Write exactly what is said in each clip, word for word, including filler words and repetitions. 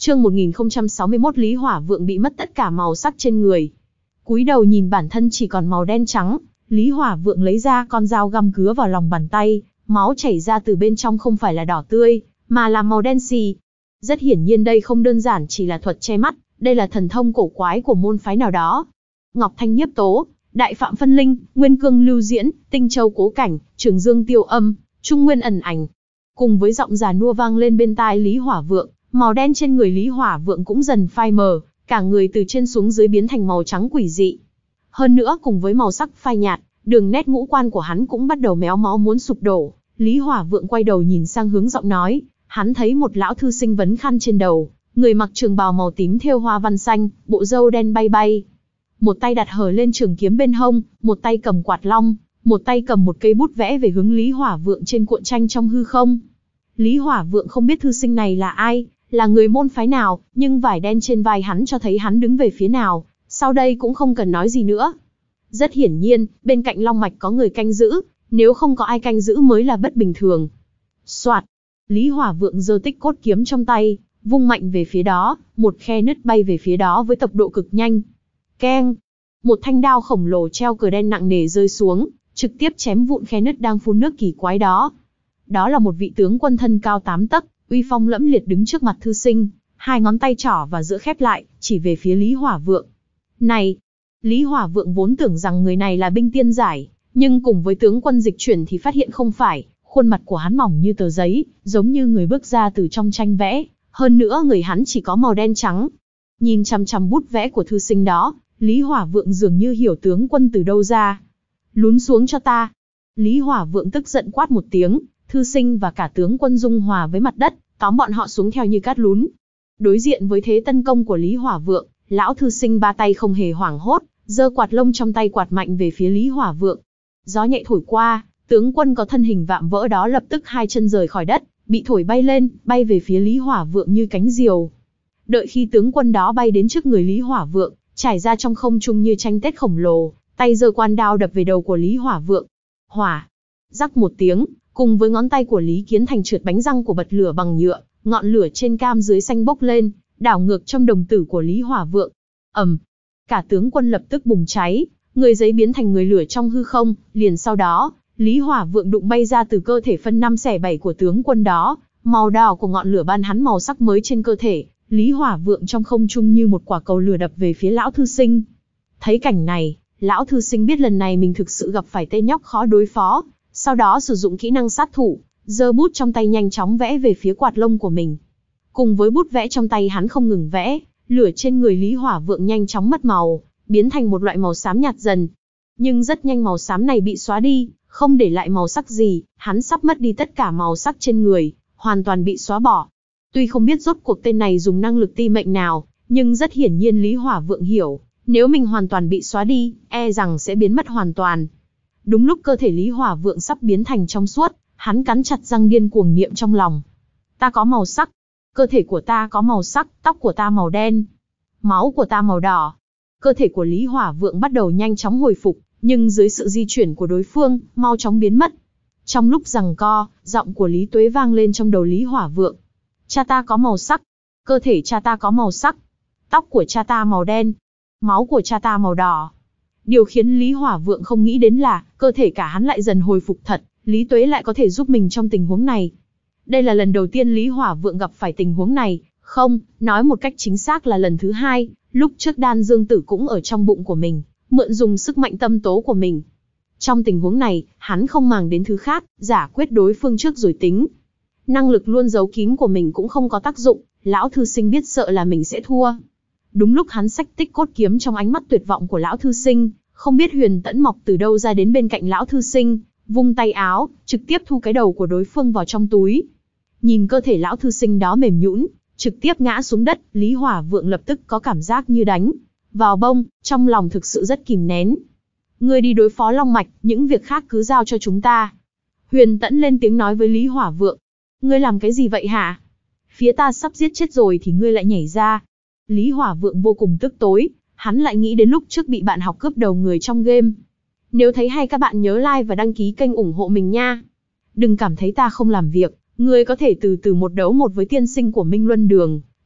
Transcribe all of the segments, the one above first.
Chương một nghìn không trăm sáu mươi mốt Lý Hỏa Vượng bị mất tất cả màu sắc trên người. Cúi đầu nhìn bản thân chỉ còn màu đen trắng, Lý Hỏa Vượng lấy ra con dao găm cứa vào lòng bàn tay, máu chảy ra từ bên trong không phải là đỏ tươi, mà là màu đen xì. Rất hiển nhiên đây không đơn giản chỉ là thuật che mắt, đây là thần thông cổ quái của môn phái nào đó. Ngọc Thanh Nhiếp Tố, Đại Phạm Phân Linh, Nguyên Cương Lưu Diễn, Tinh Châu Cố Cảnh, Trường Dương Tiêu Âm, Trung Nguyên Ẩn Ảnh. Cùng với giọng già nua vang lên bên tai Lý Hỏa Vượng, màu đen trên người Lý Hỏa Vượng cũng dần phai mờ, cả người từ trên xuống dưới biến thành màu trắng quỷ dị. Hơn nữa cùng với màu sắc phai nhạt, đường nét ngũ quan của hắn cũng bắt đầu méo mó muốn sụp đổ. Lý Hỏa Vượng quay đầu nhìn sang hướng giọng nói, hắn thấy một lão thư sinh vấn khăn trên đầu, người mặc trường bào màu tím thêu hoa văn xanh, bộ râu đen bay bay. Một tay đặt hở lên trường kiếm bên hông, một tay cầm quạt long, một tay cầm một cây bút vẽ về hướng Lý Hỏa Vượng trên cuộn tranh trong hư không. Lý Hỏa Vượng không biết thư sinh này là ai, là người môn phái nào, nhưng vải đen trên vai hắn cho thấy hắn đứng về phía nào, sau đây cũng không cần nói gì nữa. Rất hiển nhiên, bên cạnh Long Mạch có người canh giữ, nếu không có ai canh giữ mới là bất bình thường. Soạt, Lý Hỏa Vượng giơ tích cốt kiếm trong tay, vung mạnh về phía đó, một khe nứt bay về phía đó với tốc độ cực nhanh. Keng, một thanh đao khổng lồ treo cờ đen nặng nề rơi xuống, trực tiếp chém vụn khe nứt đang phun nước kỳ quái đó. Đó là một vị tướng quân thân cao tám tấc, uy phong lẫm liệt đứng trước mặt thư sinh, hai ngón tay trỏ và giữa khép lại, chỉ về phía Lý Hỏa Vượng. Này! Lý Hỏa Vượng vốn tưởng rằng người này là binh tiên giải, nhưng cùng với tướng quân dịch chuyển thì phát hiện không phải, khuôn mặt của hắn mỏng như tờ giấy, giống như người bước ra từ trong tranh vẽ, hơn nữa người hắn chỉ có màu đen trắng. Nhìn chằm chằm bút vẽ của thư sinh đó, Lý Hỏa Vượng dường như hiểu tướng quân từ đâu ra. Lún xuống cho ta! Lý Hỏa Vượng tức giận quát một tiếng, thư sinh và cả tướng quân dung hòa với mặt đất, tóm bọn họ xuống theo như cát lún. Đối diện với thế tấn công của Lý Hỏa Vượng, lão thư sinh ba tay không hề hoảng hốt, giơ quạt lông trong tay quạt mạnh về phía Lý Hỏa Vượng. Gió nhẹ thổi qua, tướng quân có thân hình vạm vỡ đó lập tức hai chân rời khỏi đất, bị thổi bay lên, bay về phía Lý Hỏa Vượng như cánh diều. Đợi khi tướng quân đó bay đến trước người Lý Hỏa Vượng, trải ra trong không trung như tranh tết khổng lồ, tay giơ quan đao đập về đầu của Lý Hỏa Vượng. Hỏa! Rắc một tiếng, cùng với ngón tay của Lý Kiến Thành trượt bánh răng của bật lửa bằng nhựa, ngọn lửa trên cam dưới xanh bốc lên, đảo ngược trong đồng tử của Lý Hỏa Vượng. Ầm! Cả tướng quân lập tức bùng cháy, người giấy biến thành người lửa trong hư không, liền sau đó, Lý Hỏa Vượng đụng bay ra từ cơ thể phân năm xẻ bảy của tướng quân đó, màu đỏ của ngọn lửa ban hắn màu sắc mới trên cơ thể, Lý Hỏa Vượng trong không trung như một quả cầu lửa đập về phía lão thư sinh. Thấy cảnh này, lão thư sinh biết lần này mình thực sự gặp phải tên nhóc khó đối phó, sau đó sử dụng kỹ năng sát thủ, giơ bút trong tay nhanh chóng vẽ về phía quạt lông của mình. Cùng với bút vẽ trong tay hắn không ngừng vẽ, lửa trên người Lý Hỏa Vượng nhanh chóng mất màu, biến thành một loại màu xám nhạt dần. Nhưng rất nhanh màu xám này bị xóa đi, không để lại màu sắc gì, hắn sắp mất đi tất cả màu sắc trên người, hoàn toàn bị xóa bỏ. Tuy không biết rốt cuộc tên này dùng năng lực ti mệnh nào, nhưng rất hiển nhiên Lý Hỏa Vượng hiểu, nếu mình hoàn toàn bị xóa đi, e rằng sẽ biến mất hoàn toàn. Đúng lúc cơ thể Lý Hỏa Vượng sắp biến thành trong suốt, hắn cắn chặt răng điên cuồng niệm trong lòng. Ta có màu sắc, cơ thể của ta có màu sắc, tóc của ta màu đen, máu của ta màu đỏ. Cơ thể của Lý Hỏa Vượng bắt đầu nhanh chóng hồi phục, nhưng dưới sự di chuyển của đối phương, mau chóng biến mất. Trong lúc giằng co, giọng của Lý Tuế vang lên trong đầu Lý Hỏa Vượng. Cha ta có màu sắc, cơ thể cha ta có màu sắc, tóc của cha ta màu đen, máu của cha ta màu đỏ. Điều khiến Lý Hỏa Vượng không nghĩ đến là, cơ thể cả hắn lại dần hồi phục thật, Lý Tuế lại có thể giúp mình trong tình huống này. Đây là lần đầu tiên Lý Hỏa Vượng gặp phải tình huống này, không, nói một cách chính xác là lần thứ hai, lúc trước Đan Dương Tử cũng ở trong bụng của mình, mượn dùng sức mạnh tâm tố của mình. Trong tình huống này, hắn không màng đến thứ khác, giả quyết đối phương trước rồi tính. Năng lực luôn giấu kín của mình cũng không có tác dụng, lão thư sinh biết sợ là mình sẽ thua. Đúng lúc hắn xách tích cốt kiếm trong ánh mắt tuyệt vọng của lão thư sinh, không biết Huyền Tẫn mọc từ đâu ra đến bên cạnh lão thư sinh, vung tay áo, trực tiếp thu cái đầu của đối phương vào trong túi. Nhìn cơ thể lão thư sinh đó mềm nhũn, trực tiếp ngã xuống đất, Lý Hỏa Vượng lập tức có cảm giác như đánh vào bông, trong lòng thực sự rất kìm nén. Ngươi đi đối phó Long Mạch, những việc khác cứ giao cho chúng ta. Huyền Tẫn lên tiếng nói với Lý Hỏa Vượng. Ngươi làm cái gì vậy hả? Phía ta sắp giết chết rồi thì ngươi lại nhảy ra. Lý Hỏa Vượng vô cùng tức tối, hắn lại nghĩ đến lúc trước bị bạn học cướp đầu người trong game. Nếu thấy hay các bạn nhớ like và đăng ký kênh ủng hộ mình nha. Đừng cảm thấy ta không làm việc, ngươi có thể từ từ một đấu một với tiên sinh của Minh Luân Đường,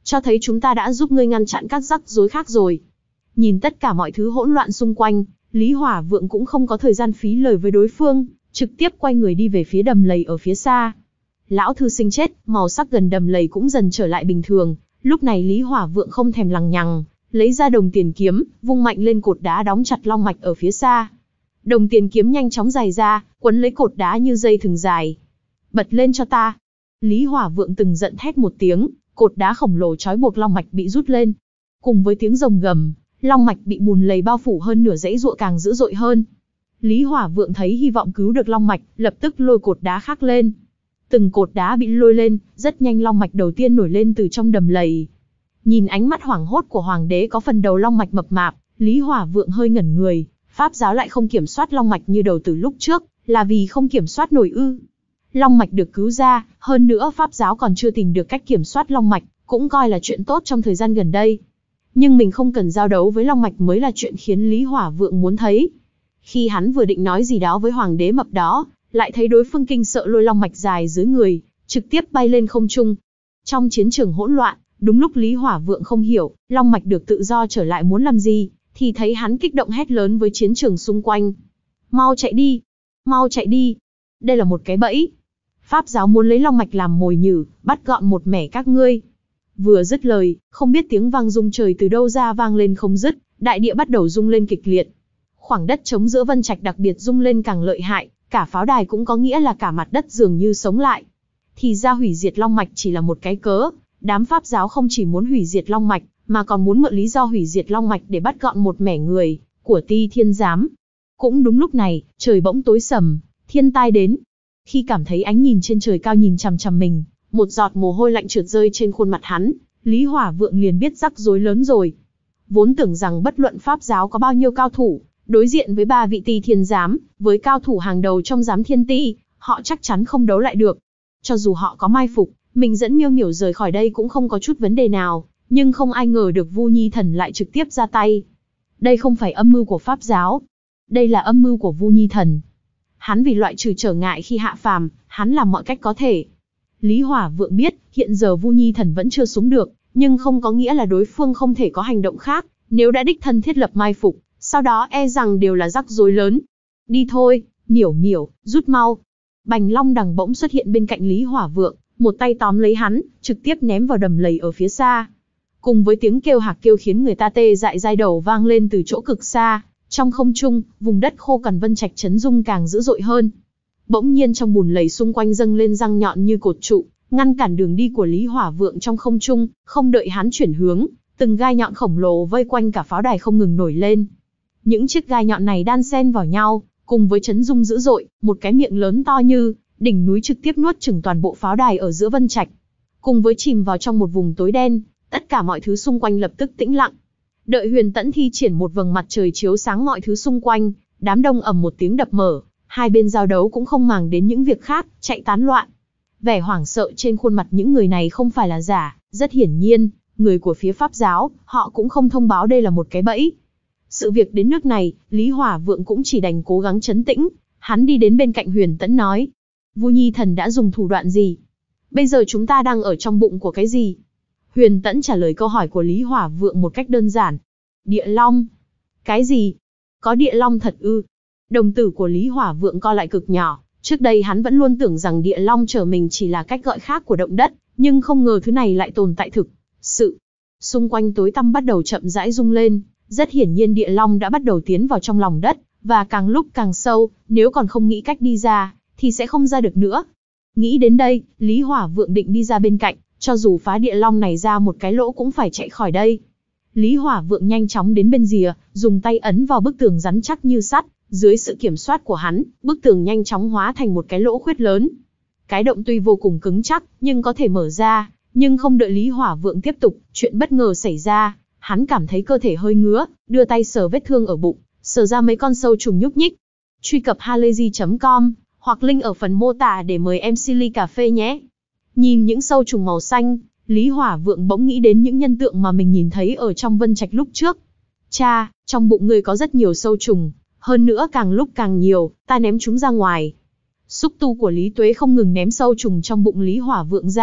cho thấy chúng ta đã giúp ngươi ngăn chặn các rắc rối khác rồi. Nhìn tất cả mọi thứ hỗn loạn xung quanh, Lý Hỏa Vượng cũng không có thời gian phí lời với đối phương, trực tiếp quay người đi về phía đầm lầy ở phía xa. Lão thư sinh chết, màu sắc gần đầm lầy cũng dần trở lại bình thường, lúc này Lý Hỏa Vượng không thèm lằng nhằng, lấy ra đồng tiền kiếm, vung mạnh lên cột đá đóng chặt long mạch ở phía xa. Đồng tiền kiếm nhanh chóng dài ra, quấn lấy cột đá như dây thừng dài. Bật lên cho ta. Lý Hỏa Vượng từng giận thét một tiếng, cột đá khổng lồ trói buộc long mạch bị rút lên. Cùng với tiếng rồng gầm, long mạch bị bùn lầy bao phủ hơn nửa dãy ruộng càng dữ dội hơn. Lý Hỏa Vượng thấy hy vọng cứu được long mạch, lập tức lôi cột đá khác lên. Từng cột đá bị lôi lên, rất nhanh long mạch đầu tiên nổi lên từ trong đầm lầy. Nhìn ánh mắt hoảng hốt của hoàng đế có phần đầu long mạch mập mạp, Lý Hỏa Vượng hơi ngẩn người, pháp giáo lại không kiểm soát long mạch như đầu từ lúc trước, là vì không kiểm soát nổi ư? Long mạch được cứu ra, hơn nữa pháp giáo còn chưa tìm được cách kiểm soát long mạch, cũng coi là chuyện tốt trong thời gian gần đây. Nhưng mình không cần giao đấu với long mạch mới là chuyện khiến Lý Hỏa Vượng muốn thấy. Khi hắn vừa định nói gì đó với hoàng đế mập đó, lại thấy đối phương kinh sợ lôi long mạch dài dưới người, trực tiếp bay lên không trung. Trong chiến trường hỗn loạn, đúng lúc Lý Hỏa Vượng không hiểu, long mạch được tự do trở lại muốn làm gì, thì thấy hắn kích động hét lớn với chiến trường xung quanh. Mau chạy đi! Mau chạy đi! Đây là một cái bẫy. Pháp giáo muốn lấy long mạch làm mồi nhử, bắt gọn một mẻ các ngươi. Vừa dứt lời, không biết tiếng vang rung trời từ đâu ra vang lên không dứt, đại địa bắt đầu rung lên kịch liệt. Khoảng đất trống giữa Vân Trạch đặc biệt rung lên càng lợi hại, cả pháo đài cũng có nghĩa là cả mặt đất dường như sống lại. Thì ra hủy diệt long mạch chỉ là một cái cớ, đám pháp giáo không chỉ muốn hủy diệt long mạch, mà còn muốn mượn lý do hủy diệt long mạch để bắt gọn một mẻ người của Ti Thiên Giám. Cũng đúng lúc này, trời bỗng tối sầm, thiên tai đến. Khi cảm thấy ánh nhìn trên trời cao nhìn chằm chằm mình, một giọt mồ hôi lạnh trượt rơi trên khuôn mặt hắn, Lý Hỏa Vượng liền biết rắc rối lớn rồi. Vốn tưởng rằng bất luận pháp giáo có bao nhiêu cao thủ, đối diện với ba vị Ti Thiên Giám, với cao thủ hàng đầu trong giám thiên ti, họ chắc chắn không đấu lại được. Cho dù họ có mai phục, mình dẫn Miêu Miểu rời khỏi đây cũng không có chút vấn đề nào, nhưng không ai ngờ được Vu Nhi Thần lại trực tiếp ra tay. Đây không phải âm mưu của pháp giáo, đây là âm mưu của Vu Nhi Thần. Hắn vì loại trừ trở ngại khi hạ phàm, hắn làm mọi cách có thể. Lý Hỏa Vượng biết, hiện giờ Vu Nhi Thần vẫn chưa xuống được, nhưng không có nghĩa là đối phương không thể có hành động khác, nếu đã đích thân thiết lập mai phục, sau đó e rằng đều là rắc rối lớn. Đi thôi, Miểu Miểu, rút mau. Bành Long Đằng bỗng xuất hiện bên cạnh Lý Hỏa Vượng, một tay tóm lấy hắn, trực tiếp ném vào đầm lầy ở phía xa. Cùng với tiếng kêu hạc kêu khiến người ta tê dại dai đầu vang lên từ chỗ cực xa, trong không trung, vùng đất khô cằn Vân Trạch chấn rung càng dữ dội hơn. Bỗng nhiên trong bùn lầy xung quanh dâng lên răng nhọn như cột trụ, ngăn cản đường đi của Lý Hỏa Vượng trong không trung, không đợi hắn chuyển hướng, từng gai nhọn khổng lồ vây quanh cả pháo đài không ngừng nổi lên. Những chiếc gai nhọn này đan xen vào nhau, cùng với chấn rung dữ dội, một cái miệng lớn to như đỉnh núi trực tiếp nuốt chửng toàn bộ pháo đài ở giữa Vân Trạch. Cùng với chìm vào trong một vùng tối đen, tất cả mọi thứ xung quanh lập tức tĩnh lặng. Đợi Huyền Tẫn thi triển một vầng mặt trời chiếu sáng mọi thứ xung quanh, đám đông ầm một tiếng đập mở, hai bên giao đấu cũng không màng đến những việc khác, chạy tán loạn. Vẻ hoảng sợ trên khuôn mặt những người này không phải là giả, rất hiển nhiên, người của phía pháp giáo, họ cũng không thông báo đây là một cái bẫy. Sự việc đến nước này, Lý Hỏa Vượng cũng chỉ đành cố gắng trấn tĩnh, hắn đi đến bên cạnh Huyền Tẫn nói: Vu Nhi Thần đã dùng thủ đoạn gì? Bây giờ chúng ta đang ở trong bụng của cái gì? Huyền Tẫn trả lời câu hỏi của Lý Hỏa Vượng một cách đơn giản. Địa Long. Cái gì? Có địa long thật ư? Đồng tử của Lý Hỏa Vượng co lại cực nhỏ, trước đây hắn vẫn luôn tưởng rằng địa long trở mình chỉ là cách gọi khác của động đất, nhưng không ngờ thứ này lại tồn tại thực sự. Xung quanh tối tăm bắt đầu chậm rãi rung lên, rất hiển nhiên địa long đã bắt đầu tiến vào trong lòng đất, và càng lúc càng sâu, nếu còn không nghĩ cách đi ra, thì sẽ không ra được nữa. Nghĩ đến đây, Lý Hỏa Vượng định đi ra bên cạnh, cho dù phá địa long này ra một cái lỗ cũng phải chạy khỏi đây. Lý Hỏa Vượng nhanh chóng đến bên rìa, dùng tay ấn vào bức tường rắn chắc như sắt, dưới sự kiểm soát của hắn, bức tường nhanh chóng hóa thành một cái lỗ khuyết lớn. Cái động tuy vô cùng cứng chắc, nhưng có thể mở ra, nhưng không đợi Lý Hỏa Vượng tiếp tục, chuyện bất ngờ xảy ra, hắn cảm thấy cơ thể hơi ngứa, đưa tay sờ vết thương ở bụng, sờ ra mấy con sâu trùng nhúc nhích. Truy cập halayzi chấm com hoặc link ở phần mô tả để mời em xê ly cà phê nhé. Nhìn những sâu trùng màu xanh, Lý Hỏa Vượng bỗng nghĩ đến những nhân tượng mà mình nhìn thấy ở trong Vân Trạch lúc trước. Cha, trong bụng ngươi có rất nhiều sâu trùng, hơn nữa càng lúc càng nhiều, ta ném chúng ra ngoài. Xúc tu của Lý Tuế không ngừng ném sâu trùng trong bụng Lý Hỏa Vượng ra,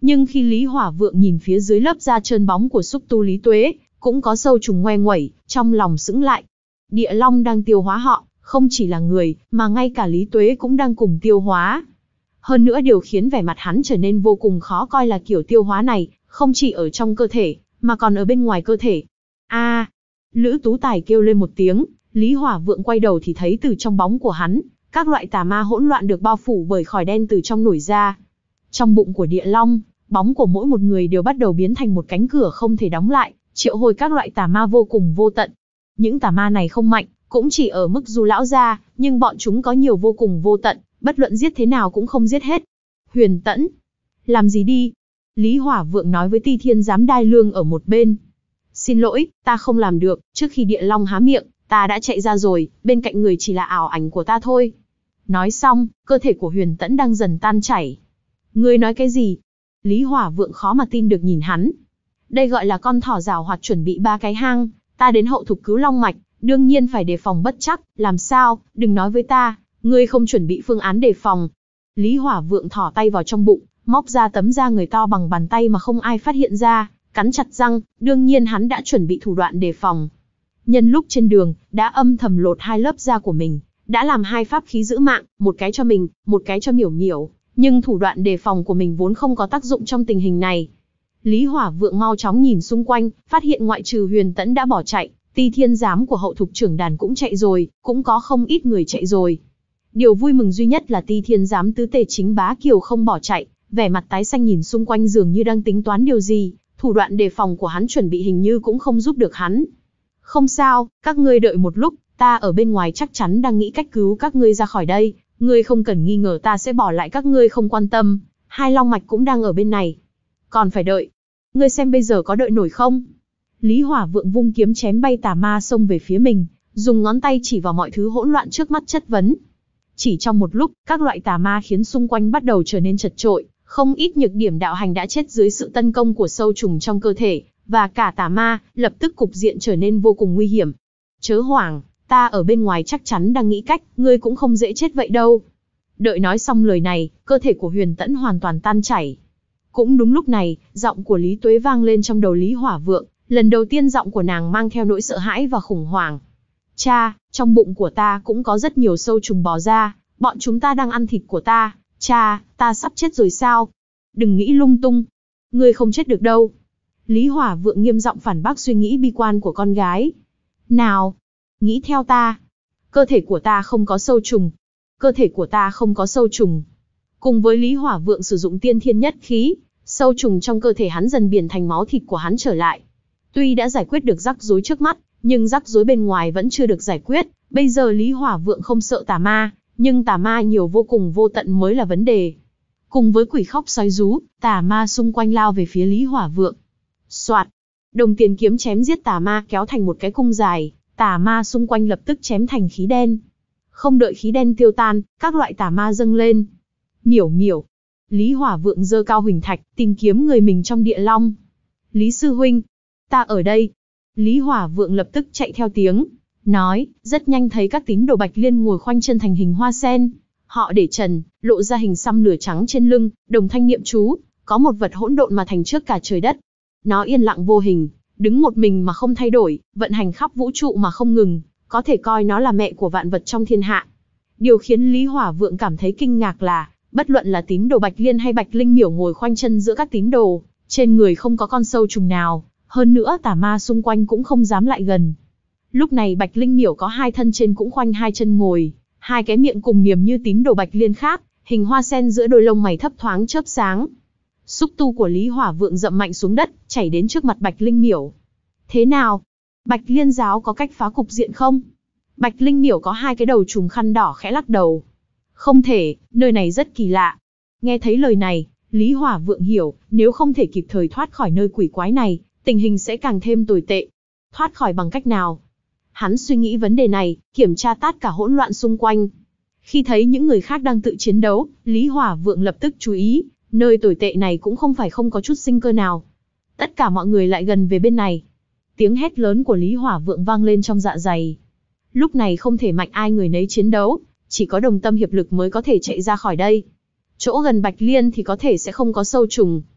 Nhưng khi Lý Hỏa Vượng nhìn phía dưới lớp da trơn bóng của xúc tu Lý Tuế, cũng có sâu trùng ngoe nguẩy, trong lòng sững lại. Địa long đang tiêu hóa họ, không chỉ là người, mà ngay cả Lý Tuế cũng đang cùng tiêu hóa. Hơn nữa điều khiến vẻ mặt hắn trở nên vô cùng khó coi là kiểu tiêu hóa này, không chỉ ở trong cơ thể, mà còn ở bên ngoài cơ thể. A! À, Lữ Tú Tài kêu lên một tiếng, Lý Hỏa Vượng quay đầu thì thấy từ trong bóng của hắn, các loại tà ma hỗn loạn được bao phủ bởi khói đen từ trong nổi ra. Trong bụng của địa long, bóng của mỗi một người đều bắt đầu biến thành một cánh cửa không thể đóng lại, triệu hồi các loại tà ma vô cùng vô tận. Những tà ma này không mạnh, cũng chỉ ở mức Du lão gia, nhưng bọn chúng có nhiều vô cùng vô tận, bất luận giết thế nào cũng không giết hết. Huyền Tẫn, làm gì đi? Lý Hỏa Vượng nói với Ti Thiên Giám Đai Lương ở một bên. Xin lỗi, ta không làm được, trước khi địa long há miệng, ta đã chạy ra rồi, bên cạnh người chỉ là ảo ảnh của ta thôi. Nói xong, cơ thể của Huyền Tẫn đang dần tan chảy. Ngươi nói cái gì? Lý Hỏa Vượng khó mà tin được nhìn hắn. Đây gọi là con thỏ giảo hoạt chuẩn bị ba cái hang, ta đến hậu thục cứu long mạch, đương nhiên phải đề phòng bất chắc, làm sao, đừng nói với ta, ngươi không chuẩn bị phương án đề phòng. Lý Hỏa Vượng thỏ tay vào trong bụng, móc ra tấm da người to bằng bàn tay mà không ai phát hiện ra, cắn chặt răng, đương nhiên hắn đã chuẩn bị thủ đoạn đề phòng. Nhân lúc trên đường, đã âm thầm lột hai lớp da của mình, đã làm hai pháp khí giữ mạng, một cái cho mình, một cái cho Miểu Miểu, nhưng thủ đoạn đề phòng của mình vốn không có tác dụng trong tình hình này. Lý Hỏa Vượng mau chóng nhìn xung quanh, phát hiện ngoại trừ Huyền Tẫn đã bỏ chạy, Ti Thiên Giám của hậu thục trưởng đàn cũng chạy rồi, cũng có không ít người chạy rồi. Điều vui mừng duy nhất là Ti Thiên Giám tứ tề chính Bá Kiều không bỏ chạy, vẻ mặt tái xanh nhìn xung quanh dường như đang tính toán điều gì, thủ đoạn đề phòng của hắn chuẩn bị hình như cũng không giúp được hắn. Không sao, các ngươi đợi một lúc, ta ở bên ngoài chắc chắn đang nghĩ cách cứu các ngươi ra khỏi đây, ngươi không cần nghi ngờ ta sẽ bỏ lại các ngươi không quan tâm, hai long mạch cũng đang ở bên này. Còn phải đợi. Ngươi xem bây giờ có đợi nổi không? Lý Hỏa Vượng vung kiếm chém bay tà ma xông về phía mình, dùng ngón tay chỉ vào mọi thứ hỗn loạn trước mắt chất vấn. Chỉ trong một lúc, các loại tà ma khiến xung quanh bắt đầu trở nên chật chội, không ít nhược điểm đạo hành đã chết dưới sự tấn công của sâu trùng trong cơ thể, và cả tà ma, lập tức cục diện trở nên vô cùng nguy hiểm. Chớ hoảng, ta ở bên ngoài chắc chắn đang nghĩ cách, ngươi cũng không dễ chết vậy đâu. Đợi nói xong lời này, cơ thể của Huyền Tẫn hoàn toàn tan chảy. Cũng đúng lúc này, giọng của Lý Tuế vang lên trong đầu Lý Hỏa Vượng, lần đầu tiên giọng của nàng mang theo nỗi sợ hãi và khủng hoảng. Cha, trong bụng của ta cũng có rất nhiều sâu trùng bò ra, bọn chúng ta đang ăn thịt của ta, cha, ta sắp chết rồi sao? Đừng nghĩ lung tung, ngươi không chết được đâu. Lý Hỏa Vượng nghiêm giọng phản bác suy nghĩ bi quan của con gái. Nào, nghĩ theo ta, cơ thể của ta không có sâu trùng, cơ thể của ta không có sâu trùng. Cùng với Lý Hỏa Vượng sử dụng tiên thiên nhất khí, sâu trùng trong cơ thể hắn dần biến thành máu thịt của hắn trở lại. Tuy đã giải quyết được rắc rối trước mắt, nhưng rắc rối bên ngoài vẫn chưa được giải quyết. Bây giờ Lý Hỏa Vượng không sợ tà ma, nhưng tà ma nhiều vô cùng vô tận mới là vấn đề. Cùng với quỷ khóc sói rú, tà ma xung quanh lao về phía Lý Hỏa Vượng. Soạt, đồng tiền kiếm chém giết tà ma kéo thành một cái cung dài, tà ma xung quanh lập tức chém thành khí đen. Không đợi khí đen tiêu tan, các loại tà ma dâng lên. Miểu Miểu. Lý Hỏa Vượng giơ cao huỳnh thạch, tìm kiếm người mình trong địa long. Lý sư huynh, ta ở đây. Lý Hỏa Vượng lập tức chạy theo tiếng, nói, rất nhanh thấy các tín đồ Bạch Liên ngồi khoanh chân thành hình hoa sen. Họ để trần, lộ ra hình xăm lửa trắng trên lưng, đồng thanh niệm chú, có một vật hỗn độn mà thành trước cả trời đất. Nó yên lặng vô hình, đứng một mình mà không thay đổi, vận hành khắp vũ trụ mà không ngừng, có thể coi nó là mẹ của vạn vật trong thiên hạ. Điều khiến Lý Hỏa Vượng cảm thấy kinh ngạc là, bất luận là tín đồ Bạch Liên hay Bạch Linh Miểu ngồi khoanh chân giữa các tín đồ, trên người không có con sâu trùng nào, hơn nữa tà ma xung quanh cũng không dám lại gần. Lúc này Bạch Linh Miểu có hai thân trên cũng khoanh hai chân ngồi, hai cái miệng cùng niềm như tín đồ Bạch Liên khác, hình hoa sen giữa đôi lông mày thấp thoáng chớp sáng. Xúc tu của Lý Hỏa Vượng dậm mạnh xuống đất, chảy đến trước mặt Bạch Linh Miểu. Thế nào? Bạch Liên giáo có cách phá cục diện không? Bạch Linh Miểu có hai cái đầu trùm khăn đỏ khẽ lắc đầu. Không thể, nơi này rất kỳ lạ. Nghe thấy lời này, Lý Hỏa Vượng hiểu, nếu không thể kịp thời thoát khỏi nơi quỷ quái này, tình hình sẽ càng thêm tồi tệ. Thoát khỏi bằng cách nào? Hắn suy nghĩ vấn đề này, kiểm tra tất cả hỗn loạn xung quanh. Khi thấy những người khác đang tự chiến đấu, Lý Hỏa Vượng lập tức chú ý, nơi tồi tệ này cũng không phải không có chút sinh cơ nào. Tất cả mọi người lại gần về bên này. Tiếng hét lớn của Lý Hỏa Vượng vang lên trong dạ dày. Lúc này không thể mạnh ai người nấy chiến đấu, chỉ có đồng tâm hiệp lực mới có thể chạy ra khỏi đây. Chỗ gần Bạch Liên thì có thể sẽ không có sâu trùng.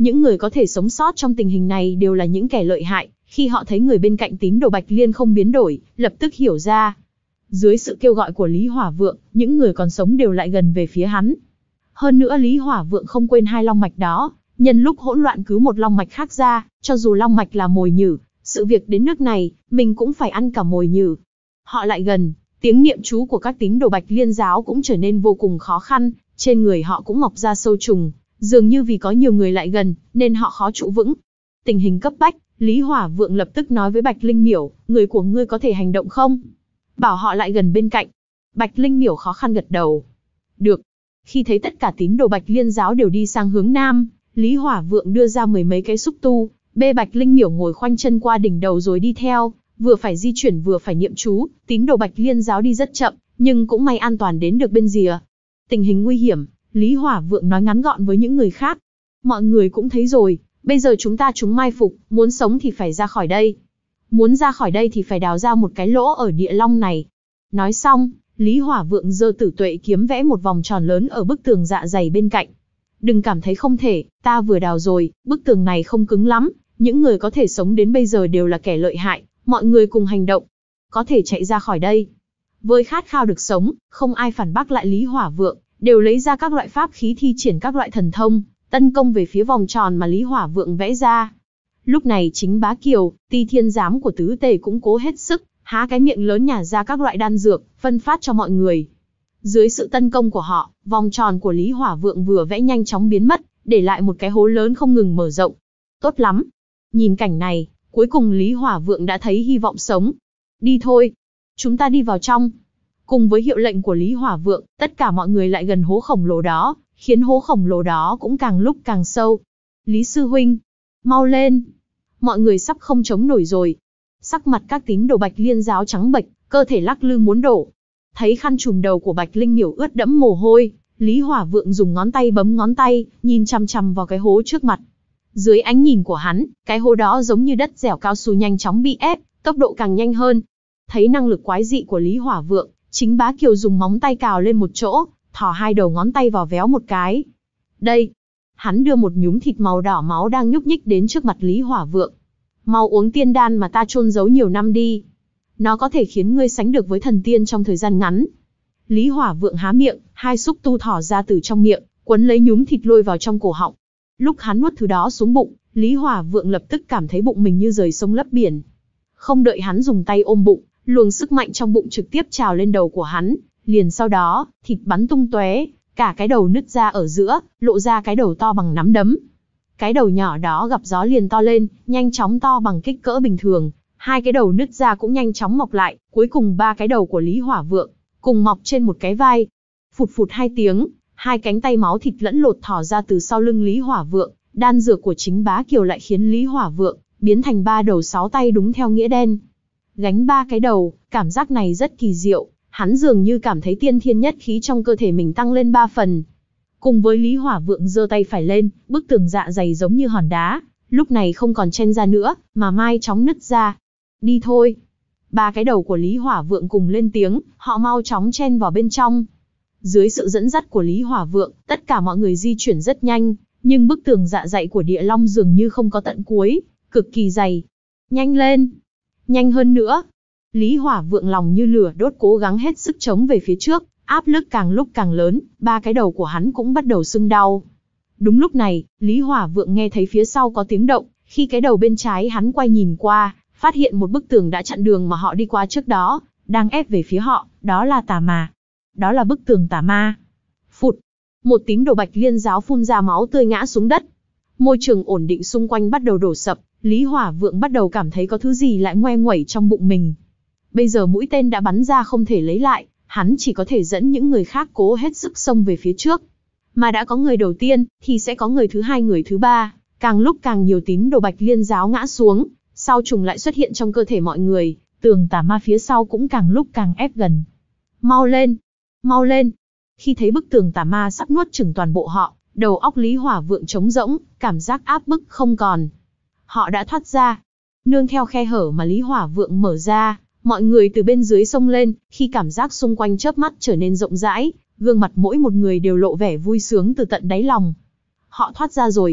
Những người có thể sống sót trong tình hình này đều là những kẻ lợi hại, khi họ thấy người bên cạnh tín đồ Bạch Liên không biến đổi, lập tức hiểu ra. Dưới sự kêu gọi của Lý Hỏa Vượng, những người còn sống đều lại gần về phía hắn. Hơn nữa Lý Hỏa Vượng không quên hai long mạch đó, nhân lúc hỗn loạn cứu một long mạch khác ra, cho dù long mạch là mồi nhử, sự việc đến nước này, mình cũng phải ăn cả mồi nhử. Họ lại gần, tiếng niệm chú của các tín đồ Bạch Liên giáo cũng trở nên vô cùng khó khăn, trên người họ cũng mọc ra sâu trùng, dường như vì có nhiều người lại gần, nên họ khó trụ vững. Tình hình cấp bách, Lý Hỏa Vượng lập tức nói với Bạch Linh Miểu, người của ngươi có thể hành động không? Bảo họ lại gần bên cạnh. Bạch Linh Miểu khó khăn gật đầu. Được. Khi thấy tất cả tín đồ Bạch Liên giáo đều đi sang hướng nam, Lý Hỏa Vượng đưa ra mười mấy cái xúc tu, bê Bạch Linh Miểu ngồi khoanh chân qua đỉnh đầu rồi đi theo, vừa phải di chuyển vừa phải niệm chú, tín đồ Bạch Liên giáo đi rất chậm, nhưng cũng may an toàn đến được bên rìa. Tình hình nguy hiểm, Lý Hỏa Vượng nói ngắn gọn với những người khác. Mọi người cũng thấy rồi, bây giờ chúng ta chúng mai phục, muốn sống thì phải ra khỏi đây. Muốn ra khỏi đây thì phải đào ra một cái lỗ ở địa long này. Nói xong, Lý Hỏa Vượng giơ Tử Tuệ kiếm vẽ một vòng tròn lớn ở bức tường dạ dày bên cạnh. Đừng cảm thấy không thể, ta vừa đào rồi, bức tường này không cứng lắm, những người có thể sống đến bây giờ đều là kẻ lợi hại, mọi người cùng hành động, có thể chạy ra khỏi đây. Với khát khao được sống, không ai phản bác lại Lý Hỏa Vượng, đều lấy ra các loại pháp khí thi triển các loại thần thông, tấn công về phía vòng tròn mà Lý Hỏa Vượng vẽ ra. Lúc này chính Bá Kiều, Ti Thiên Giám của Tứ Tề cũng cố hết sức, há cái miệng lớn nhả ra các loại đan dược, phân phát cho mọi người. Dưới sự tấn công của họ, vòng tròn của Lý Hỏa Vượng vừa vẽ nhanh chóng biến mất, để lại một cái hố lớn không ngừng mở rộng. Tốt lắm. Nhìn cảnh này, cuối cùng Lý Hỏa Vượng đã thấy hy vọng sống. Đi thôi. Chúng ta đi vào trong. Cùng với hiệu lệnh của Lý Hỏa Vượng, tất cả mọi người lại gần hố khổng lồ đó, khiến hố khổng lồ đó cũng càng lúc càng sâu. Lý Sư Huynh, mau lên. Mọi người sắp không chống nổi rồi. Sắc mặt các tín đồ Bạch Liên giáo trắng bệch, cơ thể lắc lư muốn đổ. Thấy khăn trùm đầu của Bạch Linh Miểu ướt đẫm mồ hôi, Lý Hỏa Vượng dùng ngón tay bấm ngón tay, nhìn chằm chằm vào cái hố trước mặt. Dưới ánh nhìn của hắn, cái hố đó giống như đất dẻo cao su nhanh chóng bị ép, tốc độ càng nhanh hơn. Thấy năng lực quái dị của Lý Hỏa Vượng, chính Bá Kiều dùng móng tay cào lên một chỗ, thò hai đầu ngón tay vào véo một cái. Đây. Hắn đưa một nhúm thịt màu đỏ máu đang nhúc nhích đến trước mặt Lý Hỏa Vượng. Mau uống tiên đan mà ta chôn giấu nhiều năm đi. Nó có thể khiến ngươi sánh được với thần tiên trong thời gian ngắn. Lý Hỏa Vượng há miệng, hai xúc tu thỏ ra từ trong miệng, quấn lấy nhúm thịt lôi vào trong cổ họng. Lúc hắn nuốt thứ đó xuống bụng, Lý Hỏa Vượng lập tức cảm thấy bụng mình như rời sông lấp biển. Không đợi hắn dùng tay ôm bụng, luồng sức mạnh trong bụng trực tiếp trào lên đầu của hắn, liền sau đó, thịt bắn tung tóe, cả cái đầu nứt ra ở giữa, lộ ra cái đầu to bằng nắm đấm. Cái đầu nhỏ đó gặp gió liền to lên, nhanh chóng to bằng kích cỡ bình thường, hai cái đầu nứt ra cũng nhanh chóng mọc lại, cuối cùng ba cái đầu của Lý Hỏa Vượng cùng mọc trên một cái vai. Phụt phụt hai tiếng, hai cánh tay máu thịt lẫn lột thỏ ra từ sau lưng Lý Hỏa Vượng, đan dược của chính Bá Kiều lại khiến Lý Hỏa Vượng biến thành ba đầu sáu tay đúng theo nghĩa đen. Gánh ba cái đầu, cảm giác này rất kỳ diệu, hắn dường như cảm thấy tiên thiên nhất khí trong cơ thể mình tăng lên ba phần. Cùng với Lý Hỏa Vượng giơ tay phải lên, bức tường dạ dày giống như hòn đá, lúc này không còn chen ra nữa, mà mai chóng nứt ra. Đi thôi. Ba cái đầu của Lý Hỏa Vượng cùng lên tiếng, họ mau chóng chen vào bên trong. Dưới sự dẫn dắt của Lý Hỏa Vượng, tất cả mọi người di chuyển rất nhanh, nhưng bức tường dạ dày của địa long dường như không có tận cuối, cực kỳ dày. Nhanh lên. Nhanh hơn nữa. Lý Hỏa Vượng lòng như lửa đốt cố gắng hết sức chống về phía trước, áp lực càng lúc càng lớn, ba cái đầu của hắn cũng bắt đầu sưng đau. Đúng lúc này, Lý Hỏa Vượng nghe thấy phía sau có tiếng động, khi cái đầu bên trái hắn quay nhìn qua, phát hiện một bức tường đã chặn đường mà họ đi qua trước đó, đang ép về phía họ, đó là tà ma. Đó là bức tường tà ma. Phụt, một tín đồ Bạch Liên giáo phun ra máu tươi ngã xuống đất. Môi trường ổn định xung quanh bắt đầu đổ sập, Lý Hỏa Vượng bắt đầu cảm thấy có thứ gì lại ngoe nguẩy trong bụng mình. Bây giờ mũi tên đã bắn ra không thể lấy lại, hắn chỉ có thể dẫn những người khác cố hết sức xông về phía trước. Mà đã có người đầu tiên, thì sẽ có người thứ hai, người thứ ba, càng lúc càng nhiều tín đồ Bạch Liên giáo ngã xuống, sau trùng lại xuất hiện trong cơ thể mọi người, tường tà ma phía sau cũng càng lúc càng ép gần. Mau lên, mau lên. Khi thấy bức tường tà ma sắp nuốt chửng toàn bộ họ, đầu óc Lý Hỏa Vượng trống rỗng, cảm giác áp bức không còn. Họ đã thoát ra. Nương theo khe hở mà Lý Hỏa Vượng mở ra, mọi người từ bên dưới xông lên, khi cảm giác xung quanh chớp mắt trở nên rộng rãi, gương mặt mỗi một người đều lộ vẻ vui sướng từ tận đáy lòng. Họ thoát ra rồi.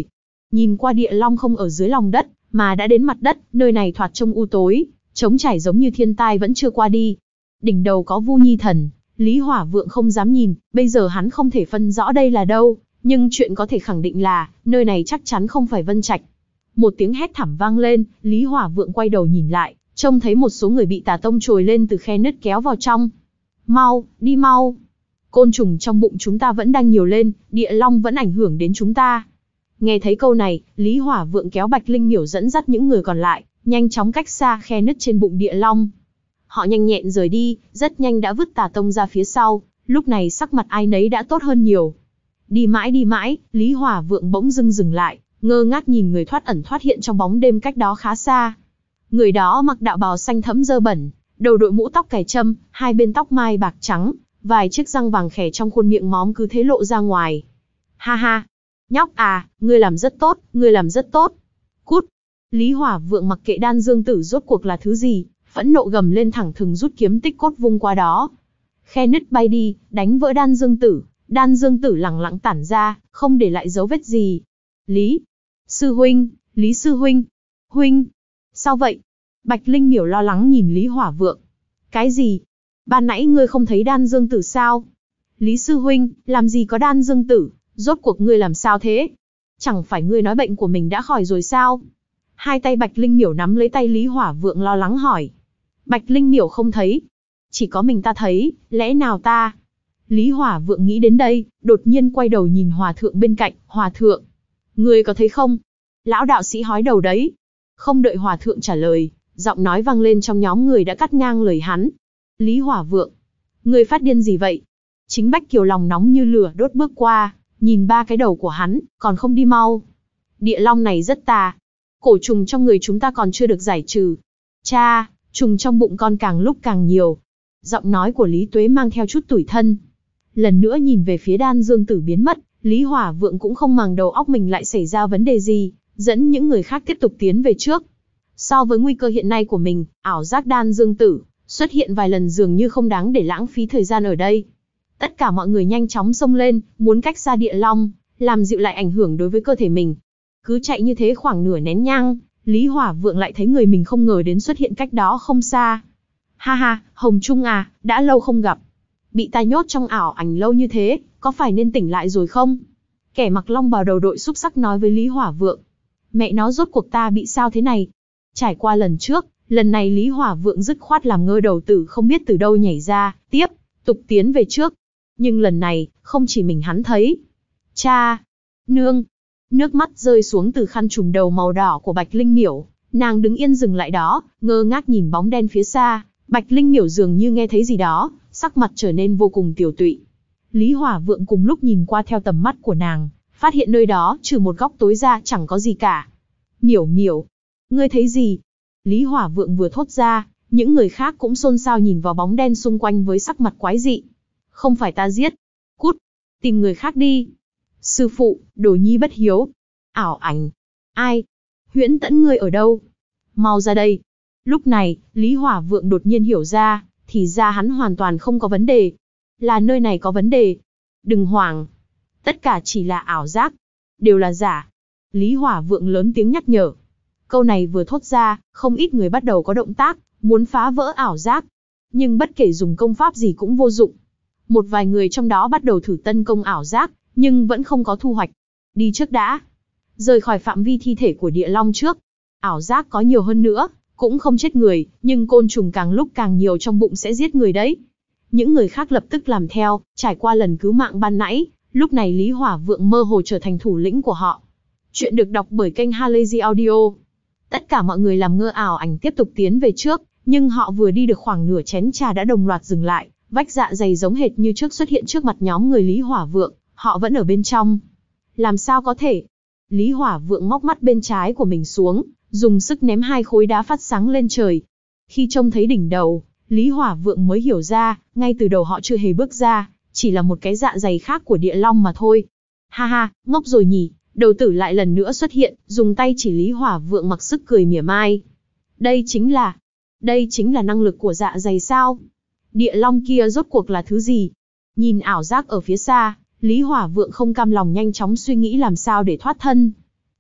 Nhìn qua địa long không ở dưới lòng đất, mà đã đến mặt đất, nơi này thoạt trông u tối, trống trải giống như thiên tai vẫn chưa qua đi. Đỉnh đầu có Vu Nhi Thần, Lý Hỏa Vượng không dám nhìn, bây giờ hắn không thể phân rõ đây là đâu, nhưng chuyện có thể khẳng định là, nơi này chắc chắn không phải Vân Trạch. Một tiếng hét thảm vang lên, Lý Hỏa Vượng quay đầu nhìn lại, trông thấy một số người bị tà tông trồi lên từ khe nứt kéo vào trong. Mau, đi mau. Côn trùng trong bụng chúng ta vẫn đang nhiều lên, địa long vẫn ảnh hưởng đến chúng ta. Nghe thấy câu này, Lý Hỏa Vượng kéo Bạch Linh Miểu dẫn dắt những người còn lại, nhanh chóng cách xa khe nứt trên bụng địa long. Họ nhanh nhẹn rời đi, rất nhanh đã vứt tà tông ra phía sau, lúc này sắc mặt ai nấy đã tốt hơn nhiều. Đi mãi đi mãi, Lý Hỏa Vượng bỗng dưng dừng lại, ngơ ngác nhìn người thoát ẩn thoát hiện trong bóng đêm cách đó khá xa. Người đó mặc đạo bào xanh thẫm dơ bẩn, đầu đội mũ tóc cài trâm, hai bên tóc mai bạc trắng, vài chiếc răng vàng khè trong khuôn miệng móm cứ thế lộ ra ngoài. Ha ha, nhóc à, ngươi làm rất tốt, ngươi làm rất tốt. Cút. Lý Hỏa Vượng mặc kệ Đan Dương Tử rốt cuộc là thứ gì, phẫn nộ gầm lên thẳng thừng rút kiếm tích cốt vung qua đó. Khe nứt bay đi, đánh vỡ Đan Dương Tử, Đan Dương Tử lẳng lặng tản ra, không để lại dấu vết gì. Lý sư huynh, Lý sư huynh, huynh, sao vậy? Bạch Linh Miểu lo lắng nhìn Lý Hỏa Vượng. Cái gì? Ban nãy ngươi không thấy Đan Dương Tử sao? Lý sư huynh, làm gì có Đan Dương Tử, rốt cuộc ngươi làm sao thế? Chẳng phải ngươi nói bệnh của mình đã khỏi rồi sao? Hai tay Bạch Linh Miểu nắm lấy tay Lý Hỏa Vượng lo lắng hỏi. Bạch Linh Miểu không thấy. Chỉ có mình ta thấy, lẽ nào ta? Lý Hỏa Vượng nghĩ đến đây, đột nhiên quay đầu nhìn Hòa Thượng bên cạnh. Hòa Thượng, ngươi có thấy không? Lão đạo sĩ hói đầu đấy. Không đợi Hòa Thượng trả lời, giọng nói vang lên trong nhóm người đã cắt ngang lời hắn. Lý Hỏa Vượng, ngươi phát điên gì vậy? Chính Bách Kiều lòng nóng như lửa đốt bước qua, nhìn ba cái đầu của hắn, còn không đi mau. Địa long này rất tà. Cổ trùng trong người chúng ta còn chưa được giải trừ. Cha, trùng trong bụng con càng lúc càng nhiều. Giọng nói của Lý Tuế mang theo chút tủi thân. Lần nữa nhìn về phía Đan Dương Tử biến mất, Lý Hỏa Vượng cũng không màng đầu óc mình lại xảy ra vấn đề gì, dẫn những người khác tiếp tục tiến về trước. So với nguy cơ hiện nay của mình, ảo giác Đan Dương Tử xuất hiện vài lần dường như không đáng để lãng phí thời gian ở đây. Tất cả mọi người nhanh chóng xông lên, muốn cách xa địa long, làm dịu lại ảnh hưởng đối với cơ thể mình. Cứ chạy như thế khoảng nửa nén nhang, Lý Hỏa Vượng lại thấy người mình không ngờ đến xuất hiện cách đó không xa. Ha ha, Hồng Trung à, đã lâu không gặp. Bị ta nhốt trong ảo ảnh lâu như thế, có phải nên tỉnh lại rồi không? Kẻ mặc long bào đầu đội xúc sắc nói với Lý Hỏa Vượng. Mẹ nó rốt cuộc ta bị sao thế này? Trải qua lần trước, lần này Lý Hỏa Vượng dứt khoát làm ngơ đầu tử không biết từ đâu nhảy ra, tiếp tục tiến về trước. Nhưng lần này, không chỉ mình hắn thấy. Cha! Nương! Nước mắt rơi xuống từ khăn trùm đầu màu đỏ của Bạch Linh Miểu, nàng đứng yên dừng lại đó, ngơ ngác nhìn bóng đen phía xa. Bạch Linh Miểu dường như nghe thấy gì đó, sắc mặt trở nên vô cùng tiều tụy. Lý Hỏa Vượng cùng lúc nhìn qua theo tầm mắt của nàng, phát hiện nơi đó trừ một góc tối ra chẳng có gì cả. Miểu Miểu! Ngươi thấy gì? Lý Hỏa Vượng vừa thốt ra, những người khác cũng xôn xao nhìn vào bóng đen xung quanh với sắc mặt quái dị. Không phải ta giết. Cút! Tìm người khác đi. Sư phụ, đồ nhi bất hiếu. Ảo ảnh. Ai? Huyễn Tẫn ngươi ở đâu? Mau ra đây. Lúc này, Lý Hỏa Vượng đột nhiên hiểu ra, thì ra hắn hoàn toàn không có vấn đề. Là nơi này có vấn đề. Đừng hoảng. Tất cả chỉ là ảo giác. Đều là giả. Lý Hỏa Vượng lớn tiếng nhắc nhở. Câu này vừa thốt ra, không ít người bắt đầu có động tác, muốn phá vỡ ảo giác. Nhưng bất kể dùng công pháp gì cũng vô dụng. Một vài người trong đó bắt đầu thử tấn công ảo giác, nhưng vẫn không có thu hoạch. Đi trước đã. Rời khỏi phạm vi thi thể của địa long trước. Ảo giác có nhiều hơn nữa, cũng không chết người, nhưng côn trùng càng lúc càng nhiều trong bụng sẽ giết người đấy. Những người khác lập tức làm theo, trải qua lần cứu mạng ban nãy, lúc này Lý Hỏa Vượng mơ hồ trở thành thủ lĩnh của họ. Chuyện được đọc bởi kênh Halazy Audio. Tất cả mọi người làm ngơ ảo ảnh tiếp tục tiến về trước, nhưng họ vừa đi được khoảng nửa chén trà đã đồng loạt dừng lại, vách dạ dày giống hệt như trước xuất hiện trước mặt nhóm người Lý Hỏa Vượng, họ vẫn ở bên trong. Làm sao có thể? Lý Hỏa Vượng móc mắt bên trái của mình xuống, dùng sức ném hai khối đá phát sáng lên trời. Khi trông thấy đỉnh đầu, Lý Hỏa Vượng mới hiểu ra, ngay từ đầu họ chưa hề bước ra, chỉ là một cái dạ dày khác của địa long mà thôi. Ha ha, ngốc rồi nhỉ, đầu tử lại lần nữa xuất hiện, dùng tay chỉ Lý Hỏa Vượng mặc sức cười mỉa mai. Đây chính là, đây chính là năng lực của dạ dày sao? Địa long kia rốt cuộc là thứ gì? Nhìn ảo giác ở phía xa, Lý Hỏa Vượng không cam lòng nhanh chóng suy nghĩ làm sao để thoát thân.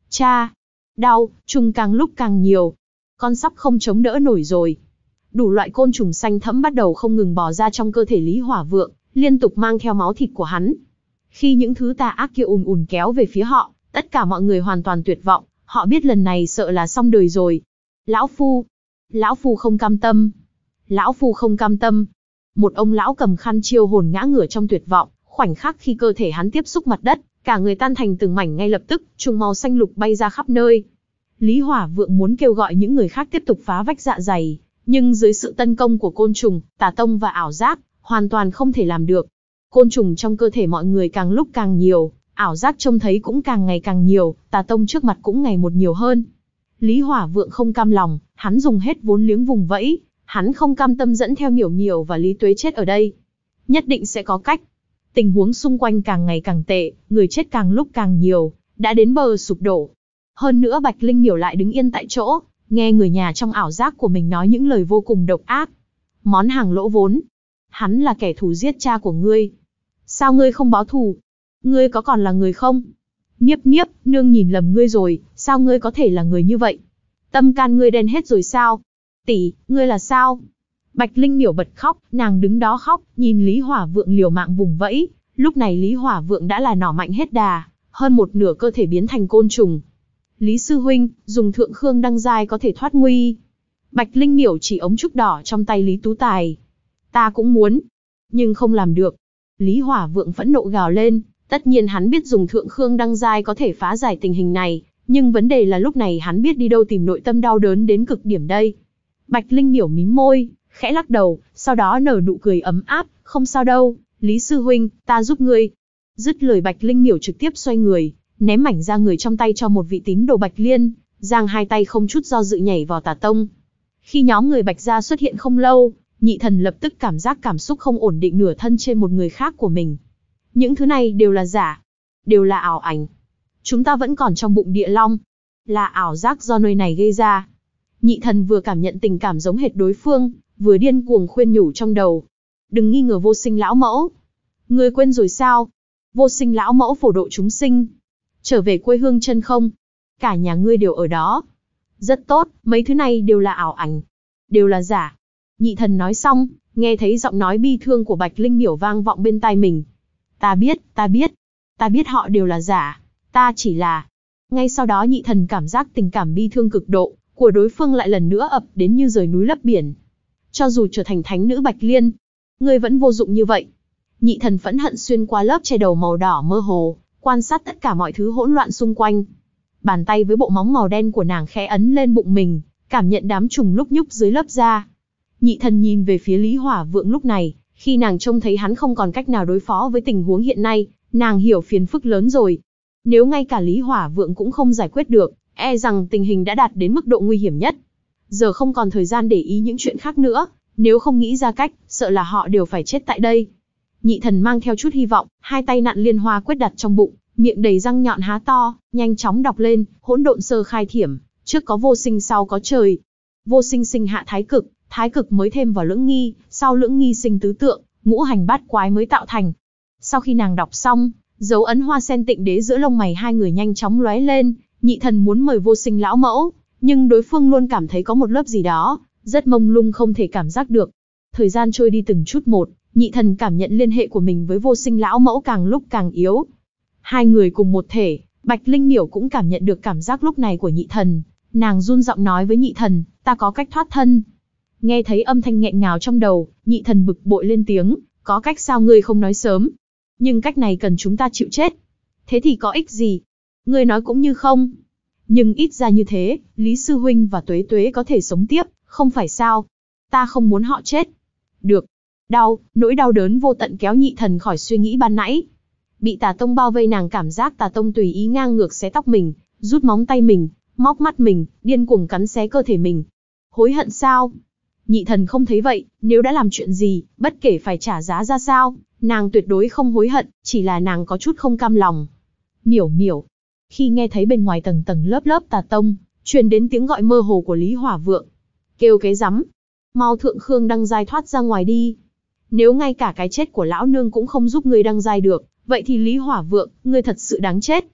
Cha! Đau, trùng càng lúc càng nhiều. Con sắp không chống đỡ nổi rồi. Đủ loại côn trùng xanh thẫm bắt đầu không ngừng bò ra trong cơ thể Lý Hỏa Vượng, liên tục mang theo máu thịt của hắn. Khi những thứ tà ác kia ùn ùn kéo về phía họ, tất cả mọi người hoàn toàn tuyệt vọng, họ biết lần này sợ là xong đời rồi. Lão Phu! Lão Phu không cam tâm! Lão Phu không cam tâm! Một ông lão cầm khăn chiêu hồn ngã ngửa trong tuyệt vọng, khoảnh khắc khi cơ thể hắn tiếp xúc mặt đất, cả người tan thành từng mảnh ngay lập tức, trùng màu xanh lục bay ra khắp nơi. Lý Hỏa Vượng muốn kêu gọi những người khác tiếp tục phá vách dạ dày, nhưng dưới sự tấn công của côn trùng, tà tông và ảo giác, hoàn toàn không thể làm được. Côn trùng trong cơ thể mọi người càng lúc càng nhiều, ảo giác trông thấy cũng càng ngày càng nhiều, tà tông trước mặt cũng ngày một nhiều hơn. Lý Hỏa Vượng không cam lòng, hắn dùng hết vốn liếng vùng vẫy, hắn không cam tâm dẫn theo Miểu Miểu và Lý Tuế chết ở đây. Nhất định sẽ có cách. Tình huống xung quanh càng ngày càng tệ, người chết càng lúc càng nhiều, đã đến bờ sụp đổ. Hơn nữa Bạch Linh Miểu lại đứng yên tại chỗ, nghe người nhà trong ảo giác của mình nói những lời vô cùng độc ác. Món hàng lỗ vốn. Hắn là kẻ thù giết cha của ngươi. Sao ngươi không báo thù? Ngươi có còn là người không? Niếp niếp, nương nhìn lầm ngươi rồi, sao ngươi có thể là người như vậy? Tâm can ngươi đen hết rồi sao? Tỷ, ngươi là sao? Bạch Linh Miểu bật khóc, nàng đứng đó khóc, nhìn Lý Hỏa Vượng liều mạng vùng vẫy. Lúc này Lý Hỏa Vượng đã là nỏ mạnh hết đà, hơn một nửa cơ thể biến thành côn trùng. Lý sư huynh, dùng thượng khương đăng giai có thể thoát nguy. Bạch Linh Miểu chỉ ống trúc đỏ trong tay Lý Tú Tài. Ta cũng muốn, nhưng không làm được. Lý Hỏa Vượng phẫn nộ gào lên, tất nhiên hắn biết dùng thượng khương đăng giai có thể phá giải tình hình này, nhưng vấn đề là lúc này hắn biết đi đâu tìm nội tâm đau đớn đến cực điểm đây. Bạch Linh Miểu mím môi, khẽ lắc đầu, sau đó nở nụ cười ấm áp, không sao đâu, Lý sư huynh, ta giúp ngươi. Dứt lời Bạch Linh Miểu trực tiếp xoay người, ném mảnh ra người trong tay cho một vị tín đồ Bạch Liên, giang hai tay không chút do dự nhảy vào tà tông. Khi nhóm người Bạch gia xuất hiện không lâu, Nhị Thần lập tức cảm giác cảm xúc không ổn định nửa thân trên một người khác của mình. Những thứ này đều là giả, đều là ảo ảnh. Chúng ta vẫn còn trong bụng địa long, là ảo giác do nơi này gây ra. Nhị Thần vừa cảm nhận tình cảm giống hệt đối phương, vừa điên cuồng khuyên nhủ trong đầu. Đừng nghi ngờ Vô Sinh lão mẫu. Ngươi quên rồi sao? Vô Sinh lão mẫu phổ độ chúng sinh. Trở về quê hương chân không? Cả nhà ngươi đều ở đó. Rất tốt, mấy thứ này đều là ảo ảnh. Đều là giả. Nhị Thần nói xong, nghe thấy giọng nói bi thương của Bạch Linh Miểu vang vọng bên tai mình. Ta biết, ta biết. Ta biết họ đều là giả. Ta chỉ là... Ngay sau đó Nhị Thần cảm giác tình cảm bi thương cực độ của đối phương lại lần nữa ập đến như rời núi lấp biển. Cho dù trở thành thánh nữ Bạch Liên, ngươi vẫn vô dụng như vậy. Nhị Thần phẫn hận xuyên qua lớp che đầu màu đỏ mơ hồ, quan sát tất cả mọi thứ hỗn loạn xung quanh. Bàn tay với bộ móng màu đen của nàng khẽ ấn lên bụng mình, cảm nhận đám trùng lúc nhúc dưới lớp da. Nhị Thần nhìn về phía Lý Hỏa Vượng lúc này, khi nàng trông thấy hắn không còn cách nào đối phó với tình huống hiện nay, nàng hiểu phiền phức lớn rồi. Nếu ngay cả Lý Hỏa Vượng cũng không giải quyết được, e rằng tình hình đã đạt đến mức độ nguy hiểm nhất. Giờ không còn thời gian để ý những chuyện khác nữa, nếu không nghĩ ra cách, sợ là họ đều phải chết tại đây. Nhị Thần mang theo chút hy vọng, hai tay nặn liên hoa quyết đặt trong bụng, miệng đầy răng nhọn há to, nhanh chóng đọc lên, hỗn độn sơ khai thiểm, trước có vô sinh sau có trời. Vô sinh sinh hạ thái cực, thái cực mới thêm vào lưỡng nghi, sau lưỡng nghi sinh tứ tượng, ngũ hành bát quái mới tạo thành. Sau khi nàng đọc xong, dấu ấn hoa sen tịnh đế giữa lông mày hai người nhanh chóng lóe lên. Nhị Thần muốn mời Vô Sinh lão mẫu, nhưng đối phương luôn cảm thấy có một lớp gì đó rất mông lung không thể cảm giác được. Thời gian trôi đi từng chút một, Nhị Thần cảm nhận liên hệ của mình với Vô Sinh lão mẫu càng lúc càng yếu. Hai người cùng một thể, Bạch Linh Miểu cũng cảm nhận được cảm giác lúc này của Nhị Thần. Nàng run giọng nói với Nhị Thần, ta có cách thoát thân. Nghe thấy âm thanh nghẹn ngào trong đầu, Nhị Thần bực bội lên tiếng, có cách sao ngươi không nói sớm? Nhưng cách này cần chúng ta chịu chết. Thế thì có ích gì? Ngươi nói cũng như không. Nhưng ít ra như thế, Lý Sư Huynh và Tuế Tuế có thể sống tiếp, không phải sao? Ta không muốn họ chết. Được. Đau, nỗi đau đớn vô tận kéo Nhị Thần khỏi suy nghĩ ban nãy. Bị tà tông bao vây nàng cảm giác tà tông tùy ý ngang ngược xé tóc mình, rút móng tay mình, móc mắt mình, điên cuồng cắn xé cơ thể mình. Hối hận sao? Nhị Thần không thấy vậy, nếu đã làm chuyện gì, bất kể phải trả giá ra sao, nàng tuyệt đối không hối hận, chỉ là nàng có chút không cam lòng. Miểu Miểu. Khi nghe thấy bên ngoài tầng tầng lớp lớp tà tông, truyền đến tiếng gọi mơ hồ của Lý Hỏa Vượng. Kêu cái rắm. Mau thượng khương đăng giai thoát ra ngoài đi. Nếu ngay cả cái chết của lão nương cũng không giúp ngươi đăng giai được, vậy thì Lý Hỏa Vượng, ngươi thật sự đáng chết.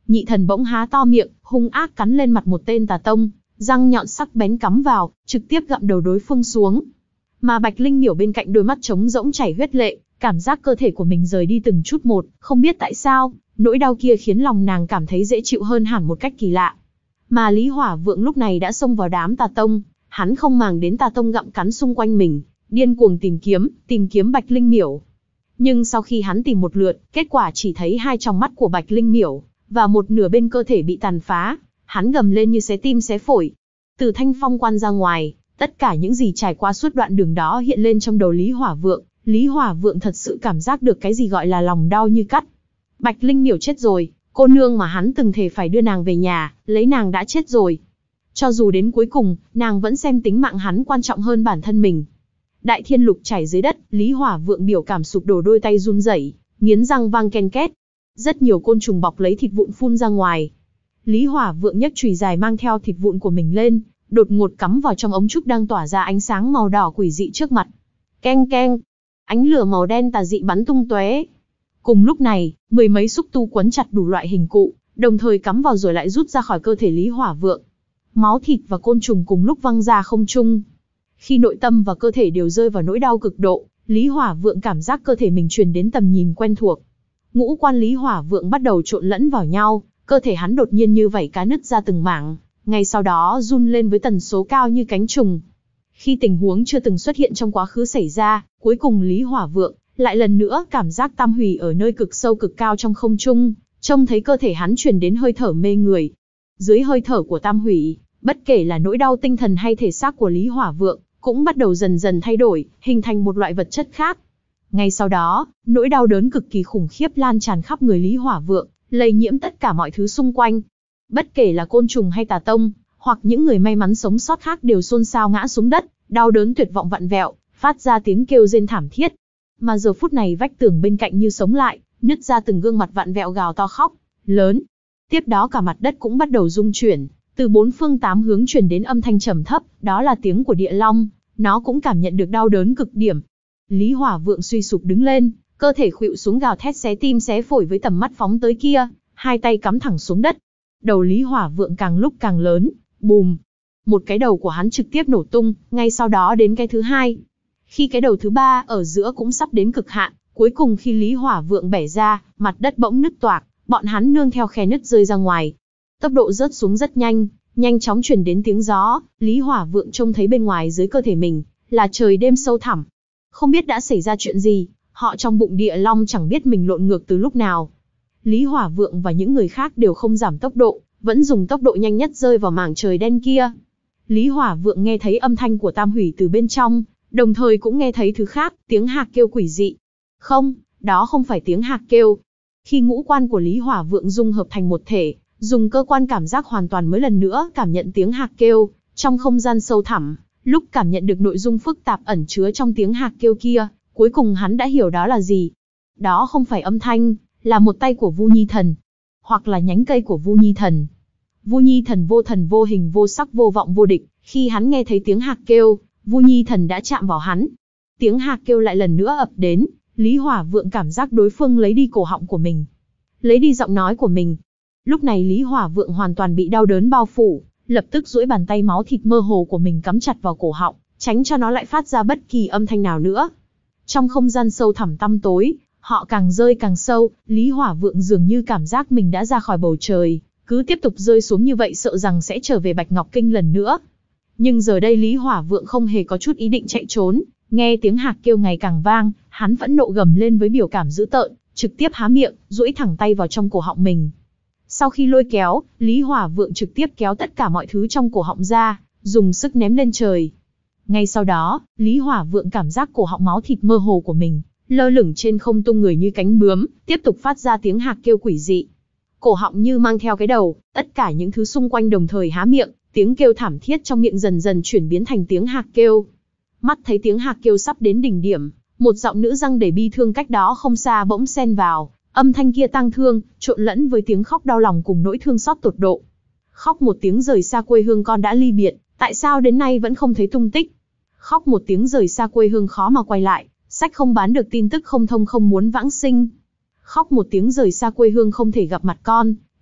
Nhị thần bỗng há to miệng, hung ác cắn lên mặt một tên tà tông, răng nhọn sắc bén cắm vào, trực tiếp gặm đầu đối phương xuống. Mà Bạch Linh Miểu bên cạnh đôi mắt trống rỗng chảy huyết lệ, cảm giác cơ thể của mình rời đi từng chút một, không biết tại sao, nỗi đau kia khiến lòng nàng cảm thấy dễ chịu hơn hẳn một cách kỳ lạ. Mà Lý Hỏa Vượng lúc này đã xông vào đám tà tông, hắn không màng đến tà tông gặm cắn xung quanh mình, điên cuồng tìm kiếm, tìm kiếm Bạch Linh Miểu. Nhưng sau khi hắn tìm một lượt, kết quả chỉ thấy hai tròng mắt của Bạch Linh Miểu, và một nửa bên cơ thể bị tàn phá, hắn gầm lên như xé tim xé phổi. Từ Thanh Phong Quan ra ngoài, tất cả những gì trải qua suốt đoạn đường đó hiện lên trong đầu Lý Hỏa Vượng. Lý Hỏa Vượng thật sự cảm giác được cái gì gọi là lòng đau như cắt. Bạch Linh Miểu chết rồi, cô nương mà hắn từng thề phải đưa nàng về nhà, lấy nàng đã chết rồi. Cho dù đến cuối cùng, nàng vẫn xem tính mạng hắn quan trọng hơn bản thân mình. Đại thiên lục chảy dưới đất, Lý Hỏa Vượng biểu cảm sụp đổ, đôi tay run rẩy, nghiến răng vang ken két. Rất nhiều côn trùng bọc lấy thịt vụn phun ra ngoài. Lý Hỏa Vượng nhấc chùy dài mang theo thịt vụn của mình lên, đột ngột cắm vào trong ống trúc đang tỏa ra ánh sáng màu đỏ quỷ dị trước mặt. Keng keng, ánh lửa màu đen tà dị bắn tung tóe. Cùng lúc này, mười mấy xúc tu quấn chặt đủ loại hình cụ, đồng thời cắm vào rồi lại rút ra khỏi cơ thể Lý Hỏa Vượng. Máu thịt và côn trùng cùng lúc văng ra không trung. Khi nội tâm và cơ thể đều rơi vào nỗi đau cực độ, Lý Hỏa Vượng cảm giác cơ thể mình truyền đến tầm nhìn quen thuộc. Ngũ quan Lý Hỏa Vượng bắt đầu trộn lẫn vào nhau, cơ thể hắn đột nhiên như vảy cá nứt ra từng mảng, ngay sau đó run lên với tần số cao như cánh trùng. Khi tình huống chưa từng xuất hiện trong quá khứ xảy ra, cuối cùng Lý Hỏa Vượng lại lần nữa cảm giác tam hủy ở nơi cực sâu cực cao trong không trung, trông thấy cơ thể hắn truyền đến hơi thở mê người. Dưới hơi thở của tam hủy, bất kể là nỗi đau tinh thần hay thể xác của Lý Hỏa Vượng, cũng bắt đầu dần dần thay đổi, hình thành một loại vật chất khác. Ngay sau đó, nỗi đau đớn cực kỳ khủng khiếp lan tràn khắp người Lý Hỏa Vượng, lây nhiễm tất cả mọi thứ xung quanh. Bất kể là côn trùng hay tà tông, hoặc những người may mắn sống sót khác đều xôn xao ngã xuống đất, đau đớn tuyệt vọng vặn vẹo, phát ra tiếng kêu rên thảm thiết. Mà giờ phút này vách tường bên cạnh như sống lại, nứt ra từng gương mặt vặn vẹo gào to khóc lớn. Tiếp đó cả mặt đất cũng bắt đầu rung chuyển, từ bốn phương tám hướng truyền đến âm thanh trầm thấp, đó là tiếng của địa long, nó cũng cảm nhận được đau đớn cực điểm. Lý Hỏa Vượng suy sụp đứng lên, cơ thể khuỵu xuống gào thét xé tim xé phổi với tầm mắt phóng tới kia, hai tay cắm thẳng xuống đất. Đầu Lý Hỏa Vượng càng lúc càng lớn, bùm, một cái đầu của hắn trực tiếp nổ tung, ngay sau đó đến cái thứ hai. Khi cái đầu thứ ba ở giữa cũng sắp đến cực hạn, cuối cùng khi Lý Hỏa Vượng bẻ ra, mặt đất bỗng nứt toạc, bọn hắn nương theo khe nứt rơi ra ngoài. Tốc độ rớt xuống rất nhanh, nhanh chóng truyền đến tiếng gió, Lý Hỏa Vượng trông thấy bên ngoài dưới cơ thể mình là trời đêm sâu thẳm. Không biết đã xảy ra chuyện gì, họ trong bụng địa long chẳng biết mình lộn ngược từ lúc nào. Lý Hỏa Vượng và những người khác đều không giảm tốc độ, vẫn dùng tốc độ nhanh nhất rơi vào mảng trời đen kia. Lý Hỏa Vượng nghe thấy âm thanh của tam hủy từ bên trong, đồng thời cũng nghe thấy thứ khác, tiếng hạc kêu quỷ dị. Không, đó không phải tiếng hạc kêu. Khi ngũ quan của Lý Hỏa Vượng dung hợp thành một thể, dùng cơ quan cảm giác hoàn toàn mới lần nữa cảm nhận tiếng hạc kêu, trong không gian sâu thẳm, lúc cảm nhận được nội dung phức tạp ẩn chứa trong tiếng hạc kêu kia, cuối cùng hắn đã hiểu đó là gì. Đó không phải âm thanh, là một tay của Vu Nhi Thần, hoặc là nhánh cây của Vu Nhi Thần. Vu Nhi Thần vô thần vô hình vô sắc vô vọng vô địch, khi hắn nghe thấy tiếng hạc kêu, Vu Nhi Thần đã chạm vào hắn. Tiếng hạc kêu lại lần nữa ập đến, Lý Hỏa Vượng cảm giác đối phương lấy đi cổ họng của mình, lấy đi giọng nói của mình. Lúc này Lý Hỏa Vượng hoàn toàn bị đau đớn bao phủ, lập tức duỗi bàn tay máu thịt mơ hồ của mình cắm chặt vào cổ họng, tránh cho nó lại phát ra bất kỳ âm thanh nào nữa. Trong không gian sâu thẳm tăm tối, họ càng rơi càng sâu, Lý Hỏa Vượng dường như cảm giác mình đã ra khỏi bầu trời, cứ tiếp tục rơi xuống như vậy sợ rằng sẽ trở về Bạch Ngọc Kinh lần nữa. Nhưng giờ đây Lý Hỏa Vượng không hề có chút ý định chạy trốn, nghe tiếng hạc kêu ngày càng vang, hắn phẫn nộ gầm lên với biểu cảm dữ tợn, trực tiếp há miệng, duỗi thẳng tay vào trong cổ họng mình. Sau khi lôi kéo, Lý Hỏa Vượng trực tiếp kéo tất cả mọi thứ trong cổ họng ra, dùng sức ném lên trời. Ngay sau đó, Lý Hỏa Vượng cảm giác cổ họng máu thịt mơ hồ của mình lơ lửng trên không tung người như cánh bướm, tiếp tục phát ra tiếng hạc kêu quỷ dị. Cổ họng như mang theo cái đầu, tất cả những thứ xung quanh đồng thời há miệng, tiếng kêu thảm thiết trong miệng dần dần chuyển biến thành tiếng hạc kêu. Mắt thấy tiếng hạc kêu sắp đến đỉnh điểm, một giọng nữ răng đầy bi thương cách đó không xa bỗng xen vào, âm thanh kia tang thương, trộn lẫn với tiếng khóc đau lòng cùng nỗi thương xót tột độ. Khóc một tiếng rời xa quê hương con đã ly biệt, tại sao đến nay vẫn không thấy tung tích? Khóc một tiếng rời xa quê hương khó mà quay lại, sách không bán được tin tức không thông không muốn vãng sinh. Khóc một tiếng rời xa quê hương không thể gặp mặt con,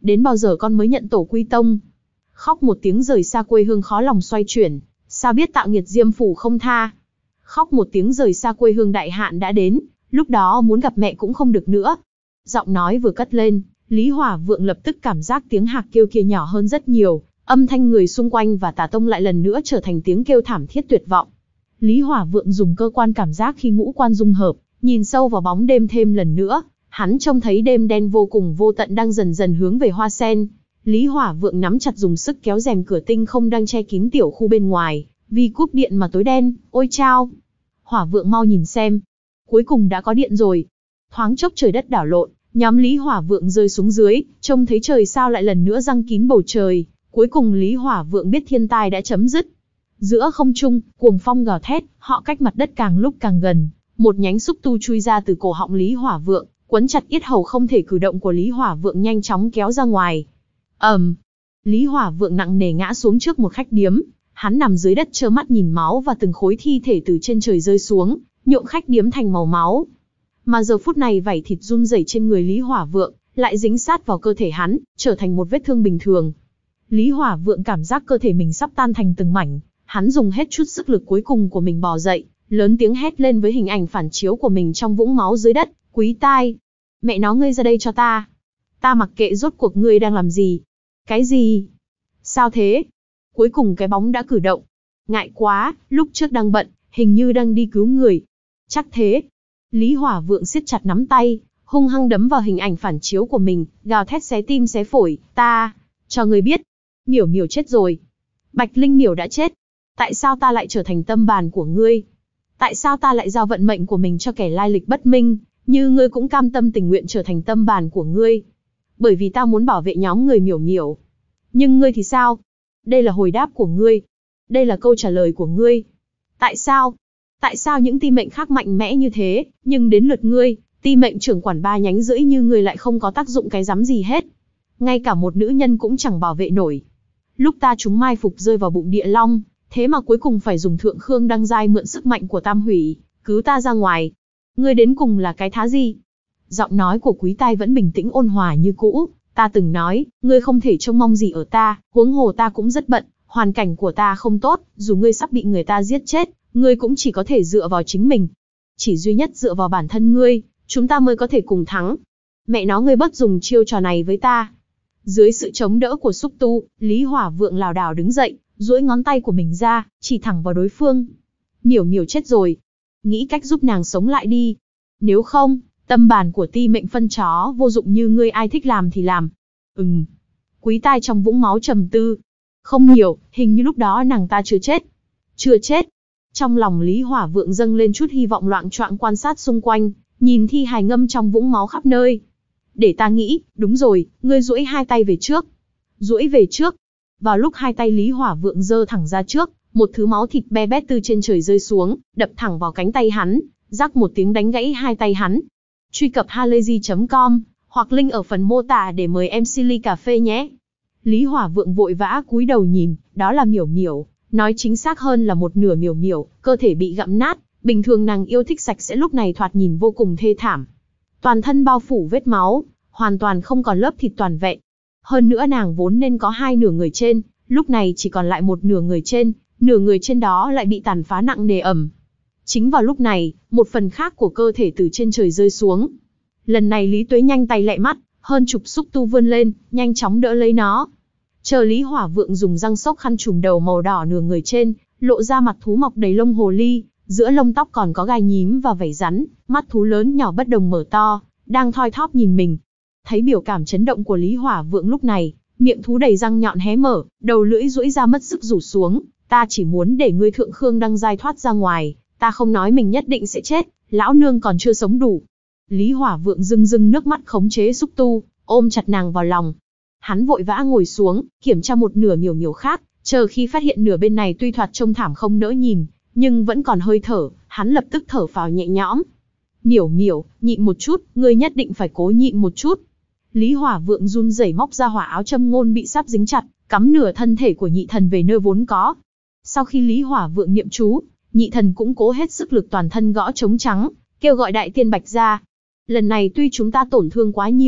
đến bao giờ con mới nhận tổ quy tông? Khóc một tiếng rời xa quê hương khó lòng xoay chuyển, sao biết tạo nghiệt Diêm phủ không tha. Khóc một tiếng rời xa quê hương đại hạn đã đến, lúc đó muốn gặp mẹ cũng không được nữa. Giọng nói vừa cất lên, Lý Hỏa Vượng lập tức cảm giác tiếng hạc kêu kia nhỏ hơn rất nhiều, âm thanh người xung quanh và Tả Tông lại lần nữa trở thành tiếng kêu thảm thiết tuyệt vọng. Lý Hỏa Vượng dùng cơ quan cảm giác khi ngũ quan dung hợp, nhìn sâu vào bóng đêm thêm lần nữa, hắn trông thấy đêm đen vô cùng vô tận đang dần dần hướng về Hoa Sen. Lý Hỏa Vượng nắm chặt dùng sức kéo rèm cửa tinh không đang che kín tiểu khu bên ngoài, vì cúp điện mà tối đen, ôi chao. Hỏa Vượng mau nhìn xem, cuối cùng đã có điện rồi. Thoáng chốc trời đất đảo lộn, nhóm Lý Hỏa Vượng rơi xuống dưới, trông thấy trời sao lại lần nữa giăng kín bầu trời, cuối cùng Lý Hỏa Vượng biết thiên tai đã chấm dứt. Giữa không trung, cuồng phong gào thét, họ cách mặt đất càng lúc càng gần, một nhánh xúc tu chui ra từ cổ họng Lý Hỏa Vượng, quấn chặt yết hầu không thể cử động của Lý Hỏa Vượng nhanh chóng kéo ra ngoài. ầm, um, Lý Hỏa Vượng nặng nề ngã xuống trước một khách điếm, hắn nằm dưới đất trơ mắt nhìn máu và từng khối thi thể từ trên trời rơi xuống, nhuộm khách điếm thành màu máu. Mà giờ phút này vảy thịt run rẩy trên người Lý Hỏa Vượng lại dính sát vào cơ thể hắn, trở thành một vết thương bình thường. Lý Hỏa Vượng cảm giác cơ thể mình sắp tan thành từng mảnh, hắn dùng hết chút sức lực cuối cùng của mình bò dậy, lớn tiếng hét lên với hình ảnh phản chiếu của mình trong vũng máu dưới đất, "Quý tai, mẹ nó ngươi ra đây cho ta. Ta mặc kệ rốt cuộc ngươi đang làm gì." "Cái gì? Sao thế?" Cuối cùng cái bóng đã cử động. "Ngại quá, lúc trước đang bận, hình như đang đi cứu người." "Chắc thế." Lý Hỏa Vượng siết chặt nắm tay, hung hăng đấm vào hình ảnh phản chiếu của mình, gào thét xé tim xé phổi, "Ta, cho ngươi biết, Miểu Miểu chết rồi. Bạch Linh Miểu đã chết. Tại sao ta lại trở thành tâm bàn của ngươi? Tại sao ta lại giao vận mệnh của mình cho kẻ lai lịch bất minh, như ngươi cũng cam tâm tình nguyện trở thành tâm bàn của ngươi? Bởi vì ta muốn bảo vệ nhóm người Miểu Miểu. Nhưng ngươi thì sao? Đây là hồi đáp của ngươi. Đây là câu trả lời của ngươi. Tại sao? Tại sao những ti mệnh khác mạnh mẽ như thế, nhưng đến lượt ngươi, ti mệnh trưởng quản ba nhánh rưỡi như ngươi lại không có tác dụng cái rắm gì hết? Ngay cả một nữ nhân cũng chẳng bảo vệ nổi. Lúc ta chúng mai phục rơi vào bụng địa long, thế mà cuối cùng phải dùng thượng khương đăng giai mượn sức mạnh của tam hủy, cứu ta ra ngoài. Ngươi đến cùng là cái thá gì?" Giọng nói của Quý Tai vẫn bình tĩnh ôn hòa như cũ. "Ta từng nói, ngươi không thể trông mong gì ở ta, huống hồ ta cũng rất bận, hoàn cảnh của ta không tốt, dù ngươi sắp bị người ta giết chết, ngươi cũng chỉ có thể dựa vào chính mình. Chỉ duy nhất dựa vào bản thân ngươi, chúng ta mới có thể cùng thắng. Mẹ nó ngươi bớt dùng chiêu trò này với ta." Dưới sự chống đỡ của xúc tu, Lý Hỏa Vượng lảo đảo đứng dậy, duỗi ngón tay của mình ra, chỉ thẳng vào đối phương. "Miểu Miểu chết rồi. Nghĩ cách giúp nàng sống lại đi. Nếu không, tâm bàn của ti mệnh phân chó vô dụng như ngươi ai thích làm thì làm." "Ừm." Quý Tai trong vũng máu trầm tư. "Không nhiều, hình như lúc đó nàng ta chưa chết." "Chưa chết." Trong lòng Lý Hỏa Vượng dâng lên chút hy vọng loạng choạng quan sát xung quanh, nhìn thi hài ngâm trong vũng máu khắp nơi. "Để ta nghĩ, đúng rồi, ngươi duỗi hai tay về trước." Duỗi về trước. Vào lúc hai tay Lý Hỏa Vượng giơ thẳng ra trước, một thứ máu thịt be bét từ trên trời rơi xuống, đập thẳng vào cánh tay hắn, rắc một tiếng đánh gãy hai tay hắn. Truy cập halayzi chấm com, hoặc link ở phần mô tả để mời em xê ly cà phê nhé. Lý Hỏa Vượng vội vã cúi đầu nhìn, đó là Miểu Miểu, nói chính xác hơn là một nửa Miểu Miểu, cơ thể bị gặm nát, bình thường nàng yêu thích sạch sẽ lúc này thoạt nhìn vô cùng thê thảm. Toàn thân bao phủ vết máu, hoàn toàn không còn lớp thịt toàn vẹn. Hơn nữa nàng vốn nên có hai nửa người trên, lúc này chỉ còn lại một nửa người trên, nửa người trên đó lại bị tàn phá nặng nề ẩm. Chính vào lúc này, một phần khác của cơ thể từ trên trời rơi xuống. Lần này Lý Tuế nhanh tay lẹ mắt, hơn chục xúc tu vươn lên, nhanh chóng đỡ lấy nó. Chờ Lý Hỏa Vượng dùng răng xốc khăn trùm đầu màu đỏ nửa người trên, lộ ra mặt thú mọc đầy lông hồ ly, giữa lông tóc còn có gai nhím và vảy rắn, mắt thú lớn nhỏ bất đồng mở to, đang thoi thóp nhìn mình. Thấy biểu cảm chấn động của Lý Hỏa Vượng lúc này, miệng thú đầy răng nhọn hé mở, đầu lưỡi duỗi ra mất sức rủ xuống. "Ta chỉ muốn để ngươi thượng khương đăng giai thoát ra ngoài, ta không nói mình nhất định sẽ chết, lão nương còn chưa sống đủ." Lý Hỏa Vượng rưng rưng nước mắt khống chế xúc tu, ôm chặt nàng vào lòng. Hắn vội vã ngồi xuống, kiểm tra một nửa Miểu Miểu khác, chờ khi phát hiện nửa bên này tuy thoạt trông thảm không nỡ nhìn, nhưng vẫn còn hơi thở, hắn lập tức thở phào nhẹ nhõm. "Miểu Miểu, nhịn một chút, ngươi nhất định phải cố nhịn một chút." Lý Hỏa Vượng run rẩy móc ra hỏa áo châm ngôn bị sáp dính chặt, cắm nửa thân thể của nhị thần về nơi vốn có. Sau khi Lý Hỏa Vượng niệm chú, nhị thần cũng cố hết sức lực toàn thân gõ trống trắng, kêu gọi đại tiên Bạch ra. "Lần này tuy chúng ta tổn thương quá nhiều,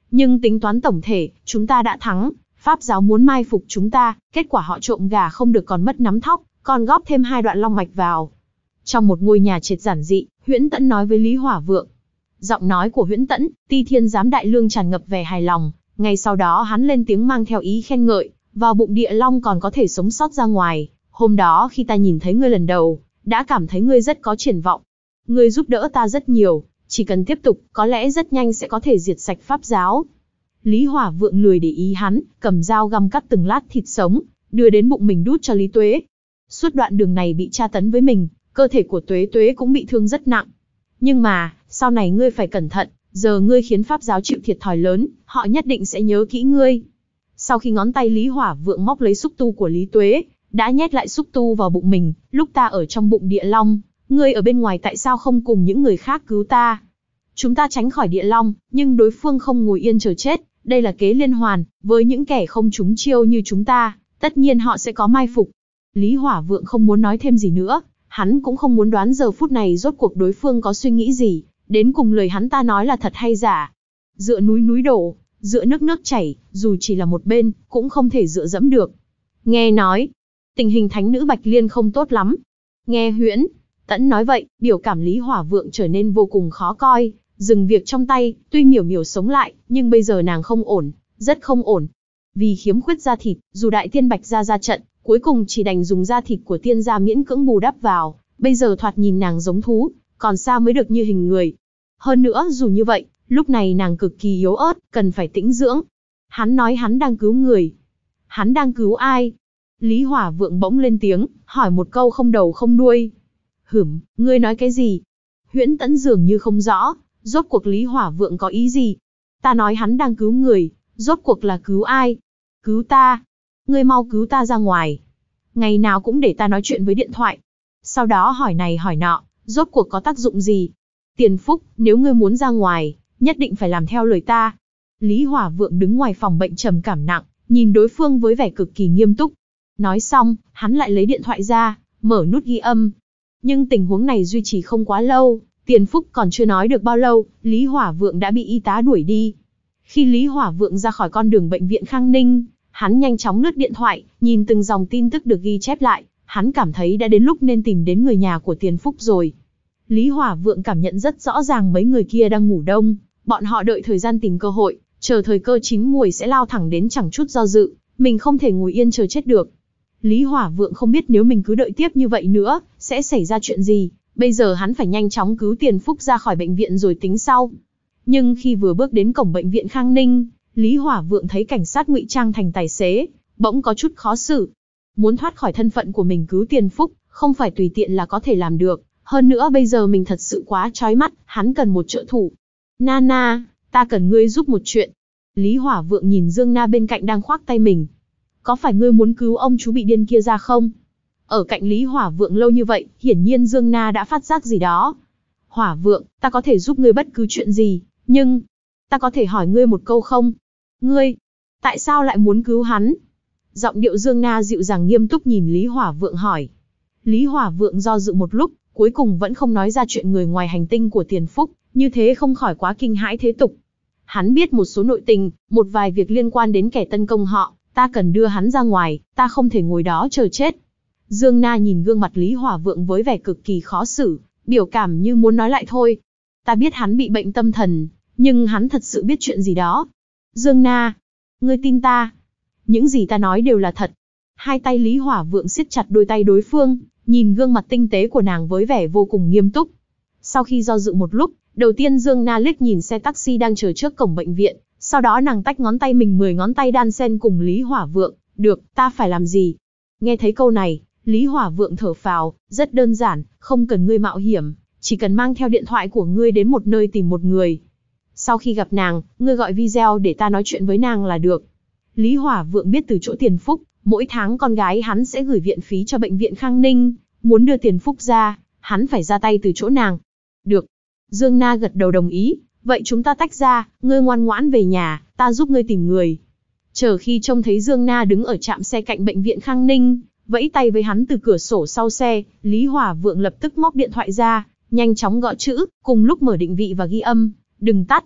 Nhưng tính toán tổng thể, chúng ta đã thắng. Pháp giáo muốn mai phục chúng ta, kết quả họ trộm gà không được còn mất nắm thóc, còn góp thêm hai đoạn long mạch vào. Trong một ngôi nhà trệt giản dị, Huyễn Tẫn nói với Lý Hỏa Vượng. Giọng nói của Huyễn Tẫn, Ti Thiên Giám Đại Lương tràn ngập vẻ hài lòng. Ngay sau đó hắn lên tiếng mang theo ý khen ngợi, vào bụng địa long còn có thể sống sót ra ngoài. Hôm đó khi ta nhìn thấy ngươi lần đầu, đã cảm thấy ngươi rất có triển vọng. Ngươi giúp đỡ ta rất nhiều, chỉ cần tiếp tục, có lẽ rất nhanh sẽ có thể diệt sạch pháp giáo. Lý Hỏa Vượng lười để ý hắn, cầm dao găm cắt từng lát thịt sống, đưa đến bụng mình đút cho Lý Tuế. Suốt đoạn đường này bị tra tấn với mình, cơ thể của Tuế Tuế cũng bị thương rất nặng. Nhưng mà, sau này ngươi phải cẩn thận, giờ ngươi khiến pháp giáo chịu thiệt thòi lớn, họ nhất định sẽ nhớ kỹ ngươi. Sau khi ngón tay Lý Hỏa Vượng móc lấy xúc tu của Lý Tuế, đã nhét lại xúc tu vào bụng mình, lúc ta ở trong bụng địa long, ngươi ở bên ngoài tại sao không cùng những người khác cứu ta? Chúng ta tránh khỏi địa long, nhưng đối phương không ngồi yên chờ chết, đây là kế liên hoàn, với những kẻ không trúng chiêu như chúng ta, tất nhiên họ sẽ có mai phục. Lý Hỏa Vượng không muốn nói thêm gì nữa, hắn cũng không muốn đoán giờ phút này rốt cuộc đối phương có suy nghĩ gì, đến cùng lời hắn ta nói là thật hay giả. Dựa núi núi đổ, dựa nước nước chảy, dù chỉ là một bên, cũng không thể dựa dẫm được. Nghe nói, tình hình thánh nữ Bạch Liên không tốt lắm. Nghe Huyễn Tẫn nói vậy, biểu cảm Lý Hỏa Vượng trở nên vô cùng khó coi, dừng việc trong tay, tuy miểu miểu sống lại, nhưng bây giờ nàng không ổn, rất không ổn. Vì khiếm khuyết da thịt, dù đại tiên Bạch gia ra trận, cuối cùng chỉ đành dùng da thịt của tiên gia miễn cưỡng bù đắp vào, bây giờ thoạt nhìn nàng giống thú, còn xa mới được như hình người. Hơn nữa dù như vậy, lúc này nàng cực kỳ yếu ớt, cần phải tĩnh dưỡng. Hắn nói hắn đang cứu người. Hắn đang cứu ai? Lý Hỏa Vượng bỗng lên tiếng, hỏi một câu không đầu không đuôi. Hửm, ngươi nói cái gì? Huyễn Tẫn dường như không rõ, rốt cuộc Lý Hỏa Vượng có ý gì? Ta nói hắn đang cứu người, rốt cuộc là cứu ai? Cứu ta. Ngươi mau cứu ta ra ngoài. Ngày nào cũng để ta nói chuyện với điện thoại. Sau đó hỏi này hỏi nọ, rốt cuộc có tác dụng gì? Tiền Phúc, nếu ngươi muốn ra ngoài, nhất định phải làm theo lời ta. Lý Hỏa Vượng đứng ngoài phòng bệnh trầm cảm nặng, nhìn đối phương với vẻ cực kỳ nghiêm túc. Nói xong, hắn lại lấy điện thoại ra, mở nút ghi âm. Nhưng tình huống này duy trì không quá lâu, Tiền Phúc còn chưa nói được bao lâu, Lý Hỏa Vượng đã bị y tá đuổi đi. Khi Lý Hỏa Vượng ra khỏi con đường bệnh viện Khang Ninh, hắn nhanh chóng lướt điện thoại, nhìn từng dòng tin tức được ghi chép lại, hắn cảm thấy đã đến lúc nên tìm đến người nhà của Tiền Phúc rồi. Lý Hỏa Vượng cảm nhận rất rõ ràng mấy người kia đang ngủ đông, bọn họ đợi thời gian tìm cơ hội, chờ thời cơ chín muồi sẽ lao thẳng đến chẳng chút do dự, mình không thể ngồi yên chờ chết được. Lý Hỏa Vượng không biết nếu mình cứ đợi tiếp như vậy nữa, sẽ xảy ra chuyện gì, bây giờ hắn phải nhanh chóng cứu Tiền Phúc ra khỏi bệnh viện rồi tính sau. Nhưng khi vừa bước đến cổng bệnh viện Khang Ninh, Lý Hỏa Vượng thấy cảnh sát ngụy trang thành tài xế, bỗng có chút khó xử. Muốn thoát khỏi thân phận của mình cứu Tiền Phúc, không phải tùy tiện là có thể làm được, hơn nữa bây giờ mình thật sự quá chói mắt, hắn cần một trợ thủ. Nana, ta cần ngươi giúp một chuyện. Lý Hỏa Vượng nhìn Dương Na bên cạnh đang khoác tay mình. Có phải ngươi muốn cứu ông chú bị điên kia ra không? Ở cạnh Lý Hỏa Vượng lâu như vậy, hiển nhiên Dương Na đã phát giác gì đó. Hỏa Vượng, ta có thể giúp ngươi bất cứ chuyện gì, nhưng... ta có thể hỏi ngươi một câu không? Ngươi, tại sao lại muốn cứu hắn? Giọng điệu Dương Na dịu dàng nghiêm túc nhìn Lý Hỏa Vượng hỏi. Lý Hỏa Vượng do dự một lúc, cuối cùng vẫn không nói ra chuyện người ngoài hành tinh của Tiền Phúc, như thế không khỏi quá kinh hãi thế tục. Hắn biết một số nội tình, một vài việc liên quan đến kẻ tấn công họ, ta cần đưa hắn ra ngoài, ta không thể ngồi đó chờ chết. Dương Na nhìn gương mặt Lý Hỏa Vượng với vẻ cực kỳ khó xử, biểu cảm như muốn nói lại thôi. Ta biết hắn bị bệnh tâm thần, nhưng hắn thật sự biết chuyện gì đó. Dương Na, ngươi tin ta. Những gì ta nói đều là thật. Hai tay Lý Hỏa Vượng siết chặt đôi tay đối phương, nhìn gương mặt tinh tế của nàng với vẻ vô cùng nghiêm túc. Sau khi do dự một lúc, đầu tiên Dương Na liếc nhìn xe taxi đang chờ trước cổng bệnh viện, sau đó nàng tách ngón tay mình mười ngón tay đan xen cùng Lý Hỏa Vượng, được, ta phải làm gì? Nghe thấy câu này, Lý Hỏa Vượng thở phào, rất đơn giản, không cần ngươi mạo hiểm, chỉ cần mang theo điện thoại của ngươi đến một nơi tìm một người. Sau khi gặp nàng, ngươi gọi video để ta nói chuyện với nàng là được. Lý Hỏa Vượng biết từ chỗ Tiền Phúc, mỗi tháng con gái hắn sẽ gửi viện phí cho bệnh viện Khang Ninh, muốn đưa Tiền Phúc ra, hắn phải ra tay từ chỗ nàng. Được. Dương Na gật đầu đồng ý, vậy chúng ta tách ra, ngươi ngoan ngoãn về nhà, ta giúp ngươi tìm người. Chờ khi trông thấy Dương Na đứng ở trạm xe cạnh bệnh viện Khang Ninh, vẫy tay với hắn từ cửa sổ sau xe, Lý Hỏa Vượng lập tức móc điện thoại ra, nhanh chóng gõ chữ, cùng lúc mở định vị và ghi âm, đừng tắt.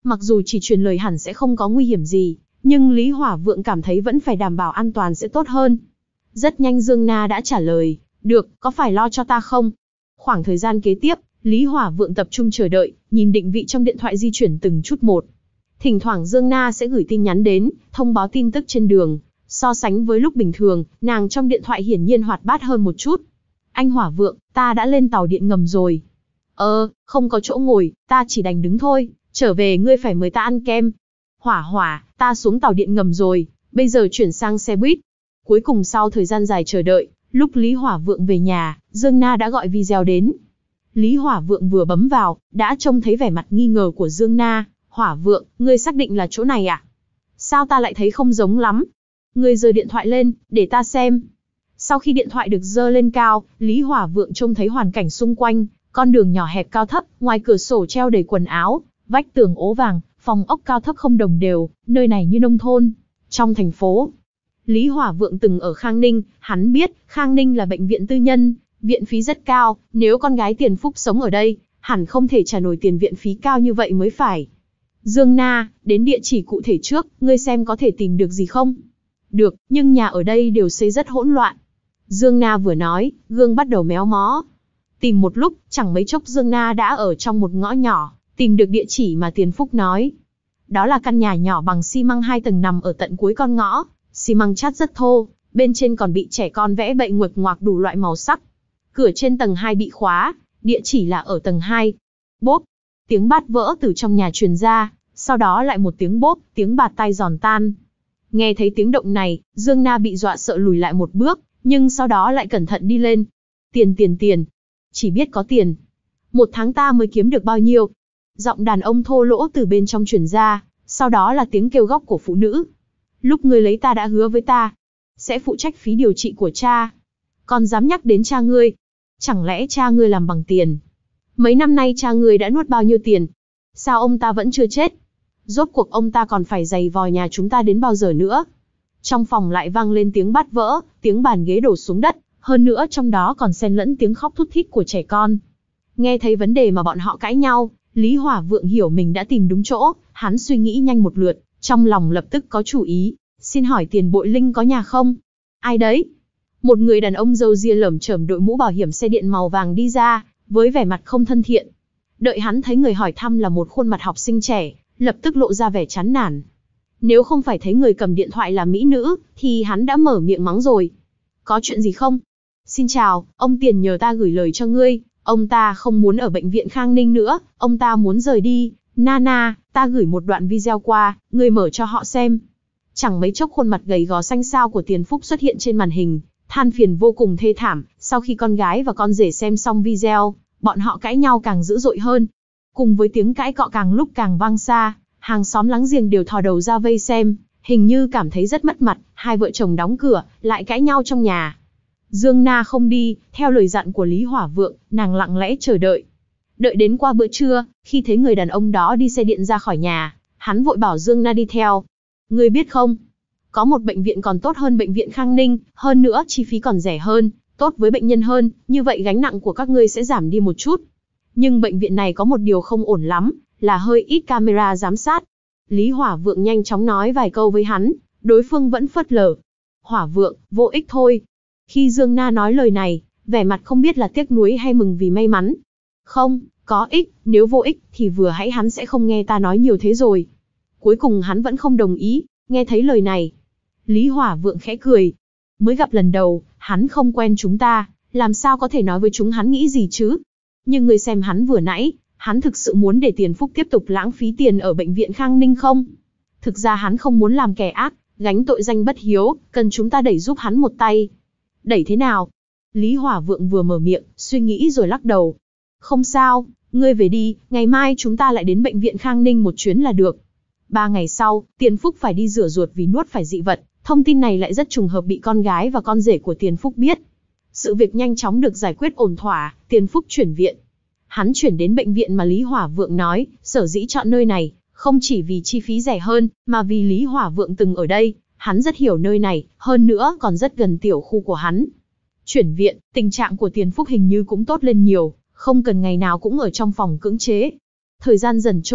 Mặc dù chỉ truyền lời hẳn sẽ không có nguy hiểm gì, nhưng Lý Hỏa Vượng cảm thấy vẫn phải đảm bảo an toàn sẽ tốt hơn. Rất nhanh Dương Na đã trả lời, được, có phải lo cho ta không? Khoảng thời gian kế tiếp, Lý Hỏa Vượng tập trung chờ đợi, nhìn định vị trong điện thoại di chuyển từng chút một. Thỉnh thoảng Dương Na sẽ gửi tin nhắn đến, thông báo tin tức trên đường. So sánh với lúc bình thường, nàng trong điện thoại hiển nhiên hoạt bát hơn một chút. Anh Hỏa Vượng, ta đã lên tàu điện ngầm rồi. Ờ, không có chỗ ngồi, ta chỉ đành đứng thôi, trở về ngươi phải mời ta ăn kem. Hỏa Hỏa, ta xuống tàu điện ngầm rồi, bây giờ chuyển sang xe buýt. Cuối cùng sau thời gian dài chờ đợi, lúc Lý Hỏa Vượng về nhà, Dương Na đã gọi video đến. Lý Hỏa Vượng vừa bấm vào, đã trông thấy vẻ mặt nghi ngờ của Dương Na. Hỏa Vượng, ngươi xác định là chỗ này à? Sao ta lại thấy không giống lắm? Ngươi giơ điện thoại lên, để ta xem. Sau khi điện thoại được giơ lên cao, Lý Hỏa Vượng trông thấy hoàn cảnh xung quanh, con đường nhỏ hẹp cao thấp, ngoài cửa sổ treo đầy quần áo, vách tường ố vàng, phòng ốc cao thấp không đồng đều, nơi này như nông thôn. Trong thành phố, Lý Hỏa Vượng từng ở Khang Ninh, hắn biết, Khang Ninh là bệnh viện tư nhân, viện phí rất cao, nếu con gái Tiền Phúc sống ở đây, hẳn không thể trả nổi tiền viện phí cao như vậy mới phải. Dương Na, đến địa chỉ cụ thể trước, ngươi xem có thể tìm được gì không? Được, nhưng nhà ở đây đều xây rất hỗn loạn. Dương Na vừa nói, gương bắt đầu méo mó. Tìm một lúc, chẳng mấy chốc Dương Na đã ở trong một ngõ nhỏ, tìm được địa chỉ mà Tiền Phúc nói. Đó là căn nhà nhỏ bằng xi măng hai tầng nằm ở tận cuối con ngõ, xi măng chát rất thô, bên trên còn bị trẻ con vẽ bậy nguệch ngoạc đủ loại màu sắc. Cửa trên tầng hai bị khóa, địa chỉ là ở tầng hai. Bốp, tiếng bát vỡ từ trong nhà truyền ra, sau đó lại một tiếng bốp, tiếng bạt tay giòn tan. Nghe thấy tiếng động này, Dương Na bị dọa sợ lùi lại một bước, nhưng sau đó lại cẩn thận đi lên. Tiền tiền tiền, chỉ biết có tiền. Một tháng ta mới kiếm được bao nhiêu? Giọng đàn ông thô lỗ từ bên trong truyền ra, sau đó là tiếng kêu góc của phụ nữ. Lúc ngươi lấy ta đã hứa với ta, sẽ phụ trách phí điều trị của cha. Còn dám nhắc đến cha ngươi? Chẳng lẽ cha ngươi làm bằng tiền? Mấy năm nay cha ngươi đã nuốt bao nhiêu tiền? Sao ông ta vẫn chưa chết? Rốt cuộc ông ta còn phải giày vò nhà chúng ta đến bao giờ nữa? Trong phòng lại vang lên tiếng bát vỡ, tiếng bàn ghế đổ xuống đất, hơn nữa trong đó còn xen lẫn tiếng khóc thút thít của trẻ con. Nghe thấy vấn đề mà bọn họ cãi nhau, Lý Hỏa Vượng hiểu mình đã tìm đúng chỗ, hắn suy nghĩ nhanh một lượt, trong lòng lập tức có chủ ý. Xin hỏi Tiền Bội Linh có nhà không? Ai đấy? Một người đàn ông râu ria lởm chởm đội mũ bảo hiểm xe điện màu vàng đi ra, với vẻ mặt không thân thiện. Đợi hắn thấy người hỏi thăm là một khuôn mặt học sinh trẻ, lập tức lộ ra vẻ chán nản. Nếu không phải thấy người cầm điện thoại là mỹ nữ, thì hắn đã mở miệng mắng rồi. Có chuyện gì không? Xin chào, ông Tiền nhờ ta gửi lời cho ngươi, ông ta không muốn ở bệnh viện Khang Ninh nữa, ông ta muốn rời đi. Nana, ta gửi một đoạn video qua, ngươi mở cho họ xem. Chẳng mấy chốc khuôn mặt gầy gò xanh xao của Tiền Phúc xuất hiện trên màn hình, than phiền vô cùng thê thảm. Sau khi con gái và con rể xem xong video, bọn họ cãi nhau càng dữ dội hơn. Cùng với tiếng cãi cọ càng lúc càng vang xa, hàng xóm láng giềng đều thò đầu ra vây xem, hình như cảm thấy rất mất mặt, hai vợ chồng đóng cửa, lại cãi nhau trong nhà. Dương Na không đi, theo lời dặn của Lý Hỏa Vượng, nàng lặng lẽ chờ đợi. Đợi đến qua bữa trưa, khi thấy người đàn ông đó đi xe điện ra khỏi nhà, hắn vội bảo Dương Na đi theo. Ngươi biết không, có một bệnh viện còn tốt hơn bệnh viện Khang Ninh, hơn nữa chi phí còn rẻ hơn, tốt với bệnh nhân hơn, như vậy gánh nặng của các ngươi sẽ giảm đi một chút. Nhưng bệnh viện này có một điều không ổn lắm, là hơi ít camera giám sát. Lý Hỏa Vượng nhanh chóng nói vài câu với hắn, đối phương vẫn phớt lờ. Hỏa Vượng, vô ích thôi. Khi Dương Na nói lời này, vẻ mặt không biết là tiếc nuối hay mừng vì may mắn. Không, có ích, nếu vô ích thì vừa hãy hắn sẽ không nghe ta nói nhiều thế rồi. Cuối cùng hắn vẫn không đồng ý, nghe thấy lời này. Lý Hỏa Vượng khẽ cười. Mới gặp lần đầu, hắn không quen chúng ta, làm sao có thể nói với chúng hắn nghĩ gì chứ? Nhưng người xem hắn vừa nãy, hắn thực sự muốn để Tiền Phúc tiếp tục lãng phí tiền ở bệnh viện Khang Ninh không? Thực ra hắn không muốn làm kẻ ác, gánh tội danh bất hiếu, cần chúng ta đẩy giúp hắn một tay. Đẩy thế nào? Lý Hỏa Vượng vừa mở miệng, suy nghĩ rồi lắc đầu. Không sao, ngươi về đi, ngày mai chúng ta lại đến bệnh viện Khang Ninh một chuyến là được. Ba ngày sau, Tiền Phúc phải đi rửa ruột vì nuốt phải dị vật, thông tin này lại rất trùng hợp bị con gái và con rể của Tiền Phúc biết. Sự việc nhanh chóng được giải quyết ổn thỏa, Tiền Phúc chuyển viện. Hắn chuyển đến bệnh viện mà Lý Hỏa Vượng nói, sở dĩ chọn nơi này, không chỉ vì chi phí rẻ hơn, mà vì Lý Hỏa Vượng từng ở đây, hắn rất hiểu nơi này, hơn nữa còn rất gần tiểu khu của hắn. Chuyển viện, tình trạng của Tiền Phúc hình như cũng tốt lên nhiều, không cần ngày nào cũng ở trong phòng cưỡng chế. Thời gian dần trôi,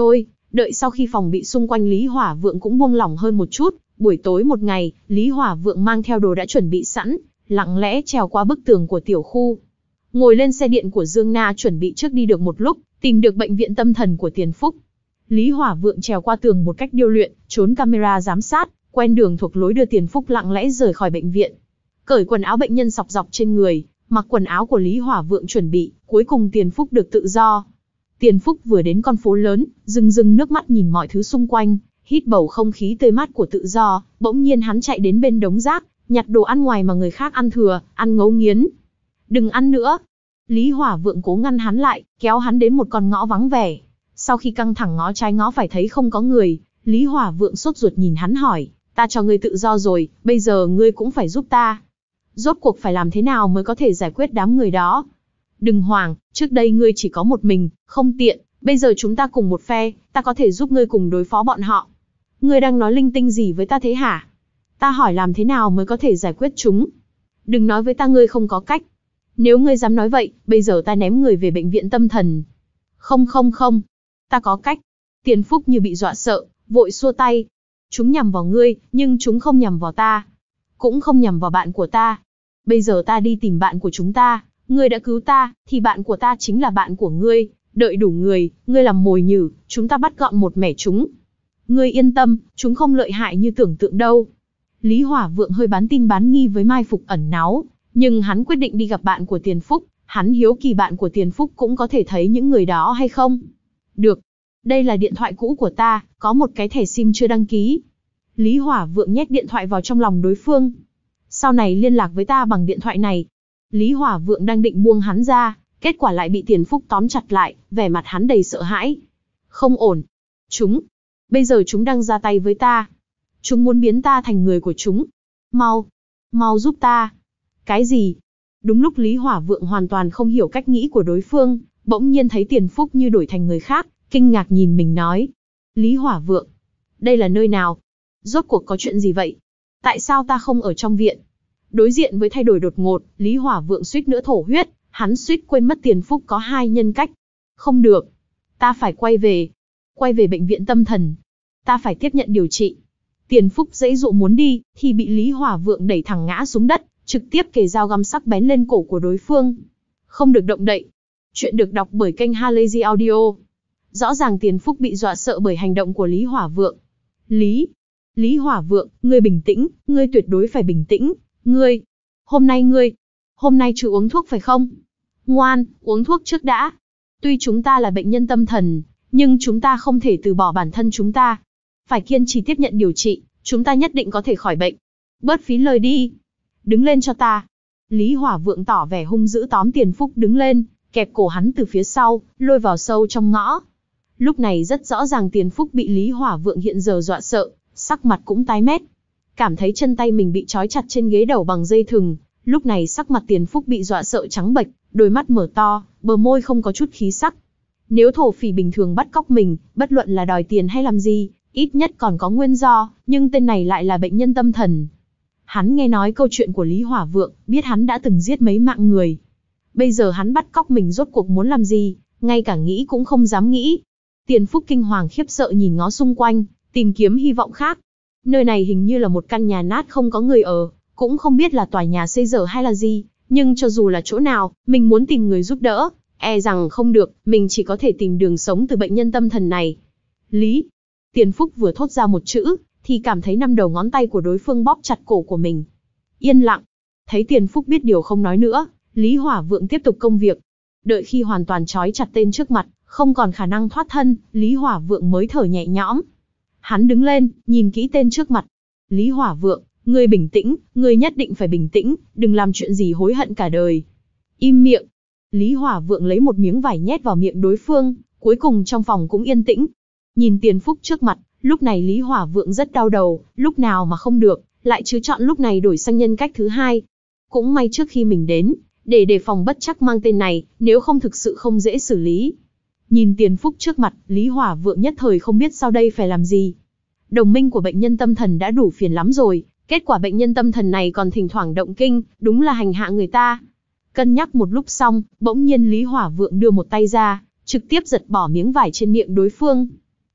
Đợi sau khi phòng bị xung quanh Lý Hỏa Vượng cũng buông lỏng hơn một chút, buổi tối một ngày, Lý Hỏa Vượng mang theo đồ đã chuẩn bị sẵn, lặng lẽ trèo qua bức tường của tiểu khu. Ngồi lên xe điện của Dương Na chuẩn bị trước đi được một lúc, tìm được bệnh viện tâm thần của Tiền Phúc. Lý Hỏa Vượng trèo qua tường một cách điêu luyện, trốn camera giám sát, quen đường thuộc lối đưa Tiền Phúc lặng lẽ rời khỏi bệnh viện. Cởi quần áo bệnh nhân sọc dọc trên người, mặc quần áo của Lý Hỏa Vượng chuẩn bị, cuối cùng Tiền Phúc được tự do. Tiền Phúc vừa đến con phố lớn, rưng rưng nước mắt nhìn mọi thứ xung quanh, hít bầu không khí tươi mát của tự do, bỗng nhiên hắn chạy đến bên đống rác, nhặt đồ ăn ngoài mà người khác ăn thừa, ăn ngấu nghiến. Đừng ăn nữa. Lý Hỏa Vượng cố ngăn hắn lại, kéo hắn đến một con ngõ vắng vẻ. Sau khi căng thẳng ngó trái ngó phải thấy không có người, Lý Hỏa Vượng sốt ruột nhìn hắn hỏi, ta cho ngươi tự do rồi, bây giờ ngươi cũng phải giúp ta. Rốt cuộc phải làm thế nào mới có thể giải quyết đám người đó? Đừng hoảng, trước đây ngươi chỉ có một mình, không tiện, bây giờ chúng ta cùng một phe, ta có thể giúp ngươi cùng đối phó bọn họ. Ngươi đang nói linh tinh gì với ta thế hả? Ta hỏi làm thế nào mới có thể giải quyết chúng? Đừng nói với ta ngươi không có cách. Nếu ngươi dám nói vậy, bây giờ ta ném người về bệnh viện tâm thần. Không không không, ta có cách. Tiền Phúc như bị dọa sợ, vội xua tay. Chúng nhằm vào ngươi, nhưng chúng không nhằm vào ta. Cũng không nhằm vào bạn của ta. Bây giờ ta đi tìm bạn của chúng ta. Ngươi đã cứu ta, thì bạn của ta chính là bạn của ngươi. Đợi đủ người, ngươi làm mồi nhử, chúng ta bắt gọn một mẻ chúng. Ngươi yên tâm, chúng không lợi hại như tưởng tượng đâu. Lý Hỏa Vượng hơi bán tin bán nghi với mai phục ẩn náu, nhưng hắn quyết định đi gặp bạn của Tiền Phúc. Hắn hiếu kỳ bạn của Tiền Phúc cũng có thể thấy những người đó hay không. Được. Đây là điện thoại cũ của ta, có một cái thẻ sim chưa đăng ký. Lý Hỏa Vượng nhét điện thoại vào trong lòng đối phương. Sau này liên lạc với ta bằng điện thoại này. Lý Hỏa Vượng đang định buông hắn ra, kết quả lại bị Tiền Phúc tóm chặt lại, vẻ mặt hắn đầy sợ hãi. Không ổn. Chúng. Bây giờ chúng đang ra tay với ta. Chúng muốn biến ta thành người của chúng. Mau. Mau giúp ta. Cái gì? Đúng lúc Lý Hỏa Vượng hoàn toàn không hiểu cách nghĩ của đối phương, bỗng nhiên thấy Tiền Phúc như đổi thành người khác, kinh ngạc nhìn mình nói. Lý Hỏa Vượng. Đây là nơi nào? Rốt cuộc có chuyện gì vậy? Tại sao ta không ở trong viện? Đối diện với thay đổi đột ngột, Lý Hỏa Vượng suýt nữa thổ huyết, hắn suýt quên mất Tiền Phúc có hai nhân cách. Không được. Ta phải quay về. Quay về bệnh viện tâm thần. Ta phải tiếp nhận điều trị. Tiền Phúc giãy giụa muốn đi, thì bị Lý Hỏa Vượng đẩy thẳng ngã xuống đất, trực tiếp kề dao găm sắc bén lên cổ của đối phương. Không được động đậy. Chuyện được đọc bởi kênh Halazy Audio. Rõ ràng Tiền Phúc bị dọa sợ bởi hành động của Lý Hỏa Vượng. Lý. Lý Hỏa Vượng, ngươi bình tĩnh, ngươi tuyệt đối phải bình tĩnh. Ngươi. Hôm nay ngươi. Hôm nay chưa uống thuốc phải không? Ngoan, uống thuốc trước đã. Tuy chúng ta là bệnh nhân tâm thần, nhưng chúng ta không thể từ bỏ bản thân chúng ta. Phải kiên trì tiếp nhận điều trị, chúng ta nhất định có thể khỏi bệnh. Bớt phí lời đi. Đứng lên cho ta. Lý Hỏa Vượng tỏ vẻ hung dữ tóm Tiền Phúc đứng lên, kẹp cổ hắn từ phía sau, lôi vào sâu trong ngõ. Lúc này rất rõ ràng Tiền Phúc bị Lý Hỏa Vượng hiện giờ dọa sợ, sắc mặt cũng tái mét. Cảm thấy chân tay mình bị trói chặt trên ghế đầu bằng dây thừng, lúc này sắc mặt Tiền Phúc bị dọa sợ trắng bệch, đôi mắt mở to, bờ môi không có chút khí sắc. Nếu thổ phỉ bình thường bắt cóc mình, bất luận là đòi tiền hay làm gì, ít nhất còn có nguyên do, nhưng tên này lại là bệnh nhân tâm thần. Hắn nghe nói câu chuyện của Lý Hỏa Vượng, biết hắn đã từng giết mấy mạng người. Bây giờ hắn bắt cóc mình rốt cuộc muốn làm gì, ngay cả nghĩ cũng không dám nghĩ. Tiền Phúc kinh hoàng khiếp sợ nhìn ngó xung quanh, tìm kiếm hy vọng khác. Nơi này hình như là một căn nhà nát không có người ở, cũng không biết là tòa nhà xây dở hay là gì, nhưng cho dù là chỗ nào, mình muốn tìm người giúp đỡ, e rằng không được, mình chỉ có thể tìm đường sống từ bệnh nhân tâm thần này. Lý. Tiền Phúc vừa thốt ra một chữ, thì cảm thấy năm đầu ngón tay của đối phương bóp chặt cổ của mình. Yên lặng. Thấy Tiền Phúc biết điều không nói nữa, Lý Hỏa Vượng tiếp tục công việc. Đợi khi hoàn toàn trói chặt tên trước mặt, không còn khả năng thoát thân, Lý Hỏa Vượng mới thở nhẹ nhõm. Hắn đứng lên, nhìn kỹ tên trước mặt. Lý Hỏa Vượng, ngươi bình tĩnh, ngươi nhất định phải bình tĩnh, đừng làm chuyện gì hối hận cả đời. Im miệng. Lý Hỏa Vượng lấy một miếng vải nhét vào miệng đối phương, cuối cùng trong phòng cũng yên tĩnh. Nhìn Tiền Phúc trước mặt, lúc này Lý Hỏa Vượng rất đau đầu, lúc nào mà không được, lại chứ chọn lúc này đổi sang nhân cách thứ hai. Cũng may trước khi mình đến, để đề phòng bất trắc mang tên này, nếu không thực sự không dễ xử lý. Nhìn Tiền Phúc trước mặt, Lý Hỏa Vượng nhất thời không biết sau đây phải làm gì. Đồng minh của bệnh nhân tâm thần đã đủ phiền lắm rồi, kết quả bệnh nhân tâm thần này còn thỉnh thoảng động kinh, đúng là hành hạ người ta. Cân nhắc một lúc xong, bỗng nhiên Lý Hỏa Vượng đưa một tay ra, trực tiếp giật bỏ miếng vải trên miệng đối phương.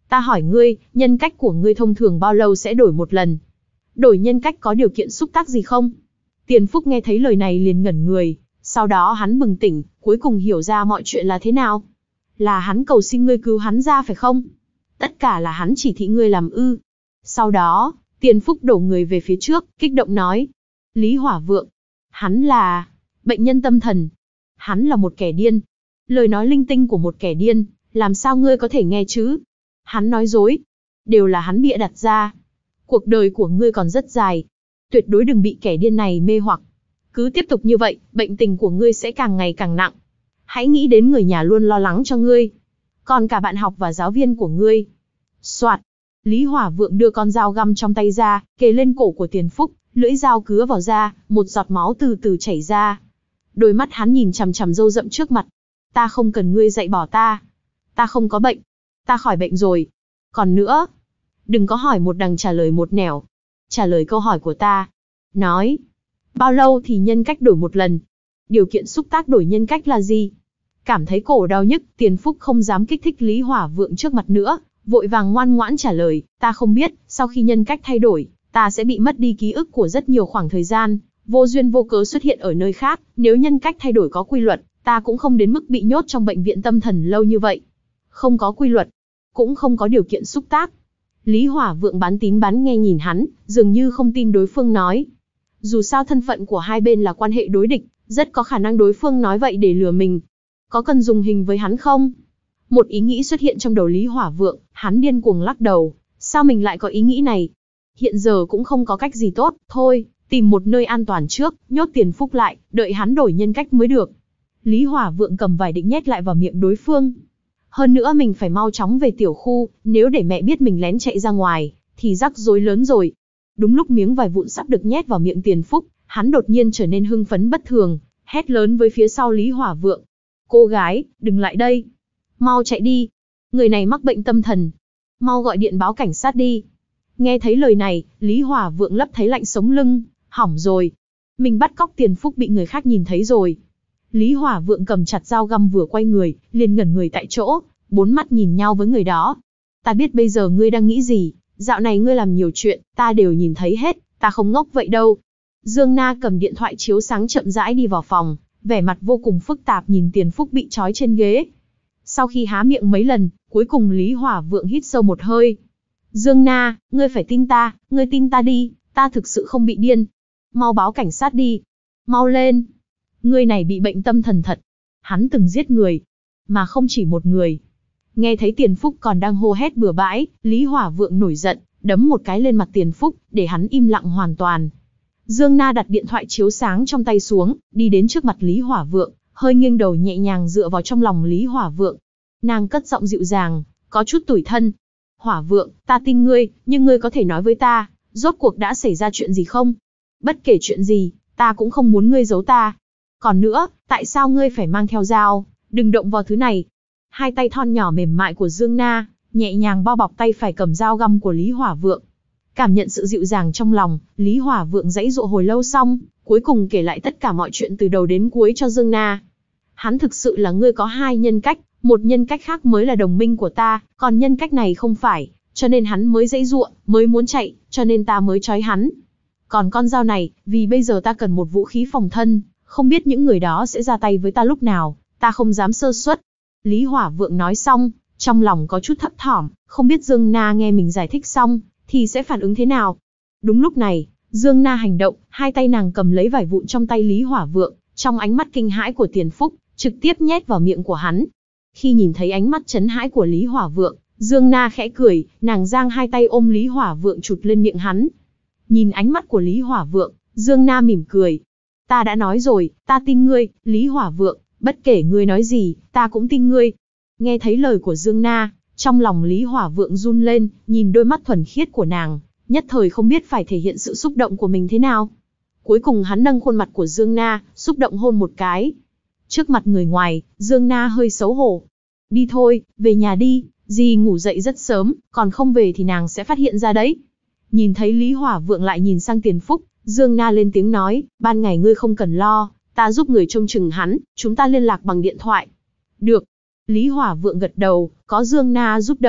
Ta hỏi ngươi, nhân cách của ngươi thông thường bao lâu sẽ đổi một lần? Đổi nhân cách có điều kiện xúc tác gì không? Tiền Phúc nghe thấy lời này liền ngẩn người, sau đó hắn bừng tỉnh, cuối cùng hiểu ra mọi chuyện là thế nào. Là hắn cầu xin ngươi cứu hắn ra phải không? Tất cả là hắn chỉ thị ngươi làm ư? Sau đó, Tiền Phúc đổ người về phía trước, kích động nói. Lý Hỏa Vượng, hắn là bệnh nhân tâm thần. Hắn là một kẻ điên. Lời nói linh tinh của một kẻ điên, làm sao ngươi có thể nghe chứ? Hắn nói dối. Đều là hắn bịa đặt ra. Cuộc đời của ngươi còn rất dài. Tuyệt đối đừng bị kẻ điên này mê hoặc. Cứ tiếp tục như vậy, bệnh tình của ngươi sẽ càng ngày càng nặng. Hãy nghĩ đến người nhà luôn lo lắng cho ngươi. Còn cả bạn học và giáo viên của ngươi. Soạt. Lý Hỏa Vượng đưa con dao găm trong tay ra, kề lên cổ của Tiền Phúc, lưỡi dao cứa vào da, một giọt máu từ từ chảy ra. Đôi mắt hắn nhìn chằm chằm râu rậm trước mặt. Ta không cần ngươi dạy bỏ ta. Ta không có bệnh. Ta khỏi bệnh rồi. Còn nữa, đừng có hỏi một đằng trả lời một nẻo. Trả lời câu hỏi của ta. Nói, bao lâu thì nhân cách đổi một lần? Điều kiện xúc tác đổi nhân cách là gì? Cảm thấy cổ đau nhức, Tiền Phúc không dám kích thích Lý Hỏa Vượng trước mặt nữa, vội vàng ngoan ngoãn trả lời, ta không biết, sau khi nhân cách thay đổi, ta sẽ bị mất đi ký ức của rất nhiều khoảng thời gian, vô duyên vô cớ xuất hiện ở nơi khác, nếu nhân cách thay đổi có quy luật, ta cũng không đến mức bị nhốt trong bệnh viện tâm thần lâu như vậy. Không có quy luật, cũng không có điều kiện xúc tác. Lý Hỏa Vượng bán tín bán nghe nhìn hắn, dường như không tin đối phương nói. Dù sao thân phận của hai bên là quan hệ đối địch, rất có khả năng đối phương nói vậy để lừa mình. Có cần dùng hình với hắn không? Một ý nghĩ xuất hiện trong đầu Lý Hỏa Vượng, hắn điên cuồng lắc đầu. Sao mình lại có ý nghĩ này? Hiện giờ cũng không có cách gì tốt, thôi, tìm một nơi an toàn trước, nhốt Tiền Phúc lại, đợi hắn đổi nhân cách mới được. Lý Hỏa Vượng cầm vài định nhét lại vào miệng đối phương. Hơn nữa mình phải mau chóng về tiểu khu, nếu để mẹ biết mình lén chạy ra ngoài, thì rắc rối lớn rồi. Đúng lúc miếng vải vụn sắp được nhét vào miệng Tiền Phúc, hắn đột nhiên trở nên hưng phấn bất thường, hét lớn với phía sau Lý Hỏa Vượng. Cô gái, đừng lại đây. Mau chạy đi. Người này mắc bệnh tâm thần. Mau gọi điện báo cảnh sát đi. Nghe thấy lời này, Lý Hỏa Vượng lấp thấy lạnh sống lưng, hỏng rồi. Mình bắt cóc Tiền Phúc bị người khác nhìn thấy rồi. Lý Hỏa Vượng cầm chặt dao găm vừa quay người, liền ngẩn người tại chỗ, bốn mắt nhìn nhau với người đó. Ta biết bây giờ ngươi đang nghĩ gì, dạo này ngươi làm nhiều chuyện, ta đều nhìn thấy hết, ta không ngốc vậy đâu. Dương Na cầm điện thoại chiếu sáng chậm rãi đi vào phòng, vẻ mặt vô cùng phức tạp nhìn Tiền Phúc bị trói trên ghế. Sau khi há miệng mấy lần, cuối cùng Lý Hỏa Vượng hít sâu một hơi. Dương Na, ngươi phải tin ta, ngươi tin ta đi, ta thực sự không bị điên. Mau báo cảnh sát đi. Mau lên. Ngươi này bị bệnh tâm thần thật. Hắn từng giết người. Mà không chỉ một người. Nghe thấy Tiền Phúc còn đang hô hét bừa bãi, Lý Hỏa Vượng nổi giận, đấm một cái lên mặt Tiền Phúc, để hắn im lặng hoàn toàn. Dương Na đặt điện thoại chiếu sáng trong tay xuống, đi đến trước mặt Lý Hỏa Vượng, hơi nghiêng đầu nhẹ nhàng dựa vào trong lòng Lý Hỏa Vượng. Nàng cất giọng dịu dàng, có chút tủi thân. Hỏa Vượng, ta tin ngươi, nhưng ngươi có thể nói với ta, rốt cuộc đã xảy ra chuyện gì không? Bất kể chuyện gì, ta cũng không muốn ngươi giấu ta. Còn nữa, tại sao ngươi phải mang theo dao? Đừng động vào thứ này. Hai tay thon nhỏ mềm mại của Dương Na, nhẹ nhàng bao bọc tay phải cầm dao găm của Lý Hỏa Vượng. Cảm nhận sự dịu dàng trong lòng, Lý Hỏa Vượng dãy dụa hồi lâu xong, cuối cùng kể lại tất cả mọi chuyện từ đầu đến cuối cho Dương Na. Hắn thực sự là ngươi có hai nhân cách, một nhân cách khác mới là đồng minh của ta, còn nhân cách này không phải, cho nên hắn mới dãy dụa, mới muốn chạy, cho nên ta mới trói hắn. Còn con dao này, vì bây giờ ta cần một vũ khí phòng thân, không biết những người đó sẽ ra tay với ta lúc nào, ta không dám sơ suất. Lý Hỏa Vượng nói xong, trong lòng có chút thấp thỏm, không biết Dương Na nghe mình giải thích xong, thì sẽ phản ứng thế nào. Đúng lúc này, Dương Na hành động, hai tay nàng cầm lấy vải vụn trong tay Lý Hỏa Vượng, trong ánh mắt kinh hãi của Tiền Phúc, trực tiếp nhét vào miệng của hắn. Khi nhìn thấy ánh mắt chấn hãi của Lý Hỏa Vượng, Dương Na khẽ cười, nàng giang hai tay ôm Lý Hỏa Vượng chụp lên miệng hắn. Nhìn ánh mắt của Lý Hỏa Vượng, Dương Na mỉm cười. Ta đã nói rồi, ta tin ngươi, Lý Hỏa Vượng, bất kể ngươi nói gì, ta cũng tin ngươi. Nghe thấy lời của Dương Na, trong lòng Lý Hỏa Vượng run lên, nhìn đôi mắt thuần khiết của nàng, nhất thời không biết phải thể hiện sự xúc động của mình thế nào. Cuối cùng hắn nâng khuôn mặt của Dương Na, xúc động hôn một cái. Trước mặt người ngoài, Dương Na hơi xấu hổ. Đi thôi, về nhà đi, dì ngủ dậy rất sớm, còn không về thì nàng sẽ phát hiện ra đấy. Nhìn thấy Lý Hỏa Vượng lại nhìn sang Tiền Phúc, Dương Na lên tiếng nói, ban ngày ngươi không cần lo, ta giúp người trông chừng hắn, chúng ta liên lạc bằng điện thoại. Được. Lý Hỏa Vượng gật đầu, có Dương Na giúp đỡ,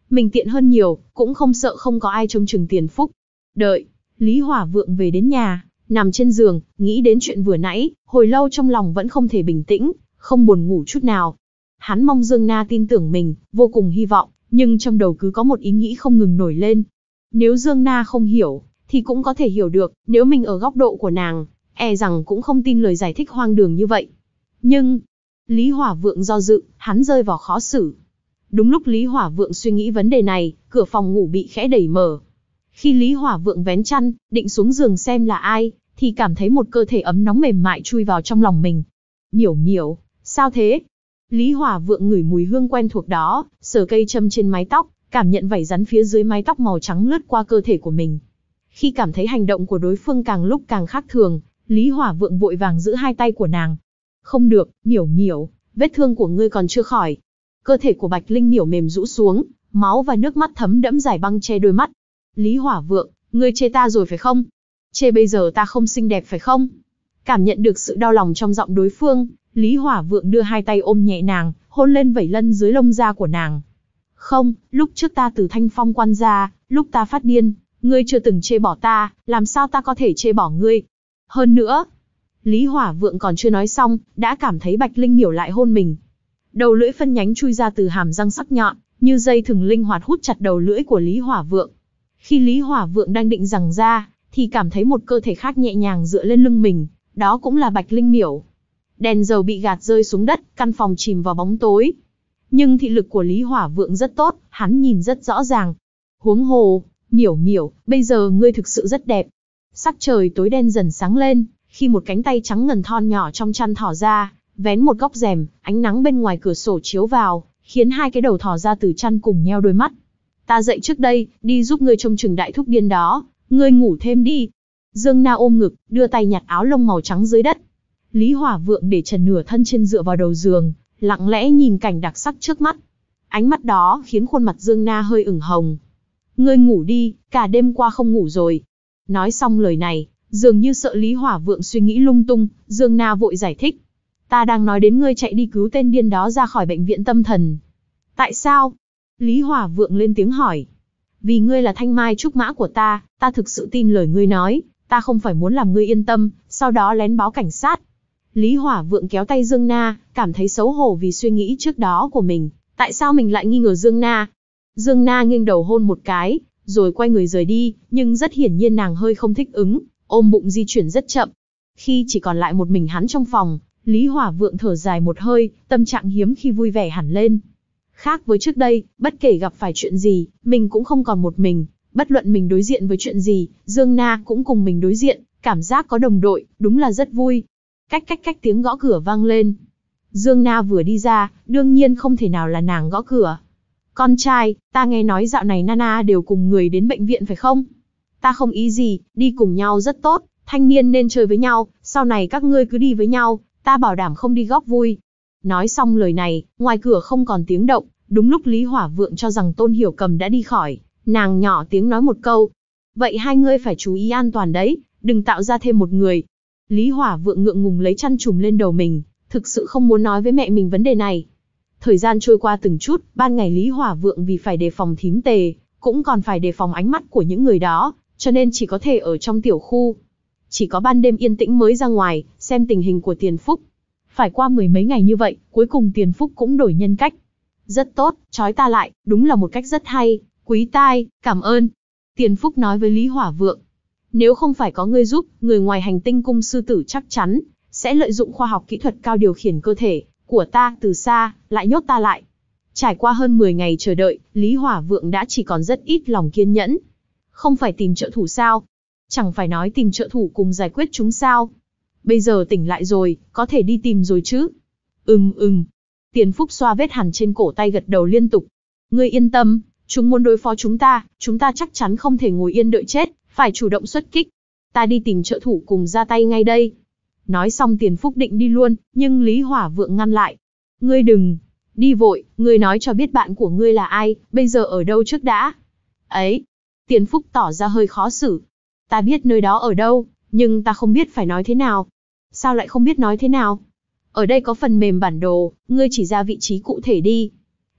Mình tiện hơn nhiều, cũng không sợ không có ai trông chừng Tiền Phúc. Đợi, Lý Hỏa Vượng về đến nhà, nằm trên giường, nghĩ đến chuyện vừa nãy, hồi lâu trong lòng vẫn không thể bình tĩnh, không buồn ngủ chút nào. Hắn mong Dương Na tin tưởng mình, vô cùng hy vọng, nhưng trong đầu cứ có một ý nghĩ không ngừng nổi lên. Nếu Dương Na không hiểu, thì cũng có thể hiểu được, nếu mình ở góc độ của nàng, e rằng cũng không tin lời giải thích hoang đường như vậy. Nhưng, Lý Hỏa Vượng do dự, hắn rơi vào khó xử. Đúng lúc Lý Hỏa Vượng suy nghĩ vấn đề này, cửa phòng ngủ bị khẽ đẩy mở. Khi Lý Hỏa Vượng vén chăn, định xuống giường xem là ai, thì cảm thấy một cơ thể ấm nóng mềm mại chui vào trong lòng mình. Miểu miểu, sao thế? Lý Hỏa Vượng ngửi mùi hương quen thuộc đó, sờ cây châm trên mái tóc, cảm nhận vảy rắn phía dưới mái tóc màu trắng lướt qua cơ thể của mình. Khi cảm thấy hành động của đối phương càng lúc càng khác thường, Lý Hỏa Vượng vội vàng giữ hai tay của nàng. Không được, miểu miểu, vết thương của ngươi còn chưa khỏi. Cơ thể của Bạch Linh miểu mềm rũ xuống, máu và nước mắt thấm đẫm giải băng che đôi mắt. Lý Hỏa Vượng, ngươi chê ta rồi phải không? Chê bây giờ ta không xinh đẹp phải không? Cảm nhận được sự đau lòng trong giọng đối phương, Lý Hỏa Vượng đưa hai tay ôm nhẹ nàng, hôn lên vảy lân dưới lông da của nàng. Không, lúc trước ta từ Thanh Phong quan ra, lúc ta phát điên, ngươi chưa từng chê bỏ ta, làm sao ta có thể chê bỏ ngươi? Hơn nữa, Lý Hỏa Vượng còn chưa nói xong, đã cảm thấy Bạch Linh miểu lại hôn mình. Đầu lưỡi phân nhánh chui ra từ hàm răng sắc nhọn, như dây thừng linh hoạt hút chặt đầu lưỡi của Lý Hỏa Vượng. Khi Lý Hỏa Vượng đang định giằng ra, thì cảm thấy một cơ thể khác nhẹ nhàng dựa lên lưng mình, đó cũng là Bạch Linh miểu. Đèn dầu bị gạt rơi xuống đất, căn phòng chìm vào bóng tối. Nhưng thị lực của Lý Hỏa Vượng rất tốt, hắn nhìn rất rõ ràng. Huống hồ, miểu miểu, bây giờ ngươi thực sự rất đẹp. Sắc trời tối đen dần sáng lên, khi một cánh tay trắng ngần thon nhỏ trong chăn thỏ ra, vén một góc rèm, ánh nắng bên ngoài cửa sổ chiếu vào, khiến hai cái đầu thỏ ra từ chăn cùng nheo đôi mắt. Ta dậy trước đây, đi giúp ngươi trông chừng đại thúc điên đó, ngươi ngủ thêm đi. Dương Na ôm ngực, đưa tay nhặt áo lông màu trắng dưới đất. Lý Hỏa Vượng để trần nửa thân trên dựa vào đầu giường, lặng lẽ nhìn cảnh đặc sắc trước mắt. Ánh mắt đó khiến khuôn mặt Dương Na hơi ửng hồng. Ngươi ngủ đi, cả đêm qua không ngủ rồi. Nói xong lời này, dường như sợ Lý Hỏa Vượng suy nghĩ lung tung, Dương Na vội giải thích. Ta đang nói đến ngươi chạy đi cứu tên điên đó ra khỏi bệnh viện tâm thần. Tại sao? Lý Hỏa Vượng lên tiếng hỏi. Vì ngươi là thanh mai trúc mã của ta, ta thực sự tin lời ngươi nói, ta không phải muốn làm ngươi yên tâm, sau đó lén báo cảnh sát. Lý Hỏa Vượng kéo tay Dương Na, cảm thấy xấu hổ vì suy nghĩ trước đó của mình. Tại sao mình lại nghi ngờ Dương Na? Dương Na nghiêng đầu hôn một cái, rồi quay người rời đi, nhưng rất hiển nhiên nàng hơi không thích ứng, ôm bụng di chuyển rất chậm. Khi chỉ còn lại một mình hắn trong phòng, Lý Hỏa Vượng thở dài một hơi, tâm trạng hiếm khi vui vẻ hẳn lên. Khác với trước đây, bất kể gặp phải chuyện gì, mình cũng không còn một mình, bất luận mình đối diện với chuyện gì, Dương Na cũng cùng mình đối diện, cảm giác có đồng đội, đúng là rất vui. Cách cách cách tiếng gõ cửa vang lên. Dương Na vừa đi ra, đương nhiên không thể nào là nàng gõ cửa. Con trai, ta nghe nói dạo này Nana đều cùng người đến bệnh viện phải không? Ta không ý gì, đi cùng nhau rất tốt, thanh niên nên chơi với nhau, sau này các ngươi cứ đi với nhau, ta bảo đảm không đi góp vui. Nói xong lời này, ngoài cửa không còn tiếng động, đúng lúc Lý Hỏa Vượng cho rằng Tôn Hiểu Cầm đã đi khỏi, nàng nhỏ tiếng nói một câu. Vậy hai ngươi phải chú ý an toàn đấy, đừng tạo ra thêm một người. Lý Hỏa Vượng ngượng ngùng lấy chăn trùm lên đầu mình, thực sự không muốn nói với mẹ mình vấn đề này. Thời gian trôi qua từng chút, ban ngày Lý Hỏa Vượng vì phải đề phòng thím Tề, cũng còn phải đề phòng ánh mắt của những người đó, cho nên chỉ có thể ở trong tiểu khu. Chỉ có ban đêm yên tĩnh mới ra ngoài, xem tình hình của Tiền Phúc. Phải qua mười mấy ngày như vậy, cuối cùng Tiền Phúc cũng đổi nhân cách. Rất tốt, trói ta lại, đúng là một cách rất hay, quý tai, cảm ơn. Tiền Phúc nói với Lý Hỏa Vượng. Nếu không phải có ngươi giúp, người ngoài hành tinh cung sư tử chắc chắn sẽ lợi dụng khoa học kỹ thuật cao điều khiển cơ thể của ta từ xa, lại nhốt ta lại. Trải qua hơn mười ngày chờ đợi, Lý Hỏa Vượng đã chỉ còn rất ít lòng kiên nhẫn. Không phải tìm trợ thủ sao? Chẳng phải nói tìm trợ thủ cùng giải quyết chúng sao? Bây giờ tỉnh lại rồi, có thể đi tìm rồi chứ? Ừm ừm. Tiền Phúc xoa vết hằn trên cổ tay gật đầu liên tục. Ngươi yên tâm, chúng muốn đối phó chúng ta, chúng ta chắc chắn không thể ngồi yên đợi chết, phải chủ động xuất kích. Ta đi tìm trợ thủ cùng ra tay ngay đây. Nói xong Tiền Phúc định đi luôn, nhưng Lý Hỏa Vượng ngăn lại. Ngươi đừng đi vội, ngươi nói cho biết bạn của ngươi là ai, bây giờ ở đâu trước đã. Ấy, Tiền Phúc tỏ ra hơi khó xử. Ta biết nơi đó ở đâu, nhưng ta không biết phải nói thế nào. Sao lại không biết nói thế nào? Ở đây có phần mềm bản đồ, ngươi chỉ ra vị trí cụ thể đi.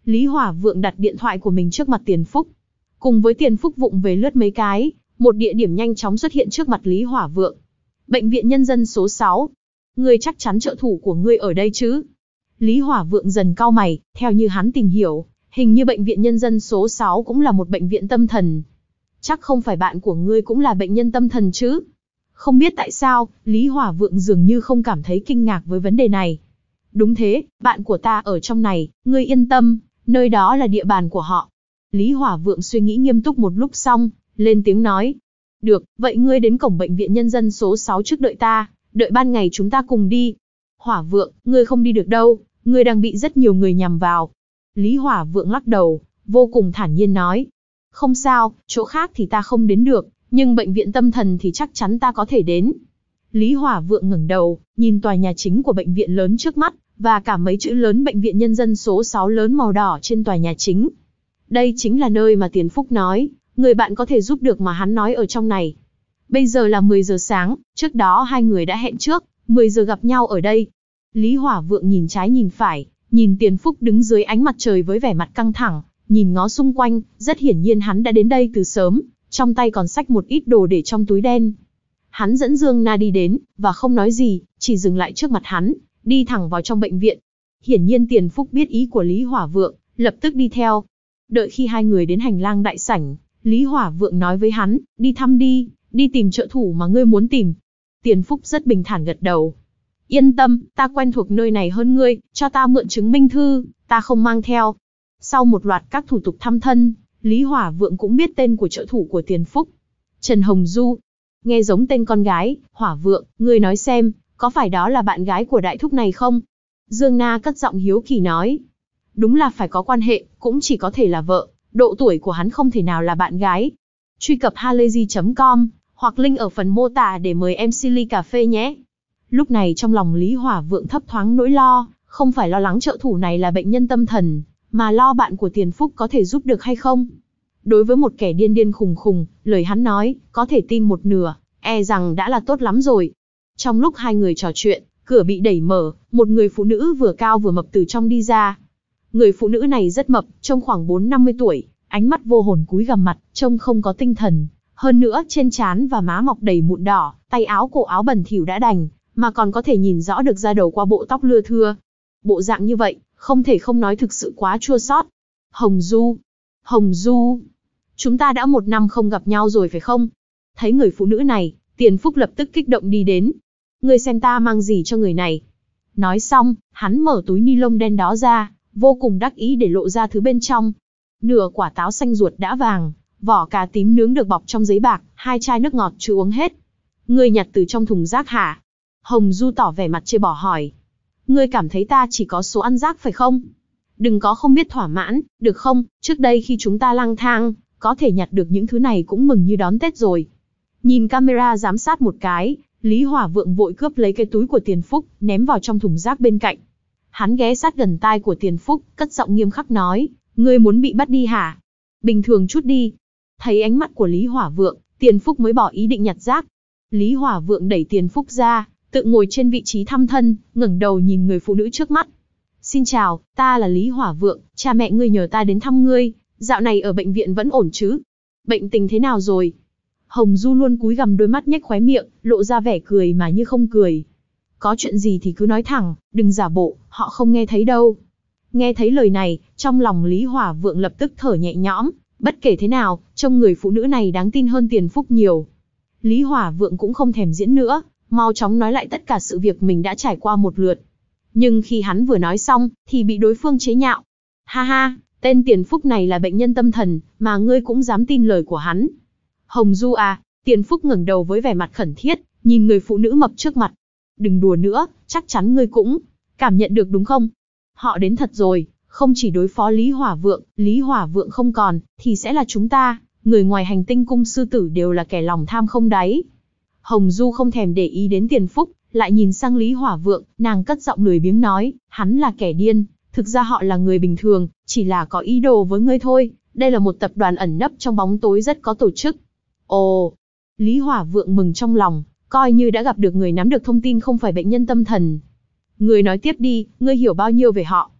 Lý Hỏa Vượng đặt điện thoại của mình trước mặt Tiền Phúc. Cùng với Tiền Phúc vụng về lướt mấy cái, một địa điểm nhanh chóng xuất hiện trước mặt Lý Hỏa Vượng. Bệnh viện Nhân dân số sáu. Ngươi chắc chắn trợ thủ của ngươi ở đây chứ? Lý Hỏa Vượng dần cau mày, theo như hắn tìm hiểu, hình như bệnh viện Nhân dân số sáu cũng là một bệnh viện tâm thần. Chắc không phải bạn của ngươi cũng là bệnh nhân tâm thần chứ? Không biết tại sao, Lý Hỏa Vượng dường như không cảm thấy kinh ngạc với vấn đề này. Đúng thế, bạn của ta ở trong này, ngươi yên tâm, nơi đó là địa bàn của họ. Lý Hỏa Vượng suy nghĩ nghiêm túc một lúc xong, lên tiếng nói. Được, vậy ngươi đến cổng bệnh viện Nhân dân số sáu trước đợi ta, đợi ban ngày chúng ta cùng đi. Hỏa Vượng, ngươi không đi được đâu, ngươi đang bị rất nhiều người nhằm vào. Lý Hỏa Vượng lắc đầu, vô cùng thản nhiên nói. Không sao, chỗ khác thì ta không đến được, nhưng bệnh viện tâm thần thì chắc chắn ta có thể đến. Lý Hỏa Vượng ngẩng đầu, nhìn tòa nhà chính của bệnh viện lớn trước mắt, và cả mấy chữ lớn bệnh viện Nhân dân số sáu lớn màu đỏ trên tòa nhà chính. Đây chính là nơi mà Tiền Phúc nói, người bạn có thể giúp được mà hắn nói ở trong này. Bây giờ là mười giờ sáng, trước đó hai người đã hẹn trước, mười giờ gặp nhau ở đây. Lý Hỏa Vượng nhìn trái nhìn phải, nhìn Tiền Phúc đứng dưới ánh mặt trời với vẻ mặt căng thẳng, nhìn ngó xung quanh, rất hiển nhiên hắn đã đến đây từ sớm, trong tay còn xách một ít đồ để trong túi đen. Hắn dẫn Dương Na đi đến, và không nói gì, chỉ dừng lại trước mặt hắn, đi thẳng vào trong bệnh viện. Hiển nhiên Tiền Phúc biết ý của Lý Hỏa Vượng, lập tức đi theo. Đợi khi hai người đến hành lang đại sảnh, Lý Hỏa Vượng nói với hắn, đi thăm đi, đi tìm trợ thủ mà ngươi muốn tìm. Tiền Phúc rất bình thản gật đầu. Yên tâm, ta quen thuộc nơi này hơn ngươi, cho ta mượn chứng minh thư, ta không mang theo. Sau một loạt các thủ tục thăm thân, Lý Hỏa Vượng cũng biết tên của trợ thủ của Tiền Phúc. Trần Hồng Du. Nghe giống tên con gái, Hỏa Vượng, ngươi nói xem, có phải đó là bạn gái của đại thúc này không? Dương Na cất giọng hiếu kỳ nói. Đúng là phải có quan hệ, cũng chỉ có thể là vợ, độ tuổi của hắn không thể nào là bạn gái. Truy cập halayzi chấm com, hoặc link ở phần mô tả để mời em xê ly cà phê nhé. Lúc này trong lòng Lý Hỏa Vượng thấp thoáng nỗi lo, không phải lo lắng trợ thủ này là bệnh nhân tâm thần, mà lo bạn của Tiền Phúc có thể giúp được hay không. Đối với một kẻ điên điên khùng khùng, lời hắn nói, có thể tin một nửa, e rằng đã là tốt lắm rồi. Trong lúc hai người trò chuyện, cửa bị đẩy mở, một người phụ nữ vừa cao vừa mập từ trong đi ra. Người phụ nữ này rất mập, trông khoảng bốn năm mươi tuổi, ánh mắt vô hồn cúi gằm mặt, trông không có tinh thần. Hơn nữa trên trán và má mọc đầy mụn đỏ, tay áo cổ áo bẩn thỉu đã đành, mà còn có thể nhìn rõ được da đầu qua bộ tóc lưa thưa. Bộ dạng như vậy, không thể không nói thực sự quá chua xót. Hồng Du, Hồng Du, chúng ta đã một năm không gặp nhau rồi phải không? Thấy người phụ nữ này, Tiền Phúc lập tức kích động đi đến. Ngươi xem ta mang gì cho người này. Nói xong, hắn mở túi ni lông đen đó ra, vô cùng đắc ý để lộ ra thứ bên trong. Nửa quả táo xanh ruột đã vàng, vỏ cà tím nướng được bọc trong giấy bạc, hai chai nước ngọt chưa uống hết. Ngươi nhặt từ trong thùng rác hả? Hồng Du tỏ vẻ mặt chê bỏ hỏi. Ngươi cảm thấy ta chỉ có số ăn rác phải không? Đừng có không biết thỏa mãn, được không? Trước đây khi chúng ta lang thang, có thể nhặt được những thứ này cũng mừng như đón Tết rồi. Nhìn camera giám sát một cái, Lý Hỏa Vượng vội cướp lấy cái túi của Tiền Phúc, ném vào trong thùng rác bên cạnh. Hắn ghé sát gần tai của Tiền Phúc, cất giọng nghiêm khắc nói, ngươi muốn bị bắt đi hả? Bình thường chút đi. Thấy ánh mắt của Lý Hỏa Vượng, Tiền Phúc mới bỏ ý định nhặt rác. Lý Hỏa Vượng đẩy Tiền Phúc ra, tự ngồi trên vị trí thăm thân, ngẩng đầu nhìn người phụ nữ trước mắt. Xin chào, ta là Lý Hỏa Vượng, cha mẹ ngươi nhờ ta đến thăm ngươi, dạo này ở bệnh viện vẫn ổn chứ? Bệnh tình thế nào rồi? Hồng Du luôn cúi gằm đôi mắt nhếch khóe miệng, lộ ra vẻ cười mà như không cười. Có chuyện gì thì cứ nói thẳng, đừng giả bộ, họ không nghe thấy đâu. Nghe thấy lời này, trong lòng Lý Hỏa Vượng lập tức thở nhẹ nhõm, bất kể thế nào, trông người phụ nữ này đáng tin hơn Tiền Phúc nhiều. Lý Hỏa Vượng cũng không thèm diễn nữa, mau chóng nói lại tất cả sự việc mình đã trải qua một lượt. Nhưng khi hắn vừa nói xong, thì bị đối phương chế nhạo. Ha ha, tên Tiền Phúc này là bệnh nhân tâm thần, mà ngươi cũng dám tin lời của hắn. Hồng Du à, Tiền Phúc ngẩng đầu với vẻ mặt khẩn thiết, nhìn người phụ nữ mập trước mặt. Đừng đùa nữa, chắc chắn ngươi cũng cảm nhận được đúng không? Họ đến thật rồi, không chỉ đối phó Lý Hỏa Vượng, Lý Hỏa Vượng không còn, thì sẽ là chúng ta, người ngoài hành tinh cung sư tử đều là kẻ lòng tham không đáy. Hồng Du không thèm để ý đến Tiền Phúc, lại nhìn sang Lý Hỏa Vượng, nàng cất giọng lười biếng nói, hắn là kẻ điên, thực ra họ là người bình thường, chỉ là có ý đồ với ngươi thôi, đây là một tập đoàn ẩn nấp trong bóng tối rất có tổ chức. Ồ, Lý Hỏa Vượng mừng trong lòng, coi như đã gặp được người nắm được thông tin không phải bệnh nhân tâm thần. Người nói tiếp đi, ngươi hiểu bao nhiêu về họ?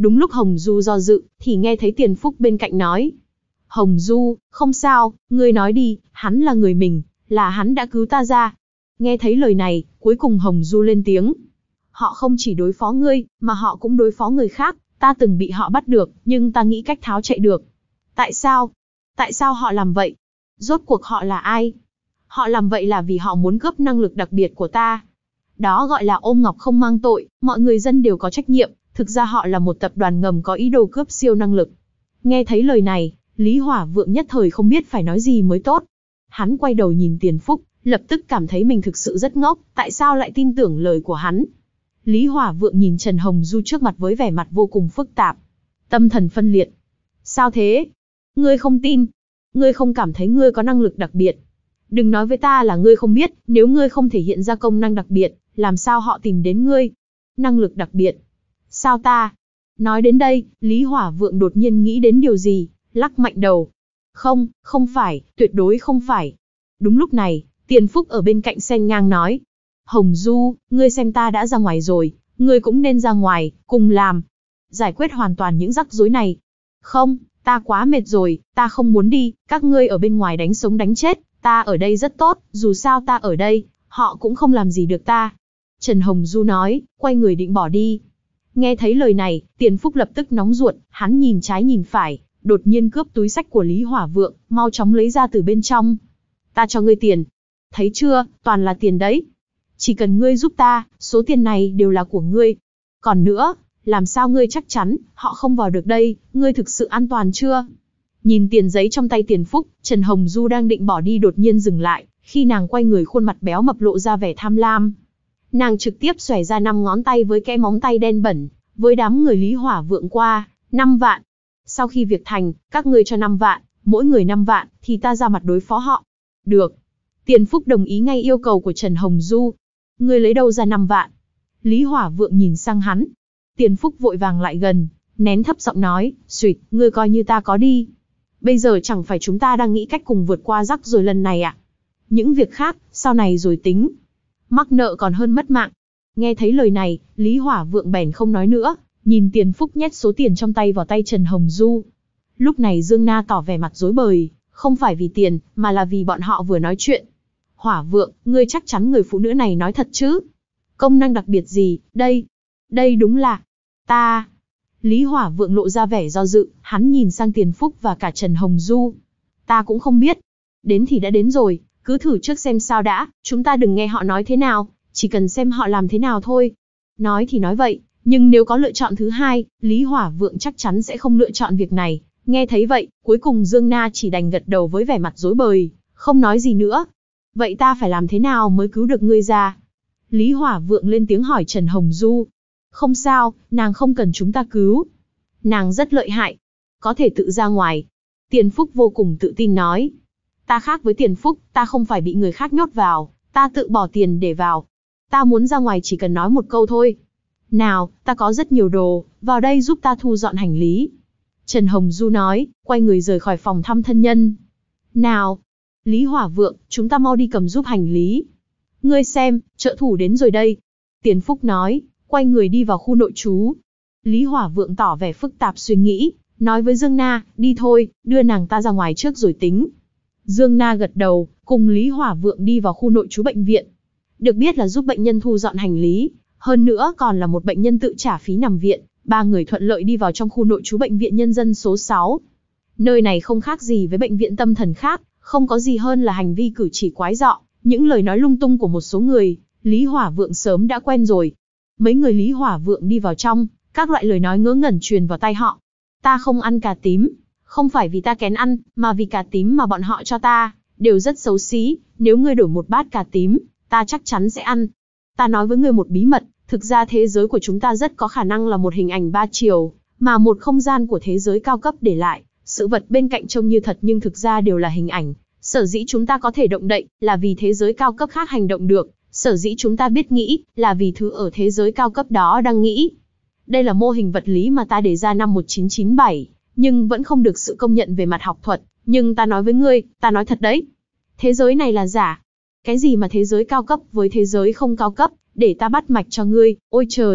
Đúng lúc Hồng Du do dự, thì nghe thấy Tiền Phúc bên cạnh nói. Hồng Du, không sao, ngươi nói đi, hắn là người mình, là hắn đã cứu ta ra. Nghe thấy lời này, cuối cùng Hồng Du lên tiếng. Họ không chỉ đối phó ngươi, mà họ cũng đối phó người khác, ta từng bị họ bắt được, nhưng ta nghĩ cách tháo chạy được. Tại sao? Tại sao họ làm vậy? Rốt cuộc họ là ai? Họ làm vậy là vì họ muốn cướp năng lực đặc biệt của ta. Đó gọi là ôm ngọc không mang tội, mọi người dân đều có trách nhiệm, thực ra họ là một tập đoàn ngầm có ý đồ cướp siêu năng lực. Nghe thấy lời này, Lý Hỏa Vượng nhất thời không biết phải nói gì mới tốt. Hắn quay đầu nhìn Tiền Phúc, lập tức cảm thấy mình thực sự rất ngốc, tại sao lại tin tưởng lời của hắn. Lý Hỏa Vượng nhìn Trần Hồng Du trước mặt với vẻ mặt vô cùng phức tạp. Tâm thần phân liệt. Sao thế? Ngươi không tin? Ngươi không cảm thấy ngươi có năng lực đặc biệt? Đừng nói với ta là ngươi không biết, nếu ngươi không thể hiện ra công năng đặc biệt, làm sao họ tìm đến ngươi? Năng lực đặc biệt? Sao ta? Nói đến đây, Lý Hỏa Vượng đột nhiên nghĩ đến điều gì, lắc mạnh đầu. Không, không phải, tuyệt đối không phải. Đúng lúc này, Tiền Phúc ở bên cạnh xen ngang nói. Hồng Du, ngươi xem ta đã ra ngoài rồi, ngươi cũng nên ra ngoài, cùng làm. Giải quyết hoàn toàn những rắc rối này. Không, ta quá mệt rồi, ta không muốn đi, các ngươi ở bên ngoài đánh sống đánh chết, ta ở đây rất tốt, dù sao ta ở đây, họ cũng không làm gì được ta. Trần Hồng Du nói, quay người định bỏ đi. Nghe thấy lời này, Tiền Phúc lập tức nóng ruột, hắn nhìn trái nhìn phải, đột nhiên cướp túi xách của Lý Hỏa Vượng, mau chóng lấy ra từ bên trong. Ta cho ngươi tiền. Thấy chưa, toàn là tiền đấy. Chỉ cần ngươi giúp ta, số tiền này đều là của ngươi. Còn nữa, làm sao ngươi chắc chắn, họ không vào được đây, ngươi thực sự an toàn chưa? Nhìn tiền giấy trong tay Tiền Phúc, Trần Hồng Du đang định bỏ đi đột nhiên dừng lại, khi nàng quay người khuôn mặt béo mập lộ ra vẻ tham lam. Nàng trực tiếp xòe ra năm ngón tay với cái móng tay đen bẩn, với đám người Lý Hỏa Vượng qua, năm vạn. Sau khi việc thành, các ngươi cho năm vạn, mỗi người năm vạn, thì ta ra mặt đối phó họ. Được. Tiền Phúc đồng ý ngay yêu cầu của Trần Hồng Du. Ngươi lấy đâu ra năm vạn? Lý Hỏa Vượng nhìn sang hắn. Tiền Phúc vội vàng lại gần, nén thấp giọng nói, xuyệt, ngươi coi như ta có đi. Bây giờ chẳng phải chúng ta đang nghĩ cách cùng vượt qua rắc rồi lần này ạ. À? Những việc khác, sau này rồi tính. Mắc nợ còn hơn mất mạng. Nghe thấy lời này, Lý Hỏa Vượng bèn không nói nữa, nhìn Tiền Phúc nhét số tiền trong tay vào tay Trần Hồng Du. Lúc này Dương Na tỏ vẻ mặt rối bời, không phải vì tiền, mà là vì bọn họ vừa nói chuyện. Hỏa Vượng, ngươi chắc chắn người phụ nữ này nói thật chứ? Công năng đặc biệt gì, đây? Đây đúng là... ta... Lý Hỏa Vượng lộ ra vẻ do dự, hắn nhìn sang Tiền Phúc và cả Trần Hồng Du. Ta cũng không biết. Đến thì đã đến rồi, cứ thử trước xem sao đã, chúng ta đừng nghe họ nói thế nào, chỉ cần xem họ làm thế nào thôi. Nói thì nói vậy, nhưng nếu có lựa chọn thứ hai, Lý Hỏa Vượng chắc chắn sẽ không lựa chọn việc này. Nghe thấy vậy, cuối cùng Dương Na chỉ đành gật đầu với vẻ mặt rối bời, không nói gì nữa. Vậy ta phải làm thế nào mới cứu được ngươi ra? Lý Hỏa Vượng lên tiếng hỏi Trần Hồng Du. Không sao, nàng không cần chúng ta cứu. Nàng rất lợi hại, có thể tự ra ngoài. Tiền Phúc vô cùng tự tin nói. Ta khác với Tiền Phúc, ta không phải bị người khác nhốt vào, ta tự bỏ tiền để vào. Ta muốn ra ngoài chỉ cần nói một câu thôi. Nào, ta có rất nhiều đồ, vào đây giúp ta thu dọn hành lý. Trần Hồng Du nói, quay người rời khỏi phòng thăm thân nhân. Nào, Lý Hỏa Vượng, chúng ta mau đi cầm giúp hành lý. Ngươi xem, trợ thủ đến rồi đây. Tiền Phúc nói, quay người đi vào khu nội trú. Lý Hỏa Vượng tỏ vẻ phức tạp suy nghĩ, nói với Dương Na, đi thôi, đưa nàng ta ra ngoài trước rồi tính. Dương Na gật đầu, cùng Lý Hỏa Vượng đi vào khu nội trú bệnh viện. Được biết là giúp bệnh nhân thu dọn hành lý, hơn nữa còn là một bệnh nhân tự trả phí nằm viện. Ba người thuận lợi đi vào trong khu nội trú bệnh viện nhân dân số sáu. Nơi này không khác gì với bệnh viện tâm thần khác, không có gì hơn là hành vi cử chỉ quái dọ, những lời nói lung tung của một số người, Lý Hỏa Vượng sớm đã quen rồi. Mấy người Lý Hỏa Vượng đi vào trong, các loại lời nói ngớ ngẩn truyền vào tai họ. Ta không ăn cà tím, không phải vì ta kén ăn, mà vì cà tím mà bọn họ cho ta, đều rất xấu xí, nếu ngươi đổi một bát cà tím, ta chắc chắn sẽ ăn. Ta nói với ngươi một bí mật, thực ra thế giới của chúng ta rất có khả năng là một hình ảnh ba chiều, mà một không gian của thế giới cao cấp để lại, sự vật bên cạnh trông như thật nhưng thực ra đều là hình ảnh. Sở dĩ chúng ta có thể động đậy, là vì thế giới cao cấp khác hành động được, sở dĩ chúng ta biết nghĩ, là vì thứ ở thế giới cao cấp đó đang nghĩ. Đây là mô hình vật lý mà ta đề ra năm một chín chín bảy, nhưng vẫn không được sự công nhận về mặt học thuật, nhưng ta nói với ngươi, ta nói thật đấy. Thế giới này là giả. Cái gì mà thế giới cao cấp với thế giới không cao cấp, để ta bắt mạch cho ngươi, ôi trời,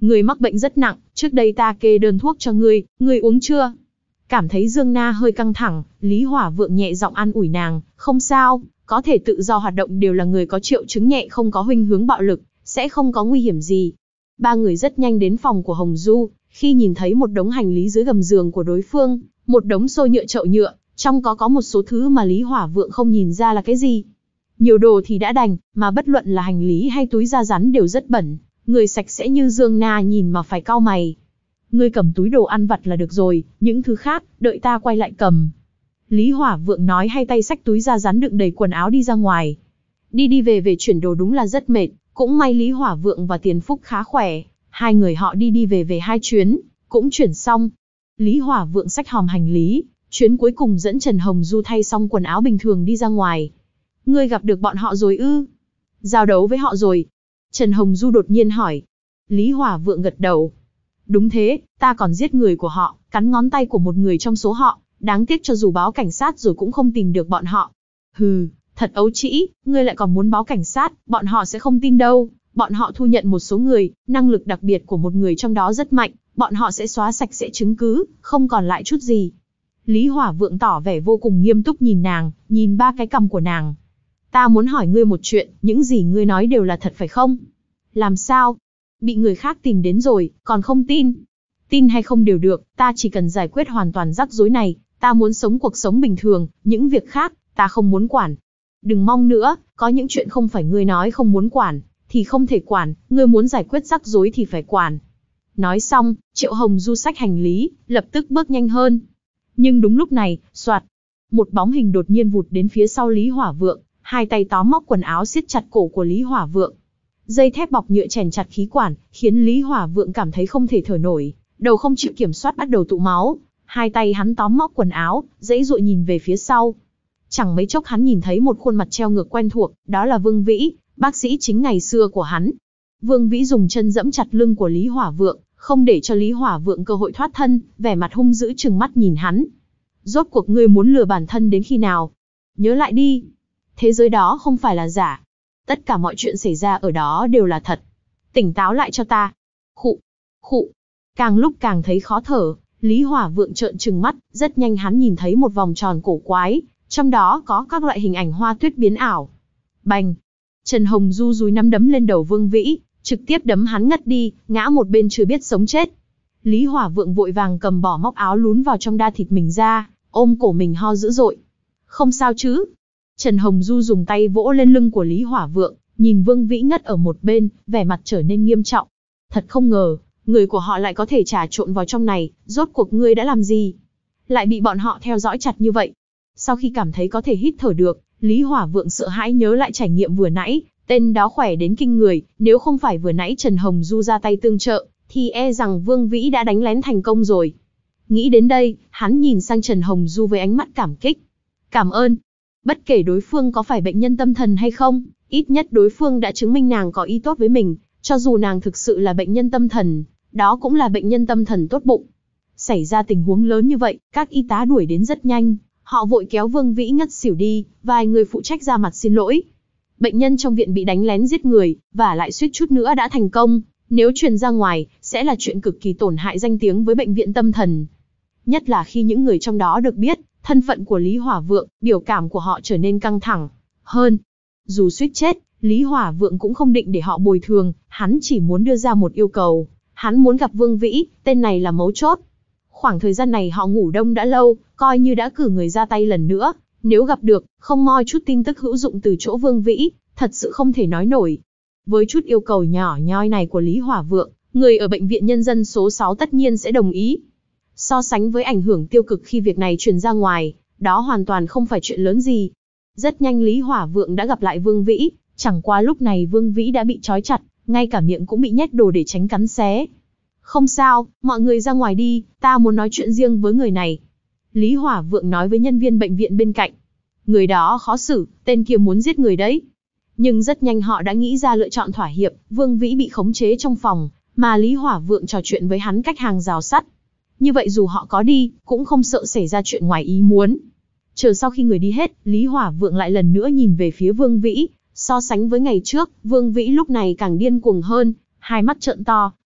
Ngươi mắc bệnh rất nặng, trước đây ta kê đơn thuốc cho ngươi, ngươi uống chưa? Cảm thấy Dương Na hơi căng thẳng, Lý Hỏa Vượng nhẹ giọng an ủi nàng, không sao, có thể tự do hoạt động đều là người có triệu chứng nhẹ không có khuynh hướng bạo lực, sẽ không có nguy hiểm gì. Ba người rất nhanh đến phòng của Hồng Du, khi nhìn thấy một đống hành lý dưới gầm giường của đối phương, một đống xô nhựa chậu nhựa, trong có có một số thứ mà Lý Hỏa Vượng không nhìn ra là cái gì. Nhiều đồ thì đã đành, mà bất luận là hành lý hay túi da rắn đều rất bẩn, người sạch sẽ như Dương Na nhìn mà phải cau mày. Ngươi cầm túi đồ ăn vặt là được rồi, những thứ khác, đợi ta quay lại cầm. Lý Hỏa Vượng nói, hay tay xách túi da rắn đựng đầy quần áo đi ra ngoài. Đi đi về về chuyển đồ đúng là rất mệt, cũng may Lý Hỏa Vượng và Tiền Phúc khá khỏe, hai người họ đi đi về về hai chuyến, cũng chuyển xong. Lý Hỏa Vượng xách hòm hành lý, chuyến cuối cùng dẫn Trần Hồng Du thay xong quần áo bình thường đi ra ngoài. Ngươi gặp được bọn họ rồi ư? Giao đấu với họ rồi? Trần Hồng Du đột nhiên hỏi. Lý Hỏa Vượng gật đầu. Đúng thế, ta còn giết người của họ, cắn ngón tay của một người trong số họ, đáng tiếc cho dù báo cảnh sát rồi cũng không tìm được bọn họ. Hừ, thật ấu trĩ, ngươi lại còn muốn báo cảnh sát, bọn họ sẽ không tin đâu. Bọn họ thu nhận một số người, năng lực đặc biệt của một người trong đó rất mạnh, bọn họ sẽ xóa sạch sẽ chứng cứ, không còn lại chút gì. Lý Hỏa Vượng tỏ vẻ vô cùng nghiêm túc nhìn nàng, nhìn ba cái cằm của nàng. Ta muốn hỏi ngươi một chuyện, những gì ngươi nói đều là thật phải không? Làm sao? Bị người khác tìm đến rồi, còn không tin? Tin hay không đều được, ta chỉ cần giải quyết hoàn toàn rắc rối này, ta muốn sống cuộc sống bình thường, những việc khác, ta không muốn quản. Đừng mong nữa, có những chuyện không phải ngươi nói không muốn quản, thì không thể quản, ngươi muốn giải quyết rắc rối thì phải quản. Nói xong, Triệu Hồng Du xách hành lý, lập tức bước nhanh hơn. Nhưng đúng lúc này, soạt, một bóng hình đột nhiên vụt đến phía sau Lý Hỏa Vượng, hai tay tóm móc quần áo siết chặt cổ của Lý Hỏa Vượng. Dây thép bọc nhựa chèn chặt khí quản, khiến Lý Hỏa Vượng cảm thấy không thể thở nổi, đầu không chịu kiểm soát bắt đầu tụ máu. Hai tay hắn tóm móc quần áo, giãy giụa nhìn về phía sau. Chẳng mấy chốc hắn nhìn thấy một khuôn mặt treo ngược quen thuộc, đó là Vương Vĩ, bác sĩ chính ngày xưa của hắn. Vương Vĩ dùng chân dẫm chặt lưng của Lý Hỏa Vượng, không để cho Lý Hỏa Vượng cơ hội thoát thân, vẻ mặt hung dữ trừng mắt nhìn hắn. Rốt cuộc ngươi muốn lừa bản thân đến khi nào? Nhớ lại đi. Thế giới đó không phải là giả. Tất cả mọi chuyện xảy ra ở đó đều là thật. Tỉnh táo lại cho ta. Khụ, khụ. Càng lúc càng thấy khó thở, Lý Hỏa Vượng trợn trừng mắt, rất nhanh hắn nhìn thấy một vòng tròn cổ quái, trong đó có các loại hình ảnh hoa tuyết biến ảo. Bành! Trần Hồng Du dúi nắm đấm lên đầu Vương Vĩ, trực tiếp đấm hắn ngất đi, ngã một bên chưa biết sống chết. Lý Hỏa Vượng vội vàng cầm bỏ móc áo lún vào trong da thịt mình ra, ôm cổ mình ho dữ dội. Không sao chứ? Trần Hồng Du dùng tay vỗ lên lưng của Lý Hỏa Vượng, nhìn Vương Vĩ ngất ở một bên, vẻ mặt trở nên nghiêm trọng. Thật không ngờ, người của họ lại có thể trà trộn vào trong này, rốt cuộc ngươi đã làm gì? Lại bị bọn họ theo dõi chặt như vậy. Sau khi cảm thấy có thể hít thở được, Lý Hỏa Vượng sợ hãi nhớ lại trải nghiệm vừa nãy, tên đó khỏe đến kinh người, nếu không phải vừa nãy Trần Hồng Du ra tay tương trợ, thì e rằng Vương Vĩ đã đánh lén thành công rồi. Nghĩ đến đây, hắn nhìn sang Trần Hồng Du với ánh mắt cảm kích. Cảm ơn. Bất kể đối phương có phải bệnh nhân tâm thần hay không, ít nhất đối phương đã chứng minh nàng có ý tốt với mình, cho dù nàng thực sự là bệnh nhân tâm thần, đó cũng là bệnh nhân tâm thần tốt bụng. Xảy ra tình huống lớn như vậy, các y tá đuổi đến rất nhanh, họ vội kéo Vương Vĩ ngất xỉu đi, vài người phụ trách ra mặt xin lỗi. Bệnh nhân trong viện bị đánh lén giết người, và lại suýt chút nữa đã thành công, nếu truyền ra ngoài, sẽ là chuyện cực kỳ tổn hại danh tiếng với bệnh viện tâm thần. Nhất là khi những người trong đó được biết, thân phận của Lý Hỏa Vượng, biểu cảm của họ trở nên căng thẳng hơn. Dù suýt chết, Lý Hỏa Vượng cũng không định để họ bồi thường, hắn chỉ muốn đưa ra một yêu cầu. Hắn muốn gặp Vương Vĩ, tên này là mấu chốt. Khoảng thời gian này họ ngủ đông đã lâu, coi như đã cử người ra tay lần nữa. Nếu gặp được, không moi chút tin tức hữu dụng từ chỗ Vương Vĩ, thật sự không thể nói nổi. Với chút yêu cầu nhỏ nhoi này của Lý Hỏa Vượng, người ở bệnh viện nhân dân số sáu tất nhiên sẽ đồng ý. So sánh với ảnh hưởng tiêu cực khi việc này truyền ra ngoài, đó hoàn toàn không phải chuyện lớn gì. Rất nhanh Lý Hỏa Vượng đã gặp lại Vương Vĩ, chẳng qua lúc này Vương Vĩ đã bị trói chặt, ngay cả miệng cũng bị nhét đồ để tránh cắn xé. Không sao, mọi người ra ngoài đi, ta muốn nói chuyện riêng với người này. Lý Hỏa Vượng nói với nhân viên bệnh viện bên cạnh. Người đó khó xử, tên kia muốn giết người đấy. Nhưng rất nhanh họ đã nghĩ ra lựa chọn thỏa hiệp, Vương Vĩ bị khống chế trong phòng, mà Lý Hỏa Vượng trò chuyện với hắn cách hàng rào sắt. Như vậy dù họ có đi, cũng không sợ xảy ra chuyện ngoài ý muốn. Chờ sau khi người đi hết, Lý Hỏa Vượng lại lần nữa nhìn về phía Vương Vĩ, so sánh với ngày trước, Vương Vĩ lúc này càng điên cuồng hơn, hai mắt trợn to,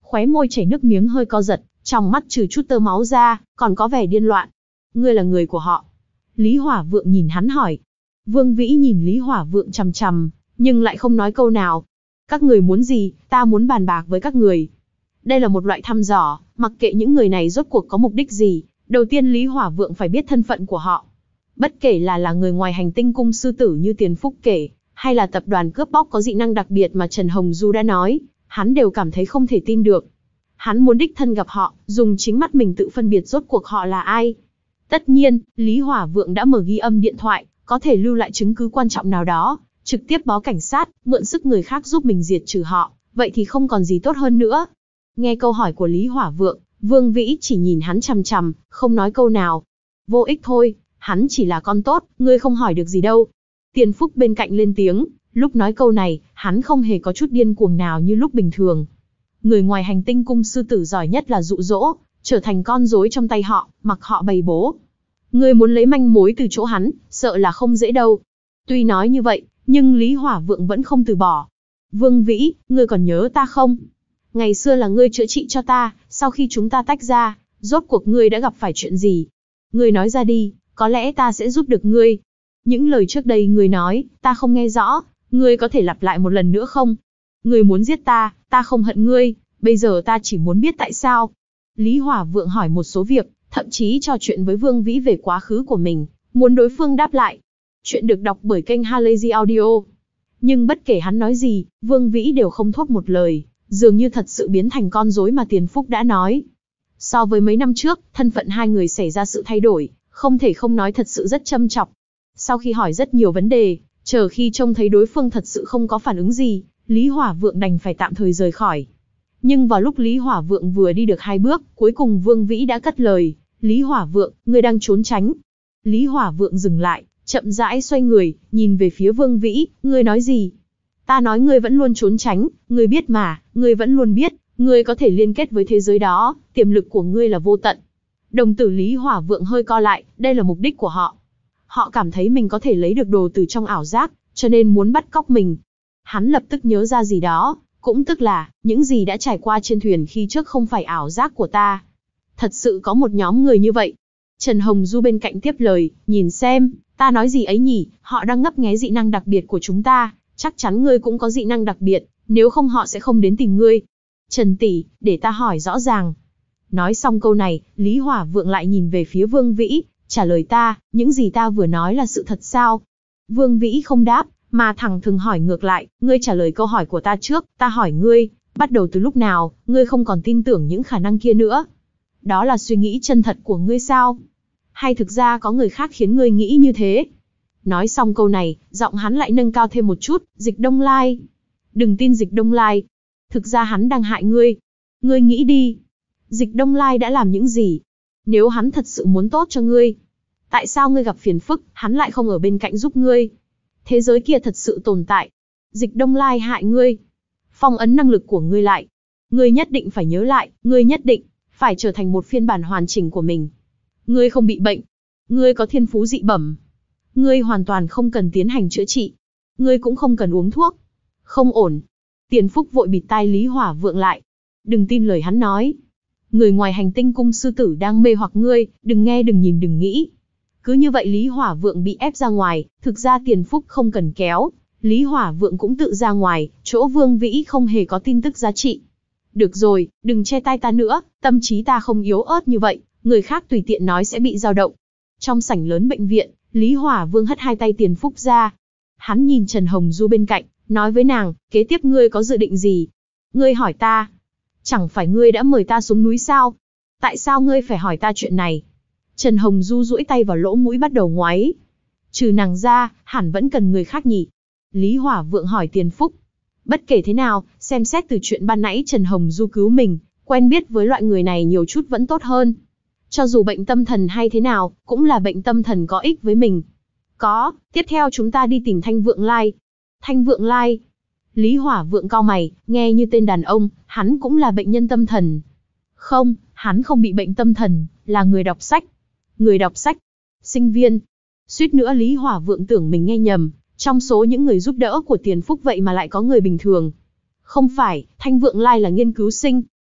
khóe môi chảy nước miếng hơi co giật, trong mắt trừ chút tơ máu ra, còn có vẻ điên loạn. Ngươi là người của họ. Lý Hỏa Vượng nhìn hắn hỏi. Vương Vĩ nhìn Lý Hỏa Vượng chằm chằm, nhưng lại không nói câu nào. Các người muốn gì, ta muốn bàn bạc với các người. Đây là một loại thăm dò, mặc kệ những người này rốt cuộc có mục đích gì, đầu tiên Lý Hỏa Vượng phải biết thân phận của họ. Bất kể là là người ngoài hành tinh cung sư tử như Tiền Phúc kể, hay là tập đoàn cướp bóc có dị năng đặc biệt mà Trần Hồng Du đã nói, hắn đều cảm thấy không thể tin được. Hắn muốn đích thân gặp họ, dùng chính mắt mình tự phân biệt rốt cuộc họ là ai. Tất nhiên, Lý Hỏa Vượng đã mở ghi âm điện thoại, có thể lưu lại chứng cứ quan trọng nào đó, trực tiếp báo cảnh sát, mượn sức người khác giúp mình diệt trừ họ, vậy thì không còn gì tốt hơn nữa. Nghe câu hỏi của Lý Hỏa Vượng, Vương Vĩ chỉ nhìn hắn chằm chằm, không nói câu nào. Vô ích thôi, hắn chỉ là con tốt, ngươi không hỏi được gì đâu. Tiền Phúc bên cạnh lên tiếng, lúc nói câu này, hắn không hề có chút điên cuồng nào như lúc bình thường. Người ngoài hành tinh cung sư tử giỏi nhất là dụ dỗ, trở thành con rối trong tay họ, mặc họ bày bố. Ngươi muốn lấy manh mối từ chỗ hắn, sợ là không dễ đâu. Tuy nói như vậy, nhưng Lý Hỏa Vượng vẫn không từ bỏ. Vương Vĩ, ngươi còn nhớ ta không? Ngày xưa là ngươi chữa trị cho ta, sau khi chúng ta tách ra, rốt cuộc ngươi đã gặp phải chuyện gì? Ngươi nói ra đi, có lẽ ta sẽ giúp được ngươi. Những lời trước đây ngươi nói, ta không nghe rõ, ngươi có thể lặp lại một lần nữa không? Ngươi muốn giết ta, ta không hận ngươi, bây giờ ta chỉ muốn biết tại sao. Lý Hỏa Vượng hỏi một số việc, thậm chí trò chuyện với Vương Vĩ về quá khứ của mình, muốn đối phương đáp lại. Chuyện được đọc bởi kênh Halazy Audio. Nhưng bất kể hắn nói gì, Vương Vĩ đều không thốt một lời, dường như thật sự biến thành con rối mà Tiền Phúc đã nói. So với mấy năm trước, thân phận hai người xảy ra sự thay đổi, không thể không nói thật sự rất châm chọc. Sau khi hỏi rất nhiều vấn đề, chờ khi trông thấy đối phương thật sự không có phản ứng gì, Lý Hỏa Vượng đành phải tạm thời rời khỏi. Nhưng vào lúc Lý Hỏa Vượng vừa đi được hai bước, cuối cùng Vương Vĩ đã cất lời. Lý Hỏa Vượng, ngươi đang trốn tránh. Lý Hỏa Vượng dừng lại, chậm rãi xoay người, nhìn về phía Vương Vĩ, ngươi nói gì? Ta nói ngươi vẫn luôn trốn tránh, ngươi biết mà, ngươi vẫn luôn biết, ngươi có thể liên kết với thế giới đó, tiềm lực của ngươi là vô tận. Đồng tử Lý Hỏa Vượng hơi co lại, đây là mục đích của họ. Họ cảm thấy mình có thể lấy được đồ từ trong ảo giác, cho nên muốn bắt cóc mình. Hắn lập tức nhớ ra gì đó, cũng tức là, những gì đã trải qua trên thuyền khi trước không phải ảo giác của ta. Thật sự có một nhóm người như vậy. Trần Hồng Du bên cạnh tiếp lời, nhìn xem, ta nói gì ấy nhỉ, họ đang ngấp nghé dị năng đặc biệt của chúng ta, chắc chắn ngươi cũng có dị năng đặc biệt, nếu không họ sẽ không đến tìm ngươi. Trần tỷ, để ta hỏi rõ ràng. Nói xong câu này, Lý Hỏa Vượng lại nhìn về phía Vương Vĩ, trả lời ta, những gì ta vừa nói là sự thật sao? Vương Vĩ không đáp, mà thẳng thừng hỏi ngược lại, ngươi trả lời câu hỏi của ta trước, ta hỏi ngươi, bắt đầu từ lúc nào, ngươi không còn tin tưởng những khả năng kia nữa? Đó là suy nghĩ chân thật của ngươi sao? Hay thực ra có người khác khiến ngươi nghĩ như thế? Nói xong câu này, giọng hắn lại nâng cao thêm một chút, Dịch Đông Lai. Đừng tin Dịch Đông Lai. Thực ra hắn đang hại ngươi. Ngươi nghĩ đi. Dịch Đông Lai đã làm những gì? Nếu hắn thật sự muốn tốt cho ngươi, tại sao ngươi gặp phiền phức, hắn lại không ở bên cạnh giúp ngươi? Thế giới kia thật sự tồn tại. Dịch Đông Lai hại ngươi. Phong ấn năng lực của ngươi lại. Ngươi nhất định phải nhớ lại, ngươi nhất định phải trở thành một phiên bản hoàn chỉnh của mình. Ngươi không bị bệnh. Ngươi có thiên phú dị bẩm. Ngươi hoàn toàn không cần tiến hành chữa trị. Ngươi cũng không cần uống thuốc. Không ổn. Tiền Phúc vội bịt tai Lý Hỏa Vượng lại. Đừng tin lời hắn nói. Người ngoài hành tinh cung sư tử đang mê hoặc ngươi, đừng nghe đừng nhìn đừng nghĩ. Cứ như vậy Lý Hỏa Vượng bị ép ra ngoài, thực ra Tiền Phúc không cần kéo. Lý Hỏa Vượng cũng tự ra ngoài, chỗ Vương Vĩ không hề có tin tức giá trị. Được rồi, đừng che tai ta nữa, tâm trí ta không yếu ớt như vậy, người khác tùy tiện nói sẽ bị dao động. Trong sảnh lớn bệnh viện, Lý Hỏa Vương hất hai tay Tiền Phúc ra. Hắn nhìn Trần Hồng Du bên cạnh, nói với nàng, kế tiếp ngươi có dự định gì? Ngươi hỏi ta. Chẳng phải ngươi đã mời ta xuống núi sao? Tại sao ngươi phải hỏi ta chuyện này? Trần Hồng Du duỗi tay vào lỗ mũi bắt đầu ngoáy. Trừ nàng ra, hẳn vẫn cần người khác nhỉ? Lý Hỏa Vượng hỏi Tiền Phúc. Bất kể thế nào, xem xét từ chuyện ban nãy Trần Hồng Du cứu mình, quen biết với loại người này nhiều chút vẫn tốt hơn. Cho dù bệnh tâm thần hay thế nào, cũng là bệnh tâm thần có ích với mình. Có, tiếp theo chúng ta đi tìm Thanh Vượng Lai. Thanh Vượng Lai. Lý Hỏa Vượng cau mày, nghe như tên đàn ông, hắn cũng là bệnh nhân tâm thần. Không, hắn không bị bệnh tâm thần, là người đọc sách. Người đọc sách. Sinh viên. Suýt nữa Lý Hỏa Vượng tưởng mình nghe nhầm, trong số những người giúp đỡ của Tiền Phúc vậy mà lại có người bình thường. Không phải, Thanh Vượng Lai là nghiên cứu sinh.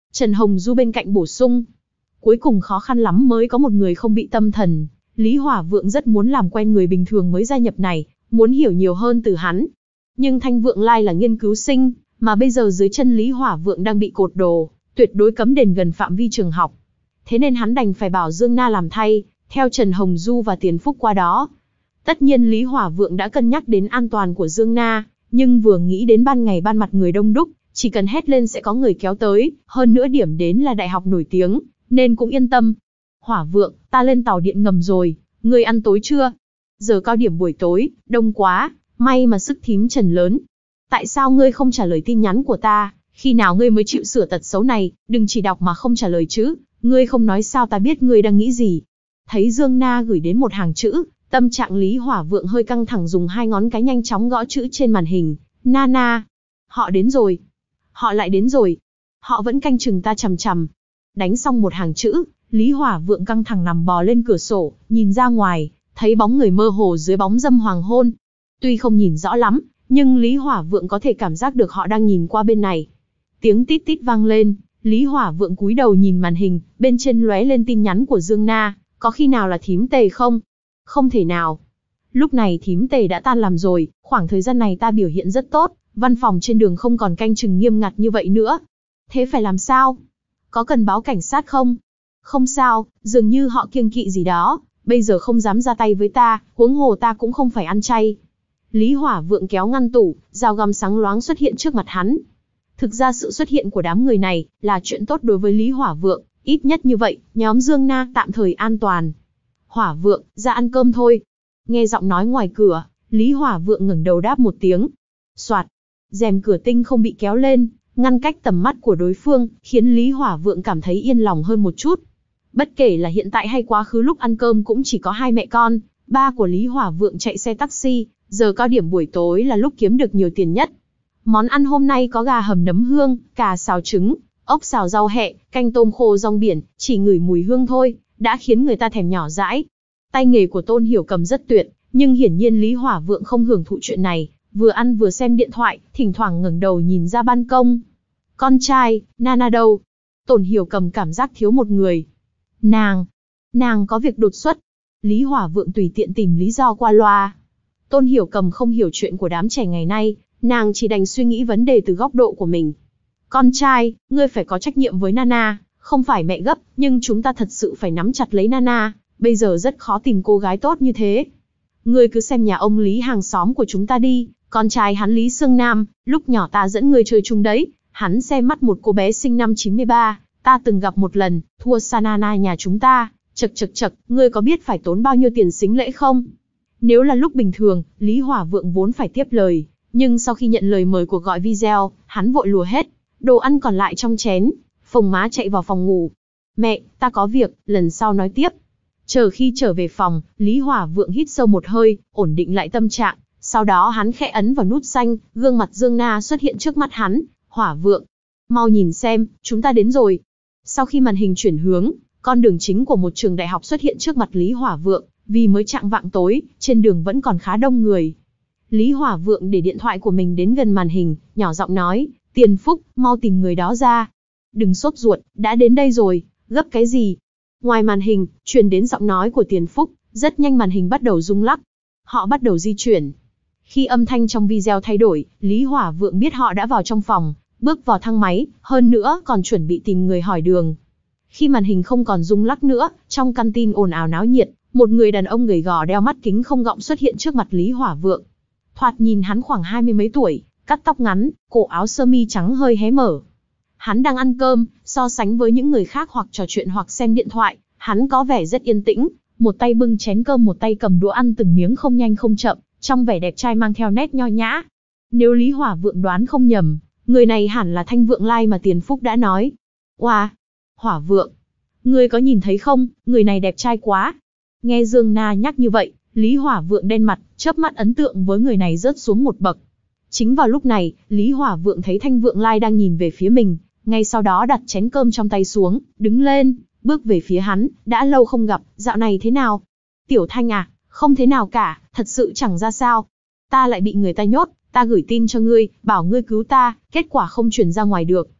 Trần Hồng Du bên cạnh bổ sung. Cuối cùng khó khăn lắm mới có một người không bị tâm thần. Lý Hỏa Vượng rất muốn làm quen người bình thường mới gia nhập này, muốn hiểu nhiều hơn từ hắn. Nhưng Thanh Vượng Lai là nghiên cứu sinh, mà bây giờ dưới chân Lý Hỏa Vượng đang bị cột đồ, tuyệt đối cấm đền gần phạm vi trường học. Thế nên hắn đành phải bảo Dương Na làm thay, theo Trần Hồng Du và Tiền Phúc qua đó. Tất nhiên Lý Hỏa Vượng đã cân nhắc đến an toàn của Dương Na, nhưng vừa nghĩ đến ban ngày ban mặt người đông đúc, chỉ cần hét lên sẽ có người kéo tới, hơn nữa điểm đến là đại học nổi tiếng, nên cũng yên tâm. Hỏa Vượng, ta lên tàu điện ngầm rồi, ngươi ăn tối chưa? Giờ cao điểm buổi tối, đông quá, may mà sức thím Trần lớn. Tại sao ngươi không trả lời tin nhắn của ta, khi nào ngươi mới chịu sửa tật xấu này, đừng chỉ đọc mà không trả lời chứ, ngươi không nói sao ta biết ngươi đang nghĩ gì. Thấy Dương Na gửi đến một hàng chữ, tâm trạng Lý Hỏa Vượng hơi căng thẳng, dùng hai ngón cái nhanh chóng gõ chữ trên màn hình. Nana, họ đến rồi. Họ lại đến rồi. Họ vẫn canh chừng ta chằm chằm. Đánh xong một hàng chữ, Lý Hỏa Vượng căng thẳng nằm bò lên cửa sổ, nhìn ra ngoài, thấy bóng người mơ hồ dưới bóng dâm hoàng hôn. Tuy không nhìn rõ lắm, nhưng Lý Hỏa Vượng có thể cảm giác được họ đang nhìn qua bên này. Tiếng tít tít vang lên, Lý Hỏa Vượng cúi đầu nhìn màn hình, bên trên lóe lên tin nhắn của Dương Na, có khi nào là thím Tề không? Không thể nào. Lúc này thím Tề đã tan làm rồi, khoảng thời gian này ta biểu hiện rất tốt, văn phòng trên đường không còn canh chừng nghiêm ngặt như vậy nữa. Thế phải làm sao? Có cần báo cảnh sát không? Không sao, dường như họ kiêng kỵ gì đó, bây giờ không dám ra tay với ta, huống hồ ta cũng không phải ăn chay. Lý Hỏa Vượng kéo ngăn tủ, dao găm sáng loáng xuất hiện trước mặt hắn. Thực ra sự xuất hiện của đám người này là chuyện tốt đối với Lý Hỏa Vượng, ít nhất như vậy, nhóm Dương Na tạm thời an toàn. Hỏa Vượng, ra ăn cơm thôi. Nghe giọng nói ngoài cửa, Lý Hỏa Vượng ngẩng đầu đáp một tiếng. Soạt, rèm cửa tinh không bị kéo lên, ngăn cách tầm mắt của đối phương, khiến Lý Hỏa Vượng cảm thấy yên lòng hơn một chút. Bất kể là hiện tại hay quá khứ lúc ăn cơm cũng chỉ có hai mẹ con, ba của Lý Hỏa Vượng chạy xe taxi, giờ cao điểm buổi tối là lúc kiếm được nhiều tiền nhất. Món ăn hôm nay có gà hầm nấm hương, cà xào trứng, ốc xào rau hẹ, canh tôm khô rong biển, chỉ ngửi mùi hương thôi, đã khiến người ta thèm nhỏ dãi. Tay nghề của Tôn Hiểu Cầm rất tuyệt, nhưng hiển nhiên Lý Hỏa Vượng không hưởng thụ chuyện này, vừa ăn vừa xem điện thoại, thỉnh thoảng ngẩng đầu nhìn ra ban công. Con trai, Nana đâu? Tôn Hiểu Cầm cảm giác thiếu một người. Nàng, nàng có việc đột xuất. Lý Hỏa Vượng tùy tiện tìm lý do qua loa. Tôn Hiểu Cầm không hiểu chuyện của đám trẻ ngày nay, nàng chỉ đành suy nghĩ vấn đề từ góc độ của mình. Con trai, ngươi phải có trách nhiệm với Nana, không phải mẹ gấp, nhưng chúng ta thật sự phải nắm chặt lấy Nana, bây giờ rất khó tìm cô gái tốt như thế. Ngươi cứ xem nhà ông Lý hàng xóm của chúng ta đi, con trai hắn Lý Sương Nam, lúc nhỏ ta dẫn ngươi chơi chung đấy, hắn xem mắt một cô bé sinh năm chín mươi ba, ta từng gặp một lần, thua xa Nana nhà chúng ta, chật chật chật, ngươi có biết phải tốn bao nhiêu tiền sính lễ không? Nếu là lúc bình thường, Lý Hỏa Vượng vốn phải tiếp lời, nhưng sau khi nhận lời mời cuộc gọi video, hắn vội lùa hết, đồ ăn còn lại trong chén, phồng má chạy vào phòng ngủ. Mẹ, ta có việc, lần sau nói tiếp. Chờ khi trở về phòng, Lý Hỏa Vượng hít sâu một hơi, ổn định lại tâm trạng, sau đó hắn khẽ ấn vào nút xanh, gương mặt Dương Na xuất hiện trước mắt hắn. Hỏa Vượng, mau nhìn xem, chúng ta đến rồi. Sau khi màn hình chuyển hướng, con đường chính của một trường đại học xuất hiện trước mặt Lý Hỏa Vượng, vì mới chạng vạng tối, trên đường vẫn còn khá đông người. Lý Hỏa Vượng để điện thoại của mình đến gần màn hình, nhỏ giọng nói, Tiền Phúc, mau tìm người đó ra. Đừng sốt ruột, đã đến đây rồi, gấp cái gì? Ngoài màn hình, truyền đến giọng nói của Tiền Phúc, rất nhanh màn hình bắt đầu rung lắc. Họ bắt đầu di chuyển. Khi âm thanh trong video thay đổi, Lý Hỏa Vượng biết họ đã vào trong phòng, bước vào thang máy, hơn nữa còn chuẩn bị tìm người hỏi đường. Khi màn hình không còn rung lắc nữa, trong căn tin ồn ào náo nhiệt, một người đàn ông gầy gò đeo mắt kính không gọng xuất hiện trước mặt Lý Hỏa Vượng. Thoạt nhìn hắn khoảng hai mươi mấy tuổi, cắt tóc ngắn, cổ áo sơ mi trắng hơi hé mở. Hắn đang ăn cơm, so sánh với những người khác hoặc trò chuyện hoặc xem điện thoại, hắn có vẻ rất yên tĩnh, một tay bưng chén cơm một tay cầm đũa ăn từng miếng không nhanh không chậm, trong vẻ đẹp trai mang theo nét nho nhã. Nếu Lý Hỏa Vượng đoán không nhầm, người này hẳn là Thanh Vượng Lai mà Tiền Phúc đã nói. Oa, wow, Hỏa Vượng, ngươi có nhìn thấy không, người này đẹp trai quá. Nghe Dương Na nhắc như vậy, Lý Hỏa Vượng đen mặt, chớp mắt ấn tượng với người này rớt xuống một bậc. Chính vào lúc này, Lý Hỏa Vượng thấy Thanh Vượng Lai đang nhìn về phía mình, ngay sau đó đặt chén cơm trong tay xuống, đứng lên, bước về phía hắn, đã lâu không gặp, dạo này thế nào? Tiểu Thanh à, không thế nào cả, thật sự chẳng ra sao. Ta lại bị người ta nhốt, ta gửi tin cho ngươi, bảo ngươi cứu ta, kết quả không truyền ra ngoài được.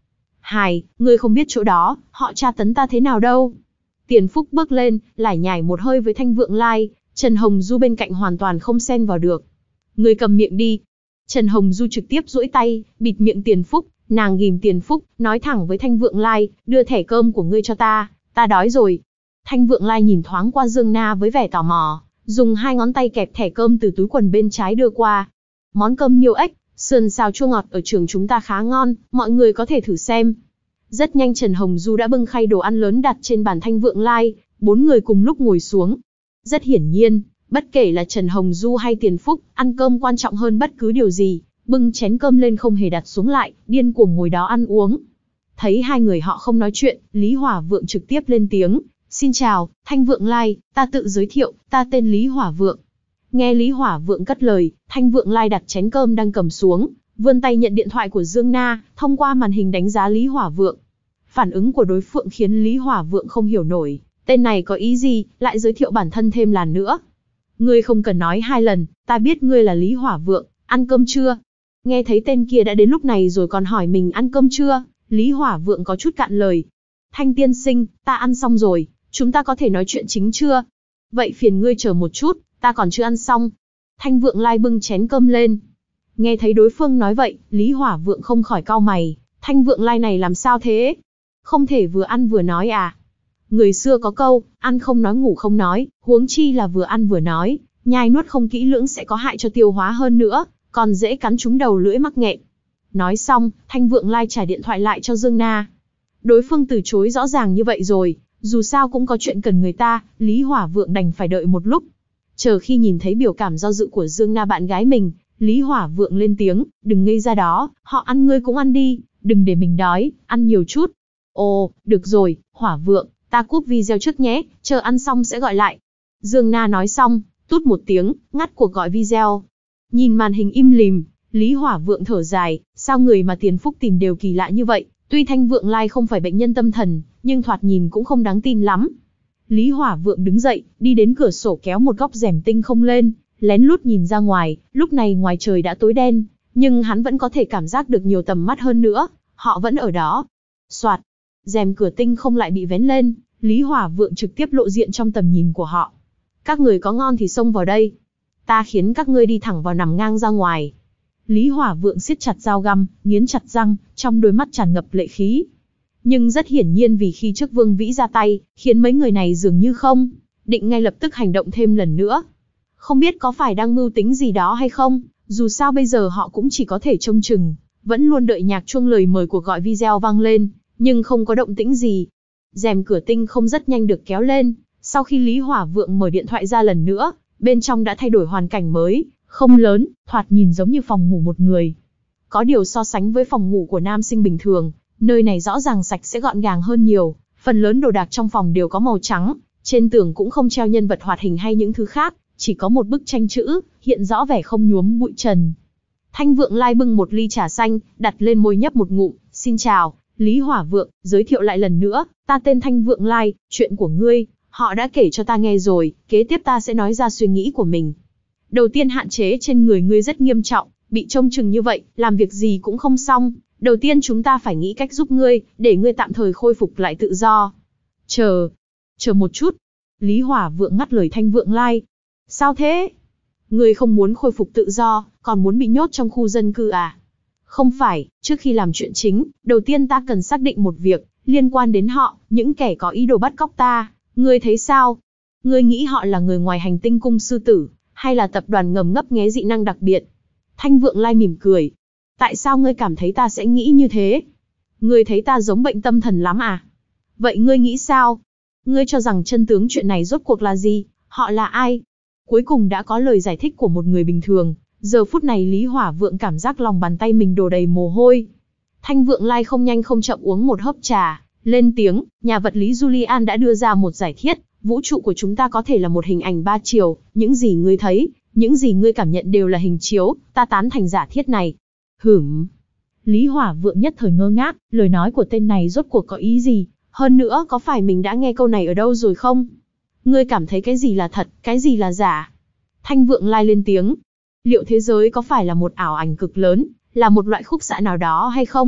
Hài, ngươi không biết chỗ đó, họ tra tấn ta thế nào đâu. Tiền Phúc bước lên, lải nhải một hơi với Thanh Vượng Lai, Trần Hồng Du bên cạnh hoàn toàn không xen vào được. Ngươi cầm miệng đi. Trần Hồng Du trực tiếp duỗi tay, bịt miệng Tiền Phúc, nàng ghim Tiền Phúc, nói thẳng với Thanh Vượng Lai, đưa thẻ cơm của ngươi cho ta, ta đói rồi. Thanh Vượng Lai nhìn thoáng qua Dương Na với vẻ tò mò, dùng hai ngón tay kẹp thẻ cơm từ túi quần bên trái đưa qua. Món cơm niêu ếch, sườn xào chua ngọt ở trường chúng ta khá ngon, mọi người có thể thử xem. Rất nhanh Trần Hồng Du đã bưng khay đồ ăn lớn đặt trên bàn Thanh Vượng Lai, bốn người cùng lúc ngồi xuống. Rất hiển nhiên, bất kể là Trần Hồng Du hay Tiền Phúc, ăn cơm quan trọng hơn bất cứ điều gì, bưng chén cơm lên không hề đặt xuống lại, điên cuồng ngồi đó ăn uống. Thấy hai người họ không nói chuyện, Lý Hỏa Vượng trực tiếp lên tiếng, xin chào, Thanh Vượng Lai, ta tự giới thiệu, ta tên Lý Hỏa Vượng. Nghe Lý Hỏa Vượng cất lời, Thanh Vượng Lai đặt chén cơm đang cầm xuống, vươn tay nhận điện thoại của Dương Na, thông qua màn hình đánh giá Lý Hỏa Vượng. Phản ứng của đối phương khiến Lý Hỏa Vượng không hiểu nổi, tên này có ý gì, lại giới thiệu bản thân thêm lần nữa. Ngươi không cần nói hai lần, ta biết ngươi là Lý Hỏa Vượng, ăn cơm chưa? Nghe thấy tên kia đã đến lúc này rồi còn hỏi mình ăn cơm chưa, Lý Hỏa Vượng có chút cạn lời. Thanh tiên sinh, ta ăn xong rồi, chúng ta có thể nói chuyện chính chưa? Vậy phiền ngươi chờ một chút, ta còn chưa ăn xong. Thanh Vượng Lai bưng chén cơm lên. Nghe thấy đối phương nói vậy, Lý Hỏa Vượng không khỏi cau mày, Thanh Vượng Lai này làm sao thế? Không thể vừa ăn vừa nói à? Người xưa có câu, ăn không nói ngủ không nói, huống chi là vừa ăn vừa nói, nhai nuốt không kỹ lưỡng sẽ có hại cho tiêu hóa hơn nữa, còn dễ cắn trúng đầu lưỡi mắc nghẹn. Nói xong, Thanh Vượng Lai trả điện thoại lại cho Dương Na. Đối phương từ chối rõ ràng như vậy rồi, dù sao cũng có chuyện cần người ta, Lý Hỏa Vượng đành phải đợi một lúc. Chờ khi nhìn thấy biểu cảm do dự của Dương Na bạn gái mình, Lý Hỏa Vượng lên tiếng, đừng ngây ra đó, họ ăn ngươi cũng ăn đi, đừng để mình đói, ăn nhiều chút. Ồ, được rồi, Hỏa Vượng, ta cúp video trước nhé, chờ ăn xong sẽ gọi lại. Dương Na nói xong, tút một tiếng, ngắt cuộc gọi video. Nhìn màn hình im lìm, Lý Hỏa Vượng thở dài, sao người mà Tiền Phúc tìm đều kỳ lạ như vậy, tuy Thanh Vượng Lai không phải bệnh nhân tâm thần, nhưng thoạt nhìn cũng không đáng tin lắm. Lý Hỏa Vượng đứng dậy, đi đến cửa sổ kéo một góc rèm tinh không lên, lén lút nhìn ra ngoài, lúc này ngoài trời đã tối đen, nhưng hắn vẫn có thể cảm giác được nhiều tầm mắt hơn nữa, họ vẫn ở đó. Soạt, rèm cửa tinh không lại bị vén lên, Lý Hỏa Vượng trực tiếp lộ diện trong tầm nhìn của họ. Các người có ngon thì xông vào đây. Ta khiến các ngươi đi thẳng vào nằm ngang ra ngoài. Lý Hỏa Vượng siết chặt dao găm, nghiến chặt răng, trong đôi mắt tràn ngập lệ khí. Nhưng rất hiển nhiên vì khi trước Vương Vĩ ra tay, khiến mấy người này dường như không, định ngay lập tức hành động thêm lần nữa. Không biết có phải đang mưu tính gì đó hay không, dù sao bây giờ họ cũng chỉ có thể trông chừng, vẫn luôn đợi nhạc chuông lời mời cuộc gọi video vang lên, nhưng không có động tĩnh gì. Rèm cửa tinh không rất nhanh được kéo lên, sau khi Lý Hỏa Vượng mở điện thoại ra lần nữa, bên trong đã thay đổi hoàn cảnh mới, không lớn, thoạt nhìn giống như phòng ngủ một người. Có điều so sánh với phòng ngủ của nam sinh bình thường, nơi này rõ ràng sạch sẽ gọn gàng hơn nhiều, phần lớn đồ đạc trong phòng đều có màu trắng, trên tường cũng không treo nhân vật hoạt hình hay những thứ khác, chỉ có một bức tranh chữ, hiện rõ vẻ không nhuốm bụi trần. Thanh Vượng Lai bưng một ly trà xanh, đặt lên môi nhấp một ngụm, xin chào, Lý Hỏa Vượng, giới thiệu lại lần nữa, ta tên Thanh Vượng Lai, chuyện của ngươi, họ đã kể cho ta nghe rồi, kế tiếp ta sẽ nói ra suy nghĩ của mình. Đầu tiên hạn chế trên người ngươi rất nghiêm trọng, bị trông chừng như vậy, làm việc gì cũng không xong. Đầu tiên chúng ta phải nghĩ cách giúp ngươi, để ngươi tạm thời khôi phục lại tự do. Chờ, chờ một chút. Lý Hỏa Vượng ngắt lời Thanh Vượng Lai. Sao thế? Ngươi không muốn khôi phục tự do, còn muốn bị nhốt trong khu dân cư à? Không phải, trước khi làm chuyện chính, đầu tiên ta cần xác định một việc, liên quan đến họ, những kẻ có ý đồ bắt cóc ta. Ngươi thấy sao? Ngươi nghĩ họ là người ngoài hành tinh cung sư tử, hay là tập đoàn ngầm ngấp nghé dị năng đặc biệt? Thanh Vượng Lai mỉm cười. Tại sao ngươi cảm thấy ta sẽ nghĩ như thế? Ngươi thấy ta giống bệnh tâm thần lắm à? Vậy ngươi nghĩ sao? Ngươi cho rằng chân tướng chuyện này rốt cuộc là gì? Họ là ai? Cuối cùng đã có lời giải thích của một người bình thường. Giờ phút này Lý Hỏa Vượng cảm giác lòng bàn tay mình đổ đầy mồ hôi. Thanh Vượng Lai không nhanh không chậm uống một hớp trà, lên tiếng, nhà vật lý Julian đã đưa ra một giải thiết, vũ trụ của chúng ta có thể là một hình ảnh ba chiều, những gì ngươi thấy, những gì ngươi cảm nhận đều là hình chiếu, ta tán thành giả thiết này. Hửm. Lý Hỏa Vượng nhất thời ngơ ngác, lời nói của tên này rốt cuộc có ý gì, hơn nữa có phải mình đã nghe câu này ở đâu rồi không? Ngươi cảm thấy cái gì là thật, cái gì là giả? Thanh Vượng Lai lên tiếng. Liệu thế giới có phải là một ảo ảnh cực lớn, là một loại khúc xạ nào đó hay không?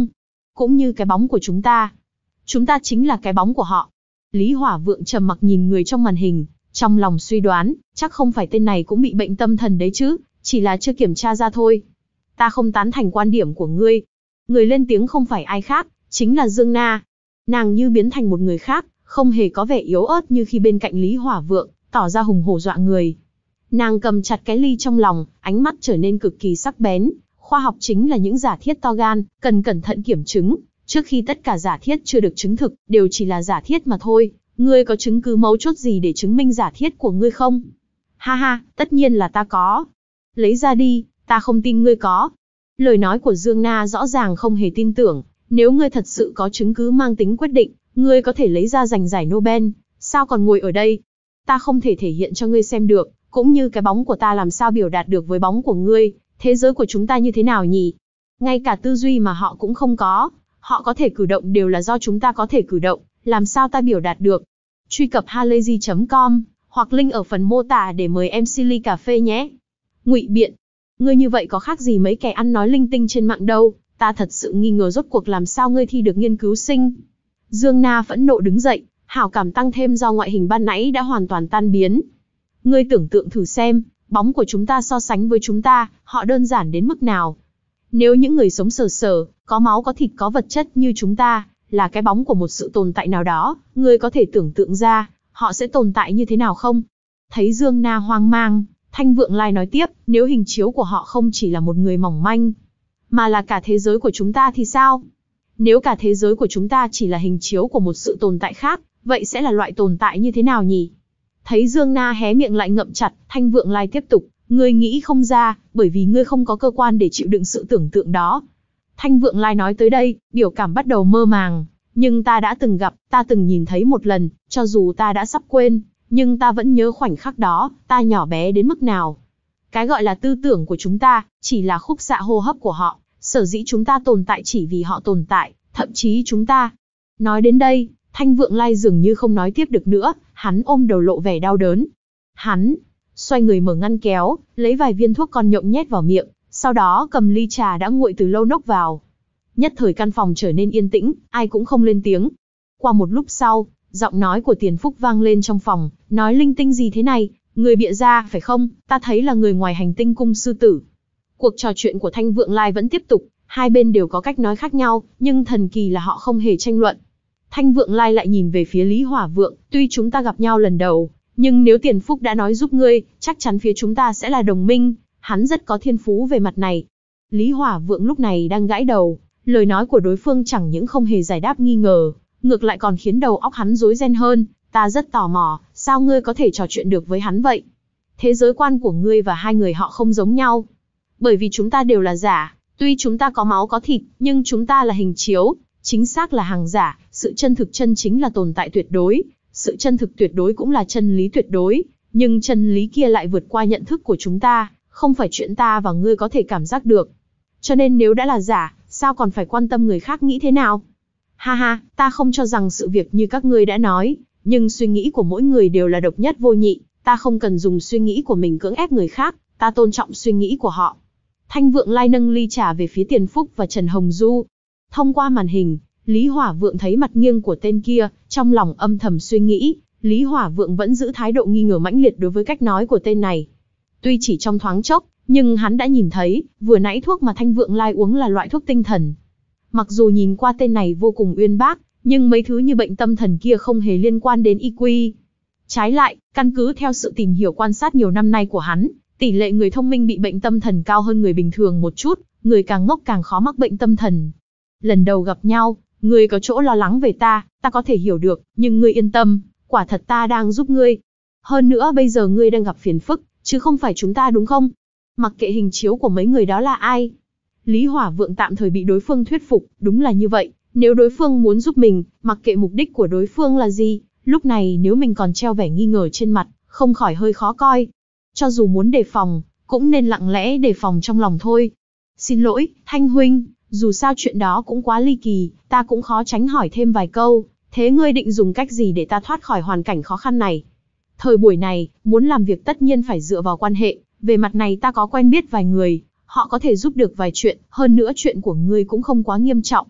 cũng như cái bóng của chúng ta. Chúng ta chính là cái bóng của họ. Lý Hỏa Vượng trầm mặc nhìn người trong màn hình, trong lòng suy đoán, chắc không phải tên này cũng bị bệnh tâm thần đấy chứ, chỉ là chưa kiểm tra ra thôi. Ta không tán thành quan điểm của ngươi. Người lên tiếng không phải ai khác, chính là Dương Na. Nàng như biến thành một người khác, không hề có vẻ yếu ớt như khi bên cạnh Lý Hỏa Vượng, tỏ ra hùng hổ dọa người. Nàng cầm chặt cái ly trong lòng, ánh mắt trở nên cực kỳ sắc bén. Khoa học chính là những giả thiết to gan, cần cẩn thận kiểm chứng. Trước khi tất cả giả thiết chưa được chứng thực, đều chỉ là giả thiết mà thôi. Ngươi có chứng cứ mấu chốt gì để chứng minh giả thiết của ngươi không? Ha ha, tất nhiên là ta có. Lấy ra đi, ta không tin ngươi có. Lời nói của Dương Na rõ ràng không hề tin tưởng. Nếu ngươi thật sự có chứng cứ mang tính quyết định, ngươi có thể lấy ra giành giải Nobel. Sao còn ngồi ở đây? Ta không thể thể hiện cho ngươi xem được, cũng như cái bóng của ta làm sao biểu đạt được với bóng của ngươi. Thế giới của chúng ta như thế nào nhỉ? Ngay cả tư duy mà họ cũng không có. Họ có thể cử động đều là do chúng ta có thể cử động. Làm sao ta biểu đạt được? Truy cập halayzi chấm com hoặc link ở phần mô tả để mời em xê ly cà phê nhé. Ngụy biện. Ngươi như vậy có khác gì mấy kẻ ăn nói linh tinh trên mạng đâu. Ta thật sự nghi ngờ rốt cuộc làm sao ngươi thi được nghiên cứu sinh. Dương Na phẫn nộ đứng dậy, hảo cảm tăng thêm do ngoại hình ban nãy đã hoàn toàn tan biến. Ngươi tưởng tượng thử xem, bóng của chúng ta so sánh với chúng ta, họ đơn giản đến mức nào. Nếu những người sống sờ sờ, có máu có thịt có vật chất như chúng ta, là cái bóng của một sự tồn tại nào đó, ngươi có thể tưởng tượng ra, họ sẽ tồn tại như thế nào không? Thấy Dương Na hoang mang, Thanh Vượng Lai nói tiếp, nếu hình chiếu của họ không chỉ là một người mỏng manh, mà là cả thế giới của chúng ta thì sao? Nếu cả thế giới của chúng ta chỉ là hình chiếu của một sự tồn tại khác, vậy sẽ là loại tồn tại như thế nào nhỉ? Thấy Dương Na hé miệng lại ngậm chặt, Thanh Vượng Lai tiếp tục, ngươi nghĩ không ra, bởi vì ngươi không có cơ quan để chịu đựng sự tưởng tượng đó. Thanh Vượng Lai nói tới đây, biểu cảm bắt đầu mơ màng, nhưng ta đã từng gặp, ta từng nhìn thấy một lần, cho dù ta đã sắp quên, nhưng ta vẫn nhớ khoảnh khắc đó, ta nhỏ bé đến mức nào. Cái gọi là tư tưởng của chúng ta, chỉ là khúc xạ hô hấp của họ, sở dĩ chúng ta tồn tại chỉ vì họ tồn tại, thậm chí chúng ta. Nói đến đây, Thanh Vượng Lai dường như không nói tiếp được nữa, hắn ôm đầu lộ vẻ đau đớn. Hắn xoay người mở ngăn kéo, lấy vài viên thuốc con nhộng nhét vào miệng, sau đó cầm ly trà đã nguội từ lâu nốc vào. Nhất thời căn phòng trở nên yên tĩnh, ai cũng không lên tiếng. Qua một lúc sau, giọng nói của Tiền Phúc vang lên trong phòng, nói linh tinh gì thế này, người bịa ra, phải không, ta thấy là người ngoài hành tinh cung sư tử. Cuộc trò chuyện của Thanh Vượng Lai vẫn tiếp tục, hai bên đều có cách nói khác nhau, nhưng thần kỳ là họ không hề tranh luận. Thanh Vượng Lai lại nhìn về phía Lý Hỏa Vượng, tuy chúng ta gặp nhau lần đầu, nhưng nếu Tiền Phúc đã nói giúp ngươi, chắc chắn phía chúng ta sẽ là đồng minh, hắn rất có thiên phú về mặt này. Lý Hỏa Vượng lúc này đang gãi đầu, lời nói của đối phương chẳng những không hề giải đáp nghi ngờ, ngược lại còn khiến đầu óc hắn rối ren hơn, ta rất tò mò, sao ngươi có thể trò chuyện được với hắn vậy? Thế giới quan của ngươi và hai người họ không giống nhau. Bởi vì chúng ta đều là giả, tuy chúng ta có máu có thịt, nhưng chúng ta là hình chiếu, chính xác là hàng giả, sự chân thực chân chính là tồn tại tuyệt đối, sự chân thực tuyệt đối cũng là chân lý tuyệt đối, nhưng chân lý kia lại vượt qua nhận thức của chúng ta, không phải chuyện ta và ngươi có thể cảm giác được. Cho nên nếu đã là giả, sao còn phải quan tâm người khác nghĩ thế nào? Ha ha, ta không cho rằng sự việc như các ngươi đã nói, nhưng suy nghĩ của mỗi người đều là độc nhất vô nhị, ta không cần dùng suy nghĩ của mình cưỡng ép người khác, ta tôn trọng suy nghĩ của họ. Thanh Vượng Lai nâng ly trà về phía Tiền Phúc và Trần Hồng Du. Thông qua màn hình, Lý Hỏa Vượng thấy mặt nghiêng của tên kia, trong lòng âm thầm suy nghĩ, Lý Hỏa Vượng vẫn giữ thái độ nghi ngờ mãnh liệt đối với cách nói của tên này. Tuy chỉ trong thoáng chốc, nhưng hắn đã nhìn thấy, vừa nãy thuốc mà Thanh Vượng Lai uống là loại thuốc tinh thần. Mặc dù nhìn qua tên này vô cùng uyên bác, nhưng mấy thứ như bệnh tâm thần kia không hề liên quan đến i kiu. Trái lại, căn cứ theo sự tìm hiểu quan sát nhiều năm nay của hắn, tỷ lệ người thông minh bị bệnh tâm thần cao hơn người bình thường một chút, người càng ngốc càng khó mắc bệnh tâm thần. Lần đầu gặp nhau, ngươi có chỗ lo lắng về ta, ta có thể hiểu được, nhưng ngươi yên tâm, quả thật ta đang giúp ngươi. Hơn nữa bây giờ ngươi đang gặp phiền phức, chứ không phải chúng ta đúng không? Mặc kệ hình chiếu của mấy người đó là ai. Lý Hỏa Vượng tạm thời bị đối phương thuyết phục, đúng là như vậy, nếu đối phương muốn giúp mình, mặc kệ mục đích của đối phương là gì, lúc này nếu mình còn treo vẻ nghi ngờ trên mặt, không khỏi hơi khó coi. Cho dù muốn đề phòng, cũng nên lặng lẽ đề phòng trong lòng thôi. Xin lỗi, Thanh huynh, dù sao chuyện đó cũng quá ly kỳ, ta cũng khó tránh hỏi thêm vài câu, thế ngươi định dùng cách gì để ta thoát khỏi hoàn cảnh khó khăn này? Thời buổi này, muốn làm việc tất nhiên phải dựa vào quan hệ, về mặt này ta có quen biết vài người, họ có thể giúp được vài chuyện, hơn nữa chuyện của ngươi cũng không quá nghiêm trọng.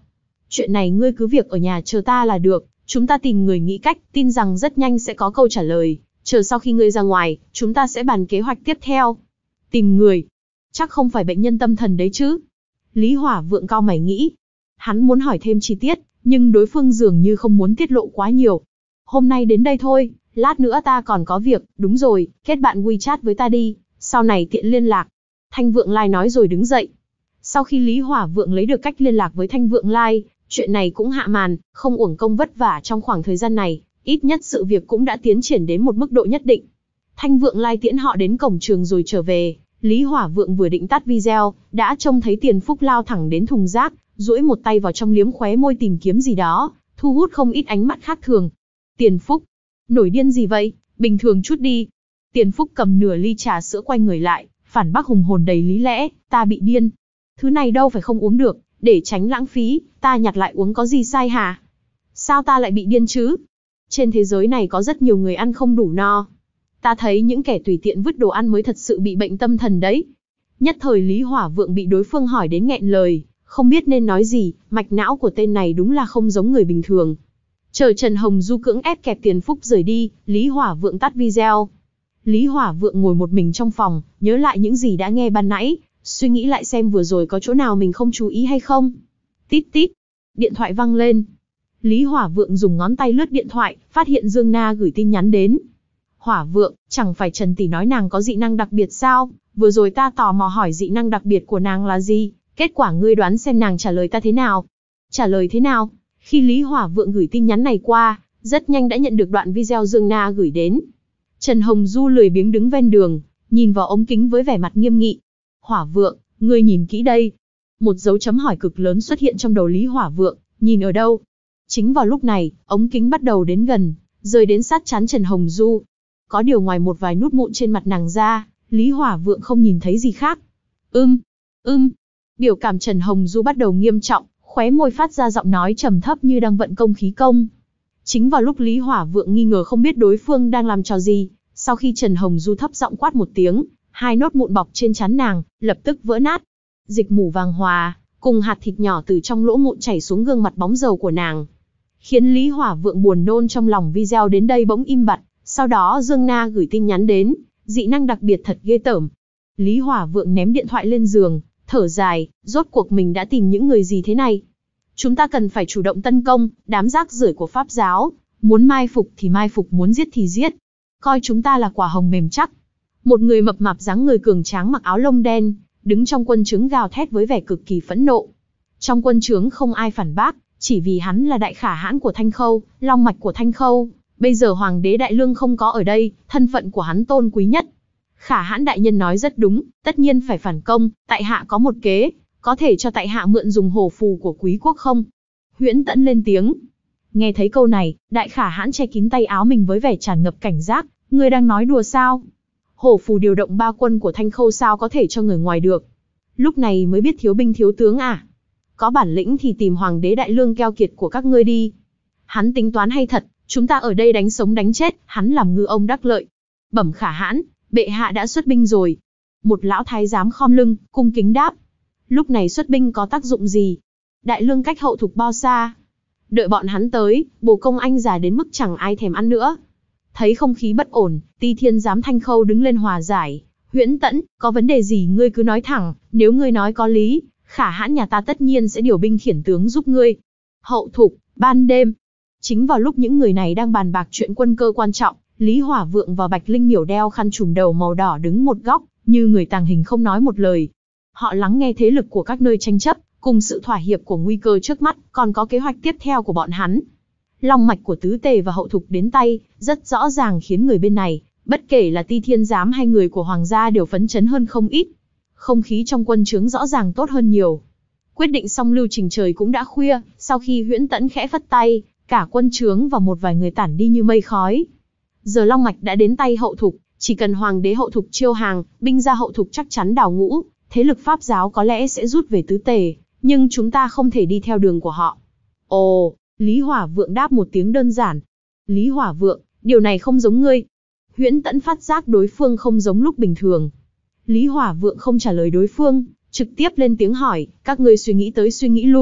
chuyện này ngươi cứ việc ở nhà chờ ta là được, chúng ta tìm người nghĩ cách, tin rằng rất nhanh sẽ có câu trả lời, chờ sau khi ngươi ra ngoài, chúng ta sẽ bàn kế hoạch tiếp theo. Tìm người? Chắc không phải bệnh nhân tâm thần đấy chứ? Lý Hỏa Vượng cau mày nghĩ. Hắn muốn hỏi thêm chi tiết, nhưng đối phương dường như không muốn tiết lộ quá nhiều. Hôm nay đến đây thôi, lát nữa ta còn có việc, đúng rồi, kết bạn WeChat với ta đi, sau này tiện liên lạc. Thanh Vượng Lai nói rồi đứng dậy. Sau khi Lý Hỏa Vượng lấy được cách liên lạc với Thanh Vượng Lai, chuyện này cũng hạ màn, không uổng công vất vả trong khoảng thời gian này, ít nhất sự việc cũng đã tiến triển đến một mức độ nhất định. Thanh Vượng Lai tiễn họ đến cổng trường rồi trở về, Lý Hỏa Vượng vừa định tắt video, đã trông thấy Tiền Phúc lao thẳng đến thùng rác, duỗi một tay vào trong liếm khóe môi tìm kiếm gì đó, thu hút không ít ánh mắt khác thường. Tiền Phúc, nổi điên gì vậy, bình thường chút đi. Tiền Phúc cầm nửa ly trà sữa quay người lại, phản bác hùng hồn đầy lý lẽ, ta bị điên. Thứ này đâu phải không uống được, để tránh lãng phí, ta nhặt lại uống có gì sai hả? Sao ta lại bị điên chứ? Trên thế giới này có rất nhiều người ăn không đủ no. Ta thấy những kẻ tùy tiện vứt đồ ăn mới thật sự bị bệnh tâm thần đấy. Nhất thời Lý Hỏa Vượng bị đối phương hỏi đến nghẹn lời, không biết nên nói gì, mạch não của tên này đúng là không giống người bình thường. Chờ Trần Hồng Du cưỡng ép kẹp Tiền Phúc rời đi, Lý Hỏa Vượng tắt video. Lý Hỏa Vượng ngồi một mình trong phòng, nhớ lại những gì đã nghe ban nãy, suy nghĩ lại xem vừa rồi có chỗ nào mình không chú ý hay không. Tít tít, điện thoại vang lên. Lý Hỏa Vượng dùng ngón tay lướt điện thoại, phát hiện Dương Na gửi tin nhắn đến. Hỏa Vượng, chẳng phải Trần tỷ nói nàng có dị năng đặc biệt sao? Vừa rồi ta tò mò hỏi dị năng đặc biệt của nàng là gì? Kết quả ngươi đoán xem nàng trả lời ta thế nào? Trả lời thế nào? Khi Lý Hỏa Vượng gửi tin nhắn này qua, rất nhanh đã nhận được đoạn video Dương Na gửi đến. Trần Hồng Du lười biếng đứng ven đường, nhìn vào ống kính với vẻ mặt nghiêm nghị. Hỏa Vượng, ngươi nhìn kỹ đây. Một dấu chấm hỏi cực lớn xuất hiện trong đầu Lý Hỏa Vượng, nhìn ở đâu? Chính vào lúc này, ống kính bắt đầu đến gần, rơi đến sát trán Trần Hồng Du. Có điều ngoài một vài nút mụn trên mặt nàng ra, Lý Hỏa Vượng không nhìn thấy gì khác. Ưm, ưm, biểu cảm Trần Hồng Du bắt đầu nghiêm trọng, khóe môi phát ra giọng nói trầm thấp như đang vận công khí công. Chính vào lúc Lý Hỏa Vượng nghi ngờ không biết đối phương đang làm trò gì, sau khi Trần Hồng Du thấp giọng quát một tiếng, hai nốt mụn bọc trên trán nàng, lập tức vỡ nát. Dịch mủ vàng hòa, cùng hạt thịt nhỏ từ trong lỗ mụn chảy xuống gương mặt bóng dầu của nàng. Khiến Lý Hỏa Vượng buồn nôn trong lòng video đến đây bỗng im bặt, sau đó Dương Na gửi tin nhắn đến, dị năng đặc biệt thật ghê tởm. Lý Hỏa Vượng ném điện thoại lên giường, thở dài, rốt cuộc mình đã tìm những người gì thế này? Chúng ta cần phải chủ động tấn công, đám rác rưởi của Pháp giáo, muốn mai phục thì mai phục, muốn giết thì giết. Coi chúng ta là quả hồng mềm chắc. Một người mập mạp dáng người cường tráng mặc áo lông đen, đứng trong quân trướng gào thét với vẻ cực kỳ phẫn nộ. Trong quân trướng không ai phản bác, chỉ vì hắn là đại khả hãn của Thanh Khâu, long mạch của Thanh Khâu. Bây giờ Hoàng đế Đại Lương không có ở đây, thân phận của hắn tôn quý nhất. Khả hãn đại nhân nói rất đúng, tất nhiên phải phản công, tại hạ có một kế, có thể cho tại hạ mượn dùng hổ phù của quý quốc không? Huyễn Tẫn lên tiếng. Nghe thấy câu này, đại khả hãn che kín tay áo mình với vẻ tràn ngập cảnh giác, ngươi đang nói đùa sao? Hổ phù điều động ba quân của Thanh Khâu sao có thể cho người ngoài được? Lúc này mới biết thiếu binh thiếu tướng à? Có bản lĩnh thì tìm Hoàng đế Đại Lương keo kiệt của các ngươi đi. Hắn tính toán hay thật, chúng ta ở đây đánh sống đánh chết, hắn làm ngư ông đắc lợi. Bẩm khả hãn, bệ hạ đã xuất binh rồi. Một lão thái giám khom lưng, cung kính đáp. Lúc này xuất binh có tác dụng gì? Đại Lương cách hậu thục bao xa? Đợi bọn hắn tới, bồ công anh già đến mức chẳng ai thèm ăn nữa. Thấy không khí bất ổn, Ti Thiên giám Thanh Khâu đứng lên hòa giải. Huyễn Tẫn, có vấn đề gì ngươi cứ nói thẳng, nếu ngươi nói có lý, khả hãn nhà ta tất nhiên sẽ điều binh khiển tướng giúp ngươi. Hậu thục, ban đêm. Chính vào lúc những người này đang bàn bạc chuyện quân cơ quan trọng, Lý Hỏa Vượng và Bạch Linh Miểu đeo khăn trùm đầu màu đỏ đứng một góc, như người tàng hình không nói một lời. Họ lắng nghe thế lực của các nơi tranh chấp, cùng sự thỏa hiệp của nguy cơ trước mắt, còn có kế hoạch tiếp theo của bọn hắn. Long mạch của tứ tề và hậu thục đến tay, rất rõ ràng khiến người bên này, bất kể là Ti Thiên giám hay người của Hoàng gia đều phấn chấn hơn không ít. Không khí trong quân trướng rõ ràng tốt hơn nhiều. Quyết định xong lưu trình trời cũng đã khuya, sau khi Huyễn Tẫn khẽ phất tay, cả quân trướng và một vài người tản đi như mây khói. Giờ long mạch đã đến tay hậu thục, chỉ cần Hoàng đế hậu thục chiêu hàng, binh ra hậu thục chắc chắn đào ngũ, thế lực Pháp giáo có lẽ sẽ rút về tứ tề, nhưng chúng ta không thể đi theo đường của họ. Ồ, Lý Hỏa Vượng đáp một tiếng đơn giản. Lý Hỏa Vượng, điều này không giống ngươi. Huyễn Tẫn phát giác đối phương không giống lúc bình thường. Lý Hỏa Vượng không trả lời đối phương, trực tiếp lên tiếng hỏi, các ngươi suy nghĩ tới suy nghĩ lui,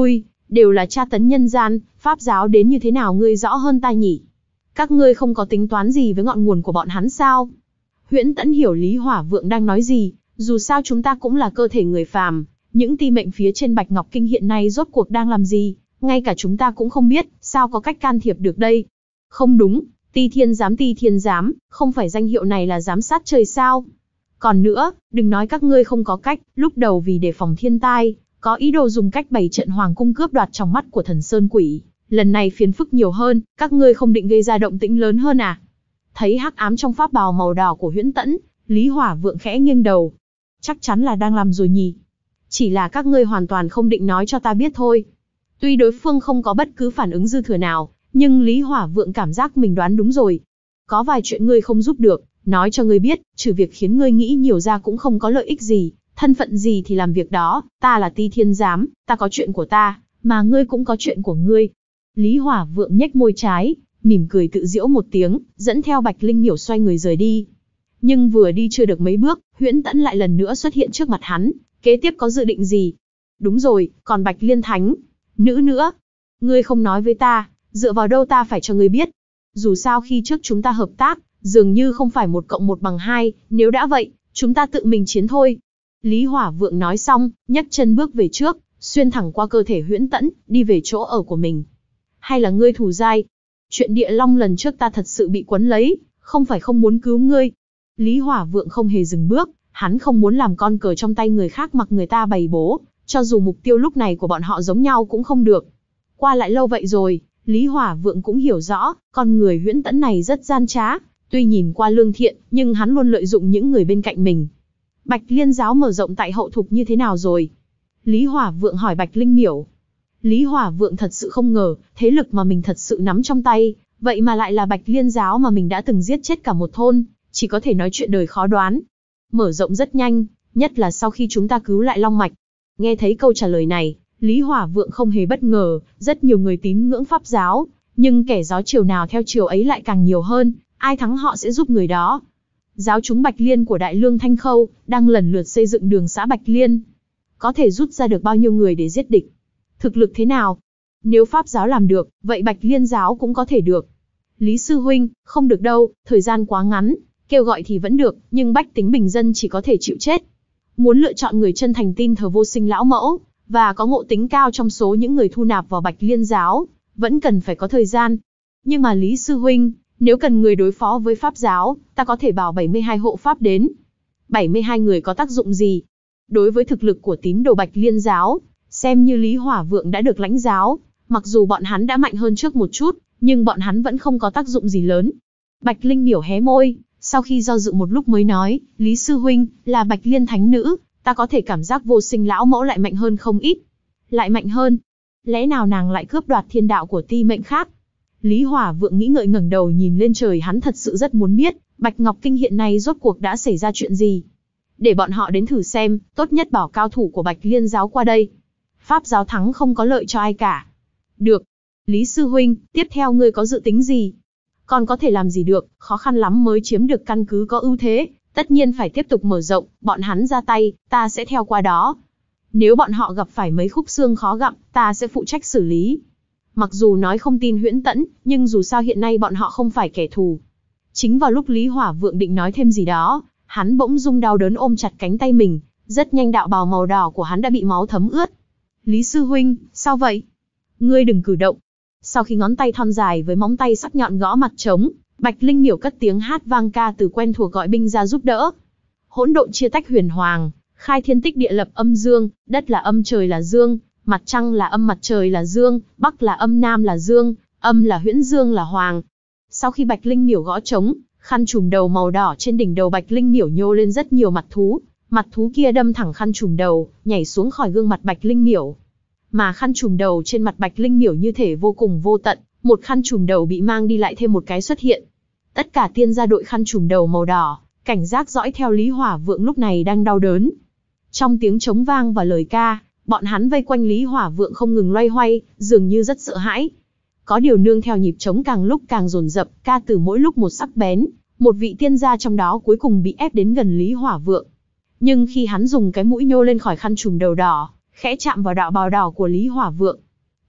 đều là tra tấn nhân gian, pháp giáo đến như thế nào ngươi rõ hơn ta nhỉ? Các ngươi không có tính toán gì với ngọn nguồn của bọn hắn sao? Huyễn Tẫn hiểu Lý Hỏa Vượng đang nói gì, dù sao chúng ta cũng là cơ thể người phàm, những ti mệnh phía trên Bạch Ngọc Kinh hiện nay rốt cuộc đang làm gì, ngay cả chúng ta cũng không biết, sao có cách can thiệp được đây? Không đúng, Ti Thiên Giám Ti Thiên Giám, không phải danh hiệu này là giám sát trời sao? Còn nữa, đừng nói các ngươi không có cách, lúc đầu vì đề phòng thiên tai, có ý đồ dùng cách bày trận hoàng cung cướp đoạt trong mắt của Thần Sơn Quỷ, lần này phiền phức nhiều hơn, các ngươi không định gây ra động tĩnh lớn hơn à? Thấy hắc ám trong pháp bào màu đỏ của Huyễn Tẫn, Lý Hỏa Vượng khẽ nghiêng đầu. Chắc chắn là đang làm rồi nhỉ? Chỉ là các ngươi hoàn toàn không định nói cho ta biết thôi. Tuy đối phương không có bất cứ phản ứng dư thừa nào, nhưng Lý Hỏa Vượng cảm giác mình đoán đúng rồi. Có vài chuyện ngươi không giúp được, nói cho ngươi biết, trừ việc khiến ngươi nghĩ nhiều ra cũng không có lợi ích gì, thân phận gì thì làm việc đó, ta là Ti Thiên Giám, ta có chuyện của ta, mà ngươi cũng có chuyện của ngươi. Lý Hỏa Vượng nhếch môi trái, mỉm cười tự giễu một tiếng, dẫn theo Bạch Linh Miểu xoay người rời đi. Nhưng vừa đi chưa được mấy bước, Huyễn Tẫn lại lần nữa xuất hiện trước mặt hắn, kế tiếp có dự định gì? Đúng rồi, còn Bạch Liên Thánh, nữ nữa. Ngươi không nói với ta, dựa vào đâu ta phải cho ngươi biết? Dù sao khi trước chúng ta hợp tác, dường như không phải một cộng một bằng hai, nếu đã vậy, chúng ta tự mình chiến thôi. Lý Hỏa Vượng nói xong, nhấc chân bước về trước, xuyên thẳng qua cơ thể Huyễn Tẫn, đi về chỗ ở của mình. Hay là ngươi thù dai? Chuyện Địa Long lần trước ta thật sự bị quấn lấy, không phải không muốn cứu ngươi. Lý Hỏa Vượng không hề dừng bước, hắn không muốn làm con cờ trong tay người khác mặc người ta bày bố, cho dù mục tiêu lúc này của bọn họ giống nhau cũng không được. Qua lại lâu vậy rồi, Lý Hỏa Vượng cũng hiểu rõ, con người Huyễn Tẫn này rất gian trá, tuy nhìn qua lương thiện, nhưng hắn luôn lợi dụng những người bên cạnh mình. Bạch Liên giáo mở rộng tại hậu thục như thế nào rồi? Lý Hỏa Vượng hỏi Bạch Linh Miểu. Lý Hỏa Vượng thật sự không ngờ, thế lực mà mình thật sự nắm trong tay, vậy mà lại là Bạch Liên giáo mà mình đã từng giết chết cả một thôn, chỉ có thể nói chuyện đời khó đoán. Mở rộng rất nhanh, nhất là sau khi chúng ta cứu lại Long Mạch. Nghe thấy câu trả lời này, Lý Hỏa Vượng không hề bất ngờ, rất nhiều người tín ngưỡng pháp giáo, nhưng kẻ gió chiều nào theo chiều ấy lại càng nhiều hơn, ai thắng họ sẽ giúp người đó. Giáo chúng Bạch Liên của Đại Lương Thanh Khâu, đang lần lượt xây dựng đường xã Bạch Liên. Có thể rút ra được bao nhiêu người để giết địch? Thực lực thế nào? Nếu pháp giáo làm được, vậy Bạch Liên giáo cũng có thể được. Lý Sư Huynh, không được đâu, thời gian quá ngắn, kêu gọi thì vẫn được, nhưng bách tính bình dân chỉ có thể chịu chết. Muốn lựa chọn người chân thành tin thờ vô sinh lão mẫu, và có ngộ tính cao trong số những người thu nạp vào Bạch Liên giáo, vẫn cần phải có thời gian. Nhưng mà Lý Sư Huynh, nếu cần người đối phó với pháp giáo, ta có thể bảo bảy mươi hai hộ pháp đến. bảy mươi hai người có tác dụng gì? Đối với thực lực của tín đồ Bạch Liên giáo, xem như Lý Hỏa Vượng đã được lãnh giáo, mặc dù bọn hắn đã mạnh hơn trước một chút, nhưng bọn hắn vẫn không có tác dụng gì lớn. Bạch Linh Miểu hé môi, sau khi do dự một lúc mới nói, Lý Sư Huynh, là Bạch Liên Thánh Nữ, ta có thể cảm giác vô sinh lão mẫu lại mạnh hơn không ít. Lại mạnh hơn? Lẽ nào nàng lại cướp đoạt thiên đạo của ti mệnh khác? Lý Hỏa Vượng nghĩ ngợi ngẩng đầu nhìn lên trời, hắn thật sự rất muốn biết, Bạch Ngọc Kinh hiện nay rốt cuộc đã xảy ra chuyện gì. Để bọn họ đến thử xem, tốt nhất bảo cao thủ của Bạch Liên giáo qua đây. Pháp giáo thắng không có lợi cho ai cả. Được. Lý Sư Huynh, tiếp theo ngươi có dự tính gì? Còn có thể làm gì được, khó khăn lắm mới chiếm được căn cứ có ưu thế, tất nhiên phải tiếp tục mở rộng, bọn hắn ra tay, ta sẽ theo qua đó. Nếu bọn họ gặp phải mấy khúc xương khó gặm, ta sẽ phụ trách xử lý. Mặc dù nói không tin Huyễn Tẫn, nhưng dù sao hiện nay bọn họ không phải kẻ thù. Chính vào lúc Lý Hỏa Vượng định nói thêm gì đó, hắn bỗng dưng đau đớn ôm chặt cánh tay mình, rất nhanh đạo bào màu đỏ của hắn đã bị máu thấm ướt. Lý Sư Huynh, sao vậy? Ngươi đừng cử động. Sau khi ngón tay thon dài với móng tay sắc nhọn gõ mặt trống, Bạch Linh Miểu cất tiếng hát vang ca từ quen thuộc gọi binh ra giúp đỡ. Hỗn độn chia tách huyền hoàng, khai thiên tích địa lập âm dương, đất là âm trời là dương, mặt trăng là âm mặt trời là dương, bắc là âm nam là dương, âm là huyễn dương là hoàng. Sau khi Bạch Linh Miểu gõ trống, khăn trùm đầu màu đỏ trên đỉnh đầu Bạch Linh Miểu nhô lên rất nhiều mặt thú, mặt thú kia đâm thẳng khăn trùm đầu, nhảy xuống khỏi gương mặt Bạch Linh Miểu. Mà khăn trùm đầu trên mặt Bạch Linh Miểu như thể vô cùng vô tận, một khăn trùm đầu bị mang đi lại thêm một cái xuất hiện. Tất cả tiên gia đội khăn trùm đầu màu đỏ, cảnh giác dõi theo Lý Hỏa Vượng lúc này đang đau đớn. Trong tiếng trống vang và lời ca, bọn hắn vây quanh Lý Hỏa Vượng không ngừng loay hoay, dường như rất sợ hãi. Có điều nương theo nhịp trống càng lúc càng dồn dập, ca từ mỗi lúc một sắc bén, một vị tiên gia trong đó cuối cùng bị ép đến gần Lý Hỏa Vượng. Nhưng khi hắn dùng cái mũi nhô lên khỏi khăn trùm đầu đỏ, khẽ chạm vào đạo bào đỏ của Lý Hỏa Vượng,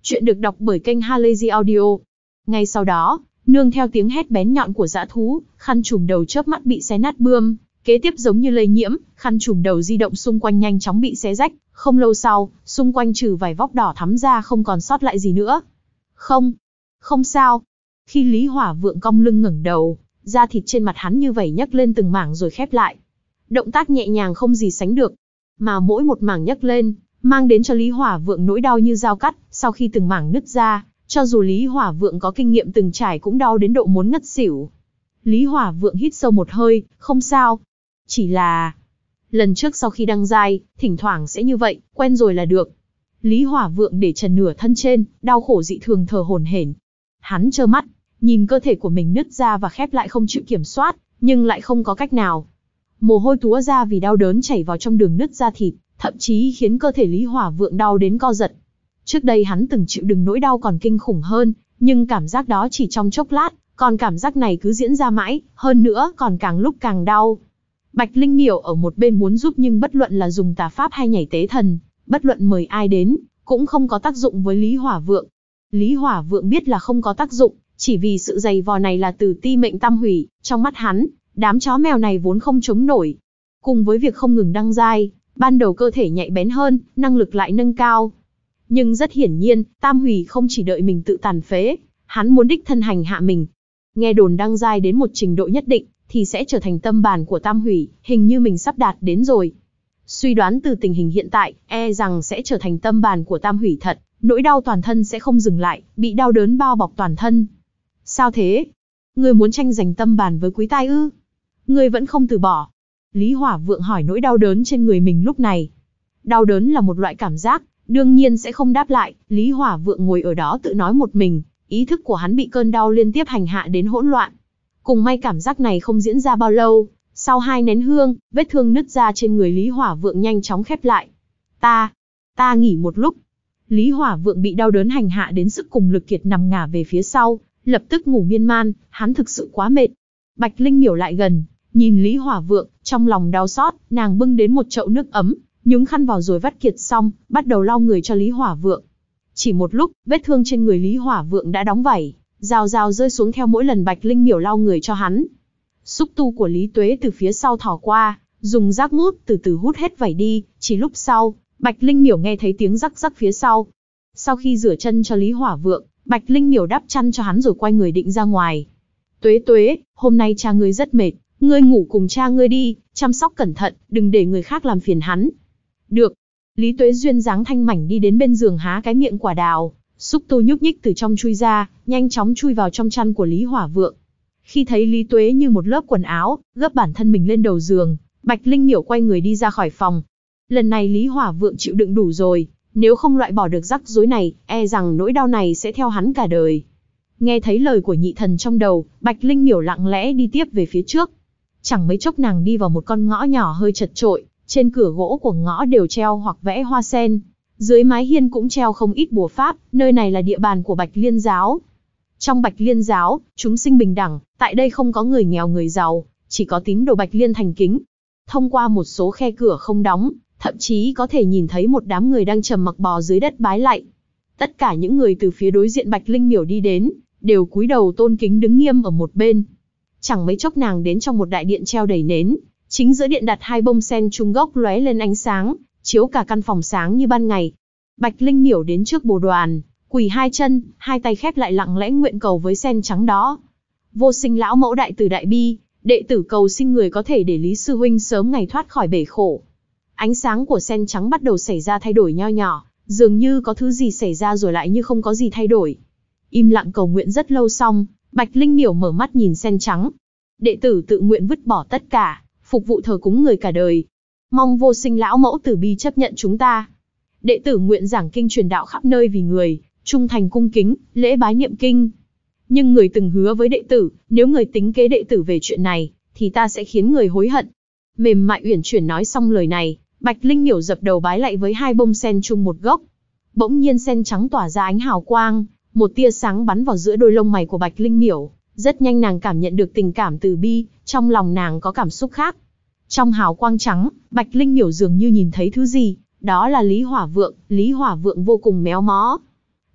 Chuyện được đọc bởi kênh Halazy Audio. Ngay sau đó, nương theo tiếng hét bén nhọn của dã thú, khăn trùm đầu chớp mắt bị xé nát bươm, kế tiếp giống như lây nhiễm, khăn trùm đầu di động xung quanh nhanh chóng bị xé rách, không lâu sau, xung quanh trừ vài vóc đỏ thắm ra không còn sót lại gì nữa. Không, không sao. Khi Lý Hỏa Vượng cong lưng ngẩng đầu, da thịt trên mặt hắn như vẩy nhấc lên từng mảng rồi khép lại. Động tác nhẹ nhàng không gì sánh được, mà mỗi một mảng nhấc lên, mang đến cho Lý Hỏa Vượng nỗi đau như dao cắt, sau khi từng mảng nứt ra, cho dù Lý Hỏa Vượng có kinh nghiệm từng trải cũng đau đến độ muốn ngất xỉu. Lý Hỏa Vượng hít sâu một hơi, không sao. Chỉ là... lần trước sau khi đăng giai, thỉnh thoảng sẽ như vậy, quen rồi là được. Lý Hỏa Vượng để trần nửa thân trên, đau khổ dị thường thở hổn hển. Hắn trơ mắt, nhìn cơ thể của mình nứt ra và khép lại không chịu kiểm soát, nhưng lại không có cách nào. Mồ hôi túa ra vì đau đớn chảy vào trong đường nứt da thịt, thậm chí khiến cơ thể Lý Hỏa Vượng đau đến co giật. Trước đây hắn từng chịu đựng nỗi đau còn kinh khủng hơn, nhưng cảm giác đó chỉ trong chốc lát, còn cảm giác này cứ diễn ra mãi, hơn nữa còn càng lúc càng đau. Bạch Linh Miểu ở một bên muốn giúp nhưng bất luận là dùng tà pháp hay nhảy tế thần, bất luận mời ai đến, cũng không có tác dụng với Lý Hỏa Vượng. Lý Hỏa Vượng biết là không có tác dụng, chỉ vì sự dày vò này là từ ti mệnh tam hủy, trong mắt hắn, đám chó mèo này vốn không chống nổi. Cùng với việc không ngừng đăng giai, ban đầu cơ thể nhạy bén hơn, năng lực lại nâng cao. Nhưng rất hiển nhiên, tam hủy không chỉ đợi mình tự tàn phế, hắn muốn đích thân hành hạ mình. Nghe đồn đăng giai đến một trình độ nhất định, thì sẽ trở thành tâm bàn của tam hủy, hình như mình sắp đạt đến rồi. Suy đoán từ tình hình hiện tại, e rằng sẽ trở thành tâm bàn của tam hủy thật, nỗi đau toàn thân sẽ không dừng lại, bị đau đớn bao bọc toàn thân. Sao thế? Ngươi muốn tranh giành tâm bàn với Quý Tai ư? Ngươi vẫn không từ bỏ. Lý Hỏa Vượng hỏi nỗi đau đớn trên người mình lúc này. Đau đớn là một loại cảm giác, đương nhiên sẽ không đáp lại. Lý Hỏa Vượng ngồi ở đó tự nói một mình, ý thức của hắn bị cơn đau liên tiếp hành hạ đến hỗn loạn. Cùng may cảm giác này không diễn ra bao lâu, sau hai nén hương, vết thương nứt ra trên người Lý Hỏa Vượng nhanh chóng khép lại. Ta, ta nghỉ một lúc. Lý Hỏa Vượng bị đau đớn hành hạ đến sức cùng lực kiệt nằm ngả về phía sau, lập tức ngủ miên man, hắn thực sự quá mệt. Bạch Linh Miểu lại gần, nhìn Lý Hỏa Vượng, trong lòng đau xót, nàng bưng đến một chậu nước ấm, nhúng khăn vào rồi vắt kiệt xong, bắt đầu lau người cho Lý Hỏa Vượng. Chỉ một lúc, vết thương trên người Lý Hỏa Vượng đã đóng vảy, rào rào rơi xuống theo mỗi lần Bạch Linh Miểu lau người cho hắn. Xúc tu của Lý Tuế từ phía sau thò qua, dùng rác mút từ từ hút hết vảy đi, chỉ lúc sau, Bạch Linh Miểu nghe thấy tiếng rắc rắc phía sau. Sau khi rửa chân cho Lý Hỏa Vượng, Bạch Linh Miểu đắp chăn cho hắn rồi quay người định ra ngoài. Tuế Tuế, hôm nay cha ngươi rất mệt, ngươi ngủ cùng cha ngươi đi, chăm sóc cẩn thận, đừng để người khác làm phiền hắn. Được. Lý Tuế duyên dáng thanh mảnh đi đến bên giường há cái miệng quả đào, xúc tu nhúc nhích từ trong chui ra, nhanh chóng chui vào trong chăn của Lý Hỏa Vượng. Khi thấy Lý Tuế như một lớp quần áo, gấp bản thân mình lên đầu giường, Bạch Linh Miểu quay người đi ra khỏi phòng. Lần này Lý Hỏa Vượng chịu đựng đủ rồi, nếu không loại bỏ được rắc rối này, e rằng nỗi đau này sẽ theo hắn cả đời. Nghe thấy lời của nhị thần trong đầu, Bạch Linh Miểu lặng lẽ đi tiếp về phía trước. Chẳng mấy chốc nàng đi vào một con ngõ nhỏ hơi chật chội, trên cửa gỗ của ngõ đều treo hoặc vẽ hoa sen. Dưới mái hiên cũng treo không ít bùa pháp, nơi này là địa bàn của Bạch Liên Giáo. Trong Bạch Liên Giáo, chúng sinh bình đẳng, tại đây không có người nghèo người giàu, chỉ có tín đồ Bạch Liên thành kính. Thông qua một số khe cửa không đóng, thậm chí có thể nhìn thấy một đám người đang trầm mặc bò dưới đất bái lạy. Tất cả những người từ phía đối diện Bạch Linh Miểu đi đến, đều cúi đầu tôn kính đứng nghiêm ở một bên. Chẳng mấy chốc nàng đến trong một đại điện treo đầy nến, chính giữa điện đặt hai bông sen trung gốc lóe lên ánh sáng, chiếu cả căn phòng sáng như ban ngày. Bạch Linh Miểu đến trước bồ đoàn, quỳ hai chân, hai tay khép lại lặng lẽ nguyện cầu với sen trắng đó. Vô Sinh lão mẫu đại từ đại bi, đệ tử cầu xin người có thể để Lý sư huynh sớm ngày thoát khỏi bể khổ. Ánh sáng của sen trắng bắt đầu xảy ra thay đổi nho nhỏ, dường như có thứ gì xảy ra rồi lại như không có gì thay đổi. Im lặng cầu nguyện rất lâu xong, Bạch Linh Miểu mở mắt nhìn sen trắng. Đệ tử tự nguyện vứt bỏ tất cả, phục vụ thờ cúng người cả đời. Mong Vô Sinh lão mẫu từ bi chấp nhận chúng ta. Đệ tử nguyện giảng kinh truyền đạo khắp nơi vì người, trung thành cung kính, lễ bái niệm kinh. Nhưng người từng hứa với đệ tử, nếu người tính kế đệ tử về chuyện này, thì ta sẽ khiến người hối hận. Mềm mại uyển chuyển nói xong lời này, Bạch Linh Miểu dập đầu bái lạy với hai bông sen chung một gốc. Bỗng nhiên sen trắng tỏa ra ánh hào quang, một tia sáng bắn vào giữa đôi lông mày của Bạch Linh Miểu. Rất nhanh nàng cảm nhận được tình cảm từ bi, trong lòng nàng có cảm xúc khác. Trong hào quang trắng, Bạch Linh Miểu dường như nhìn thấy thứ gì, đó là Lý Hỏa Vượng. Lý Hỏa Vượng vô cùng méo mó.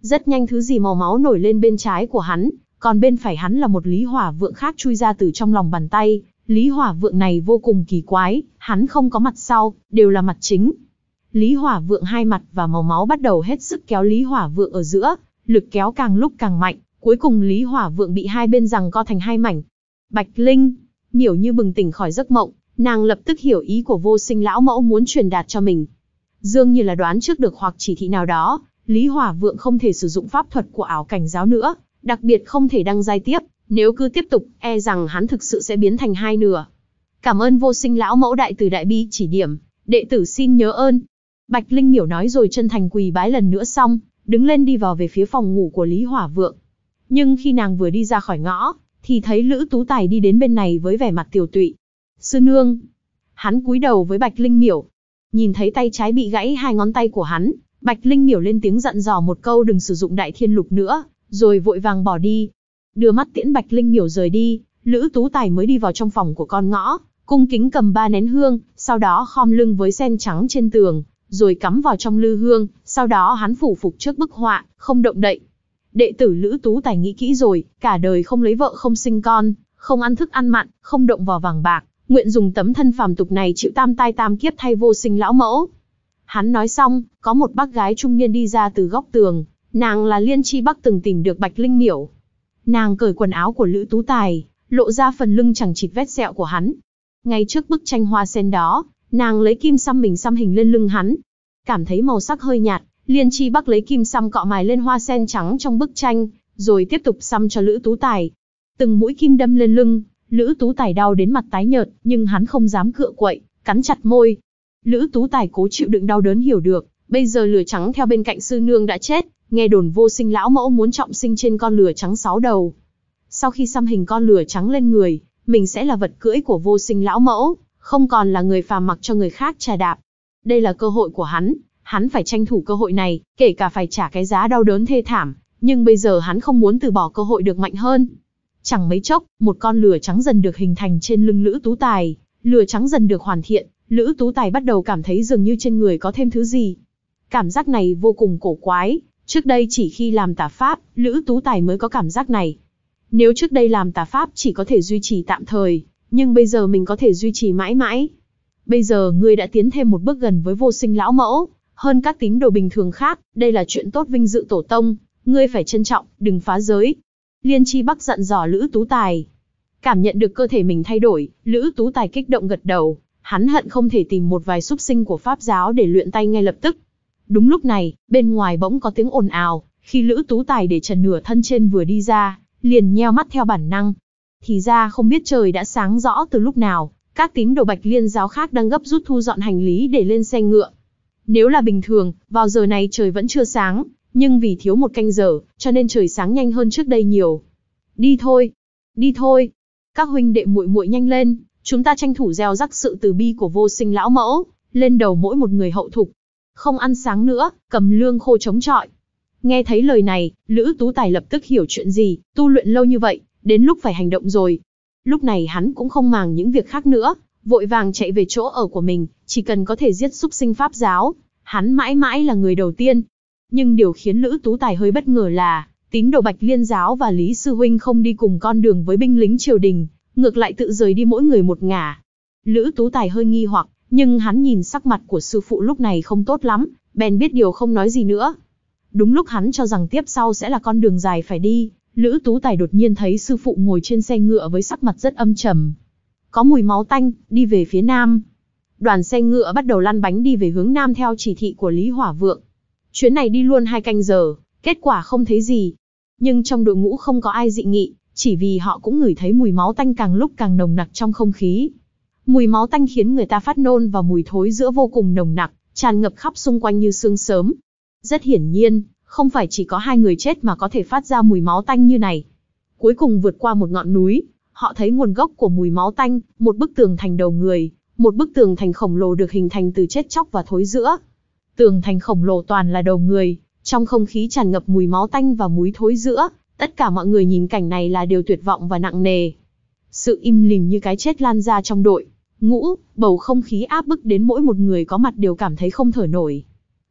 Rất nhanh thứ gì màu máu nổi lên bên trái của hắn, còn bên phải hắn là một Lý Hỏa Vượng khác chui ra từ trong lòng bàn tay. Lý Hỏa Vượng này vô cùng kỳ quái, hắn không có mặt sau, đều là mặt chính. Lý Hỏa Vượng hai mặt và màu máu bắt đầu hết sức kéo Lý Hỏa Vượng ở giữa, lực kéo càng lúc càng mạnh, cuối cùng Lý Hỏa Vượng bị hai bên giằng co thành hai mảnh. Bạch Linh, Miểu như bừng tỉnh khỏi giấc mộng, nàng lập tức hiểu ý của Vô Sinh lão mẫu muốn truyền đạt cho mình. Dường như là đoán trước được hoặc chỉ thị nào đó, Lý Hỏa Vượng không thể sử dụng pháp thuật của ảo cảnh giáo nữa, đặc biệt không thể đăng giai tiếp, nếu cứ tiếp tục, e rằng hắn thực sự sẽ biến thành hai nửa. Cảm ơn Vô Sinh lão mẫu đại từ đại bi chỉ điểm, đệ tử xin nhớ ơn. Bạch Linh Miểu nói rồi chân thành quỳ bái lần nữa xong, đứng lên đi vào về phía phòng ngủ của Lý Hỏa Vượng. Nhưng khi nàng vừa đi ra khỏi ngõ, thì thấy Lữ Tú Tài đi đến bên này với vẻ mặt tiều tụy. Sư nương. Hắn cúi đầu với Bạch Linh Miểu. Nhìn thấy tay trái bị gãy hai ngón tay của hắn, Bạch Linh Miểu lên tiếng dặn dò một câu đừng sử dụng Đại Thiên Lục nữa, rồi vội vàng bỏ đi. Đưa mắt tiễn Bạch Linh Miểu rời đi, Lữ Tú Tài mới đi vào trong phòng của con ngõ, cung kính cầm ba nén hương, sau đó khom lưng với sen trắng trên tường, rồi cắm vào trong lư hương, sau đó hắn phủ phục trước bức họa, không động đậy. Đệ tử Lữ Tú Tài nghĩ kỹ rồi, cả đời không lấy vợ không sinh con, không ăn thức ăn mặn, không động vào vàng bạc, nguyện dùng tấm thân phàm tục này chịu tam tai tam kiếp thay Vô Sinh lão mẫu. Hắn nói xong, có một bác gái trung niên đi ra từ góc tường, nàng là Liên Chi Bắc từng tìm được Bạch Linh Miểu. Nàng cởi quần áo của Lữ Tú Tài, lộ ra phần lưng chằng chịt vết sẹo của hắn. Ngay trước bức tranh hoa sen đó, nàng lấy kim xăm mình xăm hình lên lưng hắn. Cảm thấy màu sắc hơi nhạt, Liên Chi Bắc lấy kim xăm cọ mài lên hoa sen trắng trong bức tranh, rồi tiếp tục xăm cho Lữ Tú Tài. Từng mũi kim đâm lên lưng, Lữ Tú Tài đau đến mặt tái nhợt, nhưng hắn không dám cựa quậy, cắn chặt môi. Lữ Tú Tài cố chịu đựng đau đớn hiểu được, bây giờ lửa trắng theo bên cạnh sư nương đã chết, nghe đồn Vô Sinh lão mẫu muốn trọng sinh trên con lửa trắng sáu đầu. Sau khi xăm hình con lửa trắng lên người, mình sẽ là vật cưỡi của Vô Sinh lão mẫu, không còn là người phàm mặc cho người khác chà đạp. Đây là cơ hội của hắn, hắn phải tranh thủ cơ hội này, kể cả phải trả cái giá đau đớn thê thảm, nhưng bây giờ hắn không muốn từ bỏ cơ hội được mạnh hơn. Chẳng mấy chốc, một con lửa trắng dần được hình thành trên lưng Lữ Tú Tài, lửa trắng dần được hoàn thiện, Lữ Tú Tài bắt đầu cảm thấy dường như trên người có thêm thứ gì. Cảm giác này vô cùng cổ quái, trước đây chỉ khi làm tà pháp, Lữ Tú Tài mới có cảm giác này. Nếu trước đây làm tà pháp chỉ có thể duy trì tạm thời, nhưng bây giờ mình có thể duy trì mãi mãi. Bây giờ ngươi đã tiến thêm một bước gần với Vô Sinh lão mẫu, hơn các tín đồ bình thường khác, đây là chuyện tốt vinh dự tổ tông, ngươi phải trân trọng, đừng phá giới. Liên Chi Bắc dặn dò Lữ Tú Tài. Cảm nhận được cơ thể mình thay đổi, Lữ Tú Tài kích động gật đầu, hắn hận không thể tìm một vài súc sinh của Pháp giáo để luyện tay ngay lập tức. Đúng lúc này, bên ngoài bỗng có tiếng ồn ào, khi Lữ Tú Tài để trần nửa thân trên vừa đi ra, liền nheo mắt theo bản năng. Thì ra không biết trời đã sáng rõ từ lúc nào, các tín đồ Bạch Liên giáo khác đang gấp rút thu dọn hành lý để lên xe ngựa. Nếu là bình thường, vào giờ này trời vẫn chưa sáng, nhưng vì thiếu một canh giờ, cho nên trời sáng nhanh hơn trước đây nhiều. Đi thôi, đi thôi, các huynh đệ muội muội nhanh lên, chúng ta tranh thủ gieo rắc sự từ bi của Vô Sinh lão mẫu lên đầu mỗi một người hậu thục. Không ăn sáng nữa, cầm lương khô chống chọi. Nghe thấy lời này, Lữ Tú Tài lập tức hiểu chuyện gì, tu luyện lâu như vậy, đến lúc phải hành động rồi. Lúc này hắn cũng không màng những việc khác nữa, vội vàng chạy về chỗ ở của mình, chỉ cần có thể giết súc sinh Pháp giáo, hắn mãi mãi là người đầu tiên. Nhưng điều khiến Lữ Tú Tài hơi bất ngờ là, tín đồ Bạch Liên giáo và Lý Sư Huynh không đi cùng con đường với binh lính triều đình, ngược lại tự rời đi mỗi người một ngả. Lữ Tú Tài hơi nghi hoặc, nhưng hắn nhìn sắc mặt của sư phụ lúc này không tốt lắm, bèn biết điều không nói gì nữa. Đúng lúc hắn cho rằng tiếp sau sẽ là con đường dài phải đi, Lữ Tú Tài đột nhiên thấy sư phụ ngồi trên xe ngựa với sắc mặt rất âm trầm. Có mùi máu tanh, đi về phía nam. Đoàn xe ngựa bắt đầu lăn bánh đi về hướng nam theo chỉ thị của Lý Hỏa Vượng. Chuyến này đi luôn hai canh giờ, kết quả không thấy gì. Nhưng trong đội ngũ không có ai dị nghị, chỉ vì họ cũng ngửi thấy mùi máu tanh càng lúc càng nồng nặc trong không khí. Mùi máu tanh khiến người ta phát nôn và mùi thối giữa vô cùng nồng nặc, tràn ngập khắp xung quanh như sương sớm. Rất hiển nhiên, không phải chỉ có hai người chết mà có thể phát ra mùi máu tanh như này. Cuối cùng vượt qua một ngọn núi, họ thấy nguồn gốc của mùi máu tanh, một bức tường thành đầu người, một bức tường thành khổng lồ được hình thành từ chết chóc và thối rữa. Tường thành khổng lồ toàn là đầu người, trong không khí tràn ngập mùi máu tanh và mùi thối rữa, tất cả mọi người nhìn cảnh này là đều tuyệt vọng và nặng nề. Sự im lìm như cái chết lan ra trong đội ngũ, bầu không khí áp bức đến mỗi một người có mặt đều cảm thấy không thở nổi.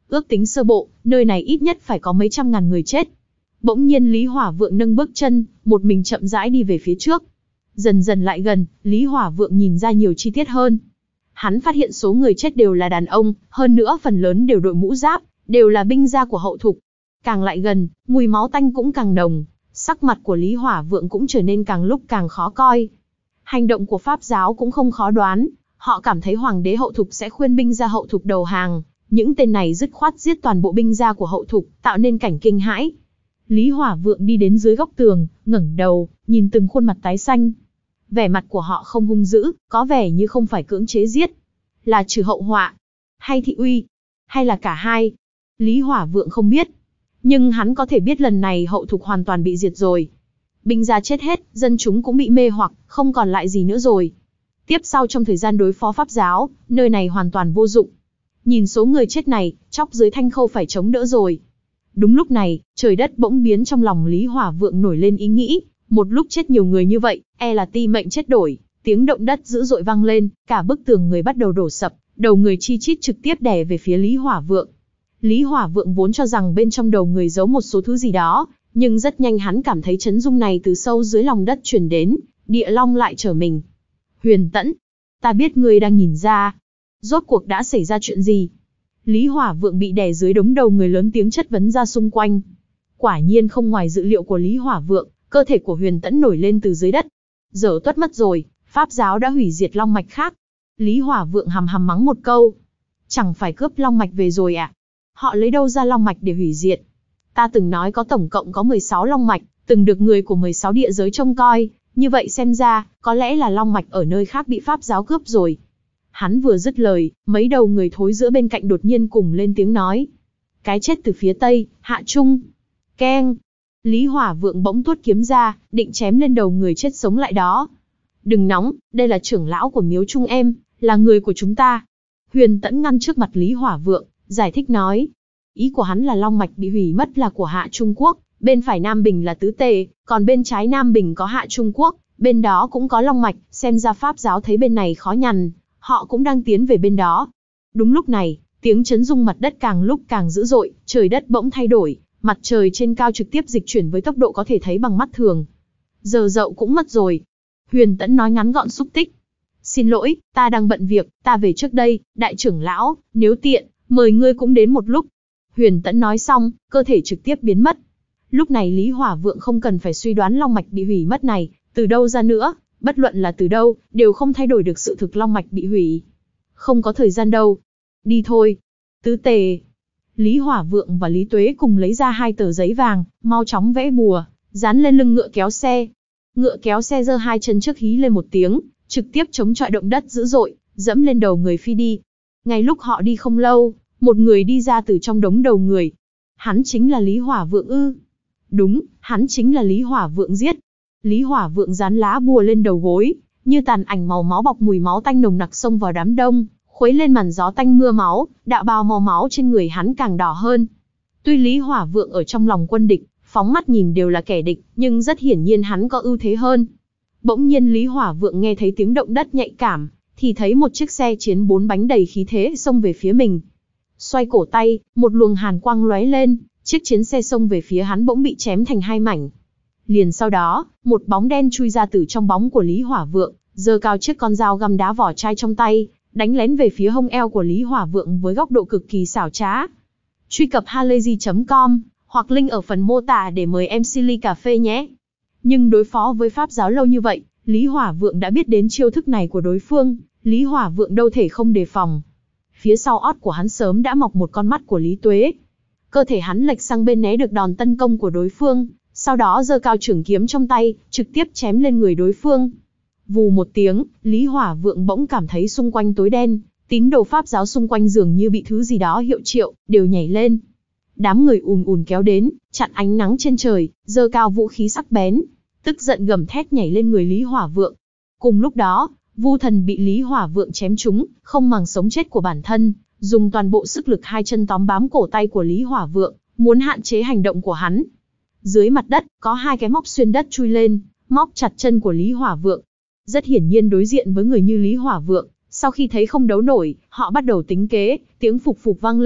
ước tính sơ bộ, nơi này ít nhất phải có mấy trăm ngàn người chết. Bỗng nhiên Lý Hỏa Vượng nâng bước chân, một mình chậm rãi đi về phía trước. Dần dần lại gần, Lý Hỏa Vượng nhìn ra nhiều chi tiết hơn. Hắn phát hiện số người chết đều là đàn ông, hơn nữa phần lớn đều đội mũ giáp, đều là binh gia của Hậu Thục. Càng lại gần, mùi máu tanh cũng càng nồng, sắc mặt của Lý Hỏa Vượng cũng trở nên càng lúc càng khó coi. Hành động của Pháp giáo cũng không khó đoán, họ cảm thấy Hoàng đế Hậu Thục sẽ khuyên binh gia Hậu Thục đầu hàng. Những tên này dứt khoát giết toàn bộ binh gia của Hậu Thục, tạo nên cảnh kinh hãi. Lý Hỏa Vượng đi đến dưới góc tường, ngẩng đầu, nhìn từng khuôn mặt tái xanh. Vẻ mặt của họ không hung dữ, có vẻ như không phải cưỡng chế giết. Là trừ hậu họa, hay thị uy, hay là cả hai. Lý Hỏa Vượng không biết. Nhưng hắn có thể biết lần này Hậu Thục hoàn toàn bị diệt rồi. Binh gia chết hết, dân chúng cũng bị mê hoặc, không còn lại gì nữa rồi. Tiếp sau trong thời gian đối phó Pháp giáo, nơi này hoàn toàn vô dụng. Nhìn số người chết này, chóc dưới Thanh Khâu phải chống đỡ rồi. Đúng lúc này, trời đất bỗng biến, trong lòng Lý Hỏa Vượng nổi lên ý nghĩ, một lúc chết nhiều người như vậy, e là ti mệnh chết đổi. Tiếng động đất dữ dội vang lên, cả bức tường người bắt đầu đổ sập, đầu người chi chít trực tiếp đè về phía Lý Hỏa Vượng. Lý Hỏa Vượng vốn cho rằng bên trong đầu người giấu một số thứ gì đó, nhưng rất nhanh hắn cảm thấy chấn rung này từ sâu dưới lòng đất truyền đến, địa long lại trở mình. Huyền Tẫn, ta biết ngươi đang nhìn ra. Rốt cuộc đã xảy ra chuyện gì? Lý Hỏa Vượng bị đè dưới đống đầu người lớn tiếng chất vấn ra xung quanh. Quả nhiên không ngoài dự liệu của Lý Hỏa Vượng, cơ thể của Huyền Tẫn nổi lên từ dưới đất. Giờ tuất mất rồi, Pháp giáo đã hủy diệt long mạch khác. Lý Hỏa Vượng hầm hầm mắng một câu. Chẳng phải cướp long mạch về rồi à? Họ lấy đâu ra long mạch để hủy diệt? Ta từng nói có tổng cộng có mười sáu long mạch, từng được người của mười sáu địa giới trông coi. Như vậy xem ra, có lẽ là long mạch ở nơi khác bị Pháp giáo cướp rồi. Hắn vừa dứt lời, mấy đầu người thối giữa bên cạnh đột nhiên cùng lên tiếng nói. Cái chết từ phía tây, Hạ Trung. Keng. Lý Hỏa Vượng bỗng tuốt kiếm ra, định chém lên đầu người chết sống lại đó. Đừng nóng, đây là trưởng lão của miếu Trung em, là người của chúng ta. Huyền Tẫn ngăn trước mặt Lý Hỏa Vượng, giải thích nói. Ý của hắn là long mạch bị hủy mất là của Hạ Trung Quốc, bên phải Nam Bình là Tứ Tề, còn bên trái Nam Bình có Hạ Trung Quốc, bên đó cũng có long mạch, xem ra Pháp giáo thấy bên này khó nhằn, họ cũng đang tiến về bên đó. Đúng lúc này, tiếng chấn rung mặt đất càng lúc càng dữ dội, trời đất bỗng thay đổi, mặt trời trên cao trực tiếp dịch chuyển với tốc độ có thể thấy bằng mắt thường. Giờ dậu cũng mất rồi. Huyền Tẫn nói ngắn gọn xúc tích. Xin lỗi, ta đang bận việc, ta về trước đây, đại trưởng lão, nếu tiện, mời ngươi cũng đến một lúc. Huyền Tẫn nói xong, cơ thể trực tiếp biến mất. Lúc này Lý Hỏa Vượng không cần phải suy đoán long mạch bị hủy mất này, từ đâu ra nữa, bất luận là từ đâu, đều không thay đổi được sự thực long mạch bị hủy. Không có thời gian đâu. Đi thôi. Tứ Tề. Lý Hỏa Vượng và Lý Tuế cùng lấy ra hai tờ giấy vàng, mau chóng vẽ bùa, dán lên lưng ngựa kéo xe. Ngựa kéo xe giơ hai chân trước hí lên một tiếng, trực tiếp chống chọi động đất dữ dội, dẫm lên đầu người phi đi. Ngay lúc họ đi không lâu, một người đi ra từ trong đống đầu người. Hắn chính là Lý Hỏa Vượng ư? Đúng, hắn chính là Lý Hỏa Vượng giết. Lý Hỏa Vượng dán lá bùa lên đầu gối, như tàn ảnh màu máu bọc mùi máu tanh nồng nặc xông vào đám đông, khuấy lên màn gió tanh mưa máu, đạo bào màu máu trên người hắn càng đỏ hơn. Tuy Lý Hỏa Vượng ở trong lòng quân địch, phóng mắt nhìn đều là kẻ địch, nhưng rất hiển nhiên hắn có ưu thế hơn. Bỗng nhiên Lý Hỏa Vượng nghe thấy tiếng động đất nhạy cảm, thì thấy một chiếc xe chiến bốn bánh đầy khí thế xông về phía mình. Xoay cổ tay, một luồng hàn quang lóe lên, chiếc chiến xe xông về phía hắn bỗng bị chém thành hai mảnh. Liền sau đó, một bóng đen chui ra từ trong bóng của Lý Hỏa Vượng, giơ cao chiếc con dao găm đá vỏ chai trong tay, đánh lén về phía hông eo của Lý Hỏa Vượng với góc độ cực kỳ xảo trá. Truy cập halayzi chấm com hoặc link ở phần mô tả để mời em xê ly cà phê nhé. Nhưng đối phó với Pháp giáo lâu như vậy, Lý Hỏa Vượng đã biết đến chiêu thức này của đối phương, Lý Hỏa Vượng đâu thể không đề phòng. Phía sau ót của hắn sớm đã mọc một con mắt của Lý Tuế. Cơ thể hắn lệch sang bên né được đòn tấn công của đối phương, sau đó giơ cao chưởng kiếm trong tay, trực tiếp chém lên người đối phương. Vù một tiếng, Lý Hỏa Vượng bỗng cảm thấy xung quanh tối đen, tín đồ Pháp giáo xung quanh dường như bị thứ gì đó hiệu triệu, đều nhảy lên. Đám người ùn ùn kéo đến, chặn ánh nắng trên trời, giơ cao vũ khí sắc bén, tức giận gầm thét nhảy lên người Lý Hỏa Vượng. Cùng lúc đó, Vu Thần bị Lý Hỏa Vượng chém trúng, không màng sống chết của bản thân, dùng toàn bộ sức lực hai chân tóm bám cổ tay của Lý Hỏa Vượng, muốn hạn chế hành động của hắn. Dưới mặt đất, có hai cái móc xuyên đất chui lên, móc chặt chân của Lý Hỏa Vượng. Rất hiển nhiên đối diện với người như Lý Hỏa Vượng, sau khi thấy không đấu nổi, họ bắt đầu tính kế, tiếng phục phục vang lên,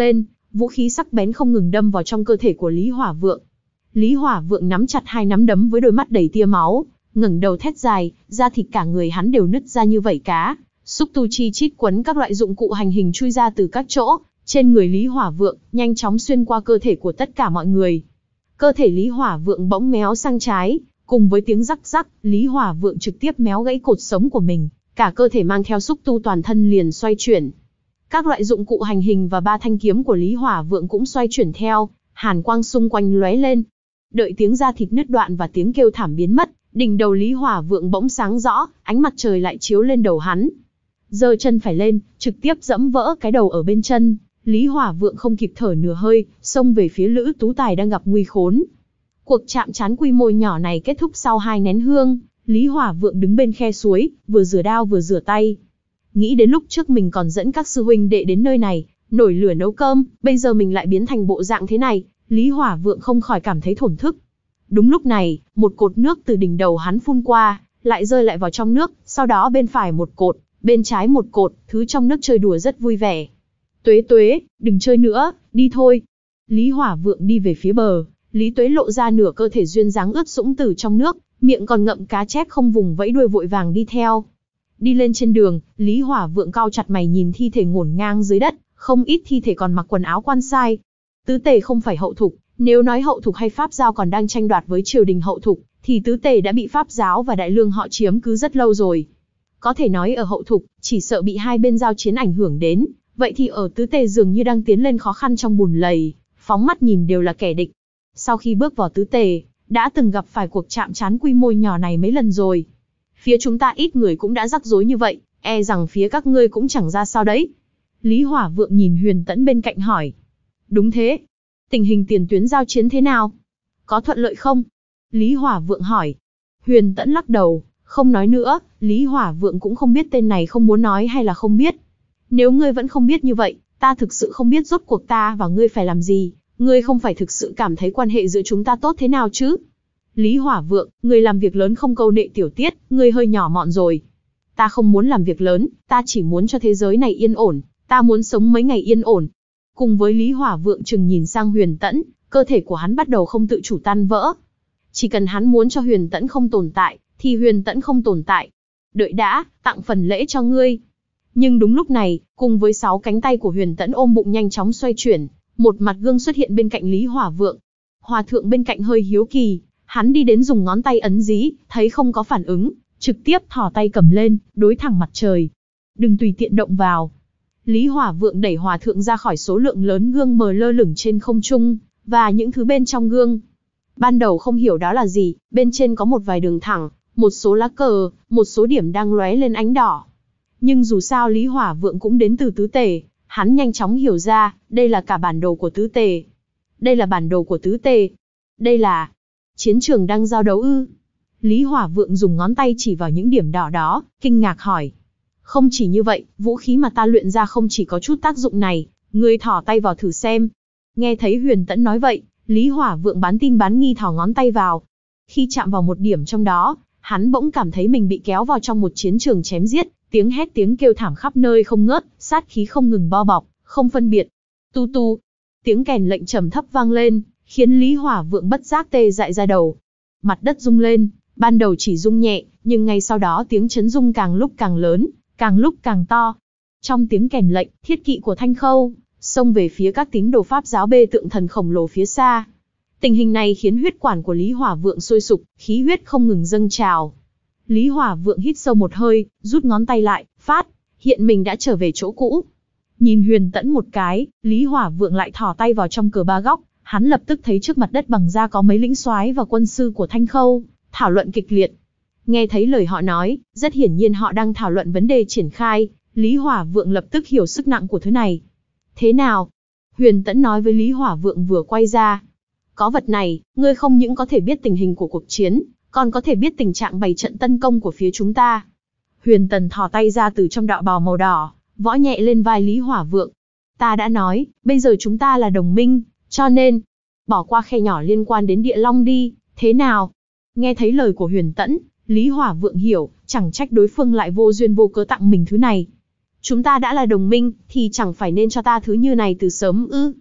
vũ khí sắc bén không ngừng đâm vào trong cơ thể của Lý Hỏa Vượng. Lý Hỏa Vượng nắm chặt hai nắm đấm với đôi mắt đầy tia máu, ngẩng đầu thét dài, da thịt cả người hắn đều nứt ra như vảy cá, xúc tu chi chít quấn các loại dụng cụ hành hình chui ra từ các chỗ trên người Lý Hỏa Vượng, nhanh chóng xuyên qua cơ thể của tất cả mọi người. Cơ thể Lý Hỏa Vượng bỗng méo sang trái, cùng với tiếng rắc rắc, Lý Hỏa Vượng trực tiếp méo gãy cột sống của mình, cả cơ thể mang theo xúc tu toàn thân liền xoay chuyển. Các loại dụng cụ hành hình và ba thanh kiếm của Lý Hỏa Vượng cũng xoay chuyển theo, hàn quang xung quanh lóe lên. Đợi tiếng da thịt nứt đoạn và tiếng kêu thảm biến mất, đỉnh đầu Lý Hỏa Vượng bỗng sáng rõ, ánh mặt trời lại chiếu lên đầu hắn. Giơ chân phải lên, trực tiếp giẫm vỡ cái đầu ở bên chân. Lý Hỏa Vượng không kịp thở nửa hơi, xông về phía Lữ Tú Tài đang gặp nguy khốn. Cuộc chạm trán quy mô nhỏ này kết thúc sau hai nén hương, Lý Hỏa Vượng đứng bên khe suối, vừa rửa đao vừa rửa tay. Nghĩ đến lúc trước mình còn dẫn các sư huynh đệ đến nơi này, nổi lửa nấu cơm, bây giờ mình lại biến thành bộ dạng thế này, Lý Hỏa Vượng không khỏi cảm thấy thổn thức. Đúng lúc này, một cột nước từ đỉnh đầu hắn phun qua, lại rơi lại vào trong nước, sau đó bên phải một cột, bên trái một cột, thứ trong nước chơi đùa rất vui vẻ. Tuế Tuế, đừng chơi nữa, đi thôi. Lý Hỏa Vượng đi về phía bờ, Lý Tuế lộ ra nửa cơ thể duyên dáng ướt sũng từ trong nước, miệng còn ngậm cá chép không vùng vẫy đuôi vội vàng đi theo. Đi lên trên đường, Lý Hỏa Vượng cau chặt mày nhìn thi thể ngổn ngang dưới đất, không ít thi thể còn mặc quần áo quan sai. Tứ tề không phải hậu thục, nếu nói hậu thục hay pháp giao còn đang tranh đoạt với triều đình hậu thục, thì tứ tề đã bị pháp giáo và đại lương họ chiếm cứ rất lâu rồi. Có thể nói ở hậu thục, chỉ sợ bị hai bên giao chiến ảnh hưởng đến, vậy thì ở tứ tề dường như đang tiến lên khó khăn trong bùn lầy, phóng mắt nhìn đều là kẻ địch. Sau khi bước vào tứ tề, đã từng gặp phải cuộc chạm trán quy mô nhỏ này mấy lần rồi. Phía chúng ta ít người cũng đã rắc rối như vậy, e rằng phía các ngươi cũng chẳng ra sao đấy. Lý Hỏa Vượng nhìn Huyền Tẫn bên cạnh hỏi. Đúng thế. Tình hình tiền tuyến giao chiến thế nào? Có thuận lợi không? Lý Hỏa Vượng hỏi. Huyền Tẫn lắc đầu, không nói nữa, Lý Hỏa Vượng cũng không biết tên này không muốn nói hay là không biết. Nếu ngươi vẫn không biết như vậy, ta thực sự không biết rốt cuộc ta và ngươi phải làm gì, ngươi không phải thực sự cảm thấy quan hệ giữa chúng ta tốt thế nào chứ? Lý Hỏa Vượng, ngươi làm việc lớn không câu nệ tiểu tiết, ngươi hơi nhỏ mọn rồi. Ta không muốn làm việc lớn, ta chỉ muốn cho thế giới này yên ổn, ta muốn sống mấy ngày yên ổn. Cùng với Lý Hỏa Vượng chừng nhìn sang Huyền Tẫn, cơ thể của hắn bắt đầu không tự chủ tan vỡ. Chỉ cần hắn muốn cho Huyền Tẫn không tồn tại, thì Huyền Tẫn không tồn tại. Đợi đã, tặng phần lễ cho ngươi. Nhưng đúng lúc này, cùng với sáu cánh tay của Huyền Tẫn ôm bụng nhanh chóng xoay chuyển, một mặt gương xuất hiện bên cạnh Lý Hỏa Vượng. Hòa thượng bên cạnh hơi hiếu kỳ, hắn đi đến dùng ngón tay ấn dí, thấy không có phản ứng, trực tiếp thò tay cầm lên, đối thẳng mặt trời. Đừng tùy tiện động vào. Lý Hỏa Vượng đẩy Hòa thượng ra khỏi số lượng lớn gương mờ lơ lửng trên không trung, và những thứ bên trong gương. Ban đầu không hiểu đó là gì, bên trên có một vài đường thẳng, một số lá cờ, một số điểm đang lóe lên ánh đỏ. Nhưng dù sao Lý Hỏa Vượng cũng đến từ tứ tề, hắn nhanh chóng hiểu ra, đây là cả bản đồ của tứ tề. Đây là bản đồ của tứ tề. Đây là chiến trường đang giao đấu ư? Lý Hỏa Vượng dùng ngón tay chỉ vào những điểm đỏ đó, kinh ngạc hỏi. Không chỉ như vậy, vũ khí mà ta luyện ra không chỉ có chút tác dụng này, ngươi thò tay vào thử xem. Nghe thấy Huyền Tẫn nói vậy, Lý Hỏa Vượng bán tin bán nghi thò ngón tay vào. Khi chạm vào một điểm trong đó, hắn bỗng cảm thấy mình bị kéo vào trong một chiến trường chém giết, tiếng hét tiếng kêu thảm khắp nơi không ngớt, sát khí không ngừng bao bọc, không phân biệt. Tu tu, tiếng kèn lệnh trầm thấp vang lên, khiến Lý Hỏa Vượng bất giác tê dại ra đầu. Mặt đất rung lên, ban đầu chỉ rung nhẹ, nhưng ngay sau đó tiếng chấn rung càng lúc càng lớn, càng lúc càng to. Trong tiếng kèn lệnh, thiết kỵ của Thanh Khâu xông về phía các tín đồ Pháp giáo bê tượng thần khổng lồ phía xa. Tình hình này khiến huyết quản của Lý Hỏa Vượng sôi sục, khí huyết không ngừng dâng trào. Lý Hỏa Vượng hít sâu một hơi, rút ngón tay lại, phát, hiện mình đã trở về chỗ cũ. Nhìn Huyền Tẫn một cái, Lý Hỏa Vượng lại thò tay vào trong cờ ba góc, hắn lập tức thấy trước mặt đất bằng da có mấy lĩnh soái và quân sư của Thanh Khâu, thảo luận kịch liệt. Nghe thấy lời họ nói, rất hiển nhiên họ đang thảo luận vấn đề triển khai, Lý Hỏa Vượng lập tức hiểu sức nặng của thứ này. Thế nào? Huyền Tẫn nói với Lý Hỏa Vượng vừa quay ra. Có vật này, ngươi không những có thể biết tình hình của cuộc chiến, còn có thể biết tình trạng bày trận tấn công của phía chúng ta. Huyền Tần thò tay ra từ trong đạo bào màu đỏ, võ nhẹ lên vai Lý Hỏa Vượng. Ta đã nói, bây giờ chúng ta là đồng minh, cho nên, bỏ qua khe nhỏ liên quan đến địa long đi, thế nào? Nghe thấy lời của Huyền Tẫn, Lý Hỏa Vượng hiểu, chẳng trách đối phương lại vô duyên vô cớ tặng mình thứ này. Chúng ta đã là đồng minh, thì chẳng phải nên cho ta thứ như này từ sớm ư?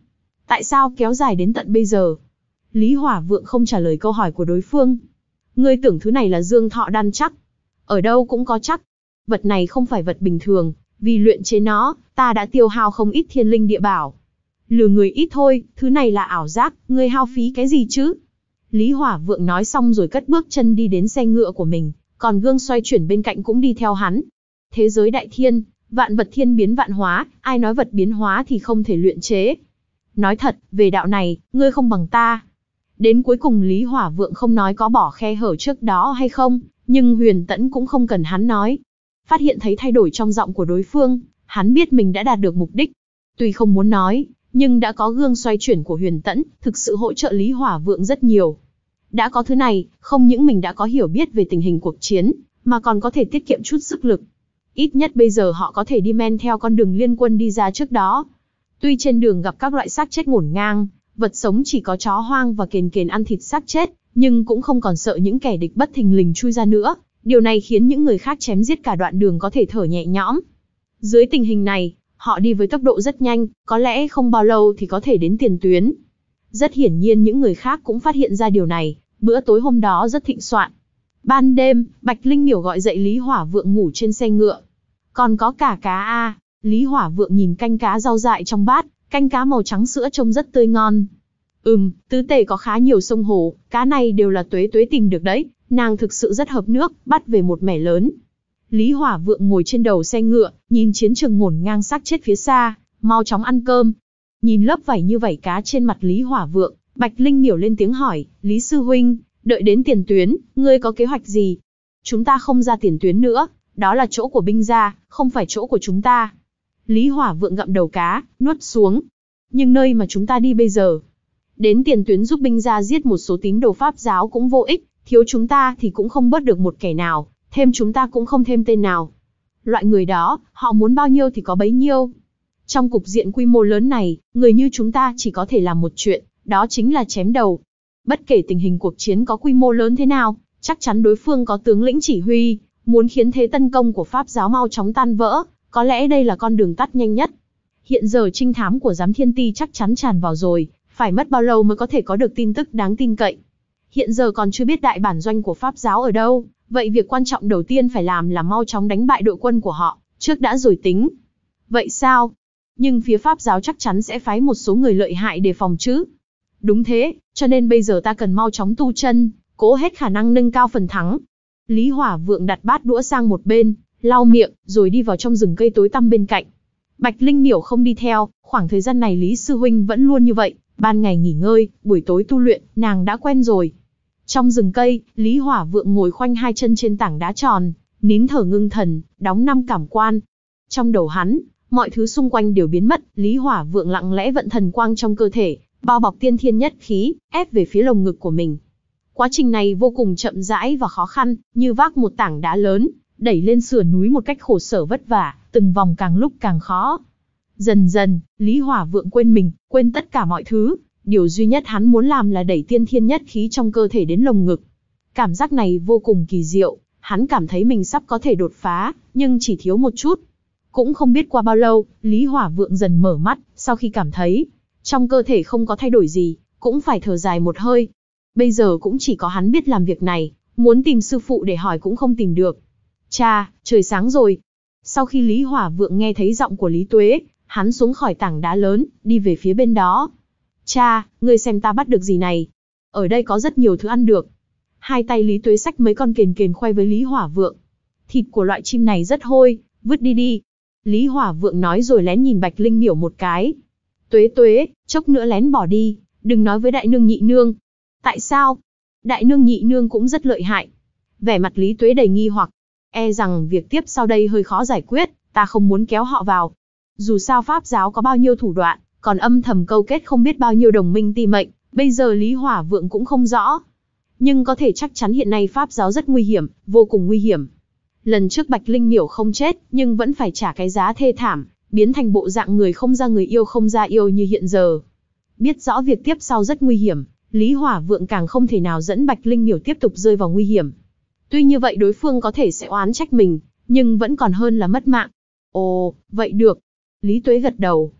Tại sao kéo dài đến tận bây giờ? Lý Hỏa Vượng không trả lời câu hỏi của đối phương. Ngươi tưởng thứ này là dương thọ đan chắc? Ở đâu cũng có chắc. Vật này không phải vật bình thường, vì luyện chế nó, ta đã tiêu hao không ít thiên linh địa bảo. Lừa người ít thôi, thứ này là ảo giác, ngươi hao phí cái gì chứ? Lý Hỏa Vượng nói xong rồi cất bước chân đi đến xe ngựa của mình, còn gương xoay chuyển bên cạnh cũng đi theo hắn. Thế giới đại thiên, vạn vật thiên biến vạn hóa, ai nói vật biến hóa thì không thể luyện chế. Nói thật, về đạo này, ngươi không bằng ta. Đến cuối cùng Lý Hỏa Vượng không nói có bỏ khe hở trước đó hay không, nhưng Huyền Tẫn cũng không cần hắn nói. Phát hiện thấy thay đổi trong giọng của đối phương, hắn biết mình đã đạt được mục đích. Tuy không muốn nói, nhưng đã có gương xoay chuyển của Huyền Tẫn, thực sự hỗ trợ Lý Hỏa Vượng rất nhiều. Đã có thứ này, không những mình đã có hiểu biết về tình hình cuộc chiến, mà còn có thể tiết kiệm chút sức lực. Ít nhất bây giờ họ có thể đi men theo con đường liên quân đi ra trước đó. Tuy trên đường gặp các loại xác chết ngổn ngang, vật sống chỉ có chó hoang và kền kền ăn thịt xác chết, nhưng cũng không còn sợ những kẻ địch bất thình lình chui ra nữa. Điều này khiến những người khác chém giết cả đoạn đường có thể thở nhẹ nhõm. Dưới tình hình này, họ đi với tốc độ rất nhanh, có lẽ không bao lâu thì có thể đến tiền tuyến. Rất hiển nhiên những người khác cũng phát hiện ra điều này, bữa tối hôm đó rất thịnh soạn. Ban đêm, Bạch Linh Miểu gọi dậy Lý Hỏa Vượng ngủ trên xe ngựa. Còn có cả cá a. Lý Hỏa Vượng nhìn canh cá rau dại trong bát, canh cá màu trắng sữa trông rất tươi ngon. Ừm, tứ tề có khá nhiều sông hồ, cá này đều là Tuế Tuế tìm được đấy, nàng thực sự rất hợp nước, bắt về một mẻ lớn. Lý Hỏa Vượng ngồi trên đầu xe ngựa, nhìn chiến trường ngổn ngang xác chết phía xa, mau chóng ăn cơm. Nhìn lớp vảy như vảy cá trên mặt Lý Hỏa Vượng, Bạch Linh Miểu lên tiếng hỏi, Lý Sư Huynh, đợi đến tiền tuyến, ngươi có kế hoạch gì? Chúng ta không ra tiền tuyến nữa, đó là chỗ của binh gia, không phải chỗ của chúng ta. Lý Hỏa Vượng gặm đầu cá, nuốt xuống. Nhưng nơi mà chúng ta đi bây giờ, đến tiền tuyến giúp binh gia giết một số tín đồ Pháp giáo cũng vô ích, thiếu chúng ta thì cũng không bớt được một kẻ nào, thêm chúng ta cũng không thêm tên nào. Loại người đó, họ muốn bao nhiêu thì có bấy nhiêu. Trong cục diện quy mô lớn này, người như chúng ta chỉ có thể làm một chuyện, đó chính là chém đầu. Bất kể tình hình cuộc chiến có quy mô lớn thế nào, chắc chắn đối phương có tướng lĩnh chỉ huy, muốn khiến thế tấn công của Pháp giáo mau chóng tan vỡ, có lẽ đây là con đường tắt nhanh nhất. Hiện giờ trinh thám của giám thiên ti chắc chắn tràn vào rồi, phải mất bao lâu mới có thể có được tin tức đáng tin cậy. Hiện giờ còn chưa biết đại bản doanh của Pháp giáo ở đâu, vậy việc quan trọng đầu tiên phải làm là mau chóng đánh bại đội quân của họ, trước đã rồi tính. Vậy sao? Nhưng phía Pháp giáo chắc chắn sẽ phái một số người lợi hại đề phòng chứ. Đúng thế, cho nên bây giờ ta cần mau chóng tu chân, cố hết khả năng nâng cao phần thắng. Lý Hỏa Vượng đặt bát đũa sang một bên, lau miệng, rồi đi vào trong rừng cây tối tăm bên cạnh. Bạch Linh Miểu không đi theo, khoảng thời gian này Lý Sư Huynh vẫn luôn như vậy, ban ngày nghỉ ngơi, buổi tối tu luyện, nàng đã quen rồi. Trong rừng cây, Lý Hỏa Vượng ngồi khoanh hai chân trên tảng đá tròn, nín thở ngưng thần, đóng năm cảm quan. Trong đầu hắn, mọi thứ xung quanh đều biến mất, Lý Hỏa Vượng lặng lẽ vận thần quang trong cơ thể, bao bọc tiên thiên nhất khí, ép về phía lồng ngực của mình. Quá trình này vô cùng chậm rãi và khó khăn, như vác một tảng đá lớn, đẩy lên sườn núi một cách khổ sở vất vả, từng vòng càng lúc càng khó. Dần dần, Lý Hỏa Vượng quên mình, quên tất cả mọi thứ, điều duy nhất hắn muốn làm là đẩy tiên thiên nhất khí trong cơ thể đến lồng ngực. Cảm giác này vô cùng kỳ diệu, hắn cảm thấy mình sắp có thể đột phá, nhưng chỉ thiếu một chút. Cũng không biết qua bao lâu, Lý Hỏa Vượng dần mở mắt, sau khi cảm thấy trong cơ thể không có thay đổi gì, cũng phải thở dài một hơi. Bây giờ cũng chỉ có hắn biết làm việc này, muốn tìm sư phụ để hỏi cũng không tìm được. Cha, trời sáng rồi. Sau khi Lý Hỏa Vượng nghe thấy giọng của Lý Tuế, hắn xuống khỏi tảng đá lớn, đi về phía bên đó. Cha, ngươi xem ta bắt được gì này? Ở đây có rất nhiều thứ ăn được. Hai tay Lý Tuế xách mấy con kền kền khoe với Lý Hỏa Vượng. Thịt của loại chim này rất hôi, vứt đi đi. Lý Hỏa Vượng nói rồi lén nhìn Bạch Linh Miểu một cái. Tuế Tuế, chốc nữa lén bỏ đi, đừng nói với đại nương nhị nương. Tại sao? Đại nương nhị nương cũng rất lợi hại. Vẻ mặt Lý Tuế đầy nghi hoặc. E rằng việc tiếp sau đây hơi khó giải quyết, ta không muốn kéo họ vào. Dù sao Pháp giáo có bao nhiêu thủ đoạn, còn âm thầm câu kết không biết bao nhiêu đồng minh ti mệnh, bây giờ Lý Hỏa Vượng cũng không rõ. Nhưng có thể chắc chắn hiện nay Pháp giáo rất nguy hiểm, vô cùng nguy hiểm. Lần trước Bạch Linh Miểu không chết, nhưng vẫn phải trả cái giá thê thảm, biến thành bộ dạng người không ra người yêu không ra yêu như hiện giờ. Biết rõ việc tiếp sau rất nguy hiểm, Lý Hỏa Vượng càng không thể nào dẫn Bạch Linh Miểu tiếp tục rơi vào nguy hiểm. Tuy như vậy đối phương có thể sẽ oán trách mình, nhưng vẫn còn hơn là mất mạng. Ồ, vậy được. Lý Tuế gật đầu.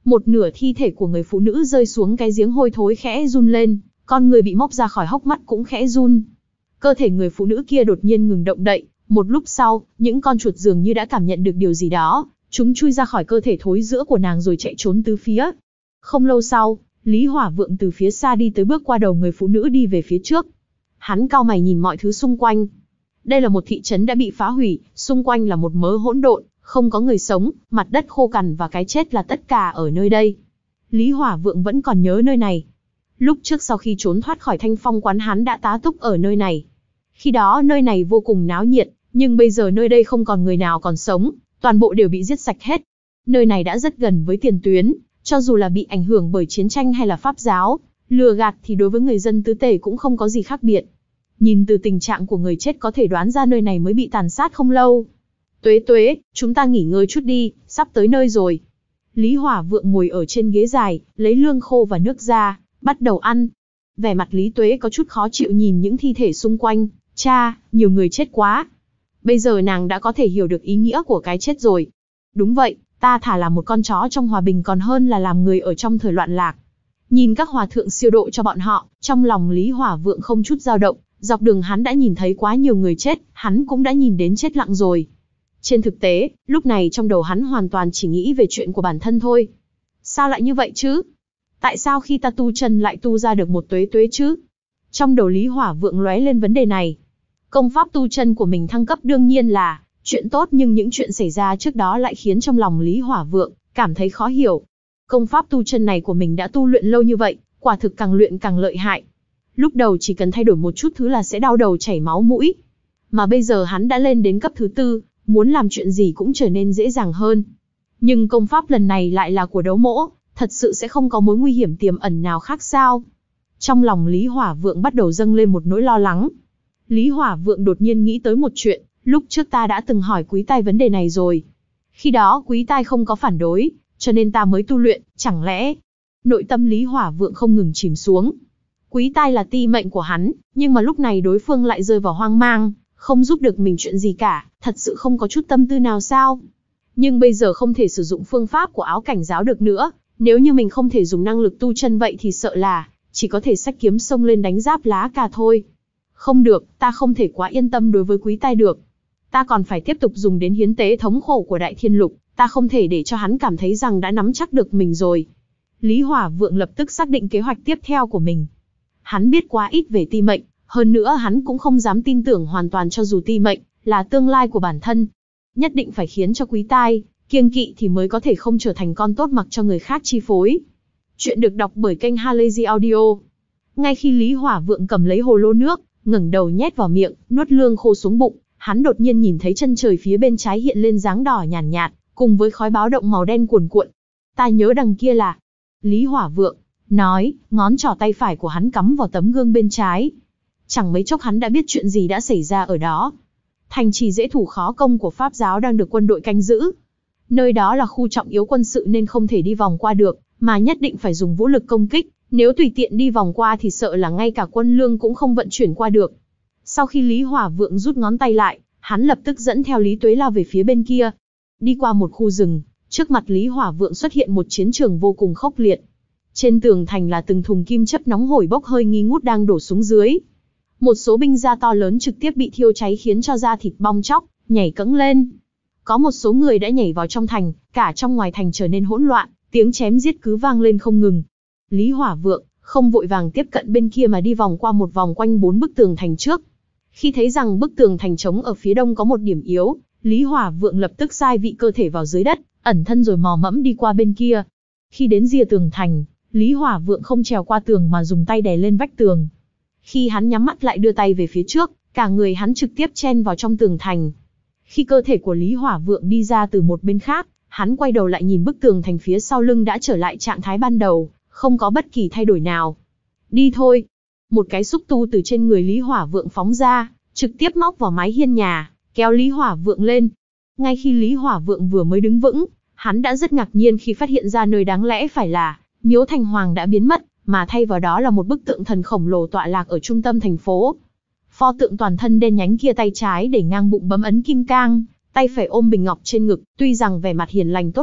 Một nửa thi thể của người phụ nữ rơi xuống cái giếng hôi thối khẽ run lên, con người bị móc ra khỏi hốc mắt cũng khẽ run. Cơ thể người phụ nữ kia đột nhiên ngừng động đậy, một lúc sau, những con chuột dường như đã cảm nhận được điều gì đó, chúng chui ra khỏi cơ thể thối rữa của nàng rồi chạy trốn tứ phía. Không lâu sau, Lý Hỏa Vượng từ phía xa đi tới bước qua đầu người phụ nữ đi về phía trước. Hắn cau mày nhìn mọi thứ xung quanh. Đây là một thị trấn đã bị phá hủy, xung quanh là một mớ hỗn độn, không có người sống, mặt đất khô cằn và cái chết là tất cả ở nơi đây. Lý Hỏa Vượng vẫn còn nhớ nơi này. Lúc trước sau khi trốn thoát khỏi Thanh Phong quán hắn đã tá túc ở nơi này. Khi đó nơi này vô cùng náo nhiệt, nhưng bây giờ nơi đây không còn người nào còn sống, toàn bộ đều bị giết sạch hết. Nơi này đã rất gần với tiền tuyến, cho dù là bị ảnh hưởng bởi chiến tranh hay là pháp giáo, lừa gạt thì đối với người dân tứ tề cũng không có gì khác biệt. Nhìn từ tình trạng của người chết có thể đoán ra nơi này mới bị tàn sát không lâu. Tuế Tuế, chúng ta nghỉ ngơi chút đi, sắp tới nơi rồi. Lý Hỏa Vượng ngồi ở trên ghế dài, lấy lương khô và nước ra, bắt đầu ăn. Vẻ mặt Lý Tuế có chút khó chịu nhìn những thi thể xung quanh. Cha, nhiều người chết quá. Bây giờ nàng đã có thể hiểu được ý nghĩa của cái chết rồi. Đúng vậy, ta thà làm một con chó trong hòa bình còn hơn là làm người ở trong thời loạn lạc. Nhìn các hòa thượng siêu độ cho bọn họ, trong lòng Lý Hỏa Vượng không chút dao động. Dọc đường hắn đã nhìn thấy quá nhiều người chết, hắn cũng đã nhìn đến chết lặng rồi. Trên thực tế, lúc này trong đầu hắn hoàn toàn chỉ nghĩ về chuyện của bản thân thôi. Sao lại như vậy chứ? Tại sao khi ta tu chân lại tu ra được một tuế tuế chứ? Trong đầu Lý Hỏa Vượng lóe lên vấn đề này. Công pháp tu chân của mình thăng cấp đương nhiên là chuyện tốt, nhưng những chuyện xảy ra trước đó lại khiến trong lòng Lý Hỏa Vượng cảm thấy khó hiểu. Công pháp tu chân này của mình đã tu luyện lâu như vậy, quả thực càng luyện càng lợi hại. Lúc đầu chỉ cần thay đổi một chút thứ là sẽ đau đầu chảy máu mũi. Mà bây giờ hắn đã lên đến cấp thứ tư, muốn làm chuyện gì cũng trở nên dễ dàng hơn. Nhưng công pháp lần này lại là của đấu mỗ, thật sự sẽ không có mối nguy hiểm tiềm ẩn nào khác sao? Trong lòng Lý Hỏa Vượng bắt đầu dâng lên một nỗi lo lắng. Lý Hỏa Vượng đột nhiên nghĩ tới một chuyện, lúc trước ta đã từng hỏi Quý Tai vấn đề này rồi. Khi đó Quý Tai không có phản đối, cho nên ta mới tu luyện, chẳng lẽ... Nội tâm Lý Hỏa Vượng không ngừng chìm xuống. Quý Tai là ti mệnh của hắn, nhưng mà lúc này đối phương lại rơi vào hoang mang, không giúp được mình chuyện gì cả, thật sự không có chút tâm tư nào sao? Nhưng bây giờ không thể sử dụng phương pháp của Áo Cảnh giáo được nữa, nếu như mình không thể dùng năng lực tu chân vậy thì sợ là chỉ có thể xách kiếm xông lên đánh giáp lá cà thôi. Không được, ta không thể quá yên tâm đối với Quý Tai được. Ta còn phải tiếp tục dùng đến hiến tế thống khổ của Đại Thiên Lục, ta không thể để cho hắn cảm thấy rằng đã nắm chắc được mình rồi. Lý Hỏa Vượng lập tức xác định kế hoạch tiếp theo của mình. Hắn biết quá ít về ti mệnh, hơn nữa hắn cũng không dám tin tưởng hoàn toàn cho dù ti mệnh là tương lai của bản thân. Nhất định phải khiến cho Quý Tai kiêng kỵ thì mới có thể không trở thành con tốt mặc cho người khác chi phối. Chuyện được đọc bởi kênh Halazy Audio. Ngay khi Lý Hỏa Vượng cầm lấy hồ lô nước, ngẩng đầu nhét vào miệng, nuốt lương khô xuống bụng, hắn đột nhiên nhìn thấy chân trời phía bên trái hiện lên dáng đỏ nhàn nhạt, nhạt, cùng với khói báo động màu đen cuồn cuộn. Ta nhớ đằng kia là... Lý Hỏa Vượng nói, ngón trỏ tay phải của hắn cắm vào tấm gương bên trái. Chẳng mấy chốc hắn đã biết chuyện gì đã xảy ra ở đó. Thành trì dễ thủ khó công của Pháp giáo đang được quân đội canh giữ. Nơi đó là khu trọng yếu quân sự nên không thể đi vòng qua được, mà nhất định phải dùng vũ lực công kích. Nếu tùy tiện đi vòng qua thì sợ là ngay cả quân lương cũng không vận chuyển qua được. Sau khi Lý Hỏa Vượng rút ngón tay lại, hắn lập tức dẫn theo Lý Tuế lao về phía bên kia. Đi qua một khu rừng, trước mặt Lý Hỏa Vượng xuất hiện một chiến trường vô cùng khốc liệt. Trên tường thành là từng thùng kim chấp nóng hổi bốc hơi nghi ngút đang đổ xuống dưới. Một số binh gia to lớn trực tiếp bị thiêu cháy khiến cho da thịt bong tróc, nhảy cẫng lên. Có một số người đã nhảy vào trong thành, cả trong ngoài thành trở nên hỗn loạn, tiếng chém giết cứ vang lên không ngừng. Lý Hỏa Vượng không vội vàng tiếp cận bên kia mà đi vòng qua một vòng quanh bốn bức tường thành trước. Khi thấy rằng bức tường thành trống ở phía đông có một điểm yếu, Lý Hỏa Vượng lập tức sai vị cơ thể vào dưới đất, ẩn thân rồi mò mẫm đi qua bên kia. Khi đến rìa tường thành, Lý Hỏa Vượng không trèo qua tường mà dùng tay đè lên vách tường. Khi hắn nhắm mắt lại đưa tay về phía trước, cả người hắn trực tiếp chen vào trong tường thành. Khi cơ thể của Lý Hỏa Vượng đi ra từ một bên khác, hắn quay đầu lại nhìn bức tường thành phía sau lưng đã trở lại trạng thái ban đầu, không có bất kỳ thay đổi nào. Đi thôi. Một cái xúc tu từ trên người Lý Hỏa Vượng phóng ra, trực tiếp móc vào mái hiên nhà, kéo Lý Hỏa Vượng lên. Ngay khi Lý Hỏa Vượng vừa mới đứng vững, hắn đã rất ngạc nhiên khi phát hiện ra nơi đáng lẽ phải là Miếu Thành Hoàng đã biến mất, mà thay vào đó là một bức tượng thần khổng lồ tọa lạc ở trung tâm thành phố. Pho tượng toàn thân đen nhánh kia tay trái để ngang bụng bấm ấn kim cang, tay phải ôm bình ngọc trên ngực, tuy rằng vẻ mặt hiền lành tốt bụng,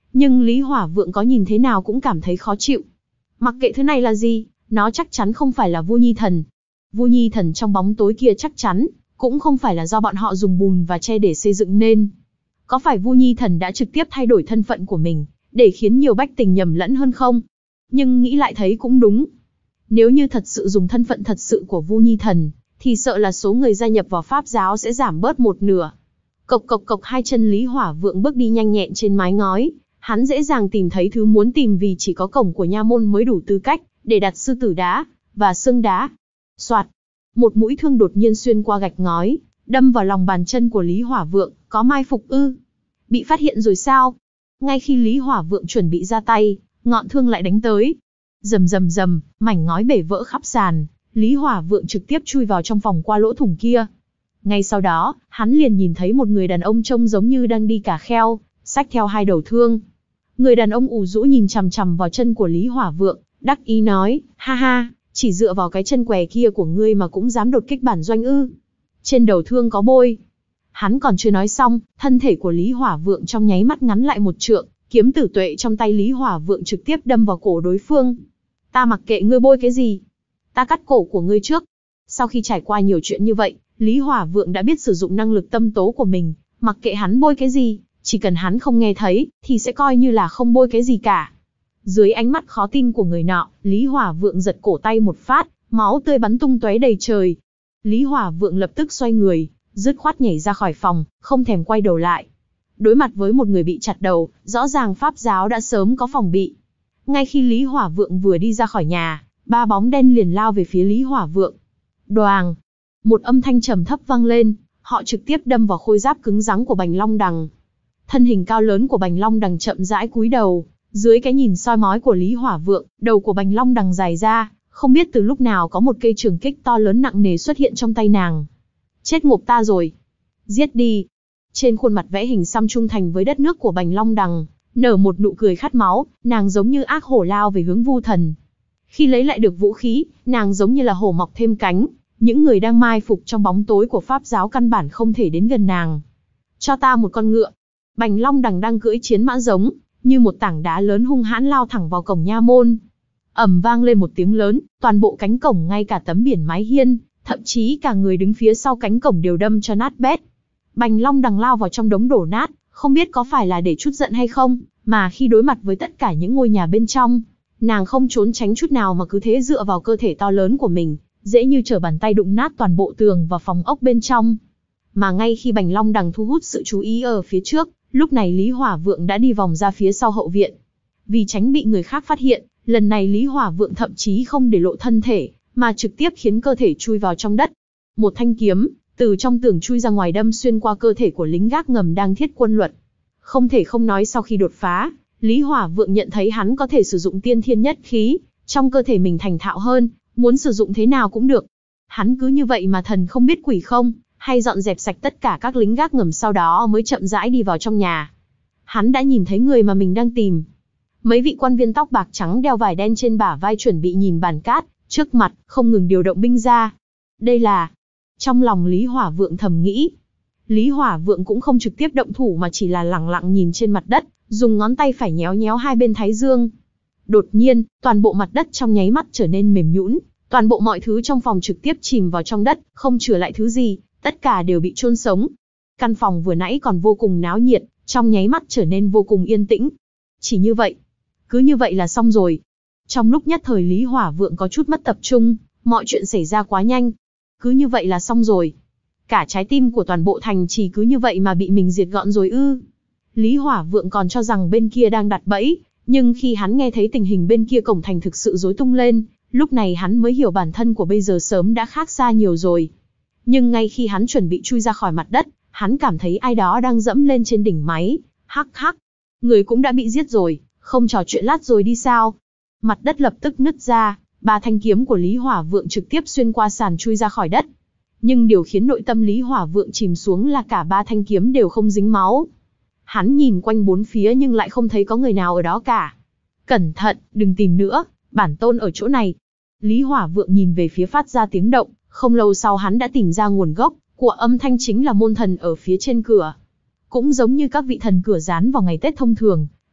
Nhưng Lý Hỏa Vượng có nhìn thế nào cũng cảm thấy khó chịu. Mặc kệ thứ này là gì, nó chắc chắn không phải là Vu Nhi Thần. Vu Nhi Thần trong bóng tối kia chắc chắn cũng không phải là do bọn họ dùng bùn và tre để xây dựng nên. Có phải Vu Nhi Thần đã trực tiếp thay đổi thân phận của mình, để khiến nhiều bách tình nhầm lẫn hơn không? Nhưng nghĩ lại thấy cũng đúng. Nếu như thật sự dùng thân phận thật sự của Vu Nhi Thần, thì sợ là số người gia nhập vào Pháp giáo sẽ giảm bớt một nửa. Cộc cộc cộc, hai chân Lý Hỏa Vượng bước đi nhanh nhẹn trên mái ngói, hắn dễ dàng tìm thấy thứ muốn tìm vì chỉ có cổng của nha môn mới đủ tư cách để đặt sư tử đá và xương đá. Soạt, một mũi thương đột nhiên xuyên qua gạch ngói, đâm vào lòng bàn chân của Lý Hỏa Vượng. Có mai phục ư? Bị phát hiện rồi sao? Ngay khi Lý Hỏa Vượng chuẩn bị ra tay, ngọn thương lại đánh tới. Rầm rầm rầm, mảnh ngói bể vỡ khắp sàn, Lý Hỏa Vượng trực tiếp chui vào trong phòng qua lỗ thủng kia. Ngay sau đó, hắn liền nhìn thấy một người đàn ông trông giống như đang đi cà kheo, xách theo hai đầu thương. Người đàn ông ủ rũ nhìn chằm chằm vào chân của Lý Hỏa Vượng, đắc ý nói, ha ha, chỉ dựa vào cái chân què kia của ngươi mà cũng dám đột kích bản doanh ư? Trên đầu thương có bôi. Hắn còn chưa nói xong, thân thể của Lý Hỏa Vượng trong nháy mắt ngắn lại một trượng, kiếm tử tuệ trong tay Lý Hỏa Vượng trực tiếp đâm vào cổ đối phương. Ta mặc kệ ngươi bôi cái gì, ta cắt cổ của ngươi trước. Sau khi trải qua nhiều chuyện như vậy, Lý Hỏa Vượng đã biết sử dụng năng lực tâm tố của mình, mặc kệ hắn bôi cái gì, chỉ cần hắn không nghe thấy, thì sẽ coi như là không bôi cái gì cả. Dưới ánh mắt khó tin của người nọ, Lý Hỏa Vượng giật cổ tay một phát, máu tươi bắn tung tóe đầy trời. Lý Hỏa Vượng lập tức xoay người, dứt khoát nhảy ra khỏi phòng, không thèm quay đầu lại. Đối mặt với một người bị chặt đầu, rõ ràng Pháp giáo đã sớm có phòng bị. Ngay khi Lý Hỏa Vượng vừa đi ra khỏi nhà, ba bóng đen liền lao về phía Lý Hỏa Vượng. Đoàng! Một âm thanh trầm thấp vang lên, họ trực tiếp đâm vào khôi giáp cứng rắn của Bành Long Đằng. Thân hình cao lớn của Bành Long Đằng chậm rãi cúi đầu, dưới cái nhìn soi mói của Lý Hỏa Vượng, đầu của Bành Long Đằng dài ra, không biết từ lúc nào có một cây trường kích to lớn nặng nề xuất hiện trong tay nàng. Chết ngộp ta rồi! Giết đi! Trên khuôn mặt vẽ hình xăm trung thành với đất nước của Bành Long Đằng, nở một nụ cười khát máu, nàng giống như ác hổ lao về hướng Vu Thần. Khi lấy lại được vũ khí, nàng giống như là hổ mọc thêm cánh, những người đang mai phục trong bóng tối của Pháp giáo căn bản không thể đến gần nàng. Cho ta một con ngựa! Bành Long Đằng đang cưỡi chiến mã giống, như một tảng đá lớn hung hãn lao thẳng vào cổng nha môn. Ầm vang lên một tiếng lớn, toàn bộ cánh cổng ngay cả tấm biển mái hiên, thậm chí cả người đứng phía sau cánh cổng đều đâm cho nát bét. Bành Long Đằng lao vào trong đống đổ nát, không biết có phải là để chút giận hay không, mà khi đối mặt với tất cả những ngôi nhà bên trong, nàng không trốn tránh chút nào mà cứ thế dựa vào cơ thể to lớn của mình, dễ như trở bàn tay đụng nát toàn bộ tường và phòng ốc bên trong. Mà ngay khi Bành Long Đằng thu hút sự chú ý ở phía trước, lúc này Lý Hỏa Vượng đã đi vòng ra phía sau hậu viện. Vì tránh bị người khác phát hiện, lần này Lý Hỏa Vượng thậm chí không để lộ thân thể, mà trực tiếp khiến cơ thể chui vào trong đất. Một thanh kiếm từ trong tường chui ra ngoài đâm xuyên qua cơ thể của lính gác ngầm đang thiết quân luật. Không thể không nói sau khi đột phá, Lý Hỏa Vượng nhận thấy hắn có thể sử dụng tiên thiên nhất khí, trong cơ thể mình thành thạo hơn, muốn sử dụng thế nào cũng được. Hắn cứ như vậy mà thần không biết quỷ không, hay dọn dẹp sạch tất cả các lính gác ngầm sau đó mới chậm rãi đi vào trong nhà. Hắn đã nhìn thấy người mà mình đang tìm. Mấy vị quan viên tóc bạc trắng đeo vải đen trên bả vai chuẩn bị nhìn bàn cát, trước mặt, không ngừng điều động binh ra. Đây là... Trong lòng Lý Hỏa Vượng thầm nghĩ. Lý Hỏa Vượng cũng không trực tiếp động thủ mà chỉ là lẳng lặng nhìn trên mặt đất, dùng ngón tay phải nhéo nhéo hai bên thái dương. Đột nhiên, toàn bộ mặt đất trong nháy mắt trở nên mềm nhũn, toàn bộ mọi thứ trong phòng trực tiếp chìm vào trong đất, không chừa lại thứ gì, tất cả đều bị chôn sống. Căn phòng vừa nãy còn vô cùng náo nhiệt, trong nháy mắt trở nên vô cùng yên tĩnh. Chỉ như vậy, cứ như vậy là xong rồi. Trong lúc nhất thời Lý Hỏa Vượng có chút mất tập trung, mọi chuyện xảy ra quá nhanh. Cứ như vậy là xong rồi. Cả trái tim của toàn bộ thành trì cứ như vậy mà bị mình diệt gọn rồi ư? Lý Hỏa Vượng còn cho rằng bên kia đang đặt bẫy, nhưng khi hắn nghe thấy tình hình bên kia cổng thành thực sự rối tung lên, lúc này hắn mới hiểu bản thân của bây giờ sớm đã khác xa nhiều rồi. Nhưng ngay khi hắn chuẩn bị chui ra khỏi mặt đất, hắn cảm thấy ai đó đang dẫm lên trên đỉnh máy. Hắc hắc, người cũng đã bị giết rồi, không trò chuyện lát rồi đi sao? Mặt đất lập tức nứt ra, ba thanh kiếm của Lý Hỏa Vượng trực tiếp xuyên qua sàn chui ra khỏi đất. Nhưng điều khiến nội tâm Lý Hỏa Vượng chìm xuống là cả ba thanh kiếm đều không dính máu. Hắn nhìn quanh bốn phía nhưng lại không thấy có người nào ở đó cả. Cẩn thận, đừng tìm nữa, bản tôn ở chỗ này. Lý Hỏa Vượng nhìn về phía phát ra tiếng động, không lâu sau hắn đã tìm ra nguồn gốc của âm thanh, chính là môn thần ở phía trên cửa. Cũng giống như các vị thần cửa dán vào ngày Tết thông thường,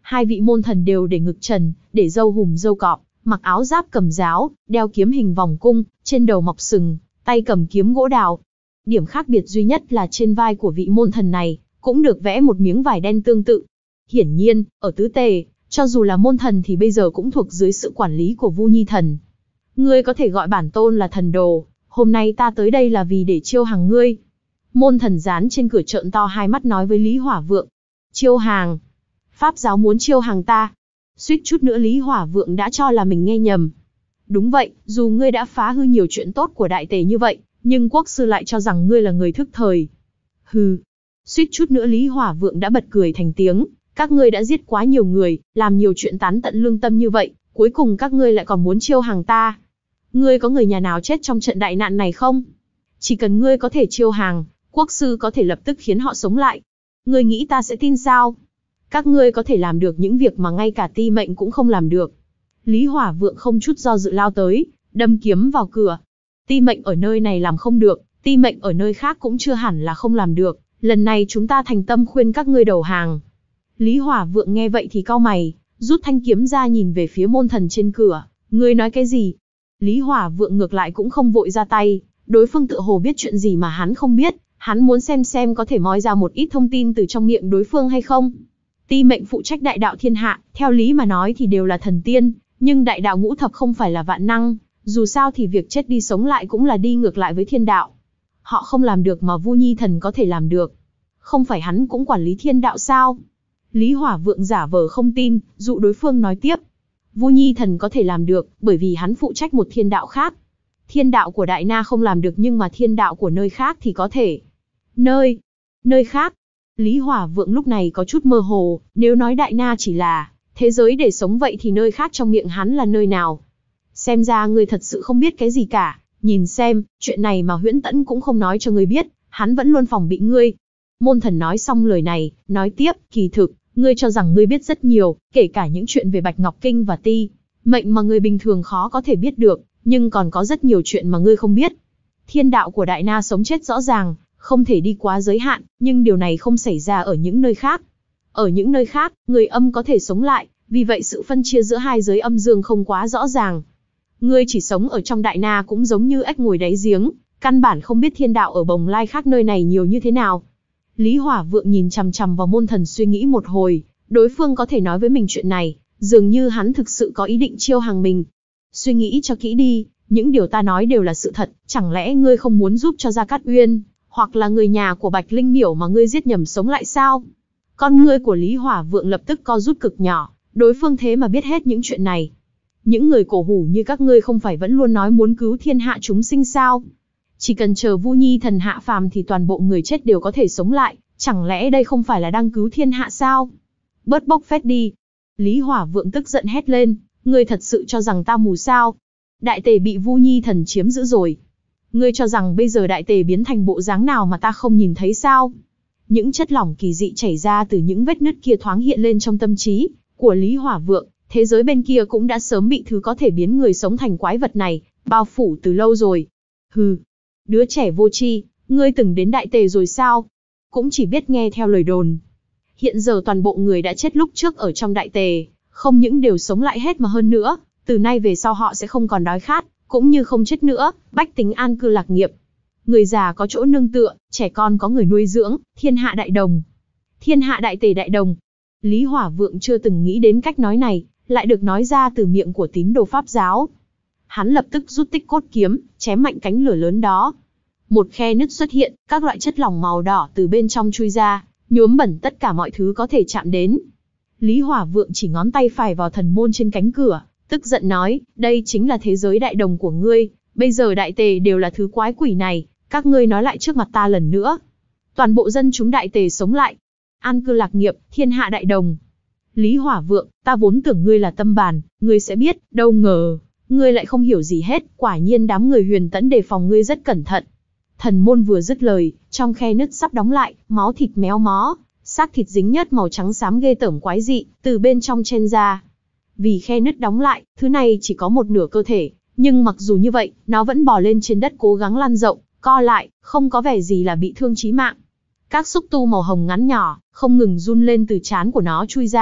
Hai vị môn thần đều để ngực trần, để râu hùm râu cọp, mặc áo giáp cầm giáo, đeo kiếm hình vòng cung, trên đầu mọc sừng, tay cầm kiếm gỗ đào. Điểm khác biệt duy nhất là trên vai của vị môn thần này, cũng được vẽ một miếng vải đen tương tự. Hiển nhiên, ở tứ tề, cho dù là môn thần thì bây giờ cũng thuộc dưới sự quản lý của Vu Nhi Thần. Ngươi có thể gọi bản tôn là thần đồ, hôm nay ta tới đây là vì để chiêu hàng ngươi. Môn thần dán trên cửa trợn to hai mắt nói với Lý Hỏa Vượng. Chiêu hàng? Pháp giáo muốn chiêu hàng ta? Suýt chút nữa Lý Hỏa Vượng đã cho là mình nghe nhầm. Đúng vậy, dù ngươi đã phá hư nhiều chuyện tốt của đại tề như vậy, nhưng quốc sư lại cho rằng ngươi là người thức thời. Hừ. Suýt chút nữa Lý Hỏa Vượng đã bật cười thành tiếng. Các ngươi đã giết quá nhiều người, làm nhiều chuyện tán tận lương tâm như vậy, cuối cùng các ngươi lại còn muốn chiêu hàng ta. Ngươi có người nhà nào chết trong trận đại nạn này không? Chỉ cần ngươi có thể chiêu hàng, quốc sư có thể lập tức khiến họ sống lại. Ngươi nghĩ ta sẽ tin sao? Các ngươi có thể làm được những việc mà ngay cả ti mệnh cũng không làm được. Lý Hỏa Vượng không chút do dự lao tới, đâm kiếm vào cửa. Ti mệnh ở nơi này làm không được, ti mệnh ở nơi khác cũng chưa hẳn là không làm được. Lần này chúng ta thành tâm khuyên các ngươi đầu hàng. Lý Hỏa Vượng nghe vậy thì cau mày, rút thanh kiếm ra nhìn về phía môn thần trên cửa. Ngươi nói cái gì? Lý Hỏa Vượng ngược lại cũng không vội ra tay, đối phương tựa hồ biết chuyện gì mà hắn không biết, hắn muốn xem xem có thể moi ra một ít thông tin từ trong miệng đối phương hay không. Ti mệnh phụ trách đại đạo thiên hạ, theo lý mà nói thì đều là thần tiên, nhưng đại đạo ngũ thập không phải là vạn năng, dù sao thì việc chết đi sống lại cũng là đi ngược lại với thiên đạo. Họ không làm được mà Vu Nhi Thần có thể làm được. Không phải hắn cũng quản lý thiên đạo sao? Lý Hỏa Vượng giả vờ không tin, dụ đối phương nói tiếp. Vu Nhi Thần có thể làm được, bởi vì hắn phụ trách một thiên đạo khác. Thiên đạo của Đại Na không làm được nhưng mà thiên đạo của nơi khác thì có thể. Nơi? Nơi khác? Lý Hỏa Vượng lúc này có chút mơ hồ, nếu nói Đại Na chỉ là thế giới để sống vậy thì nơi khác trong miệng hắn là nơi nào? Xem ra ngươi thật sự không biết cái gì cả, nhìn xem, chuyện này mà Huyễn Tẫn cũng không nói cho ngươi biết, hắn vẫn luôn phòng bị ngươi. Môn thần nói xong lời này, nói tiếp, kỳ thực, ngươi cho rằng ngươi biết rất nhiều, kể cả những chuyện về Bạch Ngọc Kinh và Ti mệnh mà người bình thường khó có thể biết được, nhưng còn có rất nhiều chuyện mà ngươi không biết. Thiên đạo của Đại Na sống chết rõ ràng, không thể đi quá giới hạn, nhưng điều này không xảy ra ở những nơi khác. Ở những nơi khác, người âm có thể sống lại, vì vậy sự phân chia giữa hai giới âm dương không quá rõ ràng. Ngươi chỉ sống ở trong Đại Na cũng giống như ếch ngồi đáy giếng, căn bản không biết thiên đạo ở bồng lai khác nơi này nhiều như thế nào. Lý Hỏa Vượng nhìn chằm chằm vào môn thần suy nghĩ một hồi, đối phương có thể nói với mình chuyện này, dường như hắn thực sự có ý định chiêu hàng mình. Suy nghĩ cho kỹ đi, những điều ta nói đều là sự thật, chẳng lẽ ngươi không muốn giúp cho Gia Cát Uyên, hoặc là người nhà của Bạch Linh Miểu mà ngươi giết nhầm sống lại sao? Con ngươi của Lý Hỏa Vượng lập tức co rút cực nhỏ, đối phương thế mà biết hết những chuyện này. Những người cổ hủ như các ngươi không phải vẫn luôn nói muốn cứu thiên hạ chúng sinh sao? Chỉ cần chờ Vu Nhi Thần hạ phàm thì toàn bộ người chết đều có thể sống lại, chẳng lẽ đây không phải là đang cứu thiên hạ sao? Bớt bốc phét đi. Lý Hỏa Vượng tức giận hét lên, ngươi thật sự cho rằng ta mù sao? Đại tề bị Vu Nhi Thần chiếm giữ rồi. Ngươi cho rằng bây giờ đại tề biến thành bộ dáng nào mà ta không nhìn thấy sao? Những chất lỏng kỳ dị chảy ra từ những vết nứt kia thoáng hiện lên trong tâm trí của Lý Hỏa Vượng, thế giới bên kia cũng đã sớm bị thứ có thể biến người sống thành quái vật này bao phủ từ lâu rồi. Hừ, đứa trẻ vô tri, ngươi từng đến đại tề rồi sao? Cũng chỉ biết nghe theo lời đồn. Hiện giờ toàn bộ người đã chết lúc trước ở trong đại tề, không những đều sống lại hết mà hơn nữa, từ nay về sau họ sẽ không còn đói khát, cũng như không chết nữa, bách tính an cư lạc nghiệp. Người già có chỗ nương tựa, trẻ con có người nuôi dưỡng, thiên hạ đại đồng. Thiên hạ đại tề đại đồng. Lý Hỏa Vượng chưa từng nghĩ đến cách nói này, lại được nói ra từ miệng của tín đồ Pháp giáo. Hắn lập tức rút tích cốt kiếm, chém mạnh cánh lửa lớn đó. Một khe nứt xuất hiện, các loại chất lỏng màu đỏ từ bên trong chui ra, nhuốm bẩn tất cả mọi thứ có thể chạm đến. Lý Hỏa Vượng chỉ ngón tay phải vào thần môn trên cánh cửa, tức giận nói, đây chính là thế giới đại đồng của ngươi, bây giờ đại tề đều là thứ quái quỷ này, các ngươi nói lại trước mặt ta lần nữa. Toàn bộ dân chúng đại tề sống lại, an cư lạc nghiệp, thiên hạ đại đồng. Lý Hỏa Vượng, ta vốn tưởng ngươi là tâm bàn, ngươi sẽ biết, đâu ngờ, ngươi lại không hiểu gì hết, quả nhiên đám người Huyền Tẫn đề phòng ngươi rất cẩn thận. Thần môn vừa dứt lời, trong khe nứt sắp đóng lại, máu thịt méo mó, xác thịt dính nhớt màu trắng xám ghê tởm quái dị, từ bên trong chen ra. Vì khe nứt đóng lại, thứ này chỉ có một nửa cơ thể, nhưng mặc dù như vậy, nó vẫn bò lên trên đất cố gắng lan rộng, co lại, không có vẻ gì là bị thương chí mạng. Các xúc tu màu hồng ngắn nhỏ, không ngừng run lên từ trán của nó chui ra,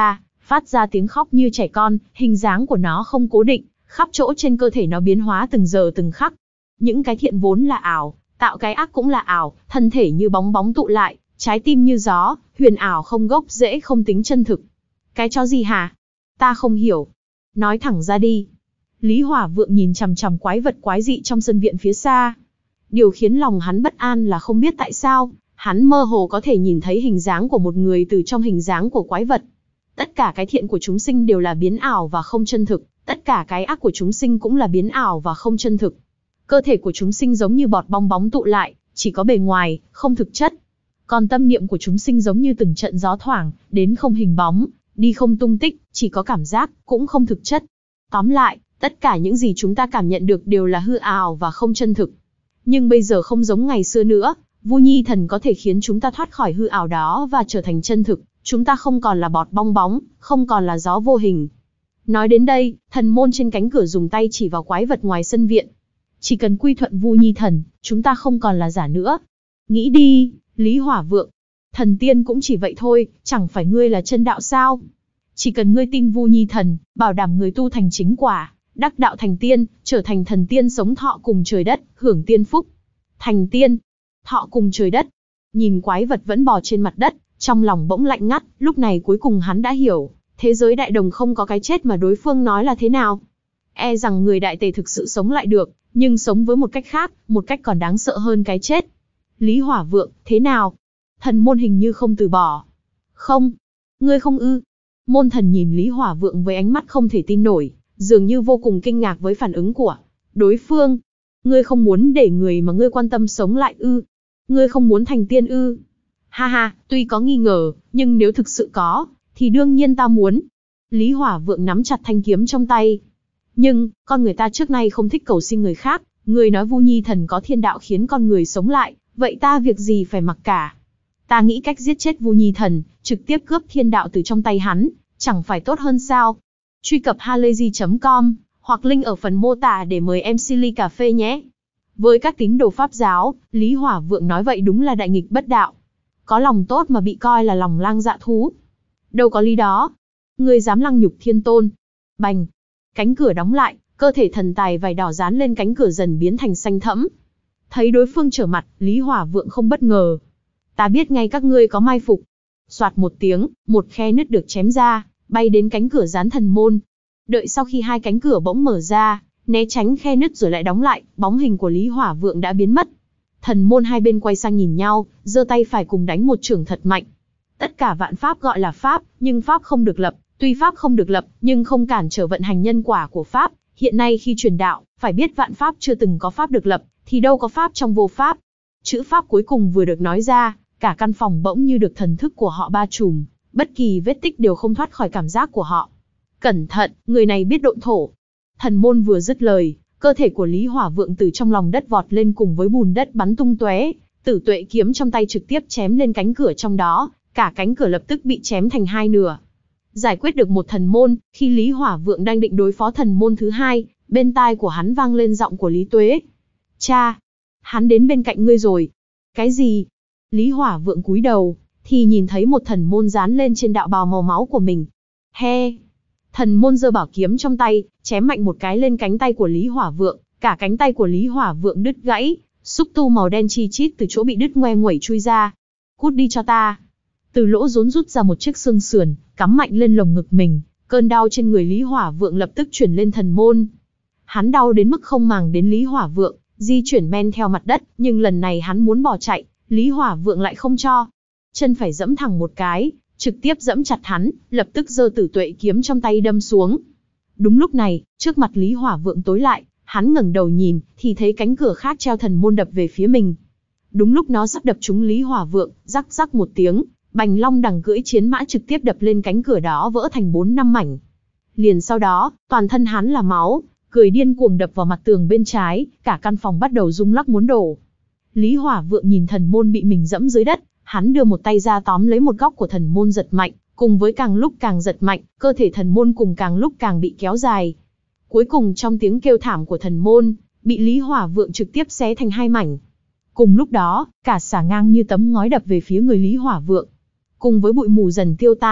phát ra tiếng khóc như trẻ con, hình dáng của nó không cố định, khắp chỗ trên cơ thể nó biến hóa từng giờ từng khắc. Những cái thiện vốn là ảo, tạo cái ác cũng là ảo, thân thể như bóng bóng tụ lại, trái tim như gió, huyền ảo không gốc rễ không tính chân thực. Cái chó gì hả? Ta không hiểu. Nói thẳng ra đi. Lý Hỏa Vượng nhìn chằm chằm quái vật quái dị trong sân viện phía xa. Điều khiến lòng hắn bất an là không biết tại sao, hắn mơ hồ có thể nhìn thấy hình dáng của một người từ trong hình dáng của quái vật. Tất cả cái thiện của chúng sinh đều là biến ảo và không chân thực, tất cả cái ác của chúng sinh cũng là biến ảo và không chân thực. Cơ thể của chúng sinh giống như bọt bong bóng tụ lại, chỉ có bề ngoài, không thực chất. Còn tâm niệm của chúng sinh giống như từng trận gió thoảng, đến không hình bóng, đi không tung tích, chỉ có cảm giác, cũng không thực chất. Tóm lại, tất cả những gì chúng ta cảm nhận được đều là hư ảo và không chân thực. Nhưng bây giờ không giống ngày xưa nữa, Vu Nhi Thần có thể khiến chúng ta thoát khỏi hư ảo đó và trở thành chân thực. Chúng ta không còn là bọt bong bóng, không còn là gió vô hình. Nói đến đây, thần môn trên cánh cửa dùng tay chỉ vào quái vật ngoài sân viện. Chỉ cần quy thuận Vu Nhi Thần, chúng ta không còn là giả nữa. Nghĩ đi, Lý Hỏa Vượng. Thần tiên cũng chỉ vậy thôi, chẳng phải ngươi là chân đạo sao? Chỉ cần ngươi tin Vu Nhi Thần, bảo đảm người tu thành chính quả, đắc đạo thành tiên, trở thành thần tiên sống thọ cùng trời đất, hưởng tiên phúc. Thành tiên, thọ cùng trời đất. Nhìn quái vật vẫn bò trên mặt đất, trong lòng bỗng lạnh ngắt, lúc này cuối cùng hắn đã hiểu, thế giới đại đồng không có cái chết mà đối phương nói là thế nào. E rằng người đại tề thực sự sống lại được, nhưng sống với một cách khác, một cách còn đáng sợ hơn cái chết. Lý Hỏa Vượng, thế nào? Thần môn hình như không từ bỏ. Không, ngươi không ư? Môn thần nhìn Lý Hỏa Vượng với ánh mắt không thể tin nổi, dường như vô cùng kinh ngạc với phản ứng của đối phương. Ngươi không muốn để người mà ngươi quan tâm sống lại ư? Ngươi không muốn thành tiên ư? Ha ha, tuy có nghi ngờ, nhưng nếu thực sự có, thì đương nhiên ta muốn. Lý Hỏa Vượng nắm chặt thanh kiếm trong tay. Nhưng, con người ta trước nay không thích cầu xin người khác, người nói Vu Nhi Thần có thiên đạo khiến con người sống lại, vậy ta việc gì phải mặc cả. Ta nghĩ cách giết chết Vu Nhi Thần, trực tiếp cướp thiên đạo từ trong tay hắn, chẳng phải tốt hơn sao? Truy cập halayzi chấm com, hoặc link ở phần mô tả để mời em xê ly cà phê nhé. Với các tín đồ Pháp giáo, Lý Hỏa Vượng nói vậy đúng là đại nghịch bất đạo. Có lòng tốt mà bị coi là lòng lang dạ thú. Đâu có lý đó. Ngươi dám lăng nhục thiên tôn. Bành. Cánh cửa đóng lại, cơ thể thần tài vải đỏ dán lên cánh cửa dần biến thành xanh thẫm. Thấy đối phương trở mặt, Lý Hỏa Vượng không bất ngờ. Ta biết ngay các ngươi có mai phục. Soạt một tiếng, một khe nứt được chém ra, bay đến cánh cửa dán thần môn. Đợi sau khi hai cánh cửa bỗng mở ra, né tránh khe nứt rồi lại đóng lại, bóng hình của Lý Hỏa Vượng đã biến mất. Thần môn hai bên quay sang nhìn nhau, giơ tay phải cùng đánh một chưởng thật mạnh. Tất cả vạn pháp gọi là pháp, nhưng pháp không được lập, tuy pháp không được lập, nhưng không cản trở vận hành nhân quả của pháp. Hiện nay khi truyền đạo, phải biết vạn pháp chưa từng có pháp được lập, thì đâu có pháp trong vô pháp. Chữ pháp cuối cùng vừa được nói ra, cả căn phòng bỗng như được thần thức của họ ba trùm, bất kỳ vết tích đều không thoát khỏi cảm giác của họ. Cẩn thận, người này biết độn thổ. Thần môn vừa dứt lời, cơ thể của Lý Hỏa Vượng từ trong lòng đất vọt lên cùng với bùn đất bắn tung tóe, Tử Tuệ kiếm trong tay trực tiếp chém lên cánh cửa trong đó, cả cánh cửa lập tức bị chém thành hai nửa. Giải quyết được một thần môn, khi Lý Hỏa Vượng đang định đối phó thần môn thứ hai, bên tai của hắn vang lên giọng của Lý Tuế. Cha, hắn đến bên cạnh ngươi rồi. Cái gì? Lý Hỏa Vượng cúi đầu, thì nhìn thấy một thần môn dán lên trên đạo bào màu máu của mình. He! Thần môn giơ bảo kiếm trong tay, chém mạnh một cái lên cánh tay của Lý Hỏa Vượng, cả cánh tay của Lý Hỏa Vượng đứt gãy, xúc tu màu đen chi chít từ chỗ bị đứt ngoe nguẩy chui ra. Cút đi cho ta! Từ lỗ rốn rút ra một chiếc xương sườn, cắm mạnh lên lồng ngực mình, cơn đau trên người Lý Hỏa Vượng lập tức chuyển lên thần môn. Hắn đau đến mức không màng đến Lý Hỏa Vượng, di chuyển men theo mặt đất, nhưng lần này hắn muốn bỏ chạy, Lý Hỏa Vượng lại không cho. Chân phải giẫm thẳng một cái, trực tiếp giẫm chặt hắn, lập tức giơ Tử Tuệ kiếm trong tay đâm xuống. Đúng lúc này, trước mặt Lý Hỏa Vượng tối lại, hắn ngẩng đầu nhìn, thì thấy cánh cửa khác treo thần môn đập về phía mình. Đúng lúc nó sắp đập trúng Lý Hỏa Vượng, rắc rắc một tiếng, Bành Long đằng cưỡi chiến mã trực tiếp đập lên cánh cửa đó vỡ thành bốn năm mảnh. Liền sau đó, toàn thân hắn là máu, cười điên cuồng đập vào mặt tường bên trái, cả căn phòng bắt đầu rung lắc muốn đổ. Lý Hỏa Vượng nhìn thần môn bị mình dẫm dưới đất, hắn đưa một tay ra tóm lấy một góc của thần môn giật mạnh, cùng với càng lúc càng giật mạnh, cơ thể thần môn cùng càng lúc càng bị kéo dài. Cuối cùng trong tiếng kêu thảm của thần môn, bị Lý Hỏa Vượng trực tiếp xé thành hai mảnh. Cùng lúc đó, cả xà ngang như tấm ngói đập về phía người Lý Hỏa Vượng. Cùng với bụi mù dần tiêu tan,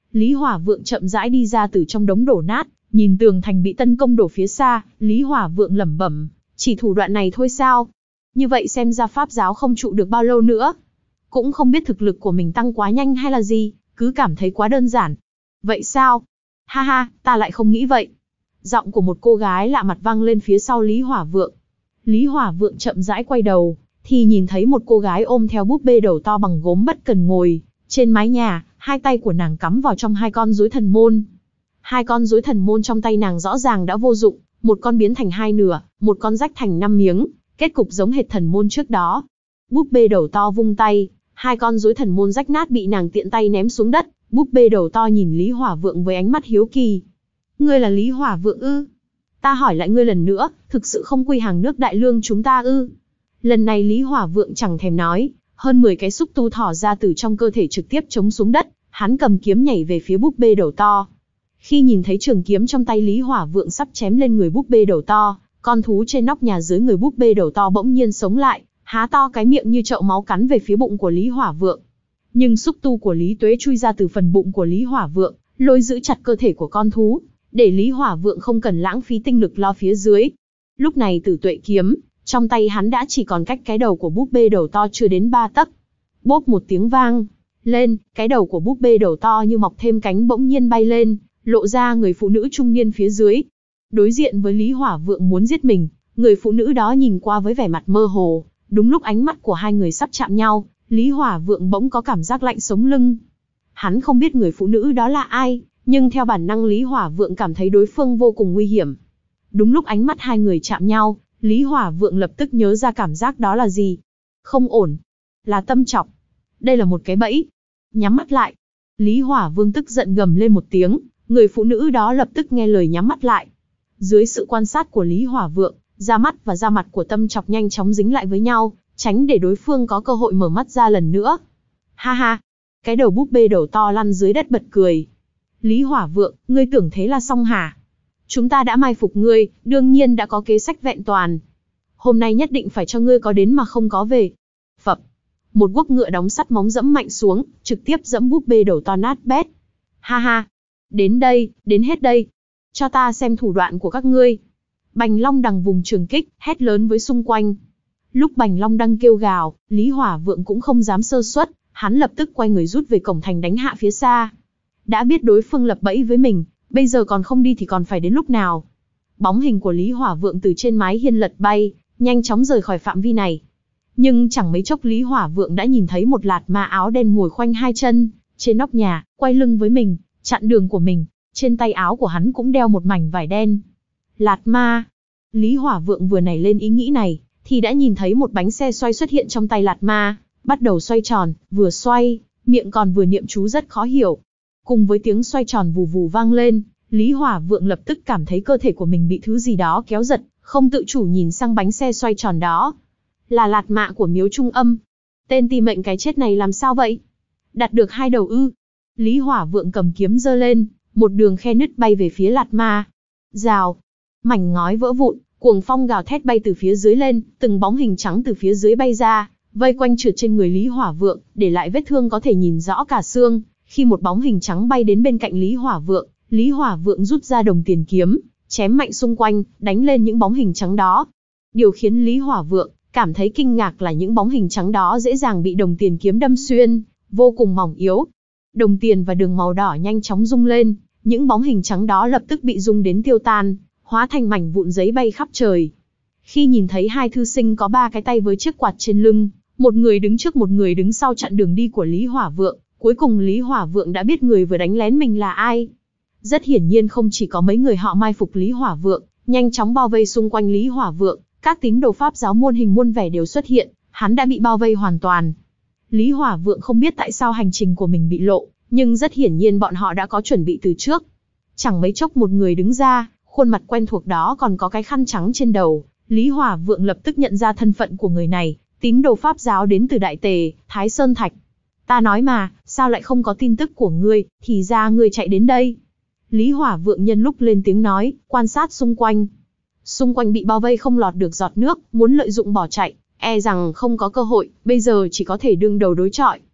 Lý Hỏa Vượng chậm rãi đi ra từ trong đống đổ nát, nhìn tường thành bị tấn công đổ phía xa, Lý Hỏa Vượng lẩm bẩm, chỉ thủ đoạn này thôi sao? Như vậy xem ra pháp giáo không trụ được bao lâu nữa. Cũng không biết thực lực của mình tăng quá nhanh hay là gì, cứ cảm thấy quá đơn giản. Vậy sao? Ha ha, ta lại không nghĩ vậy. Giọng của một cô gái lạ mặt vang lên phía sau Lý Hỏa Vượng. Lý Hỏa Vượng chậm rãi quay đầu, thì nhìn thấy một cô gái ôm theo búp bê đầu to bằng gốm bất cần ngồi trên mái nhà, hai tay của nàng cắm vào trong hai con rối thần môn. Hai con rối thần môn trong tay nàng rõ ràng đã vô dụng, một con biến thành hai nửa, một con rách thành năm miếng, kết cục giống hệt thần môn trước đó. Búp bê đầu to vung tay, hai con rối thần môn rách nát bị nàng tiện tay ném xuống đất. Búp bê đầu to nhìn Lý Hỏa Vượng với ánh mắt hiếu kỳ. Ngươi là Lý Hỏa Vượng ư? Ta hỏi lại ngươi lần nữa, thực sự không quy hàng nước Đại Lương chúng ta ư? Lần này Lý Hỏa Vượng chẳng thèm nói, hơn mười cái xúc tu thỏ ra từ trong cơ thể trực tiếp chống xuống đất, hắn cầm kiếm nhảy về phía búp bê đầu to. Khi nhìn thấy trường kiếm trong tay Lý Hỏa Vượng sắp chém lên người búp bê đầu to, con thú trên nóc nhà dưới người búp bê đầu to bỗng nhiên sống lại, há to cái miệng như chậu máu cắn về phía bụng của Lý Hỏa Vượng. Nhưng xúc tu của Lý Tuế chui ra từ phần bụng của Lý Hỏa Vượng, lôi giữ chặt cơ thể của con thú, để Lý Hỏa Vượng không cần lãng phí tinh lực lo phía dưới. Lúc này Tử Tuệ kiếm, trong tay hắn đã chỉ còn cách cái đầu của búp bê đầu to chưa đến ba tấc. Bốp một tiếng vang lên, cái đầu của búp bê đầu to như mọc thêm cánh bỗng nhiên bay lên, lộ ra người phụ nữ trung niên phía dưới. Đối diện với Lý Hỏa Vượng muốn giết mình, người phụ nữ đó nhìn qua với vẻ mặt mơ hồ. Đúng lúc ánh mắt của hai người sắp chạm nhau, Lý Hỏa Vượng bỗng có cảm giác lạnh sống lưng. Hắn không biết người phụ nữ đó là ai, nhưng theo bản năng Lý Hỏa Vượng cảm thấy đối phương vô cùng nguy hiểm. Đúng lúc ánh mắt hai người chạm nhau, Lý Hỏa Vượng lập tức nhớ ra cảm giác đó là gì. Không ổn. Là Tâm Chọc. Đây là một cái bẫy. Nhắm mắt lại. Lý Hỏa Vượng tức giận gầm lên một tiếng, người phụ nữ đó lập tức nghe lời nhắm mắt lại. Dưới sự quan sát của Lý Hỏa Vượng, da mắt và da mặt của Tâm Chọc nhanh chóng dính lại với nhau, tránh để đối phương có cơ hội mở mắt ra lần nữa. Ha ha. Cái đầu búp bê đầu to lăn dưới đất bật cười. Lý Hỏa Vượng, ngươi tưởng thế là xong hả? Chúng ta đã mai phục ngươi, đương nhiên đã có kế sách vẹn toàn. Hôm nay nhất định phải cho ngươi có đến mà không có về. Phập. Một guốc ngựa đóng sắt móng dẫm mạnh xuống, trực tiếp dẫm búp bê đầu to nát bét. Ha ha. Đến đây, đến hết đây. Cho ta xem thủ đoạn của các ngươi. Bành Long Đằng vùng trường kích, hét lớn với xung quanh. Lúc Bành Long Đăng kêu gào, Lý Hỏa Vượng cũng không dám sơ suất, hắn lập tức quay người rút về cổng thành đánh hạ phía xa. Đã biết đối phương lập bẫy với mình, bây giờ còn không đi thì còn phải đến lúc nào. Bóng hình của Lý Hỏa Vượng từ trên mái hiên lật bay, nhanh chóng rời khỏi phạm vi này. Nhưng chẳng mấy chốc Lý Hỏa Vượng đã nhìn thấy một lạt ma áo đen ngồi khoanh hai chân trên nóc nhà, quay lưng với mình, chặn đường của mình. Trên tay áo của hắn cũng đeo một mảnh vải đen. Lạt ma. Lý Hỏa Vượng vừa nảy lên ý nghĩ này, thì đã nhìn thấy một bánh xe xoay xuất hiện trong tay lạt ma, bắt đầu xoay tròn, vừa xoay, miệng còn vừa niệm chú rất khó hiểu. Cùng với tiếng xoay tròn vù vù vang lên, Lý Hỏa Vượng lập tức cảm thấy cơ thể của mình bị thứ gì đó kéo giật, không tự chủ nhìn sang bánh xe xoay tròn đó. Là lạt mạ của Miếu Trung Âm. Tên ti mệnh cái chết này làm sao vậy? Đặt được hai đầu ư? Lý Hỏa Vượng cầm kiếm giơ lên, một đường khe nứt bay về phía lạt ma. Rào. Mảnh ngói vỡ vụn, cuồng phong gào thét bay từ phía dưới lên, từng bóng hình trắng từ phía dưới bay ra, vây quanh trượt trên người Lý Hỏa Vượng, để lại vết thương có thể nhìn rõ cả xương. Khi một bóng hình trắng bay đến bên cạnh Lý Hỏa Vượng, Lý Hỏa Vượng rút ra đồng tiền kiếm, chém mạnh xung quanh, đánh lên những bóng hình trắng đó. Điều khiến Lý Hỏa Vượng cảm thấy kinh ngạc là những bóng hình trắng đó dễ dàng bị đồng tiền kiếm đâm xuyên, vô cùng mỏng yếu. Đồng tiền và đường màu đỏ nhanh chóng rung lên, những bóng hình trắng đó lập tức bị rung đến tiêu tan, hóa thành mảnh vụn giấy bay khắp trời. Khi nhìn thấy hai thư sinh có ba cái tay với chiếc quạt trên lưng, một người đứng trước một người đứng sau chặn đường đi của Lý Hỏa Vượng, cuối cùng Lý Hỏa Vượng đã biết người vừa đánh lén mình là ai. Rất hiển nhiên không chỉ có mấy người họ mai phục Lý Hỏa Vượng, nhanh chóng bao vây xung quanh Lý Hỏa Vượng, các tín đồ Pháp giáo muôn hình muôn vẻ đều xuất hiện, hắn đã bị bao vây hoàn toàn. Lý Hỏa Vượng không biết tại sao hành trình của mình bị lộ, nhưng rất hiển nhiên bọn họ đã có chuẩn bị từ trước. Chẳng mấy chốc một người đứng ra, khuôn mặt quen thuộc đó còn có cái khăn trắng trên đầu. Lý Hỏa Vượng lập tức nhận ra thân phận của người này, tín đồ Pháp giáo đến từ Đại Tề, Thái Sơn Thạch. Ta nói mà, sao lại không có tin tức của ngươi, thì ra ngươi chạy đến đây. Lý Hỏa Vượng nhân lúc lên tiếng nói, quan sát xung quanh. Xung quanh bị bao vây không lọt được giọt nước, muốn lợi dụng bỏ chạy, e rằng không có cơ hội, bây giờ chỉ có thể đương đầu đối chọi.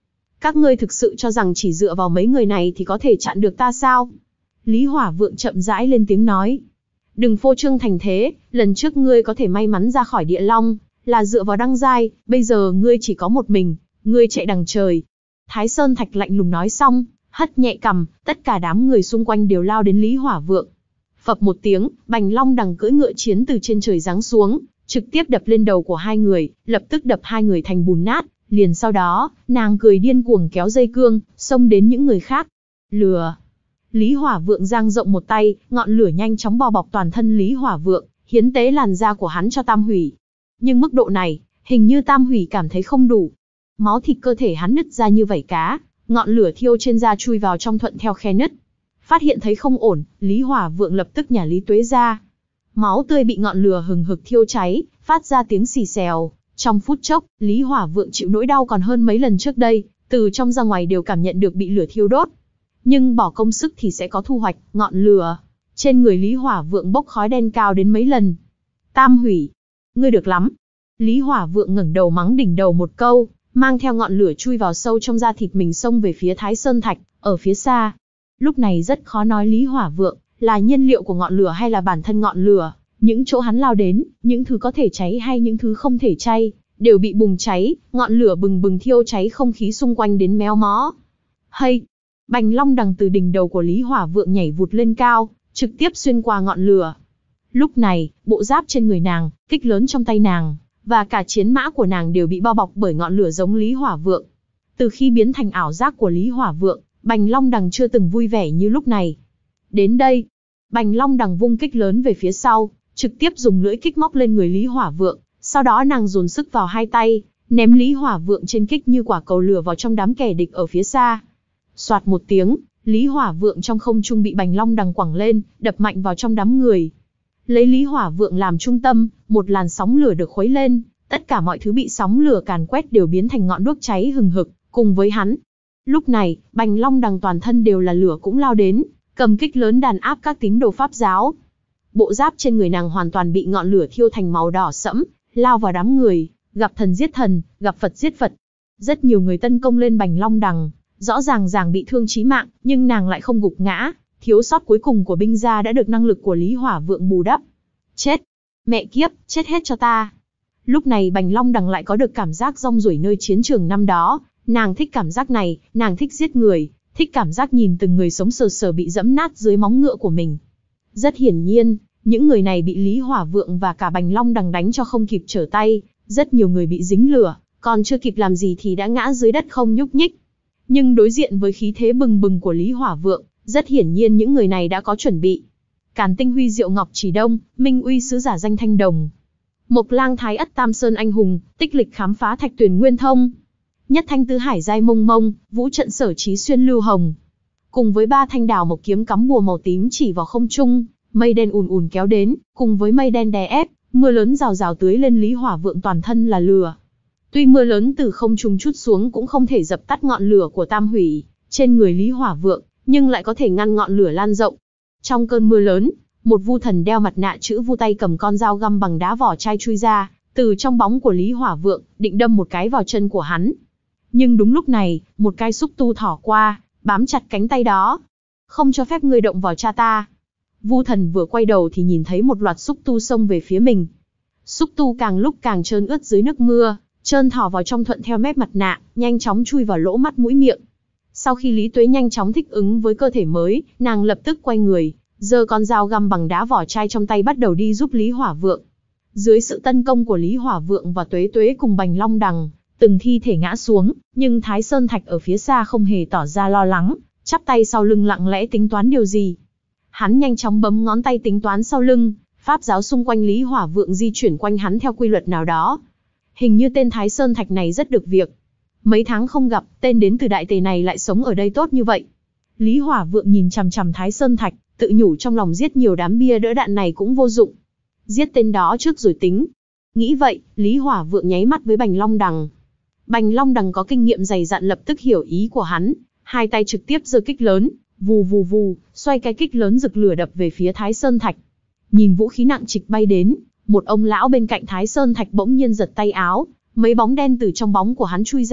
Các ngươi thực sự cho rằng chỉ dựa vào mấy người này thì có thể chặn được ta sao? Lý Hỏa Vượng chậm rãi lên tiếng nói. Đừng phô trương thành thế, lần trước ngươi có thể may mắn ra khỏi địa long, là dựa vào đăng giai, bây giờ ngươi chỉ có một mình, ngươi chạy đằng trời. Thái Sơn Thạch lạnh lùng nói xong, hất nhẹ cằm, tất cả đám người xung quanh đều lao đến Lý Hỏa Vượng. Phập một tiếng, Bành Long Đằng cưỡi ngựa chiến từ trên trời giáng xuống, trực tiếp đập lên đầu của hai người, lập tức đập hai người thành bùn nát. Liền sau đó, nàng cười điên cuồng kéo dây cương, xông đến những người khác. Lừa! Lý Hỏa Vượng giang rộng một tay, ngọn lửa nhanh chóng bao bọc toàn thân Lý Hỏa Vượng, hiến tế làn da của hắn cho Tam Hủy. Nhưng mức độ này, hình như Tam Hủy cảm thấy không đủ. Máu thịt cơ thể hắn nứt ra như vảy cá, ngọn lửa thiêu trên da chui vào trong thuận theo khe nứt. Phát hiện thấy không ổn, Lý Hỏa Vượng lập tức nhả Lý Tuế ra. Máu tươi bị ngọn lửa hừng hực thiêu cháy, phát ra tiếng xì xèo. Trong phút chốc, Lý Hỏa Vượng chịu nỗi đau còn hơn mấy lần trước đây, từ trong ra ngoài đều cảm nhận được bị lửa thiêu đốt. Nhưng bỏ công sức thì sẽ có thu hoạch, ngọn lửa trên người Lý Hỏa Vượng bốc khói đen cao đến mấy lần. Tam Hủy, ngươi được lắm. Lý Hỏa Vượng ngẩng đầu mắng đỉnh đầu một câu, mang theo ngọn lửa chui vào sâu trong da thịt mình xông về phía Thái Sơn Thạch, ở phía xa. Lúc này rất khó nói Lý Hỏa Vượng là nhiên liệu của ngọn lửa hay là bản thân ngọn lửa. Những chỗ hắn lao đến, những thứ có thể cháy hay những thứ không thể cháy, đều bị bùng cháy, ngọn lửa bừng bừng thiêu cháy không khí xung quanh đến méo mó. Hay! Bành Long Đằng từ đỉnh đầu của Lý Hỏa Vượng nhảy vụt lên cao, trực tiếp xuyên qua ngọn lửa. Lúc này, bộ giáp trên người nàng, kích lớn trong tay nàng, và cả chiến mã của nàng đều bị bao bọc bởi ngọn lửa giống Lý Hỏa Vượng. Từ khi biến thành ảo giác của Lý Hỏa Vượng, Bành Long Đằng chưa từng vui vẻ như lúc này. Đến đây, Bành Long Đằng vung kích lớn về phía sau, trực tiếp dùng lưỡi kích móc lên người Lý Hỏa Vượng, sau đó nàng dồn sức vào hai tay, ném Lý Hỏa Vượng trên kích như quả cầu lửa vào trong đám kẻ địch ở phía xa. Soạt một tiếng, Lý Hỏa Vượng trong không trung bị Bành Long Đằng quẳng lên, đập mạnh vào trong đám người. Lấy Lý Hỏa Vượng làm trung tâm, một làn sóng lửa được khuấy lên, tất cả mọi thứ bị sóng lửa càn quét đều biến thành ngọn đuốc cháy hừng hực, cùng với hắn. Lúc này, Bành Long Đằng toàn thân đều là lửa cũng lao đến, cầm kích lớn đàn áp các tín đồ Pháp giáo. Bộ giáp trên người nàng hoàn toàn bị ngọn lửa thiêu thành màu đỏ sẫm, lao vào đám người, gặp thần giết thần, gặp Phật giết Phật. Rất nhiều người tấn công lên Bành Long Đằng, rõ ràng ràng bị thương chí mạng, nhưng nàng lại không gục ngã, thiếu sót cuối cùng của binh gia đã được năng lực của Lý Hỏa Vượng bù đắp. Chết! Mẹ kiếp, chết hết cho ta! Lúc này Bành Long Đằng lại có được cảm giác rong ruổi nơi chiến trường năm đó, nàng thích cảm giác này, nàng thích giết người, thích cảm giác nhìn từng người sống sờ sờ bị dẫm nát dưới móng ngựa của mình. Rất hiển nhiên, những người này bị Lý Hỏa Vượng và cả Bành Long Đằng đánh cho không kịp trở tay, rất nhiều người bị dính lửa, còn chưa kịp làm gì thì đã ngã dưới đất không nhúc nhích. Nhưng đối diện với khí thế bừng bừng của Lý Hỏa Vượng, rất hiển nhiên những người này đã có chuẩn bị. Càn Tinh Huy Diệu Ngọc Chỉ Đông, Minh Uy Sứ Giả Danh Thanh Đồng, Mộc Lang Thái Ất Tam Sơn Anh Hùng, Tích Lịch Khám Phá Thạch Tuyền Nguyên Thông, Nhất Thanh Tứ Hải Giai Mông Mông, Vũ Trận Sở Trí Xuyên Lưu Hồng. Cùng với ba thanh đào mộc kiếm cắm bùa màu tím chỉ vào không trung, mây đen ùn ùn kéo đến, cùng với mây đen đè ép, mưa lớn rào rào tưới lên Lý Hỏa Vượng toàn thân là lửa. Tuy mưa lớn từ không trung trút xuống cũng không thể dập tắt ngọn lửa của Tam Hủy trên người Lý Hỏa Vượng, nhưng lại có thể ngăn ngọn lửa lan rộng. Trong cơn mưa lớn, một vu thần đeo mặt nạ chữ vu tay cầm con dao găm bằng đá vỏ chai chui ra, từ trong bóng của Lý Hỏa Vượng, định đâm một cái vào chân của hắn. Nhưng đúng lúc này, một cái xúc tu thỏ qua, bám chặt cánh tay đó. Không cho phép ngươi động vào cha ta. Vu thần vừa quay đầu thì nhìn thấy một loạt xúc tu xông về phía mình. Xúc tu càng lúc càng trơn ướt dưới nước mưa, trơn thỏ vào trong thuận theo mép mặt nạ, nhanh chóng chui vào lỗ mắt mũi miệng. Sau khi Lý Tuế nhanh chóng thích ứng với cơ thể mới, nàng lập tức quay người, giơ con dao găm bằng đá vỏ chai trong tay bắt đầu đi giúp Lý Hỏa Vượng. Dưới sự tấn công của Lý Hỏa Vượng và Tuế Tuế cùng Bành Long Đằng, từng thi thể ngã xuống, nhưng Thái Sơn Thạch ở phía xa không hề tỏ ra lo lắng, chắp tay sau lưng lặng lẽ tính toán điều gì. Hắn nhanh chóng bấm ngón tay tính toán sau lưng, pháp giáo xung quanh Lý Hỏa Vượng di chuyển quanh hắn theo quy luật nào đó. Hình như tên Thái Sơn Thạch này rất được việc. Mấy tháng không gặp, tên đến từ Đại Tề này lại sống ở đây tốt như vậy. Lý Hỏa Vượng nhìn chằm chằm Thái Sơn Thạch, tự nhủ trong lòng giết nhiều đám bia đỡ đạn này cũng vô dụng. Giết tên đó trước rồi tính. Nghĩ vậy, Lý Hỏa Vượng nháy mắt với Bành Long Đằng. Bành Long Đằng có kinh nghiệm dày dặn lập tức hiểu ý của hắn, hai tay trực tiếp giơ kích lớn, vù vù vù, xoay cái kích lớn rực lửa đập về phía Thái Sơn Thạch. Nhìn vũ khí nặng trịch bay đến, một ông lão bên cạnh Thái Sơn Thạch bỗng nhiên giật tay áo, mấy bóng đen từ trong bóng của hắn chui ra,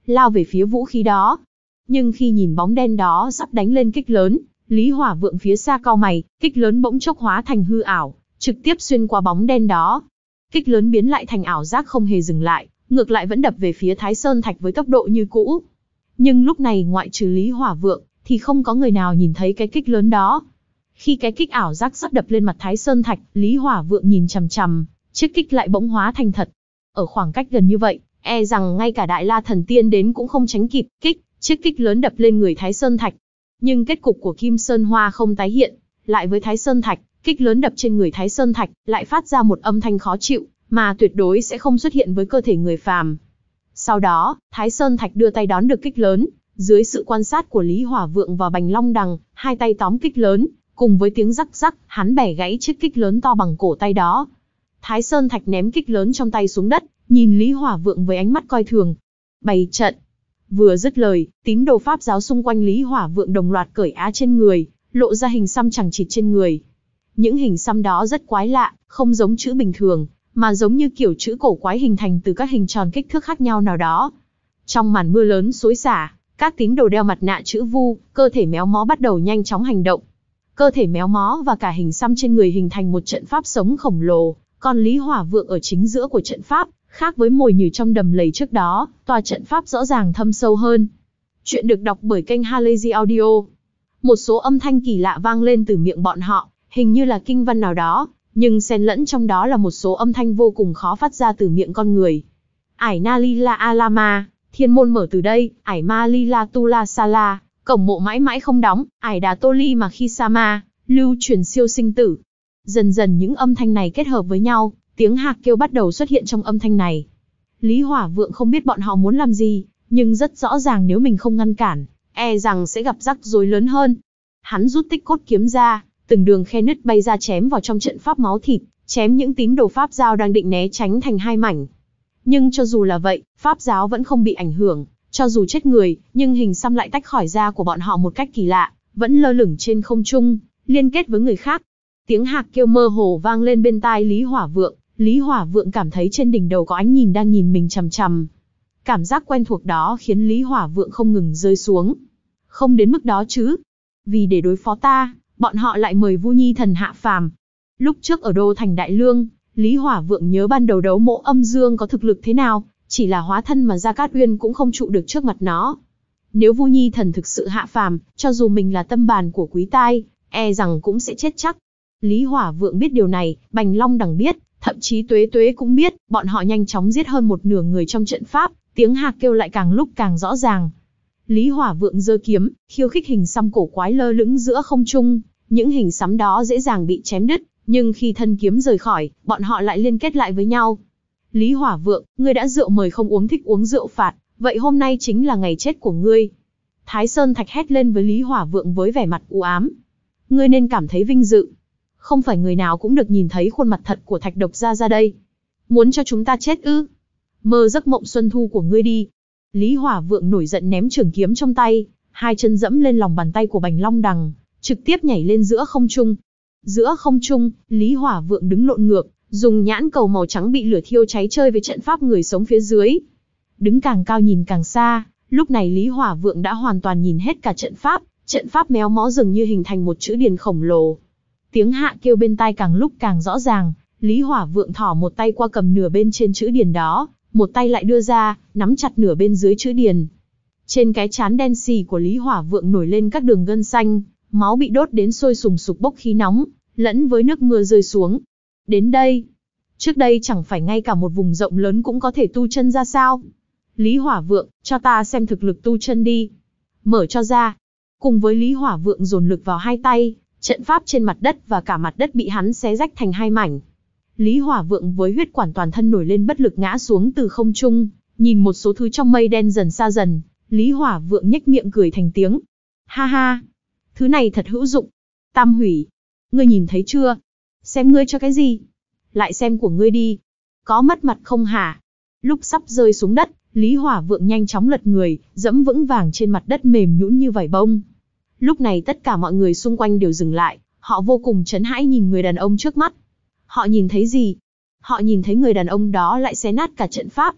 lao về phía vũ khí đó. Nhưng khi nhìn bóng đen đó sắp đánh lên kích lớn, Lý Hỏa Vượng phía xa cau mày, kích lớn bỗng chốc hóa thành hư ảo, trực tiếp xuyên qua bóng đen đó. Kích lớn biến lại thành ảo giác không hề dừng lại, ngược lại vẫn đập về phía Thái Sơn Thạch với tốc độ như cũ. Nhưng lúc này ngoại trừ Lý Hỏa Vượng, thì không có người nào nhìn thấy cái kích lớn đó. Khi cái kích ảo giác sắp đập lên mặt Thái Sơn Thạch, Lý Hỏa Vượng nhìn chằm chằm, chiếc kích lại bỗng hóa thành thật. Ở khoảng cách gần như vậy, e rằng ngay cả Đại La Thần Tiên đến cũng không tránh kịp kích, chiếc kích lớn đập lên người Thái Sơn Thạch. Nhưng kết cục của Kim Sơn Hoa không tái hiện, lại với Thái Sơn Thạch, kích lớn đập trên người Thái Sơn Thạch, lại phát ra một âm thanh khó chịu, mà tuyệt đối sẽ không xuất hiện với cơ thể người phàm. Sau đó, Thái Sơn Thạch đưa tay đón được kích lớn, dưới sự quan sát của Lý Hỏa Vượng và Bành Long Đằng, hai tay tóm kích lớn, cùng với tiếng rắc rắc, hắn bẻ gãy chiếc kích lớn to bằng cổ tay đó. Thái Sơn Thạch ném kích lớn trong tay xuống đất, nhìn Lý Hỏa Vượng với ánh mắt coi thường. Bày trận. Vừa dứt lời, tín đồ Pháp giáo xung quanh Lý Hỏa Vượng đồng loạt cởi áo trên người, lộ ra hình xăm chằng chịt trên người. Những hình xăm đó rất quái lạ, không giống chữ bình thường, mà giống như kiểu chữ cổ quái hình thành từ các hình tròn kích thước khác nhau nào đó. Trong màn mưa lớn xối xả, các tín đồ đeo mặt nạ chữ vu, cơ thể méo mó bắt đầu nhanh chóng hành động. Cơ thể méo mó và cả hình xăm trên người hình thành một trận pháp sống khổng lồ, còn Lý Hỏa Vượng ở chính giữa của trận pháp, khác với mồi nhử trong đầm lầy trước đó, tòa trận pháp rõ ràng thâm sâu hơn. Chuyện được đọc bởi kênh Halazy Audio. Một số âm thanh kỳ lạ vang lên từ miệng bọn họ, hình như là kinh văn nào đó, nhưng xen lẫn trong đó là một số âm thanh vô cùng khó phát ra từ miệng con người. Ải Na Lila Alama, thiên môn mở từ đây, Ải Ma Lila Tula Sala, cổng mộ mãi mãi không đóng, Ải Đà Tô Ly mà khi Sama, lưu truyền siêu sinh tử. Dần dần những âm thanh này kết hợp với nhau, tiếng hạc kêu bắt đầu xuất hiện trong âm thanh này. Lý Hỏa Vượng không biết bọn họ muốn làm gì, nhưng rất rõ ràng nếu mình không ngăn cản, e rằng sẽ gặp rắc rối lớn hơn. Hắn rút tích cốt kiếm ra, từng đường khe nứt bay ra chém vào trong trận pháp máu thịt, chém những tín đồ Pháp giáo đang định né tránh thành hai mảnh. Nhưng cho dù là vậy, Pháp giáo vẫn không bị ảnh hưởng, cho dù chết người, nhưng hình xăm lại tách khỏi da của bọn họ một cách kỳ lạ, vẫn lơ lửng trên không trung, liên kết với người khác. Tiếng hạc kêu mơ hồ vang lên bên tai Lý Hỏa Vượng, Lý Hỏa Vượng cảm thấy trên đỉnh đầu có ánh nhìn đang nhìn mình chằm chằm. Cảm giác quen thuộc đó khiến Lý Hỏa Vượng không ngừng rơi xuống. Không đến mức đó chứ. Vì để đối phó ta, bọn họ lại mời Vu Nhi thần hạ phàm. Lúc trước ở đô thành Đại Lương, Lý Hỏa Vượng nhớ ban đầu đấu mộ âm dương có thực lực thế nào, chỉ là hóa thân mà Gia Cát Uyên cũng không trụ được trước mặt nó. Nếu Vu Nhi thần thực sự hạ phàm, cho dù mình là tâm bàn của Quý Tai, e rằng cũng sẽ chết chắc. Lý Hỏa Vượng biết điều này, Bành Long Đằng biết, thậm chí Tuế Tuế cũng biết, bọn họ nhanh chóng giết hơn một nửa người trong trận pháp, tiếng hạc kêu lại càng lúc càng rõ ràng. Lý Hỏa Vượng giơ kiếm, khiêu khích hình xăm cổ quái lơ lửng giữa không trung, những hình xăm đó dễ dàng bị chém đứt, nhưng khi thân kiếm rời khỏi, bọn họ lại liên kết lại với nhau. Lý Hỏa Vượng, ngươi đã rượu mời không uống thích uống rượu phạt, vậy hôm nay chính là ngày chết của ngươi. Thái Sơn Thạch hét lên với Lý Hỏa Vượng với vẻ mặt u ám. Ngươi nên cảm thấy vinh dự. Không phải người nào cũng được nhìn thấy khuôn mặt thật của Thạch Độc Gia ra đây. Muốn cho chúng ta chết ư? Mơ giấc mộng xuân thu của ngươi đi. Lý Hỏa Vượng nổi giận ném trường kiếm trong tay, hai chân dẫm lên lòng bàn tay của Bành Long Đằng, trực tiếp nhảy lên giữa không trung. Giữa không trung, Lý Hỏa Vượng đứng lộn ngược, dùng nhãn cầu màu trắng bị lửa thiêu cháy chơi với trận pháp người sống phía dưới. Đứng càng cao nhìn càng xa, lúc này Lý Hỏa Vượng đã hoàn toàn nhìn hết cả trận pháp, trận pháp méo mó dường như hình thành một chữ điền khổng lồ. Tiếng hạ kêu bên tai càng lúc càng rõ ràng, Lý Hỏa Vượng thỏ một tay qua cầm nửa bên trên chữ điền đó, một tay lại đưa ra, nắm chặt nửa bên dưới chữ điền. Trên cái trán đen xì của Lý Hỏa Vượng nổi lên các đường gân xanh, máu bị đốt đến sôi sùng sục bốc khí nóng, lẫn với nước mưa rơi xuống. Đến đây, trước đây chẳng phải ngay cả một vùng rộng lớn cũng có thể tu chân ra sao? Lý Hỏa Vượng, cho ta xem thực lực tu chân đi. Mở cho ra. Cùng với Lý Hỏa Vượng dồn lực vào hai tay, trận pháp trên mặt đất và cả mặt đất bị hắn xé rách thành hai mảnh. Lý Hỏa Vượng với huyết quản toàn thân nổi lên bất lực ngã xuống từ không trung, nhìn một số thứ trong mây đen dần xa dần, Lý Hỏa Vượng nhếch miệng cười thành tiếng. Ha ha, thứ này thật hữu dụng. Tam hủy, ngươi nhìn thấy chưa? Xem ngươi cho cái gì? Lại xem của ngươi đi. Có mất mặt không hả? Lúc sắp rơi xuống đất, Lý Hỏa Vượng nhanh chóng lật người, dẫm vững vàng trên mặt đất mềm nhũn như vải bông. Lúc này tất cả mọi người xung quanh đều dừng lại, họ vô cùng chấn hãi nhìn người đàn ông trước mắt. Họ nhìn thấy gì? Họ nhìn thấy người đàn ông đó lại xé nát cả trận pháp.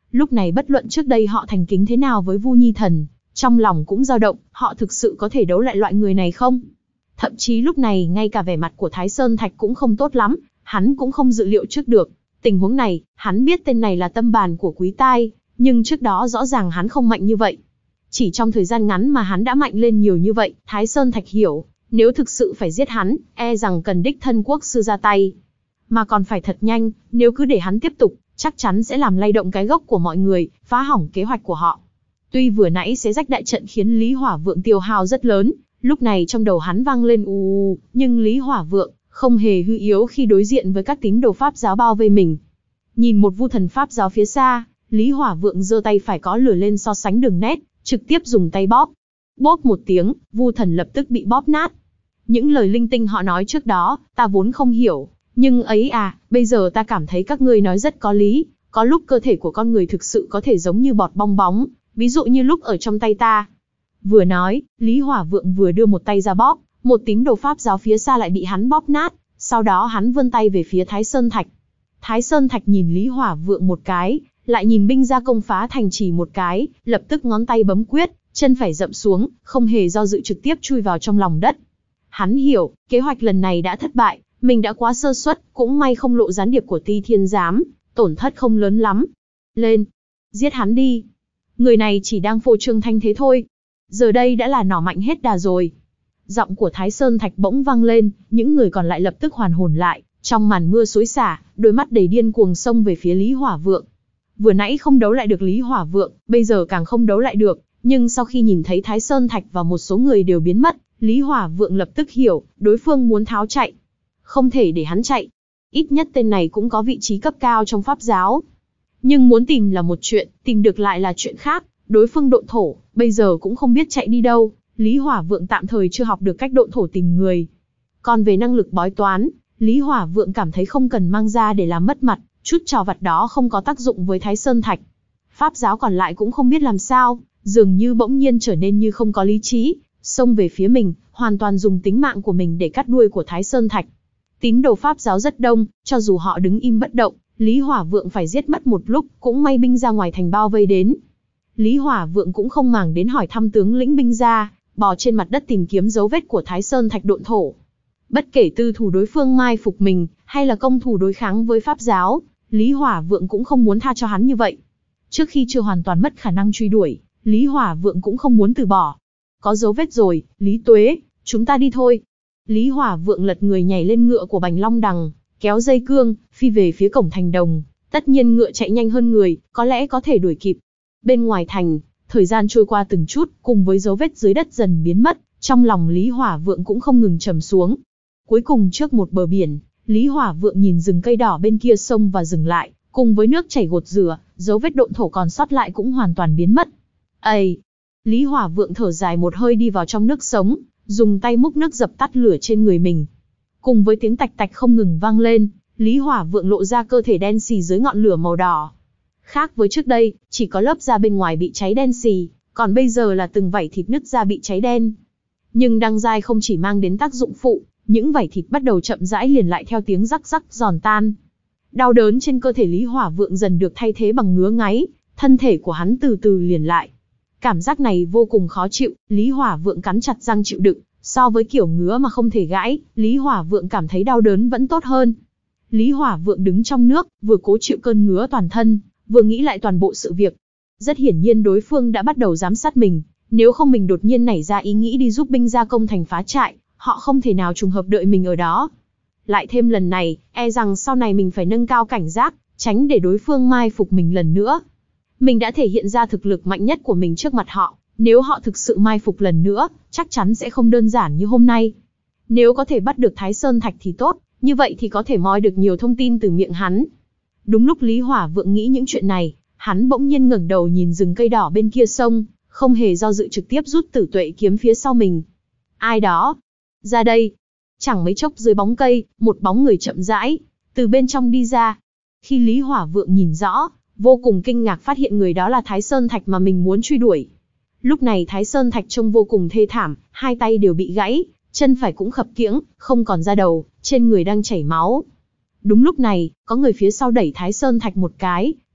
Lúc này bất luận trước đây họ thành kính thế nào với Vu Nhi Thần, trong lòng cũng dao động, họ thực sự có thể đấu lại loại người này không? Thậm chí lúc này ngay cả vẻ mặt của Thái Sơn Thạch cũng không tốt lắm, hắn cũng không dự liệu trước được. Tình huống này, hắn biết tên này là tâm bàn của Quý Tai, nhưng trước đó rõ ràng hắn không mạnh như vậy. Chỉ trong thời gian ngắn mà hắn đã mạnh lên nhiều như vậy, Thái Sơn Thạch hiểu, nếu thực sự phải giết hắn, e rằng cần đích thân quốc sư ra tay. Mà còn phải thật nhanh, nếu cứ để hắn tiếp tục, chắc chắn sẽ làm lay động cái gốc của mọi người, phá hỏng kế hoạch của họ. Tuy vừa nãy xé rách đại trận khiến Lý Hỏa Vượng tiêu hao rất lớn, lúc này trong đầu hắn vang lên ù ù, nhưng Lý Hỏa Vượng không hề hư yếu khi đối diện với các tín đồ pháp giáo bao vây mình. Nhìn một Vu Thần pháp giáo phía xa, Lý Hỏa Vượng giơ tay phải có lửa lên so sánh đường nét, trực tiếp dùng tay bóp. Bóp một tiếng, Vu Thần lập tức bị bóp nát. Những lời linh tinh họ nói trước đó, ta vốn không hiểu, nhưng ấy à, bây giờ ta cảm thấy các ngươi nói rất có lý, có lúc cơ thể của con người thực sự có thể giống như bọt bong bóng, ví dụ như lúc ở trong tay ta. Vừa nói, Lý Hỏa Vượng vừa đưa một tay ra bóp, một tín đồ pháp giáo phía xa lại bị hắn bóp nát, sau đó hắn vươn tay về phía Thái Sơn Thạch. Thái Sơn Thạch nhìn Lý Hỏa Vượng một cái, lại nhìn binh gia công phá thành trì một cái, lập tức ngón tay bấm quyết, chân phải dậm xuống, không hề do dự trực tiếp chui vào trong lòng đất. Hắn hiểu, kế hoạch lần này đã thất bại, mình đã quá sơ suất, cũng may không lộ gián điệp của Ti Thiên Giám, tổn thất không lớn lắm. Lên, giết hắn đi. Người này chỉ đang phô trương thanh thế thôi. Giờ đây đã là nỏ mạnh hết đà rồi. Giọng của Thái Sơn Thạch bỗng vang lên, những người còn lại lập tức hoàn hồn lại, trong màn mưa xối xả, đôi mắt đầy điên cuồng xông về phía Lý Hỏa Vượng. Vừa nãy không đấu lại được Lý Hỏa Vượng, bây giờ càng không đấu lại được, nhưng sau khi nhìn thấy Thái Sơn Thạch và một số người đều biến mất, Lý Hỏa Vượng lập tức hiểu, đối phương muốn tháo chạy. Không thể để hắn chạy. Ít nhất tên này cũng có vị trí cấp cao trong pháp giáo. Nhưng muốn tìm là một chuyện, tìm được lại là chuyện khác. Đối phương độn thổ, bây giờ cũng không biết chạy đi đâu. Lý Hỏa Vượng tạm thời chưa học được cách độn thổ tìm người. Còn về năng lực bói toán, Lý Hỏa Vượng cảm thấy không cần mang ra để làm mất mặt. Chút trò vặt đó không có tác dụng với Thái Sơn Thạch. Pháp giáo còn lại cũng không biết làm sao, dường như bỗng nhiên trở nên như không có lý trí, xông về phía mình, hoàn toàn dùng tính mạng của mình để cắt đuôi của Thái Sơn Thạch. Tín đồ pháp giáo rất đông, cho dù họ đứng im bất động, Lý Hỏa Vượng phải giết mất một lúc, cũng may binh ra ngoài thành bao vây đến. Lý Hỏa Vượng cũng không màng đến hỏi thăm tướng lĩnh binh ra, bò trên mặt đất tìm kiếm dấu vết của Thái Sơn Thạch độn thổ. Bất kể tư thủ đối phương mai phục mình, hay là công thủ đối kháng với pháp giáo, Lý Hỏa Vượng cũng không muốn tha cho hắn như vậy. Trước khi chưa hoàn toàn mất khả năng truy đuổi, Lý Hỏa Vượng cũng không muốn từ bỏ. Có dấu vết rồi, Lý Tuế, chúng ta đi thôi. Lý Hỏa Vượng lật người nhảy lên ngựa của Bành Long Đằng, kéo dây cương, phi về phía cổng thành đồng. Tất nhiên ngựa chạy nhanh hơn người, có lẽ có thể đuổi kịp. Bên ngoài thành, thời gian trôi qua từng chút, cùng với dấu vết dưới đất dần biến mất, trong lòng Lý Hỏa Vượng cũng không ngừng trầm xuống. Cuối cùng trước một bờ biển, Lý Hỏa Vượng nhìn rừng cây đỏ bên kia sông và dừng lại, cùng với nước chảy gột rửa, dấu vết độn thổ còn sót lại cũng hoàn toàn biến mất. Ây! Lý Hỏa Vượng thở dài một hơi đi vào trong nước sống, dùng tay múc nước dập tắt lửa trên người mình. Cùng với tiếng tạch tạch không ngừng vang lên, Lý Hỏa Vượng lộ ra cơ thể đen xì dưới ngọn lửa màu đỏ. Khác với trước đây, chỉ có lớp da bên ngoài bị cháy đen xì, còn bây giờ là từng vảy thịt nứt ra bị cháy đen. Nhưng đăng giai không chỉ mang đến tác dụng phụ, những vảy thịt bắt đầu chậm rãi liền lại theo tiếng rắc rắc giòn tan. Đau đớn trên cơ thể Lý Hỏa Vượng dần được thay thế bằng ngứa ngáy, thân thể của hắn từ từ liền lại. Cảm giác này vô cùng khó chịu, Lý Hỏa Vượng cắn chặt răng chịu đựng, so với kiểu ngứa mà không thể gãi, Lý Hỏa Vượng cảm thấy đau đớn vẫn tốt hơn. Lý Hỏa Vượng đứng trong nước, vừa cố chịu cơn ngứa toàn thân, vừa nghĩ lại toàn bộ sự việc. Rất hiển nhiên đối phương đã bắt đầu giám sát mình, nếu không mình đột nhiên nảy ra ý nghĩ đi giúp binh gia công thành phá trại, họ không thể nào trùng hợp đợi mình ở đó. Lại thêm lần này, e rằng sau này mình phải nâng cao cảnh giác, tránh để đối phương mai phục mình lần nữa. Mình đã thể hiện ra thực lực mạnh nhất của mình trước mặt họ, nếu họ thực sự mai phục lần nữa, chắc chắn sẽ không đơn giản như hôm nay. Nếu có thể bắt được Thái Sơn Thạch thì tốt, như vậy thì có thể moi được nhiều thông tin từ miệng hắn. Đúng lúc Lý Hỏa Vượng nghĩ những chuyện này, hắn bỗng nhiên ngẩng đầu nhìn rừng cây đỏ bên kia sông, không hề do dự trực tiếp rút Tử Tuệ kiếm phía sau mình. Ai đó? Ra đây! Chẳng mấy chốc dưới bóng cây, một bóng người chậm rãi, từ bên trong đi ra. Khi Lý Hỏa Vượng nhìn rõ, vô cùng kinh ngạc phát hiện người đó là Thái Sơn Thạch mà mình muốn truy đuổi. Lúc này Thái Sơn Thạch trông vô cùng thê thảm, hai tay đều bị gãy, chân phải cũng khập khiễng, không còn da đầu, trên người đang chảy máu. Đúng lúc này, có người phía sau đẩy Thái Sơn Thạch một cái,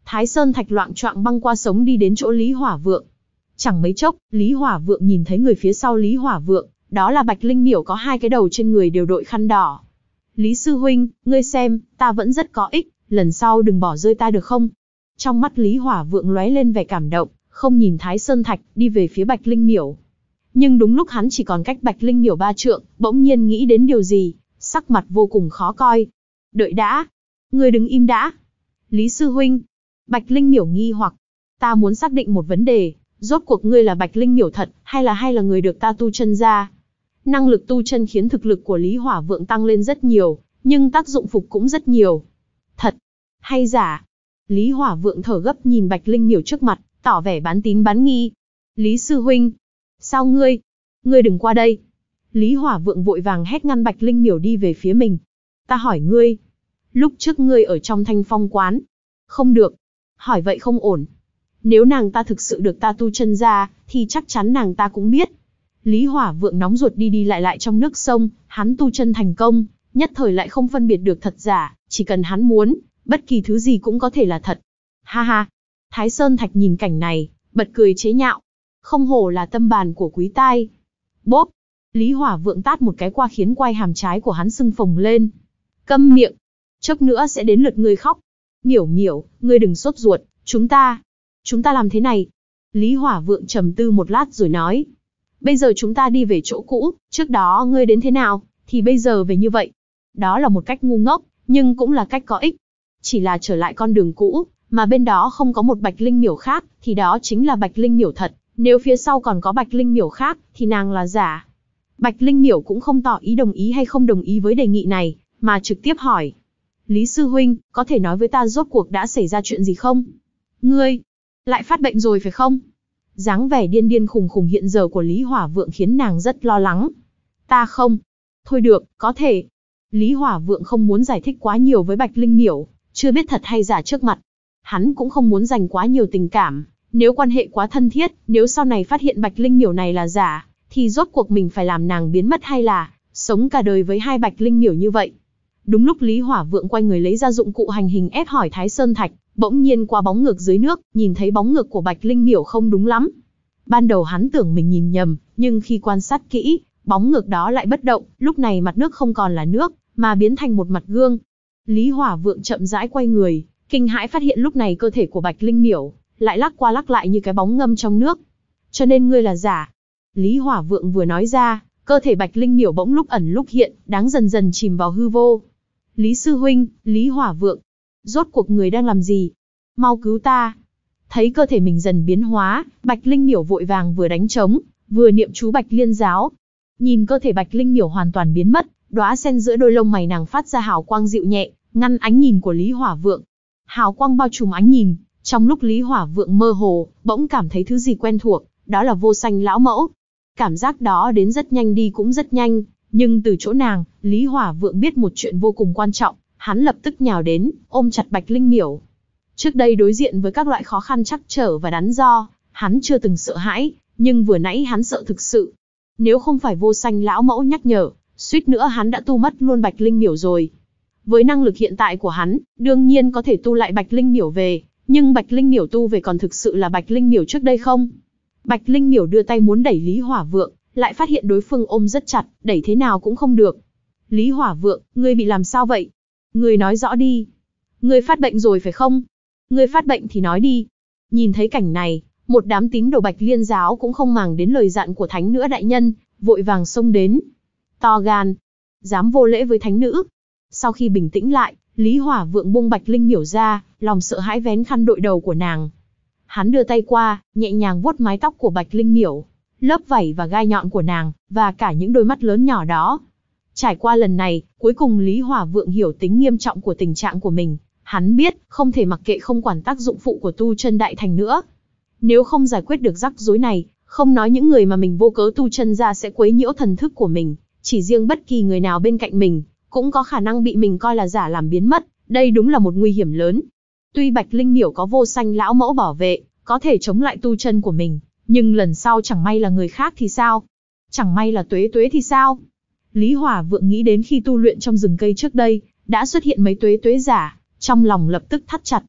Thái Sơn Thạch loạng choạng băng qua sống đi đến chỗ Lý Hỏa Vượng. Chẳng mấy chốc, Lý Hỏa Vượng nhìn thấy người phía sau Lý Hỏa Vượng, đó là Bạch Linh Miểu có hai cái đầu trên người đều đội khăn đỏ. Lý sư huynh, ngươi xem, ta vẫn rất có ích, lần sau đừng bỏ rơi ta được không? Trong mắt Lý Hỏa Vượng lóe lên vẻ cảm động, không nhìn Thái Sơn Thạch, đi về phía Bạch Linh Miểu. Nhưng đúng lúc hắn chỉ còn cách Bạch Linh Miểu ba trượng, bỗng nhiên nghĩ đến điều gì, sắc mặt vô cùng khó coi. Đợi đã, ngươi đừng im đã. Lý sư huynh. Bạch Linh Miểu nghi hoặc, ta muốn xác định một vấn đề, rốt cuộc ngươi là Bạch Linh Miểu thật, hay là hay là người được ta tu chân ra? Năng lực tu chân khiến thực lực của Lý Hỏa Vượng tăng lên rất nhiều, nhưng tác dụng phục cũng rất nhiều. Thật, hay giả? Lý Hỏa Vượng thở gấp nhìn Bạch Linh Miểu trước mặt, tỏ vẻ bán tín bán nghi. Lý sư huynh, sao ngươi? Ngươi đừng qua đây. Lý Hỏa Vượng vội vàng hét ngăn Bạch Linh Miểu đi về phía mình. Ta hỏi ngươi, lúc trước ngươi ở trong Thanh Phong quán. Không được. Hỏi vậy không ổn. Nếu nàng ta thực sự được ta tu chân ra, thì chắc chắn nàng ta cũng biết. Lý Hỏa Vượng nóng ruột đi đi lại lại trong nước sông, hắn tu chân thành công, nhất thời lại không phân biệt được thật giả, chỉ cần hắn muốn, bất kỳ thứ gì cũng có thể là thật. Ha ha. Thái Sơn Thạch nhìn cảnh này, bật cười chế nhạo. Không hổ là tâm bàn của quý tai. Bốp. Lý Hỏa Vượng tát một cái qua khiến quai hàm trái của hắn sưng phồng lên. Câm miệng. Chốc nữa sẽ đến lượt ngươi khóc. Miểu miểu, ngươi đừng sốt ruột, chúng ta. Chúng ta làm thế này. Lý Hỏa Vượng trầm tư một lát rồi nói. Bây giờ chúng ta đi về chỗ cũ, trước đó ngươi đến thế nào, thì bây giờ về như vậy. Đó là một cách ngu ngốc, nhưng cũng là cách có ích. Chỉ là trở lại con đường cũ, mà bên đó không có một Bạch Linh Miểu khác, thì đó chính là Bạch Linh Miểu thật. Nếu phía sau còn có Bạch Linh Miểu khác, thì nàng là giả. Bạch Linh Miểu cũng không tỏ ý đồng ý hay không đồng ý với đề nghị này, mà trực tiếp hỏi. Lý sư huynh, có thể nói với ta rốt cuộc đã xảy ra chuyện gì không? Ngươi, lại phát bệnh rồi phải không? Dáng vẻ điên điên khùng khùng hiện giờ của Lý Hỏa Vượng khiến nàng rất lo lắng. Ta không. Thôi được, có thể. Lý Hỏa Vượng không muốn giải thích quá nhiều với Bạch Linh Miểu, chưa biết thật hay giả trước mặt. Hắn cũng không muốn dành quá nhiều tình cảm, nếu quan hệ quá thân thiết, nếu sau này phát hiện Bạch Linh Miểu này là giả, thì rốt cuộc mình phải làm nàng biến mất hay là sống cả đời với hai Bạch Linh Miểu như vậy. Đúng lúc Lý Hỏa Vượng quay người lấy ra dụng cụ hành hình ép hỏi Thái Sơn Thạch, bỗng nhiên qua bóng ngược dưới nước, nhìn thấy bóng ngược của Bạch Linh Miểu không đúng lắm. Ban đầu hắn tưởng mình nhìn nhầm, nhưng khi quan sát kỹ, bóng ngược đó lại bất động, lúc này mặt nước không còn là nước, mà biến thành một mặt gương. Lý Hỏa Vượng chậm rãi quay người, kinh hãi phát hiện lúc này cơ thể của Bạch Linh Miểu lại lắc qua lắc lại như cái bóng ngâm trong nước. Cho nên ngươi là giả. Lý Hỏa Vượng vừa nói ra, cơ thể Bạch Linh Miểu bỗng lúc ẩn lúc hiện, đáng dần dần chìm vào hư vô. Lý sư huynh, Lý Hỏa Vượng, rốt cuộc người đang làm gì? Mau cứu ta. Thấy cơ thể mình dần biến hóa, Bạch Linh Miểu vội vàng vừa đánh trống, vừa niệm chú Bạch Liên Giáo. Nhìn cơ thể Bạch Linh Miểu hoàn toàn biến mất, đóa sen giữa đôi lông mày nàng phát ra hào quang dịu nhẹ, ngăn ánh nhìn của Lý Hỏa Vượng. Hào quang bao trùm ánh nhìn, trong lúc Lý Hỏa Vượng mơ hồ, bỗng cảm thấy thứ gì quen thuộc, đó là Vô Sanh lão mẫu. Cảm giác đó đến rất nhanh đi cũng rất nhanh, nhưng từ chỗ nàng, Lý Hỏa Vượng biết một chuyện vô cùng quan trọng, hắn lập tức nhào đến, ôm chặt Bạch Linh Miểu. Trước đây đối diện với các loại khó khăn trắc trở và đắn do, hắn chưa từng sợ hãi, nhưng vừa nãy hắn sợ thực sự. Nếu không phải Vô Sanh lão mẫu nhắc nhở, suýt nữa hắn đã tu mất luôn Bạch Linh Miểu rồi. Với năng lực hiện tại của hắn, đương nhiên có thể tu lại Bạch Linh Miểu về, nhưng Bạch Linh Miểu tu về còn thực sự là Bạch Linh Miểu trước đây không? Bạch Linh Miểu đưa tay muốn đẩy Lý Hỏa Vượng, lại phát hiện đối phương ôm rất chặt, đẩy thế nào cũng không được. Lý Hỏa Vượng, ngươi bị làm sao vậy? Ngươi nói rõ đi. Ngươi phát bệnh rồi phải không? Ngươi phát bệnh thì nói đi. Nhìn thấy cảnh này, một đám tín đồ Bạch Liên Giáo cũng không màng đến lời dặn của thánh nữ đại nhân, vội vàng xông đến. To gan, dám vô lễ với thánh nữ. Sau khi bình tĩnh lại, Lý Hỏa Vượng buông Bạch Linh Miểu ra, lòng sợ hãi vén khăn đội đầu của nàng. Hắn đưa tay qua, nhẹ nhàng vuốt mái tóc của Bạch Linh Miểu, lớp vảy và gai nhọn của nàng, và cả những đôi mắt lớn nhỏ đó. Trải qua lần này, cuối cùng Lý Hỏa Vượng hiểu tính nghiêm trọng của tình trạng của mình. Hắn biết, không thể mặc kệ không quản tác dụng phụ của tu chân đại thành nữa. Nếu không giải quyết được rắc rối này, không nói những người mà mình vô cớ tu chân ra sẽ quấy nhiễu thần thức của mình, chỉ riêng bất kỳ người nào bên cạnh mình, cũng có khả năng bị mình coi là giả làm biến mất, đây đúng là một nguy hiểm lớn. Tuy Bạch Linh Miểu có Vô Sanh lão mẫu bảo vệ, có thể chống lại tu chân của mình, nhưng lần sau chẳng may là người khác thì sao? Chẳng may là Tuế Tuế thì sao? Lý Hỏa Vượng nghĩ đến khi tu luyện trong rừng cây trước đây, đã xuất hiện mấy Tuế Tuế giả, trong lòng lập tức thắt chặt.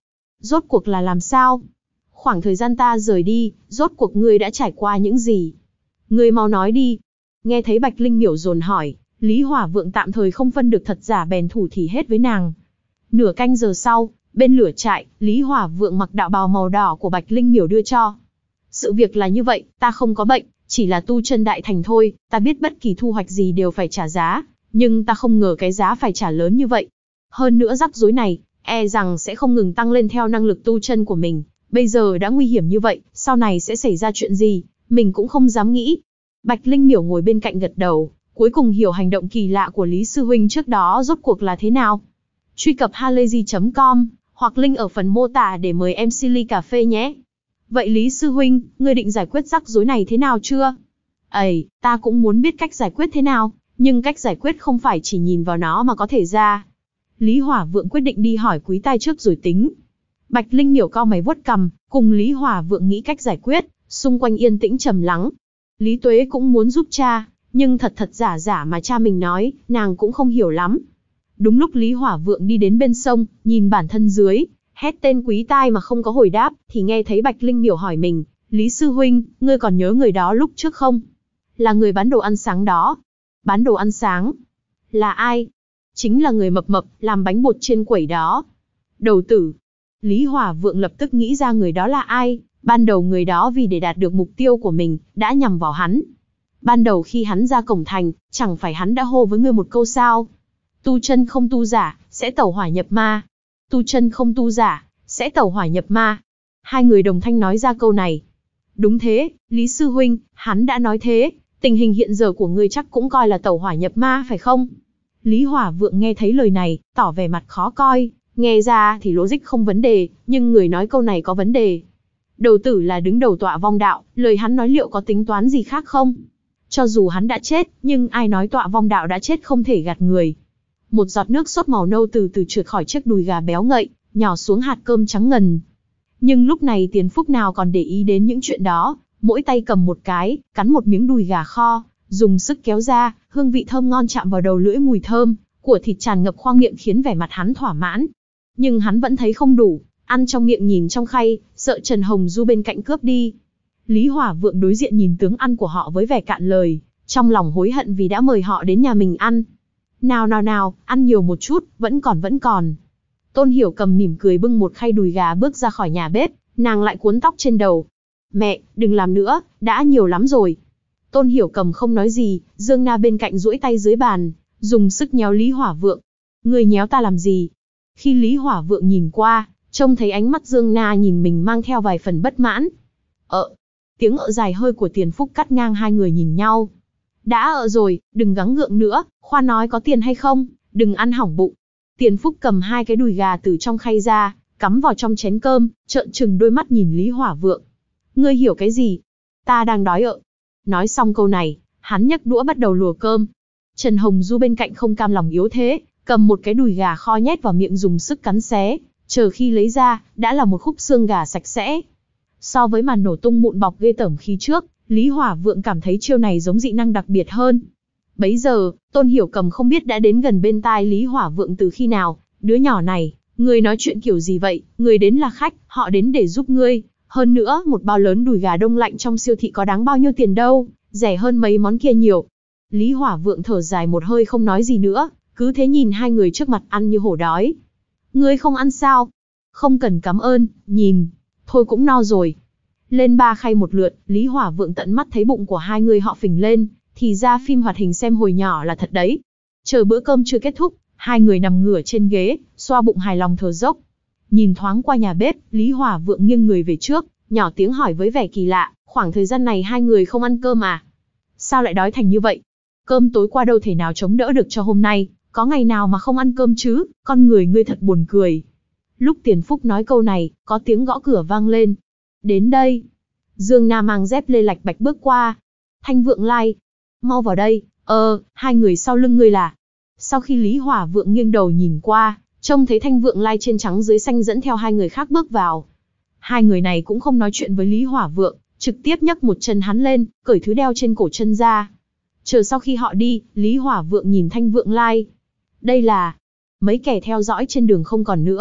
rốt cuộc là làm sao? Khoảng thời gian ta rời đi, rốt cuộc ngươi đã trải qua những gì? Ngươi mau nói đi. Nghe thấy Bạch Linh Miểu dồn hỏi, Lý Hỏa Vượng tạm thời không phân được thật giả bèn thủ thỉ hết với nàng. Nửa canh giờ sau, bên lửa trại, Lý Hỏa Vượng mặc đạo bào màu đỏ của Bạch Linh Miểu đưa cho. Sự việc là như vậy, ta không có bệnh, chỉ là tu chân đại thành thôi, ta biết bất kỳ thu hoạch gì đều phải trả giá, nhưng ta không ngờ cái giá phải trả lớn như vậy. Hơn nữa rắc rối này, e rằng sẽ không ngừng tăng lên theo năng lực tu chân của mình, bây giờ đã nguy hiểm như vậy, sau này sẽ xảy ra chuyện gì, mình cũng không dám nghĩ. Bạch Linh Miểu ngồi bên cạnh gật đầu, cuối cùng hiểu hành động kỳ lạ của Lý Sư Huynh trước đó rốt cuộc là thế nào. Truy cập halayzi chấm com, hoặc link ở phần mô tả để mời em xê ly cà phê nhé. Vậy Lý Sư Huynh, ngươi định giải quyết rắc rối này thế nào chưa? Ây, ta cũng muốn biết cách giải quyết thế nào, nhưng cách giải quyết không phải chỉ nhìn vào nó mà có thể ra. Lý Hỏa Vượng quyết định đi hỏi Quý Tai trước rồi tính. Bạch Linh Miểu cau mày vuốt cằm, cùng Lý Hỏa Vượng nghĩ cách giải quyết, xung quanh yên tĩnh trầm lắng. Lý Tuế cũng muốn giúp cha, nhưng thật thật giả giả mà cha mình nói, nàng cũng không hiểu lắm. Đúng lúc Lý Hỏa Vượng đi đến bên sông, nhìn bản thân dưới, hét tên Quý Tai mà không có hồi đáp, thì nghe thấy Bạch Linh Miểu hỏi mình, Lý Sư Huynh, ngươi còn nhớ người đó lúc trước không? Là người bán đồ ăn sáng đó. Bán đồ ăn sáng? Là ai? Chính là người mập mập, làm bánh bột trên quẩy đó. Đầu tử. Lý Hỏa Vượng lập tức nghĩ ra người đó là ai, ban đầu người đó vì để đạt được mục tiêu của mình, đã nhằm vào hắn. Ban đầu khi hắn ra cổng thành, chẳng phải hắn đã hô với người một câu sao? Tu chân không tu giả, sẽ tẩu hỏa nhập ma. Tu chân không tu giả, sẽ tẩu hỏa nhập ma. Hai người đồng thanh nói ra câu này. Đúng thế, Lý Sư Huynh, hắn đã nói thế, tình hình hiện giờ của ngươi chắc cũng coi là tẩu hỏa nhập ma phải không? Lý Hỏa Vượng nghe thấy lời này, tỏ vẻ mặt khó coi, nghe ra thì logic không vấn đề, nhưng người nói câu này có vấn đề. Đầu tử là đứng đầu tọa vong đạo, lời hắn nói liệu có tính toán gì khác không? Cho dù hắn đã chết, nhưng ai nói tọa vong đạo đã chết không thể gạt người. Một giọt nước sốt màu nâu từ từ trượt khỏi chiếc đùi gà béo ngậy, nhỏ xuống hạt cơm trắng ngần. Nhưng lúc này Tiền Phúc nào còn để ý đến những chuyện đó, mỗi tay cầm một cái, cắn một miếng đùi gà kho, dùng sức kéo ra, hương vị thơm ngon chạm vào đầu lưỡi, mùi thơm của thịt tràn ngập khoang miệng khiến vẻ mặt hắn thỏa mãn. Nhưng hắn vẫn thấy không đủ, ăn trong miệng nhìn trong khay, sợ Trần Hồng Du bên cạnh cướp đi. Lý Hỏa Vượng đối diện nhìn tướng ăn của họ với vẻ cạn lời, trong lòng hối hận vì đã mời họ đến nhà mình ăn. Nào nào nào, ăn nhiều một chút, vẫn còn vẫn còn. Tôn Hiểu Cầm mỉm cười bưng một khay đùi gà bước ra khỏi nhà bếp, nàng lại cuốn tóc trên đầu. Mẹ, đừng làm nữa, đã nhiều lắm rồi. Tôn Hiểu Cầm không nói gì, Dương Na bên cạnh duỗi tay dưới bàn, dùng sức nhéo Lý Hỏa Vượng. Người nhéo ta làm gì? Khi Lý Hỏa Vượng nhìn qua, trông thấy ánh mắt Dương Na nhìn mình mang theo vài phần bất mãn. Ợ, tiếng ợ dài hơi của Tiền Phúc cắt ngang hai người nhìn nhau. Đã ợ rồi, đừng gắng gượng nữa, khoa nói có tiền hay không, đừng ăn hỏng bụng. Tiền Phúc cầm hai cái đùi gà từ trong khay ra, cắm vào trong chén cơm, trợn trừng đôi mắt nhìn Lý Hỏa Vượng. Ngươi hiểu cái gì? Ta đang đói ợ. Nói xong câu này, hắn nhấc đũa bắt đầu lùa cơm. Trần Hồng Du bên cạnh không cam lòng yếu thế, cầm một cái đùi gà kho nhét vào miệng dùng sức cắn xé, chờ khi lấy ra, đã là một khúc xương gà sạch sẽ. So với màn nổ tung mụn bọc ghê tởm khi trước, Lý Hỏa Vượng cảm thấy chiêu này giống dị năng đặc biệt hơn. Bấy giờ, Tôn Hiểu Cầm không biết đã đến gần bên tai Lý Hỏa Vượng từ khi nào, đứa nhỏ này, người nói chuyện kiểu gì vậy, người đến là khách, họ đến để giúp ngươi. Hơn nữa, một bao lớn đùi gà đông lạnh trong siêu thị có đáng bao nhiêu tiền đâu, rẻ hơn mấy món kia nhiều. Lý Hỏa Vượng thở dài một hơi không nói gì nữa, cứ thế nhìn hai người trước mặt ăn như hổ đói. Ngươi không ăn sao? Không cần cảm ơn, nhìn, thôi cũng no rồi. Lên ba khay một lượt, Lý Hỏa Vượng tận mắt thấy bụng của hai người họ phình lên, thì ra phim hoạt hình xem hồi nhỏ là thật đấy. Chờ bữa cơm chưa kết thúc, hai người nằm ngửa trên ghế, xoa bụng hài lòng thở dốc. Nhìn thoáng qua nhà bếp, Lý Hỏa Vượng nghiêng người về trước, nhỏ tiếng hỏi với vẻ kỳ lạ, khoảng thời gian này hai người không ăn cơm à? Sao lại đói thành như vậy? Cơm tối qua đâu thể nào chống đỡ được cho hôm nay, có ngày nào mà không ăn cơm chứ, con người ngươi thật buồn cười. Lúc Tiền Phúc nói câu này, có tiếng gõ cửa vang lên. Đến đây. Dương Na mang dép lê lạch bạch bước qua. Thanh Vượng Lai. Mau vào đây, ờ, hai người sau lưng ngươi là. Sau khi Lý Hỏa Vượng nghiêng đầu nhìn qua, trông thấy Thanh Vượng Lai trên trắng dưới xanh dẫn theo hai người khác bước vào. Hai người này cũng không nói chuyện với Lý Hỏa Vượng, trực tiếp nhấc một chân hắn lên, cởi thứ đeo trên cổ chân ra. Chờ sau khi họ đi, Lý Hỏa Vượng nhìn Thanh Vượng Lai. Đây là... Mấy kẻ theo dõi trên đường không còn nữa,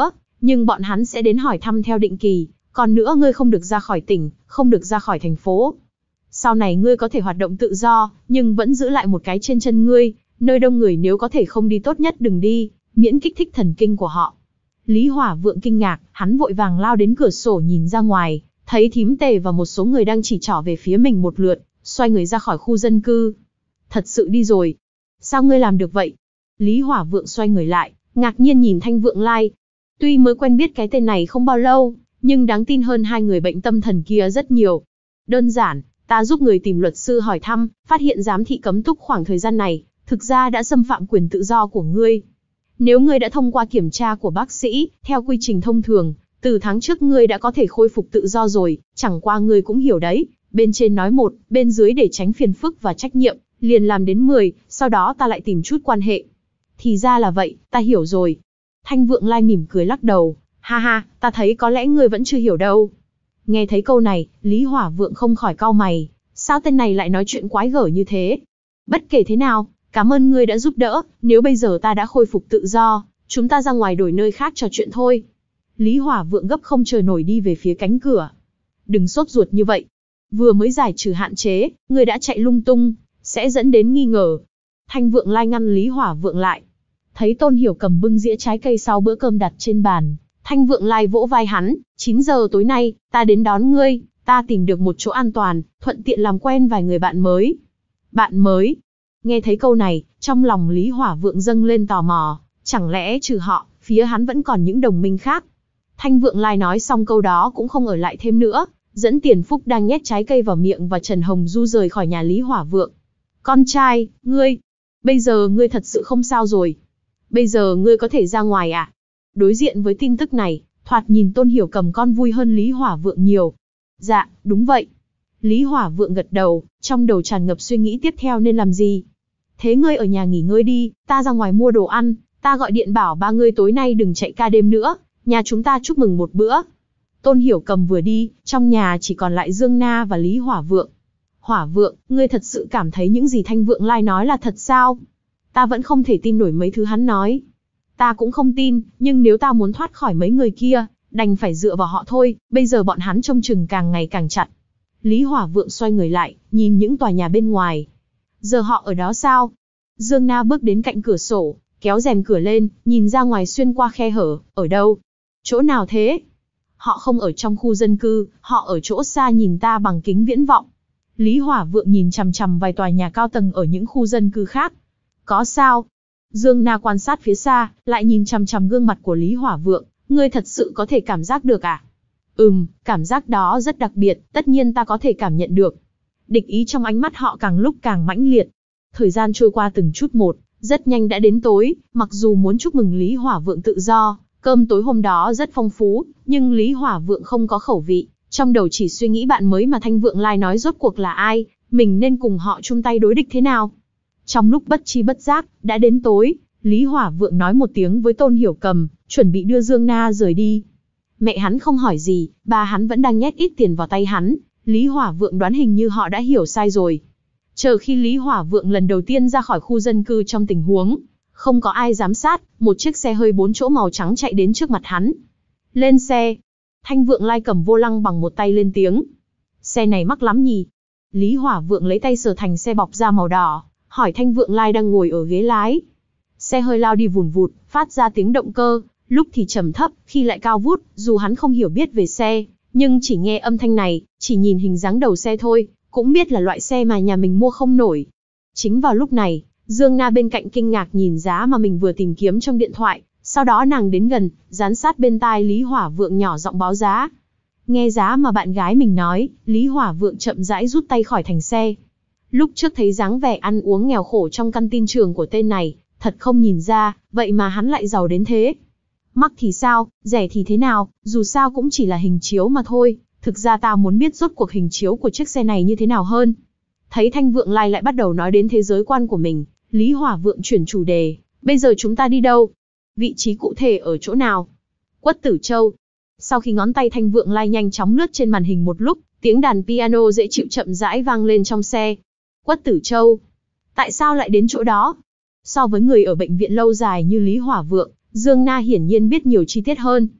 nhưng bọn hắn sẽ đến hỏi thăm theo định kỳ, còn nữa ngươi không được ra khỏi tỉnh, không được ra khỏi thành phố. Sau này ngươi có thể hoạt động tự do, nhưng vẫn giữ lại một cái trên chân ngươi, nơi đông người nếu có thể không đi tốt nhất đừng đi, miễn kích thích thần kinh của họ. Lý Hỏa Vượng kinh ngạc, hắn vội vàng lao đến cửa sổ nhìn ra ngoài, thấy thím Tề và một số người đang chỉ trỏ về phía mình một lượt, xoay người ra khỏi khu dân cư. Thật sự đi rồi. Sao ngươi làm được vậy? Lý Hỏa Vượng xoay người lại, ngạc nhiên nhìn Thanh Vượng Lai. Tuy mới quen biết cái tên này không bao lâu, nhưng đáng tin hơn hai người bệnh tâm thần kia rất nhiều. Đơn giản, ta giúp người tìm luật sư hỏi thăm, phát hiện giám thị cấm túc khoảng thời gian này, thực ra đã xâm phạm quyền tự do của ngươi. Nếu ngươi đã thông qua kiểm tra của bác sĩ, theo quy trình thông thường, từ tháng trước ngươi đã có thể khôi phục tự do rồi, chẳng qua ngươi cũng hiểu đấy, bên trên nói một, bên dưới để tránh phiền phức và trách nhiệm, liền làm đến mười, sau đó ta lại tìm chút quan hệ. Thì ra là vậy, ta hiểu rồi. Thanh Vượng Lai mỉm cười lắc đầu, ha ha, ta thấy có lẽ ngươi vẫn chưa hiểu đâu. Nghe thấy câu này, Lý Hỏa Vượng không khỏi cau mày, sao tên này lại nói chuyện quái gở như thế? Bất kể thế nào, cảm ơn ngươi đã giúp đỡ, nếu bây giờ ta đã khôi phục tự do, chúng ta ra ngoài đổi nơi khác trò chuyện thôi. Lý Hỏa Vượng gấp không chờ nổi đi về phía cánh cửa. Đừng sốt ruột như vậy. Vừa mới giải trừ hạn chế, ngươi đã chạy lung tung, sẽ dẫn đến nghi ngờ. Thanh Vượng Lai ngăn Lý Hỏa Vượng lại. Thấy Tôn Hiểu Cầm bưng dĩa trái cây sau bữa cơm đặt trên bàn, Thanh Vượng Lai vỗ vai hắn, chín giờ tối nay, ta đến đón ngươi, ta tìm được một chỗ an toàn, thuận tiện làm quen vài người bạn mới. Bạn mới? Nghe thấy câu này, trong lòng Lý Hỏa Vượng dâng lên tò mò, chẳng lẽ trừ họ, phía hắn vẫn còn những đồng minh khác? Thanh Vượng Lai nói xong câu đó cũng không ở lại thêm nữa, dẫn Tiền Phúc đang nhét trái cây vào miệng và Trần Hồng Du rời khỏi nhà Lý Hỏa Vượng. Con trai, ngươi, bây giờ ngươi thật sự không sao rồi. Bây giờ ngươi có thể ra ngoài à? Đối diện với tin tức này, thoạt nhìn Tôn Hiểu Cầm con vui hơn Lý Hỏa Vượng nhiều. Dạ, đúng vậy. Lý Hỏa Vượng gật đầu, trong đầu tràn ngập suy nghĩ tiếp theo nên làm gì. Thế ngươi ở nhà nghỉ ngơi đi, ta ra ngoài mua đồ ăn, ta gọi điện bảo ba ngươi tối nay đừng chạy ca đêm nữa, nhà chúng ta chúc mừng một bữa. Tôn Hiểu Cầm vừa đi, trong nhà chỉ còn lại Dương Na và Lý Hỏa Vượng. Hỏa Vượng, ngươi thật sự cảm thấy những gì Thanh Vượng Lai nói là thật sao? Ta vẫn không thể tin nổi mấy thứ hắn nói. Ta cũng không tin, nhưng nếu ta muốn thoát khỏi mấy người kia, đành phải dựa vào họ thôi, bây giờ bọn hắn trông chừng càng ngày càng chặt. Lý Hỏa Vượng xoay người lại, nhìn những tòa nhà bên ngoài. Giờ họ ở đó sao? Dương Na bước đến cạnh cửa sổ, kéo rèm cửa lên, nhìn ra ngoài xuyên qua khe hở, ở đâu? Chỗ nào thế? Họ không ở trong khu dân cư, họ ở chỗ xa nhìn ta bằng kính viễn vọng. Lý Hỏa Vượng nhìn chằm chằm vài tòa nhà cao tầng ở những khu dân cư khác. Có sao? Dương Na quan sát phía xa, lại nhìn chằm chằm gương mặt của Lý Hỏa Vượng, ngươi thật sự có thể cảm giác được à? Ừm, cảm giác đó rất đặc biệt, tất nhiên ta có thể cảm nhận được. Địch ý trong ánh mắt họ càng lúc càng mãnh liệt. Thời gian trôi qua từng chút một, rất nhanh đã đến tối, mặc dù muốn chúc mừng Lý Hỏa Vượng tự do, cơm tối hôm đó rất phong phú, nhưng Lý Hỏa Vượng không có khẩu vị, trong đầu chỉ suy nghĩ bạn mới mà Thanh Vượng Lai nói rốt cuộc là ai, mình nên cùng họ chung tay đối địch thế nào. Trong lúc bất chi bất giác, đã đến tối, Lý Hỏa Vượng nói một tiếng với Tôn Hiểu Cầm, chuẩn bị đưa Dương Na rời đi. Mẹ hắn không hỏi gì, ba hắn vẫn đang nhét ít tiền vào tay hắn, Lý Hỏa Vượng đoán hình như họ đã hiểu sai rồi. Chờ khi Lý Hỏa Vượng lần đầu tiên ra khỏi khu dân cư trong tình huống không có ai giám sát, một chiếc xe hơi bốn chỗ màu trắng chạy đến trước mặt hắn. Lên xe. Thanh Vượng Lai cầm vô lăng bằng một tay lên tiếng. Xe này mắc lắm nhỉ? Lý Hỏa Vượng lấy tay sờ thành xe bọc da màu đỏ, hỏi Thanh Vượng Lai đang ngồi ở ghế lái. Xe hơi lao đi vùn vụt, phát ra tiếng động cơ, lúc thì trầm thấp, khi lại cao vút, dù hắn không hiểu biết về xe, nhưng chỉ nghe âm thanh này, chỉ nhìn hình dáng đầu xe thôi, cũng biết là loại xe mà nhà mình mua không nổi. Chính vào lúc này, Dương Na bên cạnh kinh ngạc nhìn giá mà mình vừa tìm kiếm trong điện thoại, sau đó nàng đến gần, dán sát bên tai Lý Hỏa Vượng nhỏ giọng báo giá. Nghe giá mà bạn gái mình nói, Lý Hỏa Vượng chậm rãi rút tay khỏi thành xe. Lúc trước thấy dáng vẻ ăn uống nghèo khổ trong căn tin trường của tên này, thật không nhìn ra, vậy mà hắn lại giàu đến thế. Mắc thì sao, rẻ thì thế nào, dù sao cũng chỉ là hình chiếu mà thôi, thực ra ta muốn biết rốt cuộc hình chiếu của chiếc xe này như thế nào hơn. Thấy Thanh Vượng Lai lại bắt đầu nói đến thế giới quan của mình, Lý Hỏa Vượng chuyển chủ đề, bây giờ chúng ta đi đâu? Vị trí cụ thể ở chỗ nào? Quất Tử Châu. Sau khi ngón tay Thanh Vượng Lai nhanh chóng lướt trên màn hình một lúc, tiếng đàn piano dễ chịu chậm rãi vang lên trong xe. Quất Tử Châu. Tại sao lại đến chỗ đó? So với người ở bệnh viện lâu dài như Lý Hỏa Vượng, Dương Na hiển nhiên biết nhiều chi tiết hơn.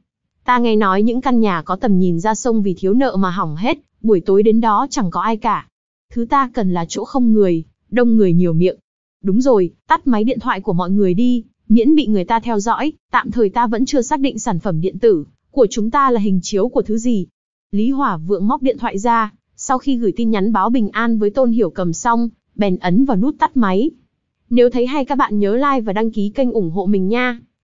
Ta nghe nói những căn nhà có tầm nhìn ra sông vì thiếu nợ mà hỏng hết, buổi tối đến đó chẳng có ai cả. Thứ ta cần là chỗ không người, đông người nhiều miệng. Đúng rồi, tắt máy điện thoại của mọi người đi, miễn bị người ta theo dõi, tạm thời ta vẫn chưa xác định sản phẩm điện tử của chúng ta là hình chiếu của thứ gì. Lý Hỏa Vượng móc điện thoại ra, sau khi gửi tin nhắn báo bình an với Tôn Hiểu Cầm xong, bèn ấn vào nút tắt máy. Nếu thấy hay các bạn nhớ like và đăng ký kênh ủng hộ mình nha.